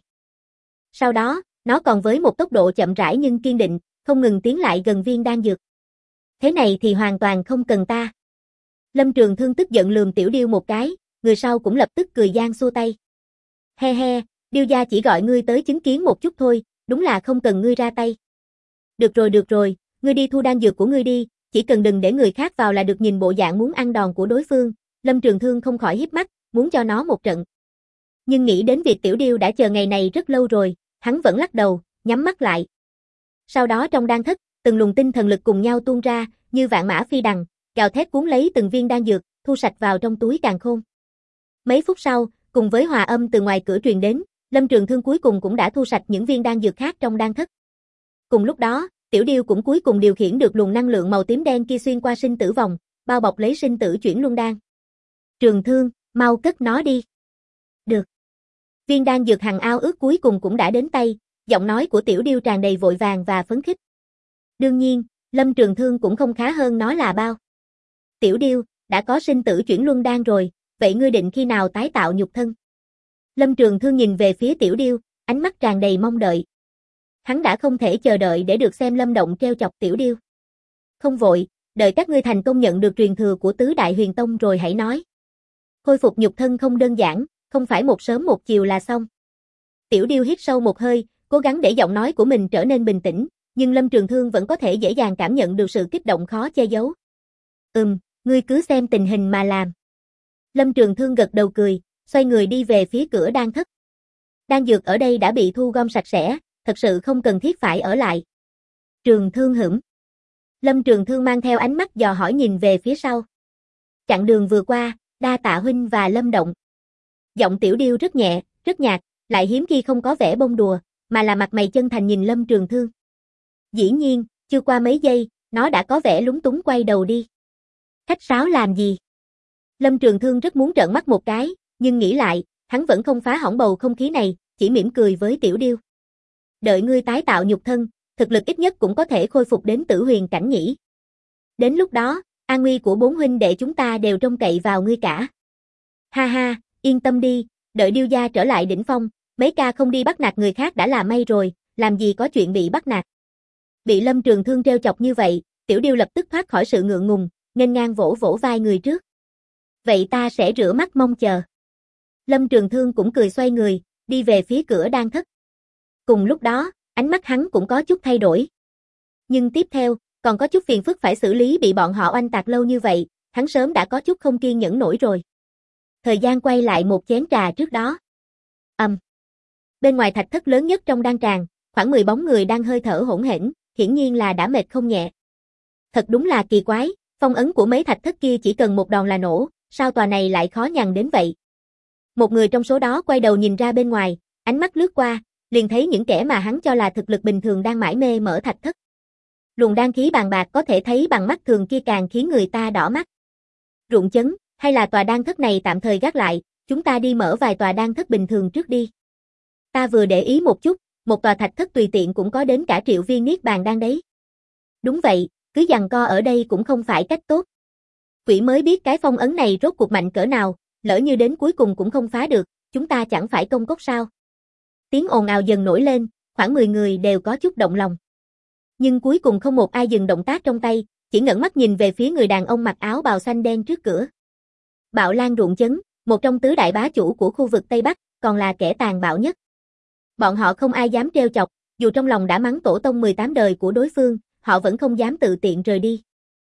Sau đó, nó còn với một tốc độ chậm rãi nhưng kiên định, không ngừng tiến lại gần viên đan dược. Thế này thì hoàn toàn không cần ta. Lâm Trường Thương tức giận lườm Tiểu Điêu một cái, người sau cũng lập tức cười gian xua tay. He he, Điêu gia chỉ gọi ngươi tới chứng kiến một chút thôi, đúng là không cần ngươi ra tay. Được rồi, ngươi đi thu đan dược của ngươi đi, chỉ cần đừng để người khác vào là được. Nhìn bộ dạng muốn ăn đòn của đối phương, Lâm Trường Thương không khỏi híp mắt, muốn cho nó một trận. Nhưng nghĩ đến việc Tiểu Điêu đã chờ ngày này rất lâu rồi, hắn vẫn lắc đầu, nhắm mắt lại. Sau đó trong đan thất, từng luồng tinh thần lực cùng nhau tuôn ra, như vạn mã phi đằng, gào thét cuốn lấy từng viên đan dược, thu sạch vào trong túi càn khôn. Mấy phút sau, cùng với hòa âm từ ngoài cửa truyền đến, Lâm Trường Thương cuối cùng cũng đã thu sạch những viên đan dược khác trong đan thất. Cùng lúc đó, Tiểu Điêu cũng cuối cùng điều khiển được luồng năng lượng màu tím đen kia xuyên qua sinh tử vòng, bao bọc lấy sinh tử chuyển luân đan. Trường Thương, mau cất nó đi. Được. Viên đan dược hằng ao ước cuối cùng cũng đã đến tay, giọng nói của Tiểu Điêu tràn đầy vội vàng và phấn khích. Đương nhiên, Lâm Trường Thương cũng không khá hơn nó là bao. Tiểu Điêu, đã có sinh tử chuyển luân đan rồi, vậy ngươi định khi nào tái tạo nhục thân? Lâm Trường Thương nhìn về phía Tiểu Điêu, ánh mắt tràn đầy mong đợi. Hắn đã không thể chờ đợi để được xem Lâm Động trêu chọc Tiểu Điêu. Không vội, đợi các ngươi thành công nhận được truyền thừa của Tứ Đại Huyền Tông rồi hãy nói. Khôi phục nhục thân không đơn giản, không phải một sớm một chiều là xong. Tiểu Điêu hít sâu một hơi, cố gắng để giọng nói của mình trở nên bình tĩnh, nhưng Lâm Trường Thương vẫn có thể dễ dàng cảm nhận được sự kích động khó che giấu. Ngươi cứ xem tình hình mà làm. Lâm Trường Thương gật đầu cười, xoay người đi về phía cửa đan thất. Đan dược ở đây đã bị thu gom sạch sẽ, thật sự không cần thiết phải ở lại. Trường Thương hửng. Lâm Trường Thương mang theo ánh mắt dò hỏi nhìn về phía sau. Chặng đường vừa qua, đa tạ huynh và Lâm Động. Giọng Tiểu Điêu rất nhẹ, rất nhạt, lại hiếm khi không có vẻ bông đùa, mà là mặt mày chân thành nhìn Lâm Trường Thương. Dĩ nhiên, chưa qua mấy giây, nó đã có vẻ lúng túng quay đầu đi. Khách sáo làm gì? Lâm Trường Thương rất muốn trợn mắt một cái, nhưng nghĩ lại, hắn vẫn không phá hỏng bầu không khí này, chỉ mỉm cười với Tiểu Điêu. Đợi ngươi tái tạo nhục thân, thực lực ít nhất cũng có thể khôi phục đến tử huyền cảnh nhỉ. Đến lúc đó, an nguy của bốn huynh đệ chúng ta đều trông cậy vào ngươi cả. Ha ha, yên tâm đi, đợi Điêu gia trở lại đỉnh phong, mấy ca không đi bắt nạt người khác đã là may rồi, làm gì có chuyện bị bắt nạt. Bị Lâm Trường Thương trêu chọc như vậy, Tiểu Điêu lập tức thoát khỏi sự ngượng ngùng, nghênh ngang vỗ vỗ vai người trước. Vậy ta sẽ rửa mắt mong chờ. Lâm Trường Thương cũng cười xoay người, đi về phía cửa đan thất. Cùng lúc đó, ánh mắt hắn cũng có chút thay đổi. Nhưng tiếp theo, còn có chút phiền phức phải xử lý bị bọn họ oanh tạc lâu như vậy, hắn sớm đã có chút không kiên nhẫn nổi rồi. Thời gian quay lại một chén trà trước đó. Bên ngoài thạch thất lớn nhất trong đan tràng, khoảng 10 bóng người đang hơi thở hỗn hển, hiển nhiên là đã mệt không nhẹ. Thật đúng là kỳ quái, phong ấn của mấy thạch thất kia chỉ cần một đòn là nổ, sao tòa này lại khó nhằn đến vậy? Một người trong số đó quay đầu nhìn ra bên ngoài, ánh mắt lướt qua, liền thấy những kẻ mà hắn cho là thực lực bình thường đang mải mê mở thạch thất. Luồng đan khí bàn bạc có thể thấy bằng mắt thường kia càng khiến người ta đỏ mắt. Ruộng chấn, hay là tòa đan thất này tạm thời gác lại, chúng ta đi mở vài tòa đan thất bình thường trước đi. Ta vừa để ý một chút, một tòa thạch thất tùy tiện cũng có đến cả triệu viên niết bàn đan đấy. Đúng vậy, cứ giằng co ở đây cũng không phải cách tốt. Quỷ mới biết cái phong ấn này rốt cuộc mạnh cỡ nào, lỡ như đến cuối cùng cũng không phá được, chúng ta chẳng phải công cốc sao. Tiếng ồn ào dần nổi lên, khoảng 10 người đều có chút động lòng. Nhưng cuối cùng không một ai dừng động tác trong tay, chỉ ngẩng mắt nhìn về phía người đàn ông mặc áo bào xanh đen trước cửa. Bạo Lan Ruộng Chấn, một trong tứ đại bá chủ của khu vực Tây Bắc, còn là kẻ tàn bạo nhất. Bọn họ không ai dám trêu chọc, dù trong lòng đã mắng tổ tông 18 đời của đối phương, họ vẫn không dám tự tiện rời đi.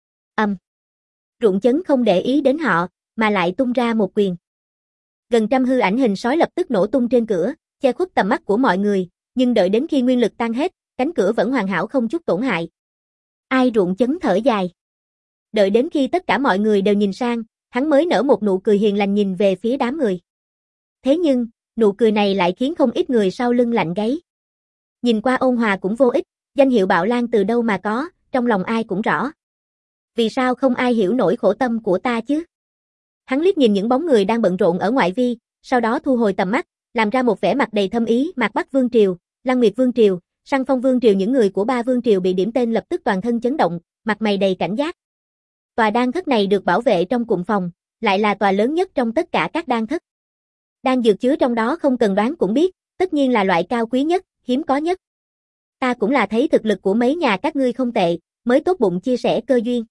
Ruộng Chấn không để ý đến họ, mà lại tung ra một quyền. Gần trăm hư ảnh hình sói lập tức nổ tung trên cửa, che khuất tầm mắt của mọi người, nhưng đợi đến khi nguyên lực tan hết, cánh cửa vẫn hoàn hảo không chút tổn hại. Ai Ruộng Chấn thở dài. Đợi đến khi tất cả mọi người đều nhìn sang, hắn mới nở một nụ cười hiền lành nhìn về phía đám người. Thế nhưng, nụ cười này lại khiến không ít người sau lưng lạnh gáy. Nhìn qua ôn hòa cũng vô ích, danh hiệu Bạo Lang từ đâu mà có, trong lòng ai cũng rõ. Vì sao không ai hiểu nổi khổ tâm của ta chứ? Hắn liếc nhìn những bóng người đang bận rộn ở ngoại vi, sau đó thu hồi tầm mắt, làm ra một vẻ mặt đầy thâm ý. Mạc Bắc Vương triều, Lăng Nguyệt Vương triều, Săn Phong Vương triều, những người của ba vương triều bị điểm tên lập tức toàn thân chấn động, mặt mày đầy cảnh giác. Tòa đan thất này được bảo vệ trong cụm phòng, lại là tòa lớn nhất trong tất cả các đan thất. Đan dược chứa trong đó không cần đoán cũng biết, tất nhiên là loại cao quý nhất, hiếm có nhất. Ta cũng là thấy thực lực của mấy nhà các ngươi không tệ, mới tốt bụng chia sẻ cơ duyên.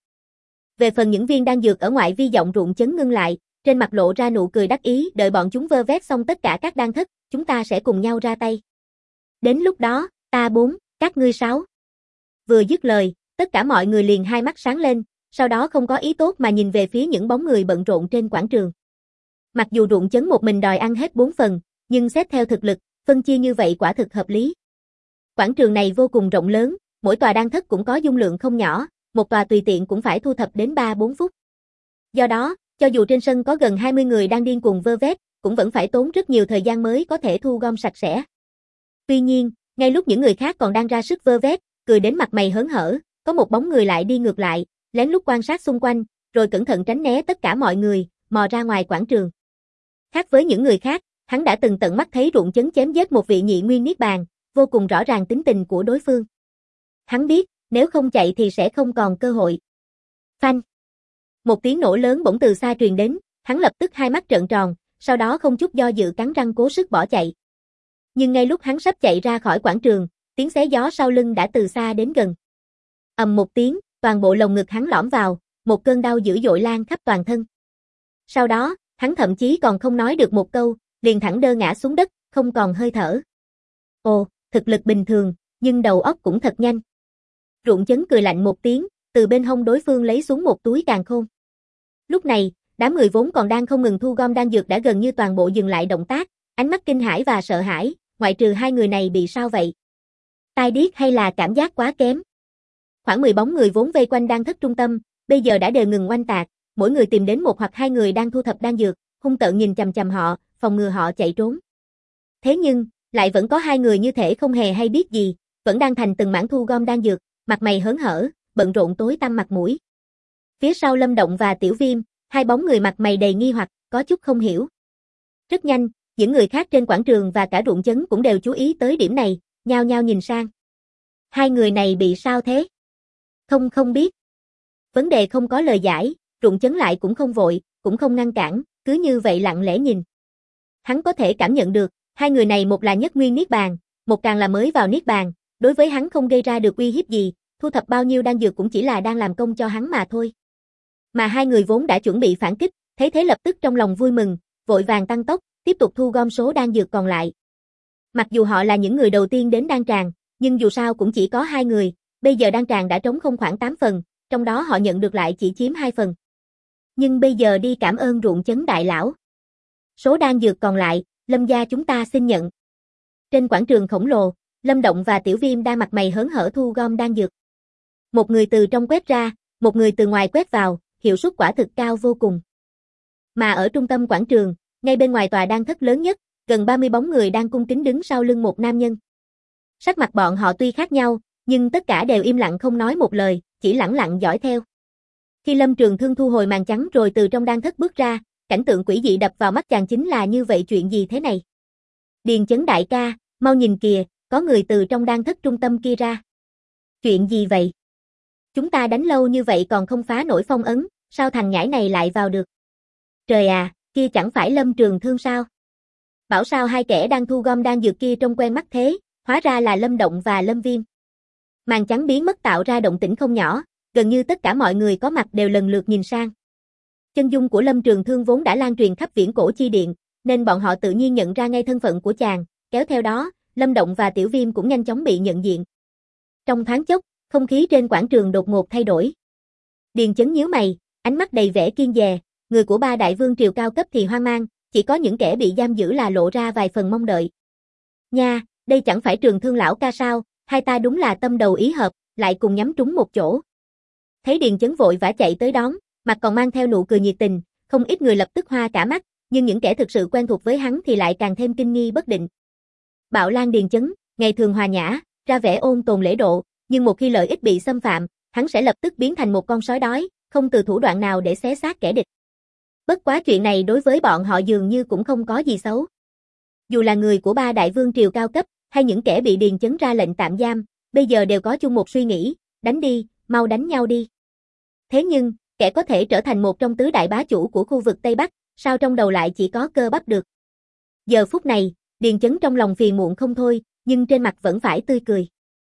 Về phần những viên đan dược ở ngoại vi, giọng Ruộng Chấn ngưng lại, trên mặt lộ ra nụ cười đắc ý. Đợi bọn chúng vơ vét xong tất cả các đan thất, chúng ta sẽ cùng nhau ra tay. Đến lúc đó, ta 4, các ngươi 6. Vừa dứt lời, tất cả mọi người liền hai mắt sáng lên, sau đó không có ý tốt mà nhìn về phía những bóng người bận rộn trên quảng trường. Mặc dù Ruộng Chấn một mình đòi ăn hết 4 phần, nhưng xét theo thực lực, phân chia như vậy quả thực hợp lý. Quảng trường này vô cùng rộng lớn, mỗi tòa đan thất cũng có dung lượng không nhỏ, một tòa tùy tiện cũng phải thu thập đến 3-4 phút. Do đó, cho dù trên sân có gần 20 người đang điên cuồng vơ vét, cũng vẫn phải tốn rất nhiều thời gian mới có thể thu gom sạch sẽ. Tuy nhiên, ngay lúc những người khác còn đang ra sức vơ vét, cười đến mặt mày hớn hở, có một bóng người lại đi ngược lại, lén lút quan sát xung quanh, rồi cẩn thận tránh né tất cả mọi người, mò ra ngoài quảng trường. Khác với những người khác, hắn đã từng tận mắt thấy Ruộng Chấn chém giết một vị nhị nguyên niết bàn, vô cùng rõ ràng tính tình của đối phương. Hắn biết, nếu không chạy thì sẽ không còn cơ hội. Phanh! Một tiếng nổ lớn bỗng từ xa truyền đến, hắn lập tức hai mắt trợn tròn, sau đó không chút do dự cắn răng cố sức bỏ chạy. Nhưng ngay lúc hắn sắp chạy ra khỏi quảng trường, tiếng xé gió sau lưng đã từ xa đến gần. Ầm một tiếng, toàn bộ lồng ngực hắn lõm vào, một cơn đau dữ dội lan khắp toàn thân. Sau đó, hắn thậm chí còn không nói được một câu, liền thẳng đơ ngã xuống đất, không còn hơi thở. Ồ, thực lực bình thường, nhưng đầu óc cũng thật nhanh. Ruộng Chấn cười lạnh một tiếng, từ bên hông đối phương lấy xuống một túi càn khôn. Lúc này, đám người vốn còn đang không ngừng thu gom đan dược đã gần như toàn bộ dừng lại động tác, ánh mắt kinh hãi và sợ hãi, ngoại trừ hai người này bị sao vậy? Tai điếc hay là cảm giác quá kém? Khoảng 10 bóng người vốn vây quanh đan thất trung tâm, bây giờ đã đều ngừng oanh tạc, mỗi người tìm đến một hoặc hai người đang thu thập đan dược, hung tợn nhìn chằm chằm họ, phòng ngừa họ chạy trốn. Thế nhưng, lại vẫn có hai người như thể không hề hay biết gì, vẫn đang thành từng mảng thu gom đan dược, mặt mày hớn hở, bận rộn tối tăm mặt mũi. Phía sau Lâm Động và Tiểu Viêm, hai bóng người mặt mày đầy nghi hoặc, có chút không hiểu. Rất nhanh, những người khác trên quảng trường và cả Ruộng Chấn cũng đều chú ý tới điểm này, nhao nhao nhìn sang. Hai người này bị sao thế? Không biết. Vấn đề không có lời giải, Ruộng Chấn lại cũng không vội, cũng không ngăn cản, cứ như vậy lặng lẽ nhìn. Hắn có thể cảm nhận được, hai người này một là nhất nguyên niết bàn, một càng là mới vào niết bàn, đối với hắn không gây ra được uy hiếp gì, thu thập bao nhiêu đan dược cũng chỉ là đang làm công cho hắn mà thôi. Mà hai người vốn đã chuẩn bị phản kích, thấy thế lập tức trong lòng vui mừng, vội vàng tăng tốc, tiếp tục thu gom số đan dược còn lại. Mặc dù họ là những người đầu tiên đến đan tràng, nhưng dù sao cũng chỉ có hai người, bây giờ đan tràng đã trống không khoảng 8 phần, trong đó họ nhận được lại chỉ chiếm 2 phần. Nhưng bây giờ đi cảm ơn Ruộng Chấn đại lão. Số đan dược còn lại, Lâm gia chúng ta xin nhận. Trên quảng trường khổng lồ, Lâm Động và Tiểu Viêm đang mặt mày hớn hở thu gom đan dược. Một người từ trong quét ra, một người từ ngoài quét vào, hiệu suất quả thực cao vô cùng. Mà ở trung tâm quảng trường, ngay bên ngoài tòa đan thất lớn nhất, gần 30 bóng người đang cung kính đứng sau lưng một nam nhân. Sắc mặt bọn họ tuy khác nhau, nhưng tất cả đều im lặng không nói một lời, chỉ lẳng lặng dõi theo. Khi Lâm Trường Thương thu hồi màn trắng rồi từ trong đan thất bước ra, cảnh tượng quỷ dị đập vào mắt chàng chính là như vậy. Chuyện gì thế này? Điền Chấn đại ca, mau nhìn kìa, có người từ trong đan thất trung tâm kia ra. Chuyện gì vậy? Chúng ta đánh lâu như vậy còn không phá nổi phong ấn, sao thằng nhãi này lại vào được? Trời à, kia chẳng phải Lâm Trường Thương sao? Bảo sao hai kẻ đang thu gom đan dược kia trông quen mắt thế, hóa ra là Lâm Động và Lâm Viêm. Màn trắng biến mất tạo ra động tĩnh không nhỏ, gần như tất cả mọi người có mặt đều lần lượt nhìn sang. Chân dung của Lâm Trường Thương vốn đã lan truyền khắp Viễn Cổ Chi Điện, nên bọn họ tự nhiên nhận ra ngay thân phận của chàng, kéo theo đó, Lâm Động và Tiểu Viêm cũng nhanh chóng bị nhận diện. Trong thoáng chốc, không khí trên quảng trường đột ngột thay đổi. Điền Chấn nhíu mày, ánh mắt đầy vẻ kiên dè, người của ba đại vương triều cao cấp thì hoang mang, chỉ có những kẻ bị giam giữ là lộ ra vài phần mong đợi. Nha, đây chẳng phải Trường Thương lão ca sao, hai ta đúng là tâm đầu ý hợp, lại cùng nhắm trúng một chỗ. Thấy Điền Chấn vội vã chạy tới đón, mặt còn mang theo nụ cười nhiệt tình, không ít người lập tức hoa cả mắt, nhưng những kẻ thực sự quen thuộc với hắn thì lại càng thêm kinh nghi bất định. Bạo Lang Điền Chấn, ngày thường hòa nhã, ra vẻ ôn tồn lễ độ, nhưng một khi lợi ích bị xâm phạm, hắn sẽ lập tức biến thành một con sói đói, không từ thủ đoạn nào để xé xác kẻ địch. Bất quá chuyện này đối với bọn họ dường như cũng không có gì xấu. Dù là người của ba đại vương triều cao cấp, hay những kẻ bị Điền Chấn ra lệnh tạm giam, bây giờ đều có chung một suy nghĩ, đánh đi, mau đánh nhau đi. Thế nhưng, kẻ có thể trở thành một trong tứ đại bá chủ của khu vực Tây Bắc, sao trong đầu lại chỉ có cơ bắp được. Giờ phút này, Điền Chấn trong lòng phiền muộn không thôi, nhưng trên mặt vẫn phải tươi cười.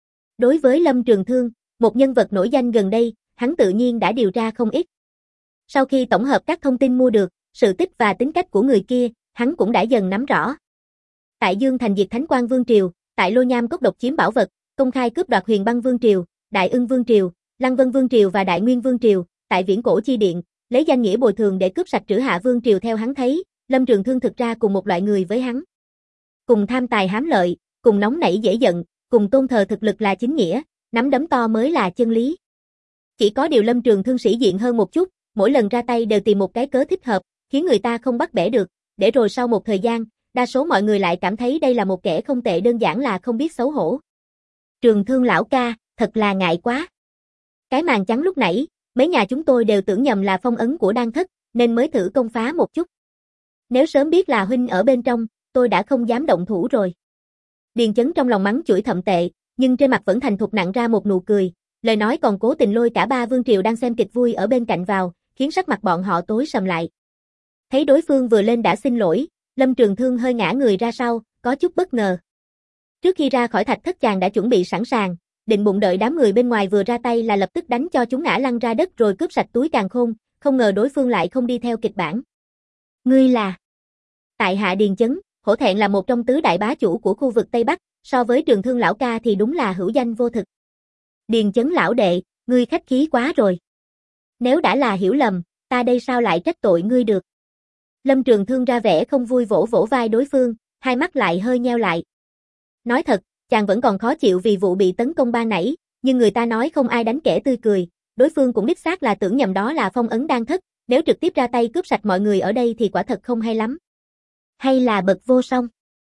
Đối với Lâm Trường Thương, một nhân vật nổi danh gần đây, hắn tự nhiên đã điều tra không ít. Sau khi tổng hợp các thông tin mua được, sự tích và tính cách của người kia, hắn cũng đã dần nắm rõ. Tại Dương Thành diệt Thánh Quang Vương Triều, tại Lô Nham Cốc độc chiếm bảo vật, công khai cướp đoạt Huyền Băng Vương Triều, Đại Ưng Vương Triều, Lăng Vân Vương Triều và Đại Nguyên Vương Triều, tại Viễn Cổ Chi Điện, lấy danh nghĩa bồi thường để cướp sạch Trử Hạ Vương Triều theo hắn thấy, Lâm Trường Thương thực ra cùng một loại người với hắn. Cùng tham tài hám lợi, cùng nóng nảy dễ giận, cùng tôn thờ thực lực là chính nghĩa, nắm đấm to mới là chân lý. Chỉ có điều Lâm Trường Thương sĩ diện hơn một chút, mỗi lần ra tay đều tìm một cái cớ thích hợp, khiến người ta không bắt bẻ được, để rồi sau một thời gian, đa số mọi người lại cảm thấy đây là một kẻ không tệ, đơn giản là không biết xấu hổ. Trường Thương lão ca, thật là ngại quá. Cái màn trắng lúc nãy, mấy nhà chúng tôi đều tưởng nhầm là phong ấn của Đan Thất, nên mới thử công phá một chút. Nếu sớm biết là huynh ở bên trong, tôi đã không dám động thủ rồi. Điền Chấn trong lòng mắng chửi thậm tệ, nhưng trên mặt vẫn thành thục nặn ra một nụ cười, lời nói còn cố tình lôi cả ba vương triều đang xem kịch vui ở bên cạnh vào, khiến sắc mặt bọn họ tối sầm lại. Thấy đối phương vừa lên đã xin lỗi, Lâm Trường Thương hơi ngã người ra sau, có chút bất ngờ. Trước khi ra khỏi thạch thất chàng đã chuẩn bị sẵn sàng, định bụng đợi đám người bên ngoài vừa ra tay là lập tức đánh cho chúng ngã lăn ra đất rồi cướp sạch túi càn khôn, không ngờ đối phương lại không đi theo kịch bản. Ngươi là... Tại hạ Điền Chấn, hổ thẹn là một trong tứ đại bá chủ của khu vực Tây Bắc, so với Trường Thương lão ca thì đúng là hữu danh vô thực. Điền Chấn lão đệ, ngươi khách khí quá rồi. Nếu đã là hiểu lầm, ta đây sao lại trách tội ngươi được. Lâm Trường Thương ra vẻ không vui vỗ vỗ vai đối phương, hai mắt lại hơi nheo lại. Nói thật, chàng vẫn còn khó chịu vì vụ bị tấn công ban nãy, nhưng người ta nói không ai đánh kẻ tươi cười, đối phương cũng đích xác là tưởng nhầm đó là phong ấn Đan Thất, nếu trực tiếp ra tay cướp sạch mọi người ở đây thì quả thật không hay lắm. Hay là bậc vô song.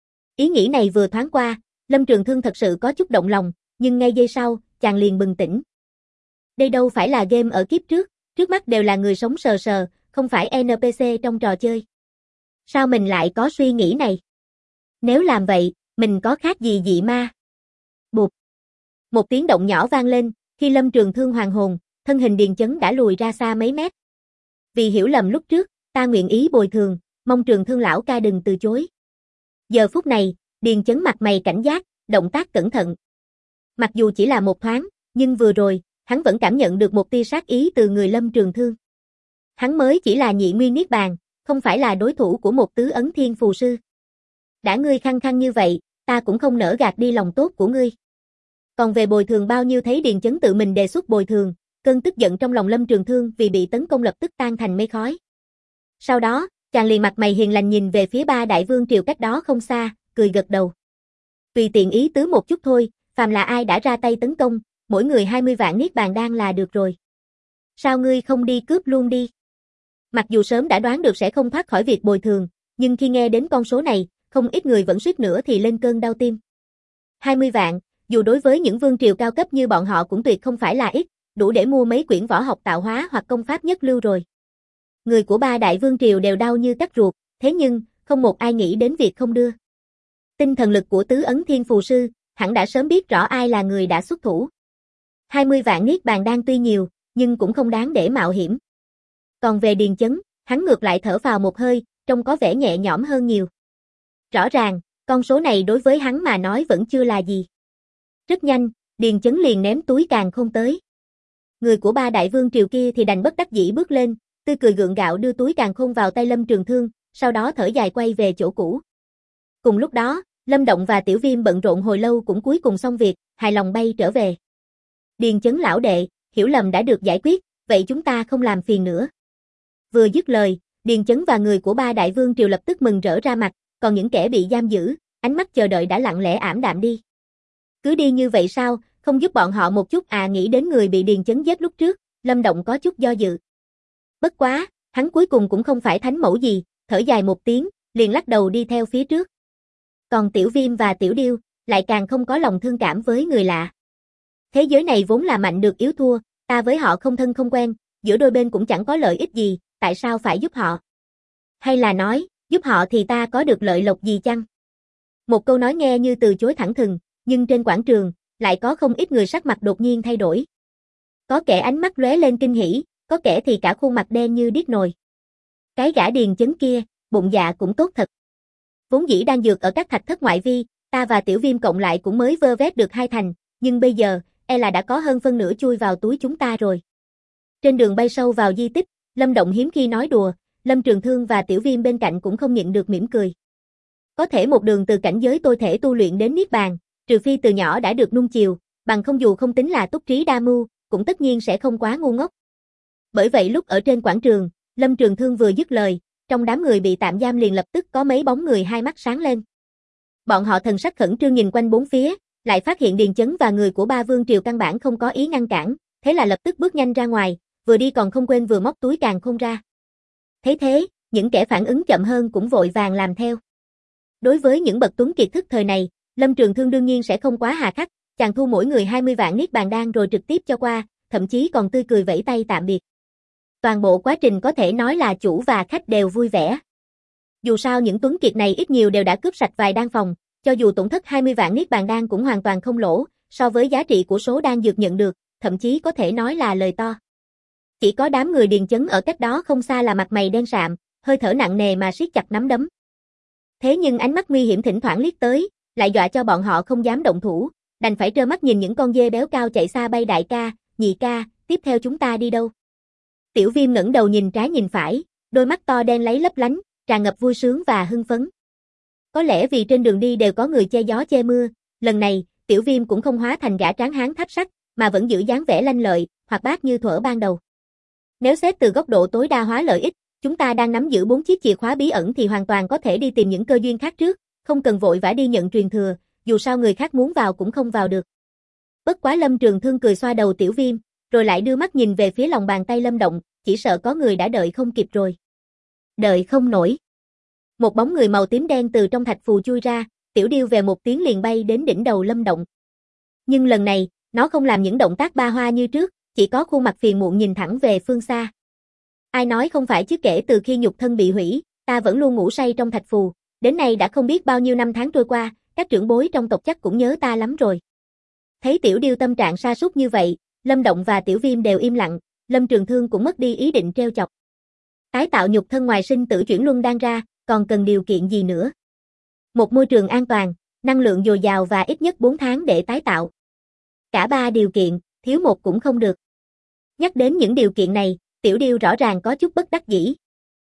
Ý nghĩ này vừa thoáng qua, Lâm Trường Thương thật sự có chút động lòng, nhưng ngay giây sau, chàng liền bừng tỉnh. Đây đâu phải là game ở kiếp trước mắt đều là người sống sờ sờ, không phải NPC trong trò chơi. Sao mình lại có suy nghĩ này? Nếu làm vậy, mình có khác gì dị ma? Bụp. Một tiếng động nhỏ vang lên, khi Lâm Trường Thương hoàn hồn, thân hình Điền Chấn đã lùi ra xa mấy mét. Vì hiểu lầm lúc trước, ta nguyện ý bồi thường, mong Trường Thương lão ca đừng từ chối. Giờ phút này, Điền Chấn mặt mày cảnh giác, động tác cẩn thận. Mặc dù chỉ là một thoáng, nhưng vừa rồi, hắn vẫn cảm nhận được một tia sát ý từ người Lâm Trường Thương. Hắn mới chỉ là nhị nguyên niết bàn, không phải là đối thủ của một tứ ấn thiên phù sư. Đã ngươi khăng khăng như vậy, ta cũng không nỡ gạt đi lòng tốt của ngươi. Còn về bồi thường bao nhiêu thấy Điền Chấn tự mình đề xuất bồi thường, cơn tức giận trong lòng Lâm Trường Thương vì bị tấn công lập tức tan thành mây khói. Sau đó, chàng liền mặt mày hiền lành nhìn về phía ba đại vương triều cách đó không xa, cười gật đầu. Tùy tiện ý tứ một chút thôi, phàm là ai đã ra tay tấn công, mỗi người 20 vạn niết bàn đan là được rồi. Sao ngươi không đi cướp luôn đi? Mặc dù sớm đã đoán được sẽ không thoát khỏi việc bồi thường, nhưng khi nghe đến con số này, không ít người vẫn suýt nữa thì lên cơn đau tim. 20 vạn, dù đối với những vương triều cao cấp như bọn họ cũng tuyệt không phải là ít, đủ để mua mấy quyển võ học tạo hóa hoặc công pháp nhất lưu rồi. Người của ba đại vương triều đều đau như cắt ruột, thế nhưng, không một ai nghĩ đến việc không đưa. Tinh thần lực của tứ ấn thiên phù sư, hẳn đã sớm biết rõ ai là người đã xuất thủ. 20 vạn niết bàn đan tuy nhiều, nhưng cũng không đáng để mạo hiểm. Còn về Điền Chấn, hắn ngược lại thở phào một hơi, trông có vẻ nhẹ nhõm hơn nhiều. Rõ ràng, con số này đối với hắn mà nói vẫn chưa là gì. Rất nhanh, Điền Chấn liền ném túi càn khôn tới. Người của ba đại vương triều kia thì đành bất đắc dĩ bước lên, tươi cười gượng gạo đưa túi càn khôn vào tay Lâm Trường Thương, sau đó thở dài quay về chỗ cũ. Cùng lúc đó, Lâm Động và Tiểu Viêm bận rộn hồi lâu cũng cuối cùng xong việc, hài lòng bay trở về. Điền Chấn lão đệ, hiểu lầm đã được giải quyết, vậy chúng ta không làm phiền nữa. Vừa dứt lời, Điền Chấn và người của ba đại vương triều lập tức mừng rỡ ra mặt, còn những kẻ bị giam giữ, ánh mắt chờ đợi đã lặng lẽ ảm đạm đi. Cứ đi như vậy sao, không giúp bọn họ một chút à? Nghĩ đến người bị Điền Chấn giết lúc trước, Lâm Động có chút do dự. Bất quá, hắn cuối cùng cũng không phải thánh mẫu gì, thở dài một tiếng, liền lắc đầu đi theo phía trước. Còn Tiểu Viêm và Tiểu Điêu, lại càng không có lòng thương cảm với người lạ. Thế giới này vốn là mạnh được yếu thua, ta với họ không thân không quen, giữa đôi bên cũng chẳng có lợi ích gì, tại sao phải giúp họ? Hay là nói, giúp họ thì ta có được lợi lộc gì chăng? Một câu nói nghe như từ chối thẳng thừng, nhưng trên quảng trường, lại có không ít người sắc mặt đột nhiên thay đổi. Có kẻ ánh mắt lóe lên kinh hỉ, có kẻ thì cả khuôn mặt đen như điếc nồi. Cái gã Điền Chấn kia, bụng dạ cũng tốt thật. Vốn dĩ đang dược ở các thạch thất ngoại vi, ta và Tiểu Viêm cộng lại cũng mới vơ vét được 2 thành, nhưng bây giờ, là đã có hơn phân nửa chui vào túi chúng ta rồi. Trên đường bay sâu vào di tích, Lâm Động hiếm khi nói đùa, Lâm Trường Thương và Tiểu Viêm bên cạnh cũng không nhịn được mỉm cười. Có thể một đường từ cảnh giới tôi thể tu luyện đến niết bàn, trừ phi từ nhỏ đã được nuông chiều, bằng không dù không tính là túc trí đa mưu, cũng tất nhiên sẽ không quá ngu ngốc. Bởi vậy lúc ở trên quảng trường, Lâm Trường Thương vừa dứt lời, trong đám người bị tạm giam liền lập tức có mấy bóng người hai mắt sáng lên. Bọn họ thần sắc khẩn trương nhìn quanh bốn phía, lại phát hiện Điền Chấn và người của Ba Vương Triều căn bản không có ý ngăn cản, thế là lập tức bước nhanh ra ngoài, vừa đi còn không quên vừa móc túi càn khôn ra. Thấy thế, những kẻ phản ứng chậm hơn cũng vội vàng làm theo. Đối với những bậc tuấn kiệt thức thời này, Lâm Trường Thương đương nhiên sẽ không quá hà khắc, chàng thu mỗi người 20 vạn niết bàn đan rồi trực tiếp cho qua, thậm chí còn tươi cười vẫy tay tạm biệt. Toàn bộ quá trình có thể nói là chủ và khách đều vui vẻ. Dù sao những tuấn kiệt này ít nhiều đều đã cướp sạch vài đan phòng, cho dù tổn thất 20 vạn niết bàn đan cũng hoàn toàn không lỗ, so với giá trị của số đan dược nhận được, thậm chí có thể nói là lời to. Chỉ có đám người Điền Chấn ở cách đó không xa là mặt mày đen sạm, hơi thở nặng nề mà siết chặt nắm đấm. Thế nhưng ánh mắt nguy hiểm thỉnh thoảng liếc tới, lại dọa cho bọn họ không dám động thủ, đành phải trơ mắt nhìn những con dê béo cao chạy xa bay. Đại ca, nhị ca, tiếp theo chúng ta đi đâu? Tiểu Viêm ngẩng đầu nhìn trái nhìn phải, đôi mắt to đen lấy lấp lánh, tràn ngập vui sướng và hưng phấn. Có lẽ vì trên đường đi đều có người che gió che mưa, lần này, Tiểu Viêm cũng không hóa thành gã tráng hán tháp sắt, mà vẫn giữ dáng vẻ lanh lợi, hoạt bát như thuở ban đầu. Nếu xét từ góc độ tối đa hóa lợi ích, chúng ta đang nắm giữ 4 chiếc chìa khóa bí ẩn thì hoàn toàn có thể đi tìm những cơ duyên khác trước, không cần vội vã đi nhận truyền thừa, dù sao người khác muốn vào cũng không vào được. Bất quá Lâm Trường Thương cười xoa đầu Tiểu Viêm, rồi lại đưa mắt nhìn về phía lòng bàn tay Lâm Động, chỉ sợ có người đã đợi không kịp rồi. Đợi không nổi. Một bóng người màu tím đen từ trong thạch phù chui ra, Tiểu Điêu về một tiếng liền bay đến đỉnh đầu Lâm Động. Nhưng lần này, nó không làm những động tác ba hoa như trước, chỉ có khuôn mặt phiền muộn nhìn thẳng về phương xa. Ai nói không phải chứ, kể từ khi nhục thân bị hủy, ta vẫn luôn ngủ say trong thạch phù, đến nay đã không biết bao nhiêu năm tháng trôi qua, các trưởng bối trong tộc chắc cũng nhớ ta lắm rồi. Thấy Tiểu Điêu tâm trạng sa sút như vậy, Lâm Động và Tiểu Viêm đều im lặng, Lâm Trường Thương cũng mất đi ý định trêu chọc. Tái tạo nhục thân ngoài sinh tử chuyển luân đan ra, còn cần điều kiện gì nữa? Một môi trường an toàn, năng lượng dồi dào và ít nhất 4 tháng để tái tạo. Cả 3 điều kiện, thiếu một cũng không được. Nhắc đến những điều kiện này, Tiểu Điêu rõ ràng có chút bất đắc dĩ.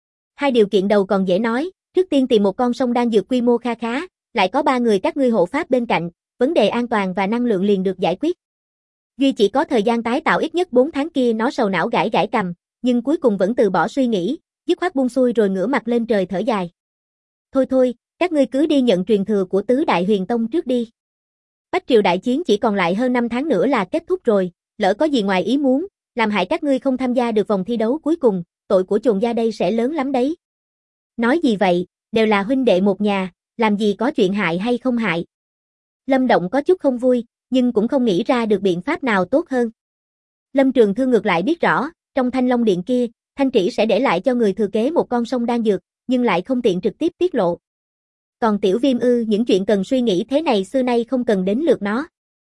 2 điều kiện đầu còn dễ nói, trước tiên tìm một con sông đan dược quy mô kha khá, lại có 3 người các ngươi hộ pháp bên cạnh, vấn đề an toàn và năng lượng liền được giải quyết. Duy chỉ có thời gian tái tạo ít nhất 4 tháng kia nó sầu não gãi gãi cằm, nhưng cuối cùng vẫn từ bỏ suy nghĩ, dứt khoát buông xuôi rồi ngửa mặt lên trời thở dài. Thôi thôi, các ngươi cứ đi nhận truyền thừa của Tứ Đại Huyền Tông trước đi. Bách Triều đại chiến chỉ còn lại hơn 5 tháng nữa là kết thúc rồi, lỡ có gì ngoài ý muốn, làm hại các ngươi không tham gia được vòng thi đấu cuối cùng, tội của chồn gia đây sẽ lớn lắm đấy. Nói gì vậy, đều là huynh đệ một nhà, làm gì có chuyện hại hay không hại. Lâm Động có chút không vui, nhưng cũng không nghĩ ra được biện pháp nào tốt hơn. Lâm Trường Thương ngược lại biết rõ, trong Thanh Long Điện kia, Thanh Trĩ sẽ để lại cho người thừa kế một con sông đan dược, nhưng lại không tiện trực tiếp tiết lộ. Còn Tiểu Viêm những chuyện cần suy nghĩ thế này xưa nay không cần đến lượt nó.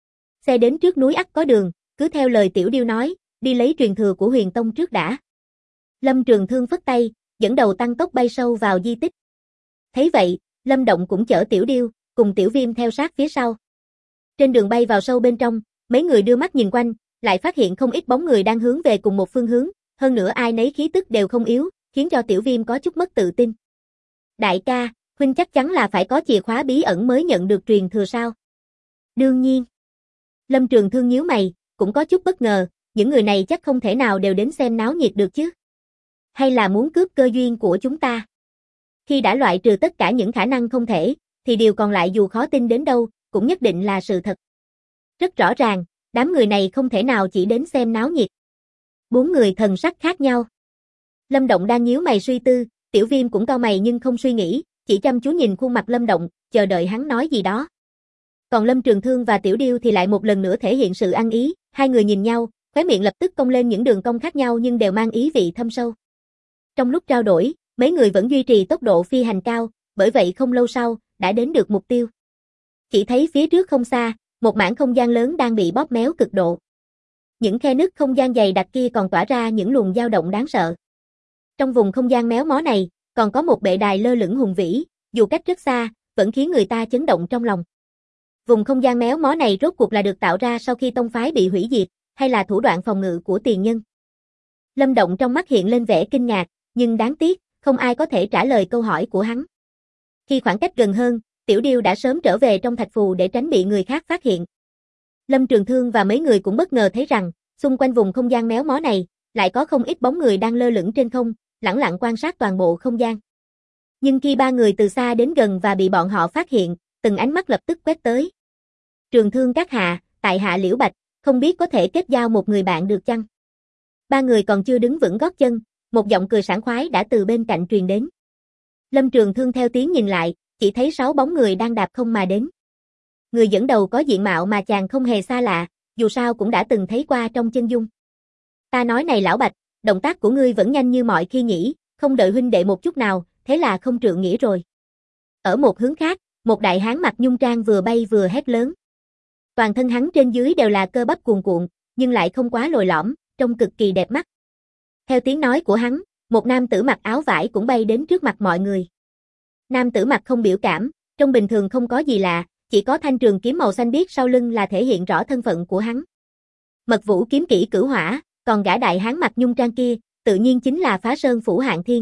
Xe đến trước núi ắt có đường, cứ theo lời Tiểu Điêu nói, đi lấy truyền thừa của Huyền Tông trước đã. Lâm Trường Thương phất tay, dẫn đầu tăng tốc bay sâu vào di tích. Thấy vậy, Lâm Động cũng chở Tiểu Điêu, cùng Tiểu Viêm theo sát phía sau. Trên đường bay vào sâu bên trong, mấy người đưa mắt nhìn quanh, lại phát hiện không ít bóng người đang hướng về cùng một phương hướng, hơn nữa ai nấy khí tức đều không yếu, khiến cho Tiểu Viêm có chút mất tự tin. Đại ca, huynh chắc chắn là phải có chìa khóa bí ẩn mới nhận được truyền thừa sao? Đương nhiên. Lâm Trường Thương nhíu mày, cũng có chút bất ngờ, những người này chắc không thể nào đều đến xem náo nhiệt được chứ. Hay là muốn cướp cơ duyên của chúng ta? Khi đã loại trừ tất cả những khả năng không thể, thì điều còn lại dù khó tin đến đâu, cũng nhất định là sự thật. Rất rõ ràng, đám người này không thể nào chỉ đến xem náo nhiệt. 4 người thần sắc khác nhau. Lâm Động đang nhíu mày suy tư, Tiểu Viêm cũng cau mày nhưng không suy nghĩ, chỉ chăm chú nhìn khuôn mặt Lâm Động, chờ đợi hắn nói gì đó. Còn Lâm Trường Thương và Tiểu Điêu thì lại một lần nữa thể hiện sự ăn ý, hai người nhìn nhau, khóe miệng lập tức cong lên những đường cong khác nhau nhưng đều mang ý vị thâm sâu. Trong lúc trao đổi, mấy người vẫn duy trì tốc độ phi hành cao, bởi vậy không lâu sau, đã đến được mục tiêu. Chỉ thấy phía trước không xa, một mảng không gian lớn đang bị bóp méo cực độ. Những khe nứt không gian dày đặc kia còn tỏa ra những luồng dao động đáng sợ. Trong vùng không gian méo mó này, còn có một bệ đài lơ lửng hùng vĩ, dù cách rất xa, vẫn khiến người ta chấn động trong lòng. Vùng không gian méo mó này rốt cuộc là được tạo ra sau khi tông phái bị hủy diệt, hay là thủ đoạn phòng ngự của tiền nhân? Lâm Động trong mắt hiện lên vẻ kinh ngạc, nhưng đáng tiếc, không ai có thể trả lời câu hỏi của hắn. Khi khoảng cách gần hơn, Tiểu Điêu đã sớm trở về trong thạch phù để tránh bị người khác phát hiện. Lâm Trường Thương và mấy người cũng bất ngờ thấy rằng, xung quanh vùng không gian méo mó này, lại có không ít bóng người đang lơ lửng trên không, lẳng lặng quan sát toàn bộ không gian. Nhưng khi ba người từ xa đến gần và bị bọn họ phát hiện, từng ánh mắt lập tức quét tới. Trường Thương các hạ, tại hạ Liễu Bạch, không biết có thể kết giao một người bạn được chăng? Ba người còn chưa đứng vững gót chân, một giọng cười sảng khoái đã từ bên cạnh truyền đến. Lâm Trường Thương theo tiếng nhìn lại, chỉ thấy 6 bóng người đang đạp không mà đến. Người dẫn đầu có diện mạo mà chàng không hề xa lạ, dù sao cũng đã từng thấy qua trong chân dung. Ta nói này lão Bạch, động tác của ngươi vẫn nhanh như mọi khi nhỉ, không đợi huynh đệ một chút nào, thế là không trượng nghĩa rồi. Ở một hướng khác, một đại hán mặc nhung trang vừa bay vừa hét lớn. Toàn thân hắn trên dưới đều là cơ bắp cuồn cuộn, nhưng lại không quá lồi lõm, trông cực kỳ đẹp mắt. Theo tiếng nói của hắn, một nam tử mặc áo vải cũng bay đến trước mặt mọi người. Nam tử mặt không biểu cảm, trông bình thường không có gì lạ, chỉ có thanh trường kiếm màu xanh biếc sau lưng là thể hiện rõ thân phận của hắn. Mật Vũ kiếm kỹ Cửu Hỏa, còn gã đại hán mặc nhung trang kia, tự nhiên chính là Phá Sơn Phủ Hạng Thiên.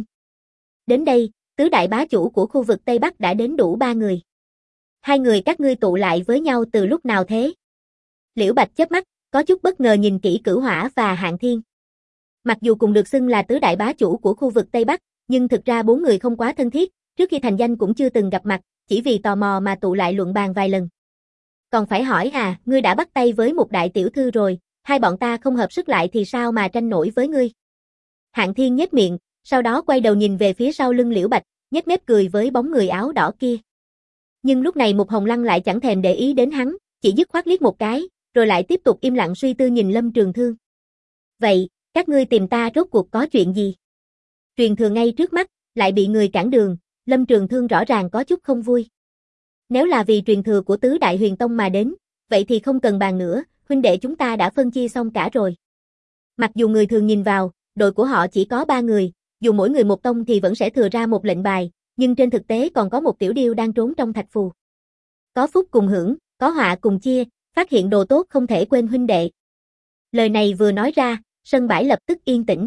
Đến đây, tứ đại bá chủ của khu vực Tây Bắc đã đến đủ 3 người. Hai người các ngươi tụ lại với nhau từ lúc nào thế? Liễu Bạch chớp mắt, có chút bất ngờ nhìn kỹ Cửu Hỏa và Hạng Thiên. Mặc dù cùng được xưng là tứ đại bá chủ của khu vực Tây Bắc, nhưng thực ra 4 người không quá thân thiết, trước khi thành danh cũng chưa từng gặp mặt, chỉ vì tò mò mà tụ lại luận bàn vài lần. Còn phải hỏi à, ngươi đã bắt tay với một đại tiểu thư rồi, hai bọn ta không hợp sức lại thì sao mà tranh nổi với ngươi? Hạng Thiên nhếch miệng, sau đó quay đầu nhìn về phía sau lưng Liễu Bạch, nhếch mép cười với bóng người áo đỏ kia. Nhưng lúc này Mục Hồng Lăng lại chẳng thèm để ý đến hắn, chỉ dứt khoát liếc một cái, rồi lại tiếp tục im lặng suy tư nhìn Lâm Trường Thương. Vậy, các ngươi tìm ta rốt cuộc có chuyện gì? Truyền thừa ngay trước mắt, lại bị người cản đường, Lâm Trường Thương rõ ràng có chút không vui. Nếu là vì truyền thừa của tứ đại huyền tông mà đến, vậy thì không cần bàn nữa, huynh đệ chúng ta đã phân chia xong cả rồi. Mặc dù người thường nhìn vào, đội của họ chỉ có 3 người, dù mỗi người một tông thì vẫn sẽ thừa ra một lệnh bài, nhưng trên thực tế còn có một tiểu điêu đang trốn trong thạch phù. Có phúc cùng hưởng, có họa cùng chia, phát hiện đồ tốt không thể quên huynh đệ. Lời này vừa nói ra, sân bãi lập tức yên tĩnh.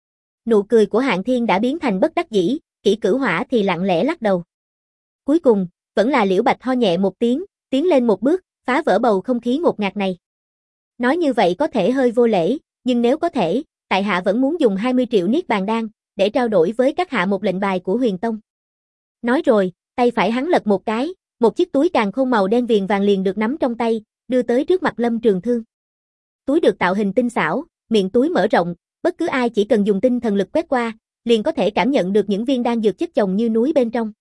Nụ cười của Hạng Thiên đã biến thành bất đắc dĩ, kỹ Cửu Hỏa thì lặng lẽ lắc đầu. Cuối cùng, vẫn là Liễu Bạch ho nhẹ một tiếng, tiến lên một bước, phá vỡ bầu không khí ngột ngạt này. Nói như vậy có thể hơi vô lễ, nhưng nếu có thể, tại hạ vẫn muốn dùng 20 triệu niết bàn đan, để trao đổi với các hạ một lệnh bài của Huyền Tông. Nói rồi, tay phải hắn lật một cái, một chiếc túi càn khôn màu đen viền vàng liền được nắm trong tay, đưa tới trước mặt Lâm Trường Thương. Túi được tạo hình tinh xảo, miệng túi mở rộng, bất cứ ai chỉ cần dùng tinh thần lực quét qua, liền có thể cảm nhận được những viên đan dược chất chồng như núi bên trong.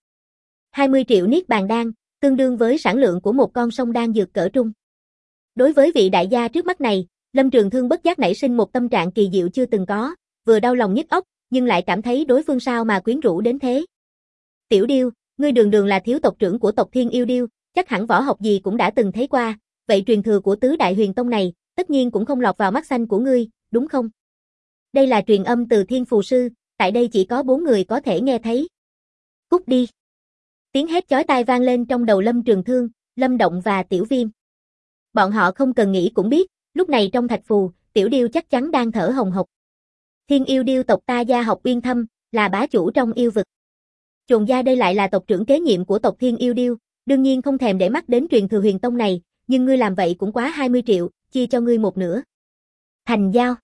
20 triệu niết bàn đan, tương đương với sản lượng của một con sông đan dược cỡ trung. Đối với vị đại gia trước mắt này, Lâm Trường Thương bất giác nảy sinh một tâm trạng kỳ diệu chưa từng có, vừa đau lòng nhức óc, nhưng lại cảm thấy đối phương sao mà quyến rũ đến thế. Tiểu Điêu, ngươi đường đường là thiếu tộc trưởng của tộc Thiên Yêu Điêu, chắc hẳn võ học gì cũng đã từng thấy qua, vậy truyền thừa của tứ đại huyền tông này, tất nhiên cũng không lọt vào mắt xanh của ngươi, đúng không? Đây là truyền âm từ Thiên Phù Sư, tại đây chỉ có 4 người có thể nghe thấy. Cút đi. Tiếng hét chói tai vang lên trong đầu Lâm Trường Thương, Lâm Động và Tiểu Viêm. Bọn họ không cần nghĩ cũng biết, lúc này trong thạch phù, Tiểu Điêu chắc chắn đang thở hồng hộc. Thiên Yêu Điêu tộc ta gia học uyên thâm, là bá chủ trong yêu vực. Trồn gia đây lại là tộc trưởng kế nhiệm của tộc Thiên Yêu Điêu, đương nhiên không thèm để mắt đến truyền thừa huyền tông này, nhưng ngươi làm vậy cũng quá 20 triệu, chia cho ngươi một nửa. Thành giao.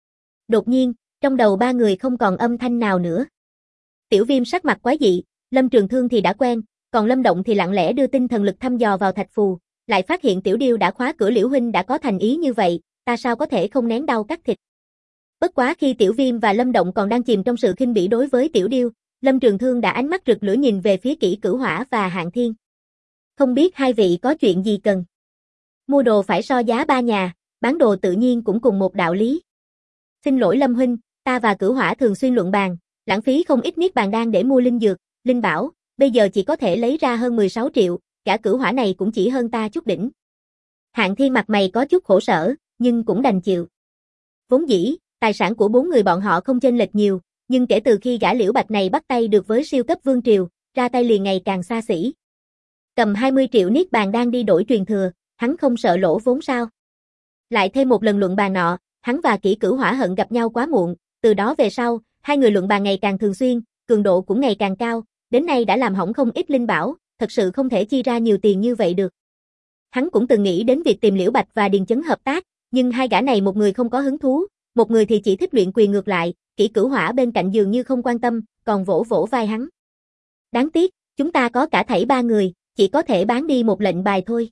Đột nhiên, trong đầu 3 người không còn âm thanh nào nữa. Tiểu Viêm sắc mặt quái dị, Lâm Trường Thương thì đã quen, còn Lâm Động thì lặng lẽ đưa tinh thần lực thăm dò vào thạch phù, lại phát hiện Tiểu Điêu đã khóa cửa. Liễu huynh đã có thành ý như vậy, ta sao có thể không nén đau cắt thịt. Bất quá khi Tiểu Viêm và Lâm Động còn đang chìm trong sự khinh bỉ đối với Tiểu Điêu, Lâm Trường Thương đã ánh mắt rực lửa nhìn về phía Kỷ Cửu Hỏa và Hạng Thiên. Không biết hai vị có chuyện gì cần? Mua đồ phải so giá ba nhà, bán đồ tự nhiên cũng cùng một đạo lý. Xin lỗi Lâm huynh, ta và Cửu Hỏa thường xuyên luận bàn, lãng phí không ít niết bàn đan để mua linh dược, linh bảo, bây giờ chỉ có thể lấy ra hơn 16 triệu, cả Cửu Hỏa này cũng chỉ hơn ta chút đỉnh. Hạng Thiên mặt mày có chút khổ sở, nhưng cũng đành chịu. Vốn dĩ, tài sản của bốn người bọn họ không chênh lệch nhiều, nhưng kể từ khi gã Liễu Bạch này bắt tay được với siêu cấp vương triều, ra tay liền ngày càng xa xỉ. Cầm 20 triệu niết bàn đan đi đổi truyền thừa, hắn không sợ lỗ vốn sao? Lại thêm một lần luận bàn nọ, hắn và Kỷ Cửu Hỏa hận gặp nhau quá muộn, từ đó về sau, hai người luận bàn ngày càng thường xuyên, cường độ cũng ngày càng cao, đến nay đã làm hỏng không ít linh bảo, thật sự không thể chi ra nhiều tiền như vậy được. Hắn cũng từng nghĩ đến việc tìm Liễu Bạch và Điền Chấn hợp tác, nhưng hai gã này một người không có hứng thú, một người thì chỉ thích luyện quyền ngược lại, Kỷ Cửu Hỏa bên cạnh dường như không quan tâm, còn vỗ vỗ vai hắn. Đáng tiếc, chúng ta có cả thảy ba người, chỉ có thể bán đi một lệnh bài thôi.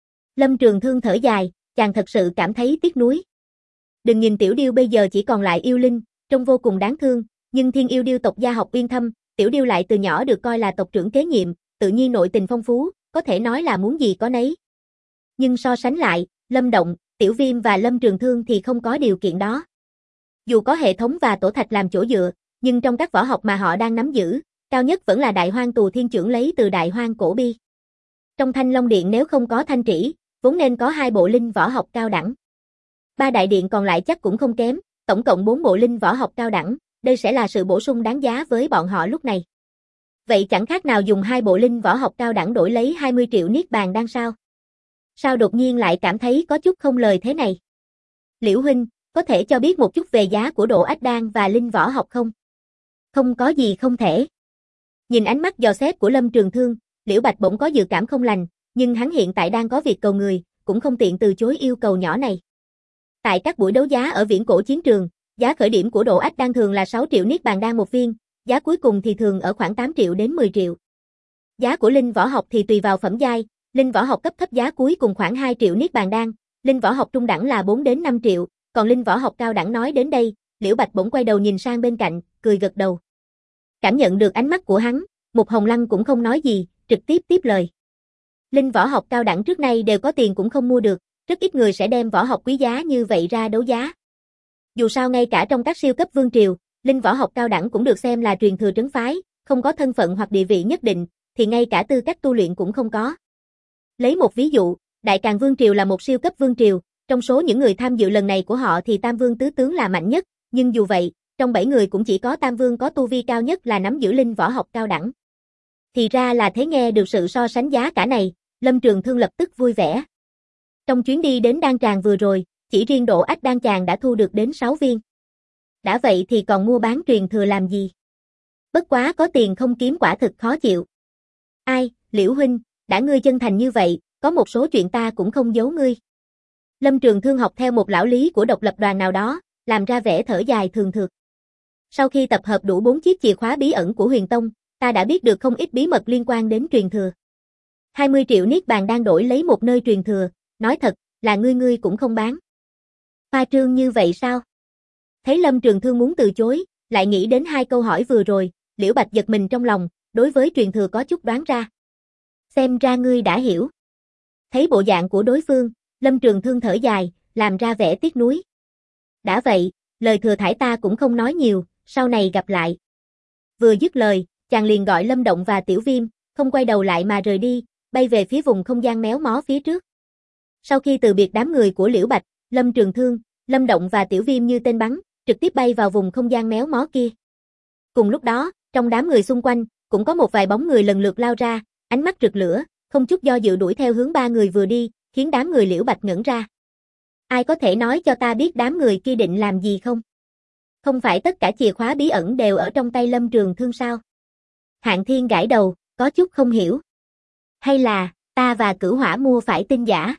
Lâm Trường Thương thở dài, chàng thật sự cảm thấy tiếc nuối. Đừng nhìn Tiểu Điêu bây giờ chỉ còn lại yêu linh, trông vô cùng đáng thương, nhưng Thiên Yêu Điêu tộc gia học uyên thâm, Tiểu Điêu lại từ nhỏ được coi là tộc trưởng kế nhiệm, tự nhiên nội tình phong phú, có thể nói là muốn gì có nấy. Nhưng so sánh lại, Lâm Động, Tiểu Viêm và Lâm Trường Thương thì không có điều kiện đó. Dù có hệ thống và tổ thạch làm chỗ dựa, nhưng trong các võ học mà họ đang nắm giữ, cao nhất vẫn là Đại Hoang Tù Thiên Chưởng lấy từ Đại Hoang Cổ Bi. Trong Thanh Long Điện nếu không có thanh trĩ, vốn nên có 2 bộ linh võ học cao đẳng. 3 đại điện còn lại chắc cũng không kém, tổng cộng 4 bộ linh võ học cao đẳng, đây sẽ là sự bổ sung đáng giá với bọn họ lúc này. Vậy chẳng khác nào dùng 2 bộ linh võ học cao đẳng đổi lấy 20 triệu niết bàn đan sao? Sao đột nhiên lại cảm thấy có chút không lời thế này? Liễu huynh, có thể cho biết một chút về giá của độ ách đan và linh võ học không? Không có gì không thể. Nhìn ánh mắt dò xét của Lâm Trường Thương, Liễu Bạch bỗng có dự cảm không lành, nhưng hắn hiện tại đang có việc cầu người, cũng không tiện từ chối yêu cầu nhỏ này. Tại các buổi đấu giá ở viễn cổ chiến trường, giá khởi điểm của độ ách đan thường là 6 triệu niết bàn đan một viên, giá cuối cùng thì thường ở khoảng 8 triệu đến 10 triệu. Giá của linh võ học thì tùy vào phẩm giai, linh võ học cấp thấp giá cuối cùng khoảng 2 triệu niết bàn đan, linh võ học trung đẳng là 4 đến 5 triệu, còn linh võ học cao đẳng nói đến đây, Liễu Bạch bỗng quay đầu nhìn sang bên cạnh, cười gật đầu. Cảm nhận được ánh mắt của hắn, Mục Hồng Lăng cũng không nói gì, trực tiếp tiếp lời. Linh võ học cao đẳng trước nay đều có tiền cũng không mua được, rất ít người sẽ đem võ học quý giá như vậy ra đấu giá. Dù sao ngay cả trong các siêu cấp vương triều, linh võ học cao đẳng cũng được xem là truyền thừa trấn phái, không có thân phận hoặc địa vị nhất định, thì ngay cả tư cách tu luyện cũng không có. Lấy một ví dụ, Đại Càn Vương triều là một siêu cấp vương triều, trong số những người tham dự lần này của họ thì Tam Vương tứ tướng là mạnh nhất, nhưng dù vậy, trong 7 người cũng chỉ có Tam Vương có tu vi cao nhất là nắm giữ linh võ học cao đẳng. Thì ra là thế, nghe được sự so sánh giá cả này, Lâm Trường Thương lập tức vui vẻ. Trong chuyến đi đến đan tràng vừa rồi, chỉ riêng độ ách đan chàng đã thu được đến 6 viên. Đã vậy thì còn mua bán truyền thừa làm gì? Bất quá có tiền không kiếm quả thực khó chịu. Ai, Liễu huynh, đã ngươi chân thành như vậy, có một số chuyện ta cũng không giấu ngươi. Lâm Trường Thương học theo một lão lý của độc lập đoàn nào đó, làm ra vẻ thở dài thường thượt. Sau khi tập hợp đủ 4 chiếc chìa khóa bí ẩn của Huyền Tông, ta đã biết được không ít bí mật liên quan đến truyền thừa. 20 triệu niết bàn đang đổi lấy một nơi truyền thừa, nói thật, là ngươi cũng không bán. Khoa trương như vậy sao? Thấy Lâm Trường Thương muốn từ chối, lại nghĩ đến 2 câu hỏi vừa rồi, Liễu Bạch giật mình trong lòng, đối với truyền thừa có chút đoán ra. Xem ra ngươi đã hiểu. Thấy bộ dạng của đối phương, Lâm Trường Thương thở dài, làm ra vẻ tiếc nuối. Đã vậy, lời thừa thãi ta cũng không nói nhiều, sau này gặp lại. Vừa dứt lời, chàng liền gọi Lâm Động và Tiểu Viêm, không quay đầu lại mà rời đi, bay về phía vùng không gian méo mó phía trước. Sau khi từ biệt đám người của Liễu Bạch, Lâm Trường Thương, Lâm Động và Tiểu Viêm như tên bắn, trực tiếp bay vào vùng không gian méo mó kia. Cùng lúc đó, trong đám người xung quanh, cũng có một vài bóng người lần lượt lao ra, ánh mắt rực lửa, không chút do dự đuổi theo hướng 3 người vừa đi, khiến đám người Liễu Bạch ngẩn ra. Ai có thể nói cho ta biết đám người kia định làm gì không? Không phải tất cả chìa khóa bí ẩn đều ở trong tay Lâm Trường Thương sao? Hạng Thiên gãi đầu, có chút không hiểu. Hay là, ta và Cửu Hỏa mua phải tin giả?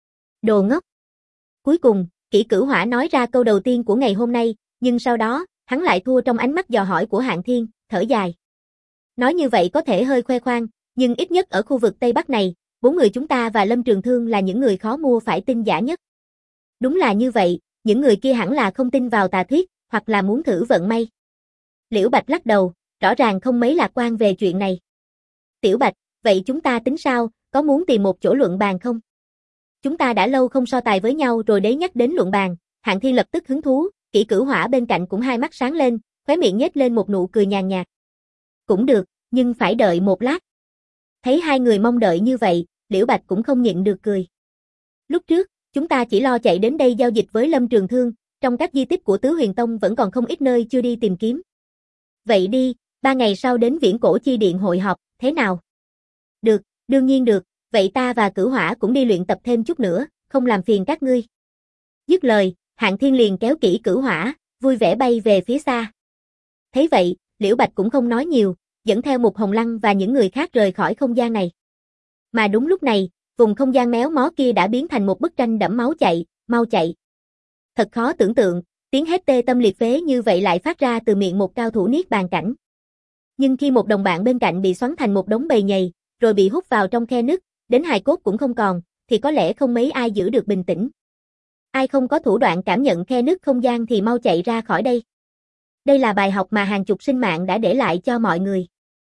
Đồ ngốc. Cuối cùng, Kỷ Cửu Hỏa nói ra câu đầu tiên của ngày hôm nay, nhưng sau đó, hắn lại thua trong ánh mắt dò hỏi của Hạng Thiên, thở dài. Nói như vậy có thể hơi khoe khoang, nhưng ít nhất ở khu vực Tây Bắc này, 4 người chúng ta và Lâm Trường Thương là những người khó mua phải tin giả nhất. Đúng là như vậy, những người kia hẳn là không tin vào tà thuyết, hoặc là muốn thử vận may. Liễu Bạch lắc đầu, rõ ràng không mấy lạc quan về chuyện này. Tiểu Bạch, vậy chúng ta tính sao, có muốn tìm một chỗ luận bàn không? Chúng ta đã lâu không so tài với nhau rồi đấy. Nhắc đến luận bàn, Hạng Thiên lập tức hứng thú, Kỷ Cửu Hỏa bên cạnh cũng hai mắt sáng lên, khóe miệng nhếch lên một nụ cười nhàn nhạt. Cũng được, nhưng phải đợi một lát. Thấy hai người mong đợi như vậy, Liễu Bạch cũng không nhịn được cười. Lúc trước, chúng ta chỉ lo chạy đến đây giao dịch với Lâm Trường Thương, trong các di tích của Tứ Huyền Tông vẫn còn không ít nơi chưa đi tìm kiếm. Vậy đi, 3 ngày sau đến Viễn Cổ Chi Điện hội họp, thế nào? Được, đương nhiên được, vậy ta và Cửu Hỏa cũng đi luyện tập thêm chút nữa, không làm phiền các ngươi. Dứt lời, Hạng Thiên liền kéo Kỷ Cửu Hỏa, vui vẻ bay về phía xa. Thấy vậy, Liễu Bạch cũng không nói nhiều, dẫn theo Mục Hồng Lăng và những người khác rời khỏi không gian này. Mà đúng lúc này, vùng không gian méo mó kia đã biến thành một bức tranh đẫm máu. Chạy, mau chạy. Thật khó tưởng tượng, tiếng hét tê tâm liệt phế như vậy lại phát ra từ miệng một cao thủ niết bàn cảnh. Nhưng khi một đồng bạn bên cạnh bị xoắn thành một đống bầy nhầy, rồi bị hút vào trong khe nứt, đến hài cốt cũng không còn, thì có lẽ không mấy ai giữ được bình tĩnh. Ai không có thủ đoạn cảm nhận khe nứt không gian thì mau chạy ra khỏi đây. Đây là bài học mà hàng chục sinh mạng đã để lại cho mọi người.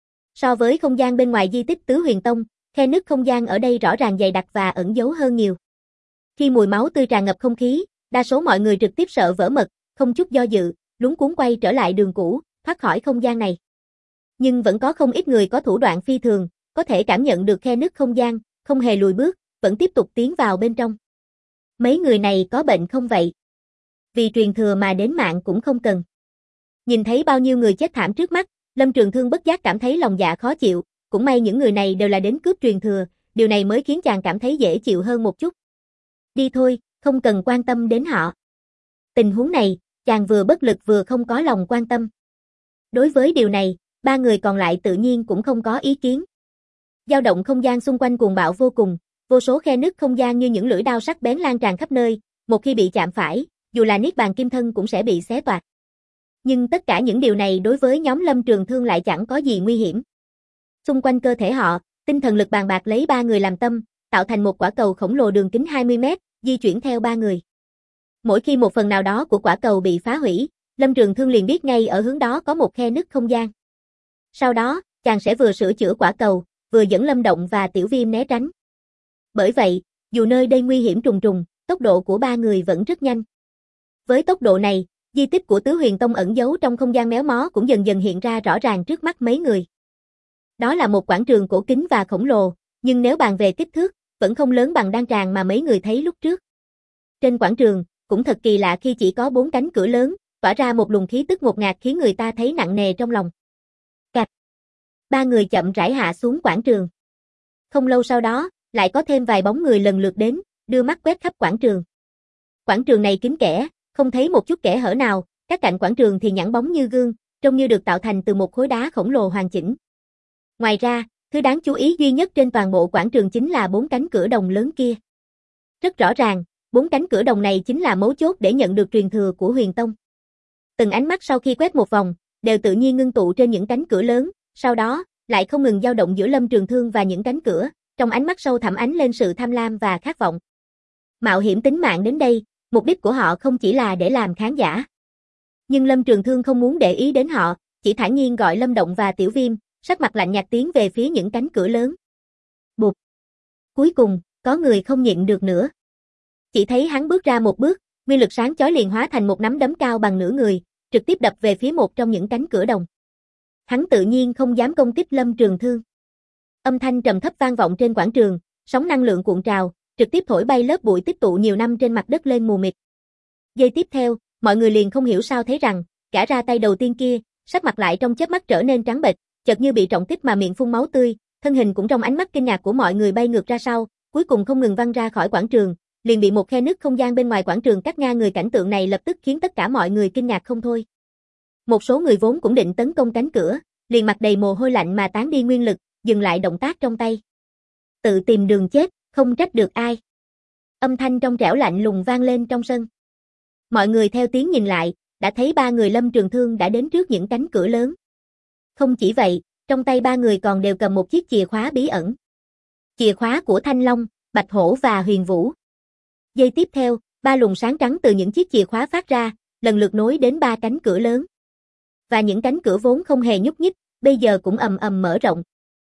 So với không gian bên ngoài di tích Tứ Huyền Tông, khe nứt không gian ở đây rõ ràng dày đặc và ẩn giấu hơn nhiều. Khi mùi máu tươi tràn ngập không khí, đa số mọi người trực tiếp sợ vỡ mật, không chút do dự, luống cuống quay trở lại đường cũ, thoát khỏi không gian này. Nhưng vẫn có không ít người có thủ đoạn phi thường, có thể cảm nhận được khe nứt không gian, không hề lùi bước, vẫn tiếp tục tiến vào bên trong. Mấy người này có bệnh không vậy? Vì truyền thừa mà đến mạng cũng không cần. Nhìn thấy bao nhiêu người chết thảm trước mắt, Lâm Trường Thương bất giác cảm thấy lòng dạ khó chịu, cũng may những người này đều là đến cướp truyền thừa, điều này mới khiến chàng cảm thấy dễ chịu hơn một chút. Đi thôi, không cần quan tâm đến họ. Tình huống này, chàng vừa bất lực vừa không có lòng quan tâm. Đối với điều này, 3 người còn lại tự nhiên cũng không có ý kiến. Dao động không gian xung quanh cuồng bạo vô cùng, vô số khe nứt không gian như những lưỡi đao sắc bén lan tràn khắp nơi, một khi bị chạm phải, dù là niết bàn kim thân cũng sẽ bị xé toạc. Nhưng tất cả những điều này đối với nhóm Lâm Trường Thương lại chẳng có gì nguy hiểm. Xung quanh cơ thể họ, tinh thần lực bàn bạc lấy 3 người làm tâm, tạo thành một quả cầu khổng lồ đường kính 20 mét, di chuyển theo 3 người. Mỗi khi một phần nào đó của quả cầu bị phá hủy, Lâm Trường Thương liền biết ngay ở hướng đó có một khe nứt không gian. Sau đó, chàng sẽ vừa sửa chữa quả cầu, vừa dẫn Lâm Động và Tiểu Viêm né tránh. Bởi vậy, dù nơi đây nguy hiểm trùng trùng, tốc độ của 3 người vẫn rất nhanh. Với tốc độ này, di tích của Tứ Huyền Tông ẩn giấu trong không gian méo mó cũng dần dần hiện ra rõ ràng trước mắt mấy người. Đó là một quảng trường cổ kính và khổng lồ, nhưng nếu bàn về kích thước, vẫn không lớn bằng đan tràng mà mấy người thấy lúc trước. Trên quảng trường, cũng thật kỳ lạ khi chỉ có 4 cánh cửa lớn, tỏa ra một luồng khí tức ngột ngạt khiến người ta thấy nặng nề trong lòng. Cạch. 3 người chậm rãi hạ xuống quảng trường. Không lâu sau đó, lại có thêm vài bóng người lần lượt đến, đưa mắt quét khắp quảng trường. Quảng trường này kín kẽ, không thấy một chút kẽ hở nào, các cạnh quảng trường thì nhẵn bóng như gương, trông như được tạo thành từ một khối đá khổng lồ hoàn chỉnh. Ngoài ra, thứ đáng chú ý duy nhất trên toàn bộ quảng trường chính là 4 cánh cửa đồng lớn kia. Rất rõ ràng, 4 cánh cửa đồng này chính là mấu chốt để nhận được truyền thừa của Huyền Tông. Từng ánh mắt sau khi quét một vòng, đều tự nhiên ngưng tụ trên những cánh cửa lớn, sau đó, lại không ngừng dao động giữa Lâm Trường Thương và những cánh cửa, trong ánh mắt sâu thẳm ánh lên sự tham lam và khát vọng. Mạo hiểm tính mạng đến đây, mục đích của họ không chỉ là để làm khán giả. Nhưng Lâm Trường Thương không muốn để ý đến họ, chỉ thản nhiên gọi Lâm Động và Tiểu Viêm, sắc mặt lạnh nhạt tiến về phía những cánh cửa lớn. Bụp. Cuối cùng, có người không nhịn được nữa. Chỉ thấy hắn bước ra một bước, nguyên lực sáng chói liền hóa thành một nắm đấm cao bằng nửa người, trực tiếp đập về phía một trong những cánh cửa đồng. Hắn tự nhiên không dám công kích Lâm Trường Thương. Âm thanh trầm thấp vang vọng trên quảng trường, sóng năng lượng cuộn trào, trực tiếp thổi bay lớp bụi tích tụ nhiều năm trên mặt đất lên mù mịt. Giây tiếp theo, mọi người liền không hiểu sao thấy rằng, gã ra tay đầu tiên kia, sắc mặt lại trong chớp mắt trở nên trắng bệch, chợt như bị trọng kích mà miệng phun máu tươi, thân hình cũng trong ánh mắt kinh ngạc của mọi người bay ngược ra sau, cuối cùng không ngừng văng ra khỏi quảng trường, liền bị một khe nứt không gian bên ngoài quảng trường cắt ngang người. Cảnh tượng này lập tức khiến tất cả mọi người kinh ngạc không thôi. Một số người vốn cũng định tấn công cánh cửa, liền mặt đầy mồ hôi lạnh mà tán đi nguyên lực, dừng lại động tác trong tay. Tự tìm đường chết, không trách được ai. Âm thanh trong trẻo lạnh lùng vang lên trong sân. Mọi người theo tiếng nhìn lại, đã thấy 3 người Lâm Trường Thương đã đến trước những cánh cửa lớn. Không chỉ vậy, trong tay 3 người còn đều cầm một chiếc chìa khóa bí ẩn. Chìa khóa của Thanh Long, Bạch Hổ và Huyền Vũ. Giây tiếp theo, 3 luồng sáng trắng từ những chiếc chìa khóa phát ra, lần lượt nối đến 3 cánh cửa lớn. và những cánh cửa vốn không hề nhúc nhích, bây giờ cũng ầm ầm mở rộng.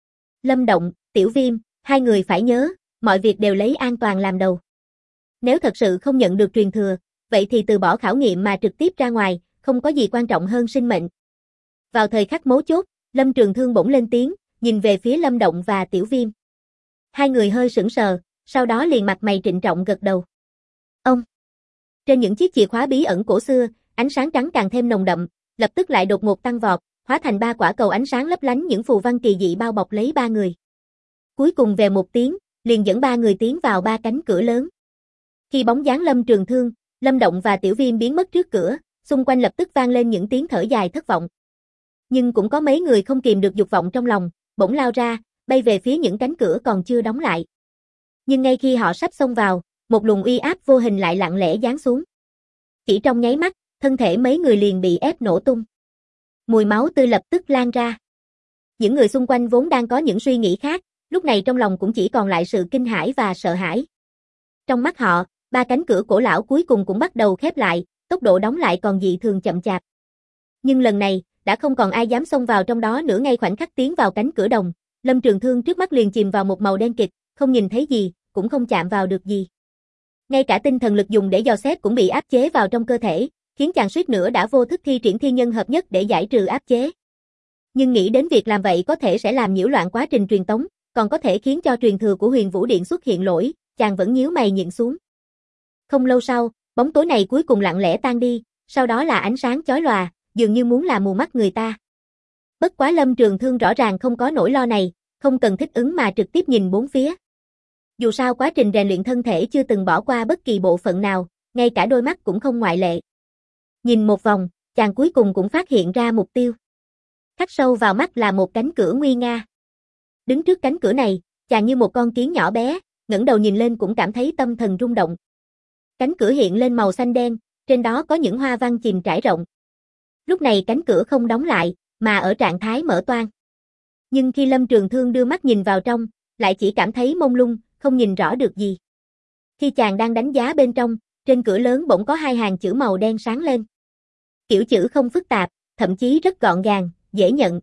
Lâm Động, Tiểu Viêm, hai người phải nhớ, mọi việc đều lấy an toàn làm đầu. Nếu thật sự không nhận được truyền thừa, vậy thì từ bỏ khảo nghiệm mà trực tiếp ra ngoài, không có gì quan trọng hơn sinh mệnh. Vào thời khắc mấu chốt, Lâm Trường Thương bỗng lên tiếng, nhìn về phía Lâm Động và Tiểu Viêm. Hai người hơi sững sờ, sau đó liền mặt mày trịnh trọng gật đầu. Ông! Trên những chiếc chìa khóa bí ẩn cổ xưa, ánh sáng trắng càng thêm nồng đậm, lập tức lại đột ngột tăng vọt, hóa thành 3 quả cầu ánh sáng lấp lánh, những phù văn kỳ dị bao bọc lấy 3 người. Cuối cùng về một tiếng, liền dẫn 3 người tiến vào 3 cánh cửa lớn. Khi bóng dáng Lâm Trường Thương, Lâm Động và Tiểu Viêm biến mất trước cửa, xung quanh lập tức vang lên những tiếng thở dài thất vọng. Nhưng cũng có mấy người không kìm được dục vọng trong lòng, bỗng lao ra, bay về phía những cánh cửa còn chưa đóng lại. Nhưng ngay khi họ sắp xông vào, một luồng uy áp vô hình lại lặng lẽ giáng xuống. Chỉ trong nháy mắt, thân thể mấy người liền bị ép nổ tung. Mùi máu tươi lập tức lan ra. Những người xung quanh vốn đang có những suy nghĩ khác, lúc này trong lòng cũng chỉ còn lại sự kinh hãi và sợ hãi. Trong mắt họ, 3 cánh cửa cổ lão cuối cùng cũng bắt đầu khép lại, tốc độ đóng lại còn dị thường chậm chạp. Nhưng lần này, đã không còn ai dám xông vào trong đó nữa. Ngay khoảnh khắc tiến vào cánh cửa đồng, Lâm Trường Thương trước mắt liền chìm vào một màu đen kịt, không nhìn thấy gì, cũng không chạm vào được gì. Ngay cả tinh thần lực dùng để dò xét cũng bị áp chế vào trong cơ thể, khiến chàng suýt nữa đã vô thức thi triển thiên nhân hợp nhất để giải trừ áp chế. Nhưng nghĩ đến việc làm vậy có thể sẽ làm nhiễu loạn quá trình truyền tống, còn có thể khiến cho truyền thừa của Huyền Vũ Điện xuất hiện lỗi, chàng vẫn nhíu mày nhịn xuống. Không lâu sau, bóng tối này cuối cùng lặng lẽ tan đi, sau đó là ánh sáng chói lòa, dường như muốn làm mù mắt người ta. Bất quá Lâm Trường Thương rõ ràng không có nỗi lo này, không cần thích ứng mà trực tiếp nhìn bốn phía. Dù sao quá trình rèn luyện thân thể chưa từng bỏ qua bất kỳ bộ phận nào, ngay cả đôi mắt cũng không ngoại lệ. Nhìn một vòng, chàng cuối cùng cũng phát hiện ra mục tiêu. Khắc sâu vào mắt là một cánh cửa nguy nga. Đứng trước cánh cửa này, chàng như một con kiến nhỏ bé, ngẩng đầu nhìn lên cũng cảm thấy tâm thần rung động. Cánh cửa hiện lên màu xanh đen, trên đó có những hoa văn chìm trải rộng. Lúc này cánh cửa không đóng lại, mà ở trạng thái mở toang. Nhưng khi Lâm Trường Thương đưa mắt nhìn vào trong, lại chỉ cảm thấy mông lung, không nhìn rõ được gì. Khi chàng đang đánh giá bên trong, trên cửa lớn bỗng có 2 hàng chữ màu đen sáng lên. Kiểu chữ không phức tạp, thậm chí rất gọn gàng, dễ nhận.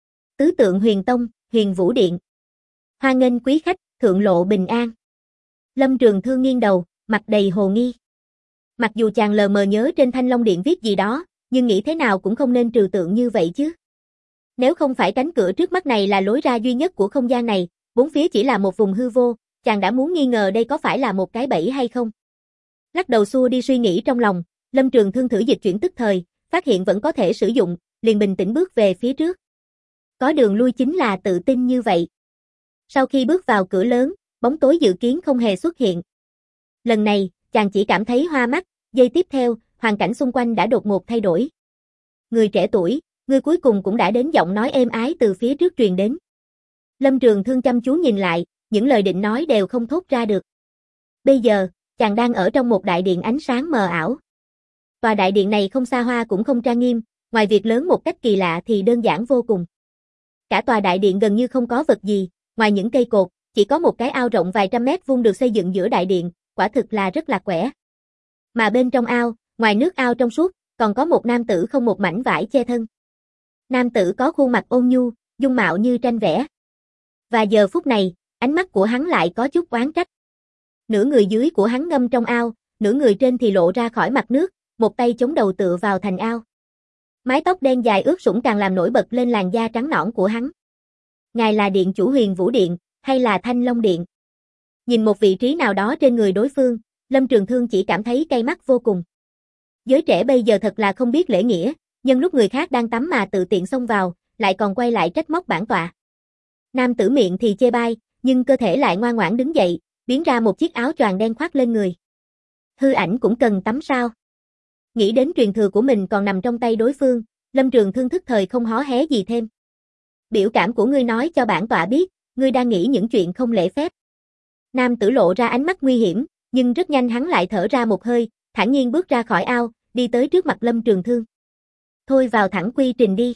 Tứ tượng Huyền Tông, Huyền Vũ Điện. Hoan nghênh quý khách, thượng lộ bình an. Lâm Trường Thương nghiêng đầu, mặt đầy hồ nghi. Mặc dù chàng lờ mờ nhớ trên Thanh Long Điện viết gì đó, nhưng nghĩ thế nào cũng không nên trừu tượng như vậy chứ. Nếu không phải cánh cửa trước mắt này là lối ra duy nhất của không gian này, bốn phía chỉ là một vùng hư vô, chàng đã muốn nghi ngờ đây có phải là một cái bẫy hay không. Lắc đầu xua đi suy nghĩ trong lòng, Lâm Trường Thương thử dịch chuyển tức thời, phát hiện vẫn có thể sử dụng, liền bình tĩnh bước về phía trước. Có đường lui chính là tự tin như vậy. Sau khi bước vào cửa lớn, bóng tối dự kiến không hề xuất hiện. Lần này, chàng chỉ cảm thấy hoa mắt, giây tiếp theo, hoàn cảnh xung quanh đã đột ngột thay đổi. Người trẻ tuổi, người cuối cùng cũng đã đến, giọng nói êm ái từ phía trước truyền đến. Lâm Trường Thương chăm chú nhìn lại, những lời định nói đều không thốt ra được. Bây giờ, chàng đang ở trong một đại điện ánh sáng mờ ảo. Tòa đại điện này không xa hoa cũng không trang nghiêm, ngoài việc lớn một cách kỳ lạ thì đơn giản vô cùng. Cả tòa đại điện gần như không có vật gì, ngoài những cây cột, chỉ có một cái ao rộng vài trăm mét vuông được xây dựng giữa đại điện, quả thực là rất lạc quẻ. Mà bên trong ao, ngoài nước ao trong suốt, còn có một nam tử không một mảnh vải che thân. Nam tử có khuôn mặt ôn nhu, dung mạo như tranh vẽ. Và giờ phút này, ánh mắt của hắn lại có chút oán trách. Nửa người dưới của hắn ngâm trong ao, nửa người trên thì lộ ra khỏi mặt nước, một tay chống đầu tựa vào thành ao. Mái tóc đen dài ướt sũng càng làm nổi bật lên làn da trắng nõn của hắn. Ngài là điện chủ Huyền Vũ Điện, hay là Thanh Long Điện? Nhìn một vị trí nào đó trên người đối phương, Lâm Trường Thương chỉ cảm thấy cay mắt vô cùng. Giới trẻ bây giờ thật là không biết lễ nghĩa, nhân lúc người khác đang tắm mà tự tiện xông vào, lại còn quay lại trách móc bản tọa. Nam tử miệng thì chê bai, nhưng cơ thể lại ngoan ngoãn đứng dậy, biến ra một chiếc áo choàng đen khoác lên người. Hư ảnh cũng cần tắm sao? Nghĩ đến truyền thừa của mình còn nằm trong tay đối phương, Lâm Trường Thương thức thời không hó hé gì thêm. Biểu cảm của ngươi nói cho bản tọa biết, ngươi đang nghĩ những chuyện không lễ phép. Nam tử lộ ra ánh mắt nguy hiểm, nhưng rất nhanh hắn lại thở ra một hơi, thản nhiên bước ra khỏi ao, đi tới trước mặt Lâm Trường Thương. Thôi vào thẳng quy trình đi.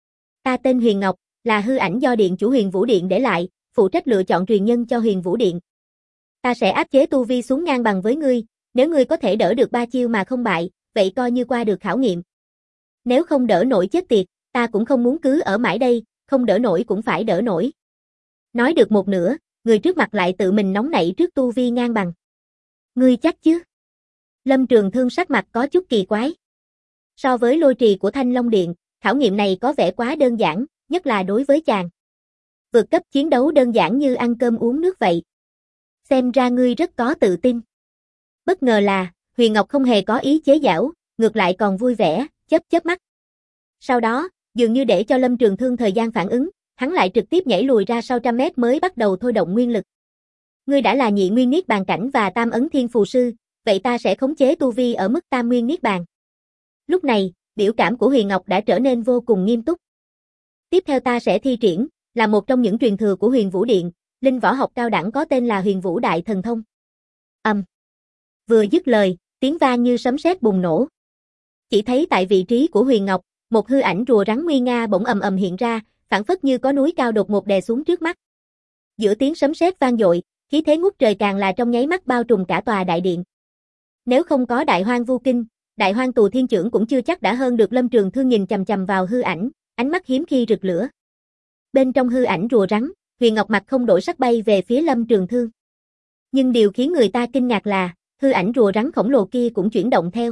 Ta tên Huyền Ngọc, là hư ảnh do điện chủ Huyền Vũ Điện để lại, phụ trách lựa chọn truyền nhân cho Huyền Vũ Điện. Ta sẽ áp chế tu vi xuống ngang bằng với ngươi, nếu ngươi có thể đỡ được 3 chiêu mà không bại, vậy coi như qua được khảo nghiệm. Nếu không đỡ nổi chết tiệt, ta cũng không muốn cứ ở mãi đây, không đỡ nổi cũng phải đỡ nổi. Nói được một nửa, người trước mặt lại tự mình nóng nảy trước tu vi ngang bằng. Ngươi chắc chứ? Lâm Trường Thương sắc mặt có chút kỳ quái. So với lôi trì của Thanh Long Điện, khảo nghiệm này có vẻ quá đơn giản, nhất là đối với chàng. Vượt cấp chiến đấu đơn giản như ăn cơm uống nước vậy. Xem ra ngươi rất có tự tin. Bất ngờ là, Huyền Ngọc không hề có ý chế giễu, ngược lại còn vui vẻ, chớp mắt. Sau đó, dường như để cho Lâm Trường Thương thời gian phản ứng, hắn lại trực tiếp nhảy lùi ra sau trăm mét mới bắt đầu thôi động nguyên lực. Ngươi đã là nhị nguyên niết bàn cảnh và tam ấn thiên phù sư, vậy ta sẽ khống chế tu vi ở mức tam nguyên niết bàn. Lúc này, biểu cảm của Huyền Ngọc đã trở nên vô cùng nghiêm túc. Tiếp theo ta sẽ thi triển, là một trong những truyền thừa của Huyền Vũ Điện, linh võ học cao đẳng có tên là Huyền Vũ Đại Thần Thông. Vừa dứt lời, tiếng vang như sấm sét bùng nổ. Chỉ thấy tại vị trí của Huyền Ngọc, một hư ảnh rùa rắn nguy nga bỗng ầm hiện ra, phảng phất như có núi cao đột ngột đè xuống trước mắt. Giữa tiếng sấm sét vang dội, khí thế ngút trời càng là trong nháy mắt bao trùm cả tòa đại điện. Nếu không có Đại Hoang Vu Kinh, Đại Hoang Tù Thiên Chưởng cũng chưa chắc đã hơn được. Lâm Trường Thương nhìn chằm chằm vào hư ảnh, ánh mắt hiếm khi rực lửa. Bên trong hư ảnh rùa rắn, Huyền Ngọc mặt không đổi sắc bay về phía Lâm Trường Thương. Nhưng điều khiến người ta kinh ngạc là, hư ảnh rùa rắn khổng lồ kia cũng chuyển động theo.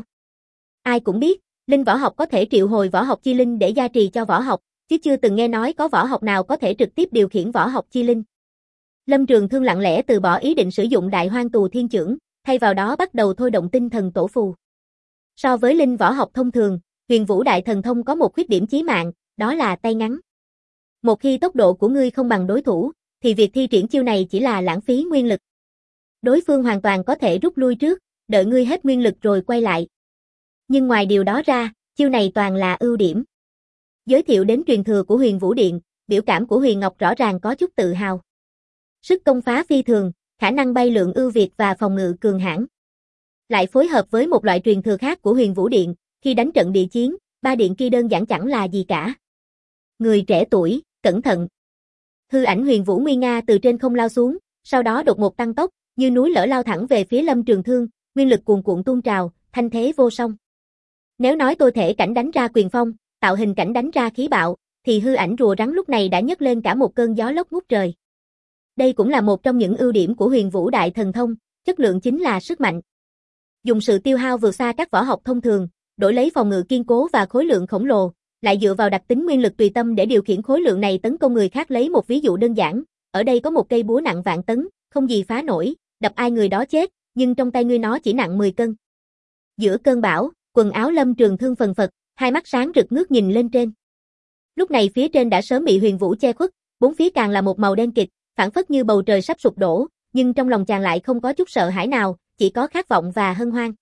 Ai cũng biết, linh võ học có thể triệu hồi võ học chi linh để gia trì cho võ học, chứ chưa từng nghe nói có võ học nào có thể trực tiếp điều khiển võ học chi linh. Lâm Trường Thương lặng lẽ từ bỏ ý định sử dụng Đại Hoang Tù Thiên Chưởng, thay vào đó bắt đầu thôi động tinh thần tổ phù. So với linh võ học thông thường, Huyền Vũ Đại Thần Thông có một khuyết điểm chí mạng, đó là tay ngắn. Một khi tốc độ của ngươi không bằng đối thủ, thì việc thi triển chiêu này chỉ là lãng phí nguyên lực. Đối phương hoàn toàn có thể rút lui trước, đợi ngươi hết nguyên lực rồi quay lại. Nhưng ngoài điều đó ra, chiêu này toàn là ưu điểm. Giới thiệu đến truyền thừa của Huyền Vũ Điện, biểu cảm của Huyền Ngọc rõ ràng có chút tự hào. Sức công phá phi thường, khả năng bay lượn ưu việt và phòng ngự cường hãn. Lại phối hợp với một loại truyền thừa khác của Huyền Vũ Điện, khi đánh trận địa chiến, ba điện kia đơn giản chẳng là gì cả. Người trẻ tuổi, cẩn thận. Hư ảnh Huyền Vũ nguy nga từ trên không lao xuống, sau đó đột ngột tăng tốc, như núi lở lao thẳng về phía Lâm Trường Thương, nguyên lực cuồn cuộn tuôn trào, thanh thế vô song. Nếu nói tôi thể cảnh đánh ra quyền phong, tạo hình cảnh đánh ra khí bạo, thì hư ảnh rùa rắn lúc này đã nhấc lên cả một cơn gió lốc ngút trời. Đây cũng là một trong những ưu điểm của Huyền Vũ Đại Thần Thông, chất lượng chính là sức mạnh. Dùng sự tiêu hao vượt xa các võ học thông thường, đổi lấy phòng ngự kiên cố và khối lượng khổng lồ, lại dựa vào đặc tính nguyên lực tùy tâm để điều khiển khối lượng này tấn công người khác. Lấy một ví dụ đơn giản, ở đây có một cây búa nặng vạn tấn, không gì phá nổi, đập ai người đó chết, nhưng trong tay ngươi nó chỉ nặng 10 cân. Giữa cơn bão, quần áo Lâm Trường Thương phần phật, hai mắt sáng rực ngước nhìn lên trên. Lúc này phía trên đã sớm bị huyền vũ che khuất, bốn phía càng là một màu đen kịt, phảng phất như bầu trời sắp sụp đổ, nhưng trong lòng chàng lại không có chút sợ hãi nào, chỉ có khát vọng và hân hoan.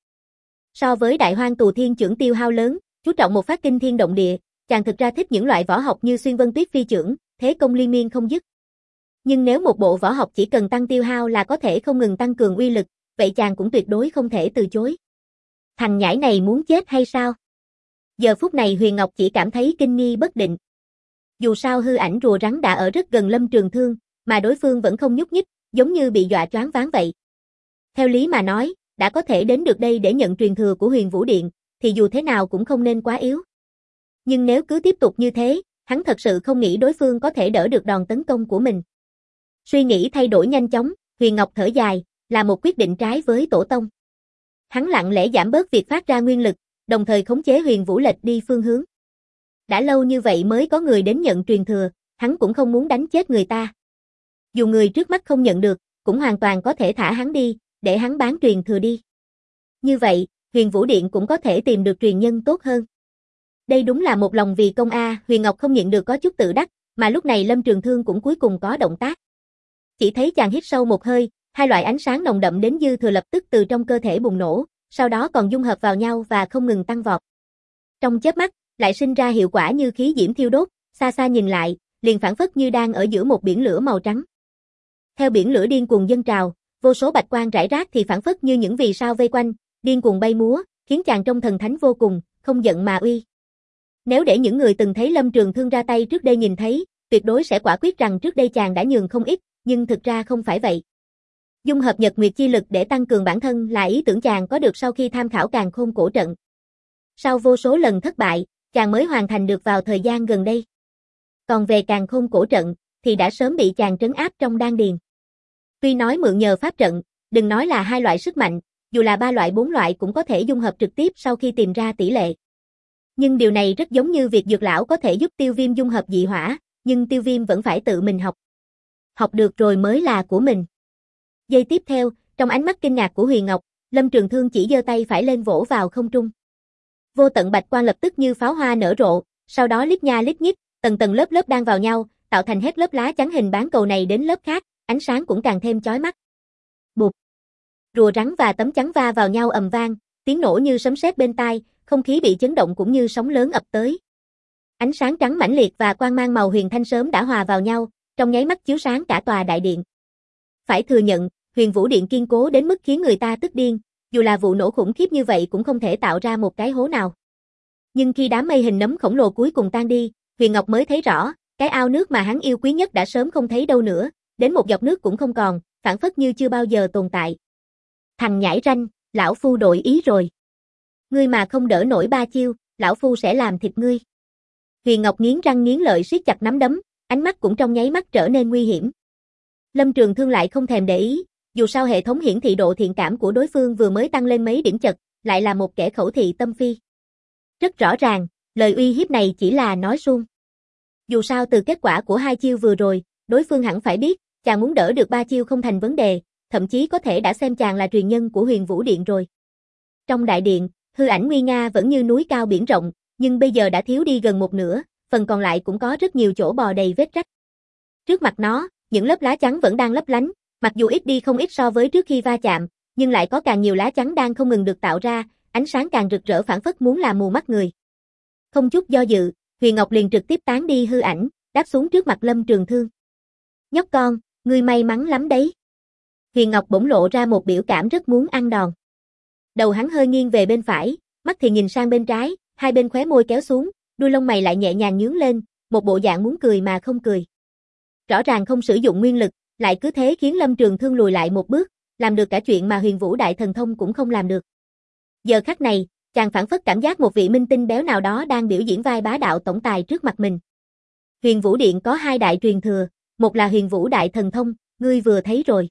So với Đại Hoang Tù Thiên Chưởng tiêu hao lớn, chú trọng một phát kinh thiên động địa, chàng thực ra thích những loại võ học như Xuyên Vân Tuyết Phi Chưởng, thế công liên miên không dứt. Nhưng nếu một bộ võ học chỉ cần tăng tiêu hao là có thể không ngừng tăng cường uy lực, vậy chàng cũng tuyệt đối không thể từ chối. Thằng nhãi này muốn chết hay sao? Giờ phút này Huyền Ngọc chỉ cảm thấy kinh nghi bất định. Dù sao hư ảnh rùa rắn đã ở rất gần Lâm Trường Thương, mà đối phương vẫn không nhúc nhích, giống như bị dọa choáng váng vậy. Theo lý mà nói, đã có thể đến được đây để nhận truyền thừa của Huyền Vũ Điện, thì dù thế nào cũng không nên quá yếu. Nhưng nếu cứ tiếp tục như thế, hắn thật sự không nghĩ đối phương có thể đỡ được đòn tấn công của mình. Suy nghĩ thay đổi nhanh chóng, Huyền Ngọc thở dài, là một quyết định trái với tổ tông. Hắn lặng lẽ giảm bớt việc phát ra nguyên lực, đồng thời khống chế Huyền Vũ lệch đi phương hướng. Đã lâu như vậy mới có người đến nhận truyền thừa, hắn cũng không muốn đánh chết người ta. Dù người trước mắt không nhận được, cũng hoàn toàn có thể thả hắn đi, để hắn bán truyền thừa đi. Như vậy, Huyền Vũ Điện cũng có thể tìm được truyền nhân tốt hơn. Đây đúng là một lòng vì công a, Huyền Ngọc không nhịn được có chút tự đắc, mà lúc này Lâm Trường Thương cũng cuối cùng có động tác. Chỉ thấy chàng hít sâu một hơi, hai loại ánh sáng nồng đậm đến dư thừa lập tức từ trong cơ thể bùng nổ, sau đó còn dung hợp vào nhau và không ngừng tăng vọt. Trong chớp mắt, lại sinh ra hiệu quả như khí diễm thiêu đốt, xa xa nhìn lại, liền phảng phất như đang ở giữa một biển lửa màu trắng. Theo biển lửa điên cuồng dâng trào, vô số bạch quang rải rác thì phảng phất như những vì sao vây quanh, điên cuồng bay múa, khiến chàng trông thần thánh vô cùng, không giận mà uy. Nếu để những người từng thấy Lâm Trường Thương ra tay trước đây nhìn thấy, tuyệt đối sẽ quả quyết rằng trước đây chàng đã nhường không ít, nhưng thực ra không phải vậy. Dung hợp nhật nguyệt chi lực để tăng cường bản thân là ý tưởng chàng có được sau khi tham khảo Càn Khôn cổ trận. Sau vô số lần thất bại, chàng mới hoàn thành được vào thời gian gần đây. Còn về Càn Khôn Cổ Trận, thì đã sớm bị chàng trấn áp trong đan điền. Tuy nói mượn nhờ pháp trận, đừng nói là hai loại sức mạnh, dù là ba loại bốn loại cũng có thể dung hợp trực tiếp sau khi tìm ra tỷ lệ. Nhưng điều này rất giống như việc Dược lão có thể giúp Tiêu Viêm dung hợp dị hỏa, nhưng Tiêu Viêm vẫn phải tự mình học. Học được rồi mới là của mình. Giây tiếp theo, trong ánh mắt kinh ngạc của Huyền Ngọc, Lâm Trường Thương chỉ giơ tay phải lên vỗ vào không trung. Vô tận bạch quang lập tức như pháo hoa nở rộ, sau đó lít nha lít nhít, tầng tầng lớp lớp đan vào nhau, tạo thành hết lớp lá chắn hình bán cầu này đến lớp khác, ánh sáng cũng càng thêm chói mắt. Bụp. Rùa rắn và tấm chắn va vào nhau ầm vang, tiếng nổ như sấm sét bên tai, không khí bị chấn động cũng như sóng lớn ập tới. Ánh sáng trắng mãnh liệt và quang mang màu huyền thanh sớm đã hòa vào nhau, trong nháy mắt chiếu sáng cả tòa đại điện. Phải thừa nhận, Huyền Vũ Điện kiên cố đến mức khiến người ta tức điên, dù là vụ nổ khủng khiếp như vậy cũng không thể tạo ra một cái hố nào. Nhưng khi đám mây hình nấm khổng lồ cuối cùng tan đi, Huyền Ngọc mới thấy rõ, cái ao nước mà hắn yêu quý nhất đã sớm không thấy đâu nữa, đến một giọt nước cũng không còn, phảng phất như chưa bao giờ tồn tại. Thằng nhãi ranh, lão phu đổi ý rồi. Ngươi mà không đỡ nổi ba chiêu, lão phu sẽ làm thịt ngươi. Huyền Ngọc nghiến răng nghiến lợi siết chặt nắm đấm, ánh mắt cũng trong nháy mắt trở nên nguy hiểm. Lâm Trường Thương lại không thèm để ý, dù sao hệ thống hiển thị độ thiện cảm của đối phương vừa mới tăng lên mấy điểm chật, lại là một kẻ khẩu thị tâm phi. Rất rõ ràng, lời uy hiếp này chỉ là nói suông. Dù sao từ kết quả của hai chiêu vừa rồi, đối phương hẳn phải biết, chàng muốn đỡ được ba chiêu không thành vấn đề, thậm chí có thể đã xem chàng là truyền nhân của Huyền Vũ Điện rồi. Trong đại điện, hư ảnh nguy nga vẫn như núi cao biển rộng, nhưng bây giờ đã thiếu đi gần một nửa, phần còn lại cũng có rất nhiều chỗ bò đầy vết rách. Trước mặt nó, những lớp lá chắn vẫn đang lấp lánh, mặc dù ít đi không ít so với trước khi va chạm, nhưng lại có càng nhiều lá chắn đang không ngừng được tạo ra, ánh sáng càng rực rỡ phảng phất muốn làm mù mắt người. Không chút do dự, Huyền Ngọc liền trực tiếp tán đi hư ảnh, đáp xuống trước mặt Lâm Trường Thương. Nhóc con, ngươi may mắn lắm đấy. Huyền Ngọc bỗng lộ ra một biểu cảm rất muốn ăn đòn. Đầu hắn hơi nghiêng về bên phải, mắt thì nhìn sang bên trái, hai bên khóe môi kéo xuống, đuôi lông mày lại nhẹ nhàng nhướng lên, một bộ dạng muốn cười mà không cười. Rõ ràng không sử dụng nguyên lực, lại cứ thế khiến Lâm Trường Thương lùi lại một bước, làm được cả chuyện mà Huyền Vũ Đại Thần Thông cũng không làm được. Giờ khắc này, chàng phảng phất cảm giác một vị minh tinh béo nào đó đang biểu diễn vai bá đạo tổng tài trước mặt mình. Huyền Vũ Điện có hai đại truyền thừa, một là Huyền Vũ Đại Thần Thông, ngươi vừa thấy rồi.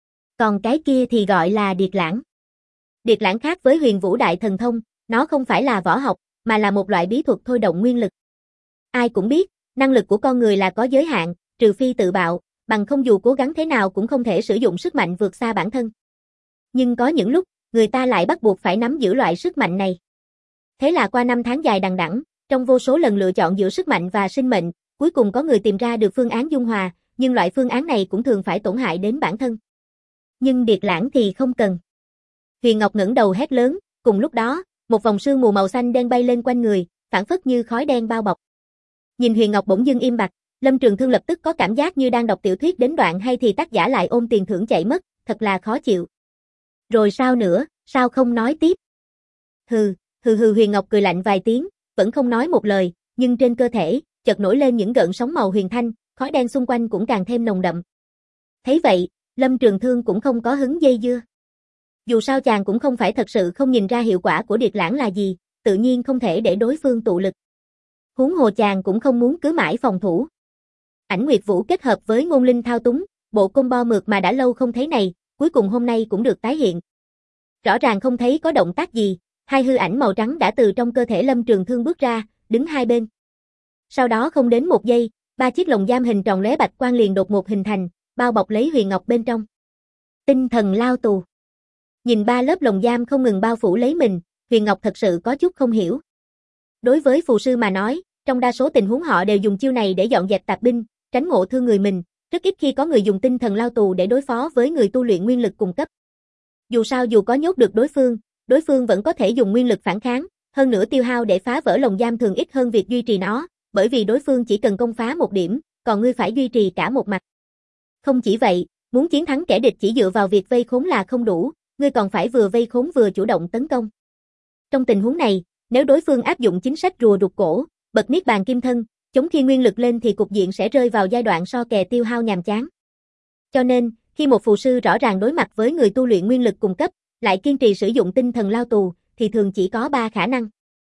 Còn cái kia thì gọi là Điệt Lãng. Điệt Lãng khác với Huyền Vũ Đại Thần Thông, nó không phải là võ học, mà là một loại bí thuật thôi động nguyên lực. Ai cũng biết, năng lực của con người là có giới hạn, trừ phi tự bạo, bằng không dù cố gắng thế nào cũng không thể sử dụng sức mạnh vượt xa bản thân. Nhưng có những lúc, người ta lại bắt buộc phải nắm giữ loại sức mạnh này. Thế là qua năm tháng dài đằng đẵng, trong vô số lần lựa chọn giữa sức mạnh và sinh mệnh, cuối cùng có người tìm ra được phương án dung hòa, nhưng loại phương án này cũng thường phải tổn hại đến bản thân. Nhưng Điệt Lãng thì không cần. Huyền Ngọc ngẩng đầu hét lớn, cùng lúc đó, một vòng sương mù màu xanh đen bay lên quanh người, phảng phất như khói đen bao bọc. Nhìn Huyền Ngọc bỗng dưng im bặt, Lâm Trường Thương lập tức có cảm giác như đang đọc tiểu thuyết đến đoạn hay thì tác giả lại ôm tiền thưởng chạy mất, thật là khó chịu. Rồi sao nữa, sao không nói tiếp? Hừ, Huyền Ngọc cười lạnh vài tiếng, vẫn không nói một lời, nhưng trên cơ thể, chợt nổi lên những gợn sóng màu huyền thanh, khói đen xung quanh cũng càng thêm nồng đậm. Thấy vậy, Lâm Trường Thương cũng không có hứng dây dưa. Dù sao chàng cũng không phải thật sự không nhìn ra hiệu quả của Điệt Lãng là gì, tự nhiên không thể để đối phương tụ lực. Huống hồ chàng cũng không muốn cứ mãi phòng thủ. Ảnh Nguyệt Vũ kết hợp với Ngôn Linh thao túng, bộ combo mượt mà đã lâu không thấy này, cuối cùng hôm nay cũng được tái hiện. Rõ ràng không thấy có động tác gì, hai hư ảnh màu trắng đã từ trong cơ thể Lâm Trường Thương bước ra, đứng hai bên. Sau đó không đến một giây, ba chiếc lồng giam hình tròn lóe bạch quang liền đột ngột hình thành, bao bọc lấy Huyền Ngọc bên trong. Tinh thần lao tù. Nhìn ba lớp lồng giam không ngừng bao phủ lấy mình, Huyền Ngọc thật sự có chút không hiểu. Đối với phù sư mà nói, trong đa số tình huống họ đều dùng chiêu này để dọn dẹp tạp binh, tránh ngộ thương người mình, rất ít khi có người dùng tinh thần lao tù để đối phó với người tu luyện nguyên lực cùng cấp. Dù sao dù có nhốt được đối phương vẫn có thể dùng nguyên lực phản kháng, hơn nữa tiêu hao để phá vỡ lồng giam thường ít hơn việc duy trì nó, bởi vì đối phương chỉ cần công phá một điểm, còn ngươi phải duy trì cả một mặt. Không chỉ vậy, muốn chiến thắng kẻ địch chỉ dựa vào việc vây khốn là không đủ, ngươi còn phải vừa vây khốn vừa chủ động tấn công. Trong tình huống này, nếu đối phương áp dụng chính sách rùa rụt cổ, bật niết bàn kim thân, chống khi nguyên lực lên thì cục diện sẽ rơi vào giai đoạn so kè tiêu hao nhàm chán. Cho nên, khi một phù sư rõ ràng đối mặt với người tu luyện nguyên lực cùng cấp, lại kiên trì sử dụng tinh thần lao tù, thì thường chỉ có 3 khả năng.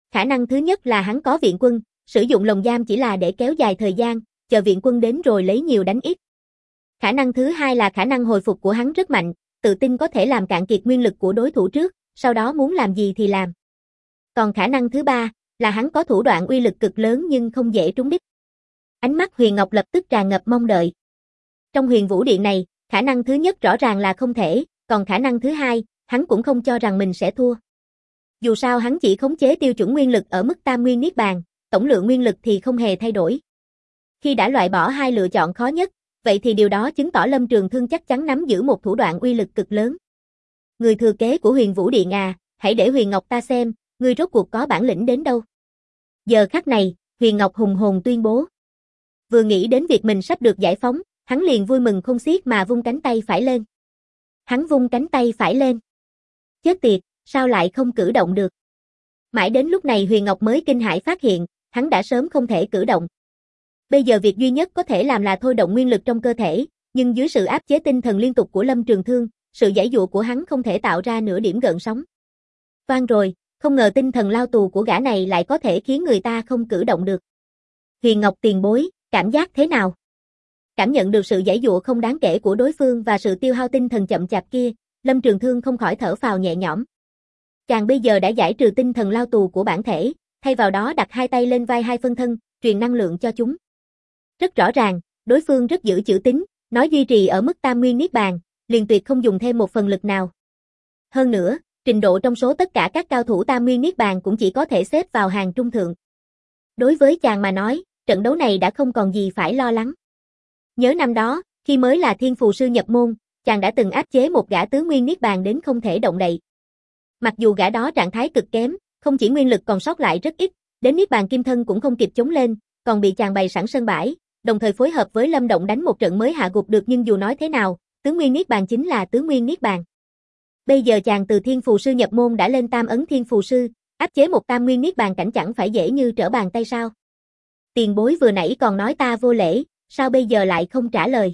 Khả năng thứ nhất là hắn có viện quân, sử dụng lồng giam chỉ là để kéo dài thời gian, chờ viện quân đến rồi lấy nhiều đánh ít. Khả năng thứ hai là khả năng hồi phục của hắn rất mạnh, tự tin có thể làm cạn kiệt nguyên lực của đối thủ trước, sau đó muốn làm gì thì làm. Còn khả năng thứ ba là hắn có thủ đoạn uy lực cực lớn nhưng không dễ trúng đích. Ánh mắt Huyền Ngọc lập tức tràn ngập mong đợi. Trong Huyền Vũ Điện này, khả năng thứ nhất rõ ràng là không thể, còn khả năng thứ hai, hắn cũng không cho rằng mình sẽ thua. Dù sao hắn chỉ khống chế tiêu chuẩn nguyên lực ở mức tam nguyên niết bàn, tổng lượng nguyên lực thì không hề thay đổi. Khi đã loại bỏ hai lựa chọn khó nhất, vậy thì điều đó chứng tỏ Lâm Trường Thương chắc chắn nắm giữ một thủ đoạn uy lực cực lớn. Người thừa kế của Huyền Vũ Điện à, hãy để Huyền Ngọc ta xem, ngươi rốt cuộc có bản lĩnh đến đâu. Giờ khắc này, Huyền Ngọc hùng hồn tuyên bố. Vừa nghĩ đến việc mình sắp được giải phóng, hắn liền vui mừng khôn xiết mà vung cánh tay phải lên. Hắn vung cánh tay phải lên. Chết tiệt, sao lại không cử động được? Mãi đến lúc này Huyền Ngọc mới kinh hãi phát hiện, hắn đã sớm không thể cử động. Bây giờ việc duy nhất có thể làm là thôi động nguyên lực trong cơ thể, nhưng dưới sự áp chế tinh thần liên tục của Lâm Trường Thương, sự giãy giụa của hắn không thể tạo ra nửa điểm gợn sóng. Toan rồi, không ngờ tinh thần lao tù của gã này lại có thể khiến người ta không cử động được. Huyền Ngọc tiền bối, cảm giác thế nào? Cảm nhận được sự giãy giụa không đáng kể của đối phương và sự tiêu hao tinh thần chậm chạp kia, Lâm Trường Thương không khỏi thở phào nhẹ nhõm. Chàng bây giờ đã giải trừ tinh thần lao tù của bản thể, thay vào đó đặt hai tay lên vai hai phân thân, truyền năng lượng cho chúng. Rất rõ ràng, đối phương rất giữ chữ tín, nói duy trì ở mức tam nguyên niết bàn, liền tuyệt không dùng thêm một phần lực nào. Hơn nữa, trình độ trong số tất cả các cao thủ tam nguyên niết bàn cũng chỉ có thể xếp vào hàng trung thượng. Đối với chàng mà nói, trận đấu này đã không còn gì phải lo lắng. Nhớ năm đó, khi mới là Thiên Phù Sư nhập môn, chàng đã từng áp chế một gã tứ nguyên niết bàn đến không thể động đậy. Mặc dù gã đó trạng thái cực kém, không chỉ nguyên lực còn sót lại rất ít, đến niết bàn kim thân cũng không kịp chống lên, còn bị chàng bày sẵn sân bãi, đồng thời phối hợp với Lâm Động đánh một trận mới hạ gục được, nhưng dù nói thế nào, tứ nguyên niết bàn chính là tứ nguyên niết bàn. Bây giờ chàng từ Thiên Phù Sư nhập môn đã lên tam ấn Thiên Phù Sư, áp chế một tam nguyên niết bàn cảnh chẳng phải dễ như trở bàn tay sao? Tiền bối vừa nãy còn nói ta vô lễ, sao bây giờ lại không trả lời?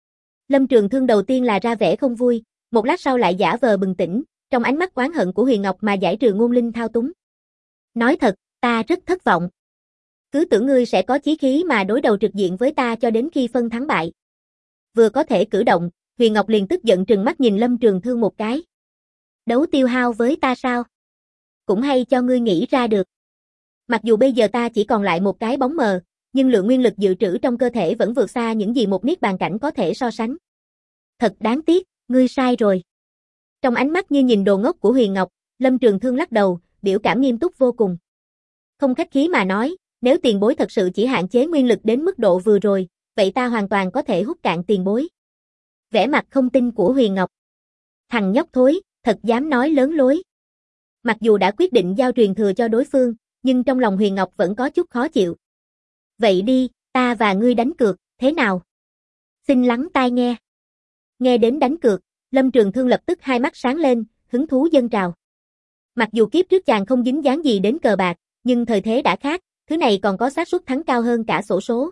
Lâm Trường Thương đầu tiên là ra vẻ không vui, một lát sau lại giả vờ bừng tỉnh, trong ánh mắt oán hận của Huyền Ngọc mà giải trừ ngôn linh thao túng. Nói thật, ta rất thất vọng. Cứ tưởng ngươi sẽ có chí khí mà đối đầu trực diện với ta cho đến khi phân thắng bại. Vừa có thể cử động, Huyền Ngọc liền tức giận trừng mắt nhìn Lâm Trường Thương một cái. Đấu tiêu hao với ta sao? Cũng hay cho ngươi nghĩ ra được. Mặc dù bây giờ ta chỉ còn lại một cái bóng mờ, nhưng lượng nguyên lực dự trữ trong cơ thể vẫn vượt xa những gì một niết bàn cảnh có thể so sánh. Thật đáng tiếc, ngươi sai rồi. Trong ánh mắt như nhìn đồ ngốc của Huyền Ngọc, Lâm Trường Thương lắc đầu, biểu cảm nghiêm túc vô cùng. Không khách khí mà nói, nếu tiền bối thật sự chỉ hạn chế nguyên lực đến mức độ vừa rồi, vậy ta hoàn toàn có thể hút cạn tiền bối. Vẻ mặt không tin của Huyền Ngọc. Thằng nhóc thối, thật dám nói lớn lối. Mặc dù đã quyết định giao truyền thừa cho đối phương, nhưng trong lòng Huyền Ngọc vẫn có chút khó chịu. Vậy đi, ta và ngươi đánh cược, thế nào? Xin lắng tai nghe. Nghe đến đánh cược, Lâm Trường Thương lập tức hai mắt sáng lên, hứng thú dâng trào. Mặc dù kiếp trước chàng không dính dáng gì đến cờ bạc, nhưng thời thế đã khác, thứ này còn có xác suất thắng cao hơn cả xổ số.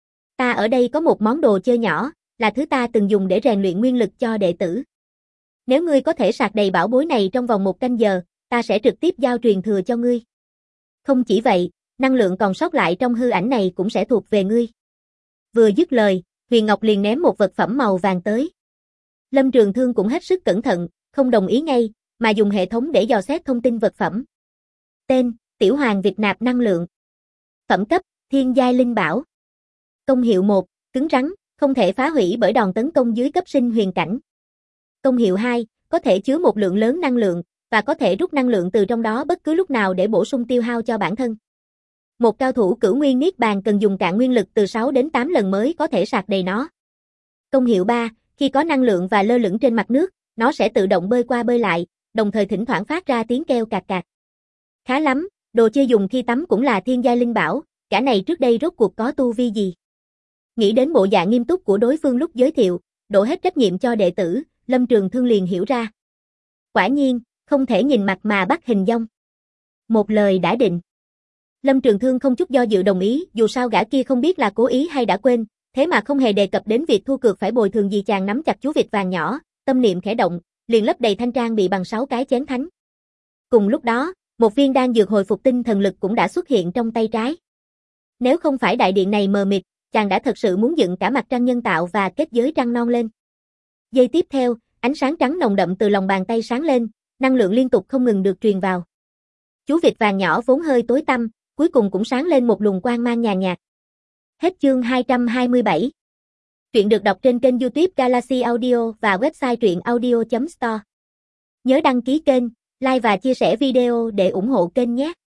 Ta ở đây có một món đồ chơi nhỏ, là thứ ta từng dùng để rèn luyện nguyên lực cho đệ tử. Nếu ngươi có thể sạc đầy bảo bối này trong vòng 1 canh giờ, ta sẽ trực tiếp giao truyền thừa cho ngươi. Không chỉ vậy, năng lượng còn sót lại trong hư ảnh này cũng sẽ thuộc về ngươi. Vừa dứt lời, Huyền Ngọc liền ném một vật phẩm màu vàng tới. Lâm Trường Thương cũng hết sức cẩn thận, không đồng ý ngay, mà dùng hệ thống để dò xét thông tin vật phẩm. Tên, Tiểu Hoàng Việt nạp năng lượng. Phẩm cấp, Thiên giai linh bảo. Công hiệu 1, cứng rắn, không thể phá hủy bởi đòn tấn công dưới cấp sinh huyền cảnh. Công hiệu 2, có thể chứa một lượng lớn năng lượng, và có thể rút năng lượng từ trong đó bất cứ lúc nào để bổ sung tiêu hao cho bản thân. Một cao thủ cửu nguyên niết bàn cần dùng cạn nguyên lực từ 6 đến 8 lần mới có thể sạc đầy nó. Công hiệu 3, khi có năng lượng và lơ lửng trên mặt nước, nó sẽ tự động bơi qua bơi lại, đồng thời thỉnh thoảng phát ra tiếng kêu cạc cạc. Khá lắm, đồ chơi dùng khi tắm cũng là thiên giai linh bảo, cả này trước đây rốt cuộc có tu vi gì? Nghĩ đến bộ dạng nghiêm túc của đối phương lúc giới thiệu, đổ hết trách nhiệm cho đệ tử, Lâm Trường Thương liền hiểu ra. Quả nhiên, không thể nhìn mặt mà bắt hình dong. Một lời đã định. Lâm Trường Thương không chút do dự đồng ý, dù sao gã kia không biết là cố ý hay đã quên, thế mà không hề đề cập đến việc thua cược phải bồi thường gì. Chàng nắm chặt chú vịt vàng nhỏ, tâm niệm khẽ động, liền lấp đầy thanh trang bị bằng 6 cái chén thánh. Cùng lúc đó, Một viên đan dược hồi phục tinh thần lực cũng đã xuất hiện trong tay trái. Nếu không phải đại điện này mờ mịt, chàng đã thật sự muốn dựng cả mặt trăng nhân tạo và kết giới trăng non lên. Giây tiếp theo, ánh sáng trắng nồng đậm từ lòng bàn tay sáng lên, năng lượng liên tục không ngừng được truyền vào. Chú vịt vàng nhỏ vốn hơi tối tăm, cuối cùng cũng sáng lên một luồng quang mang nhàn nhạt. Hết chương 227. Truyện được đọc trên kênh YouTube Galaxy Audio và website truyệnaudio.store. Nhớ đăng ký kênh, like và chia sẻ video để ủng hộ kênh nhé.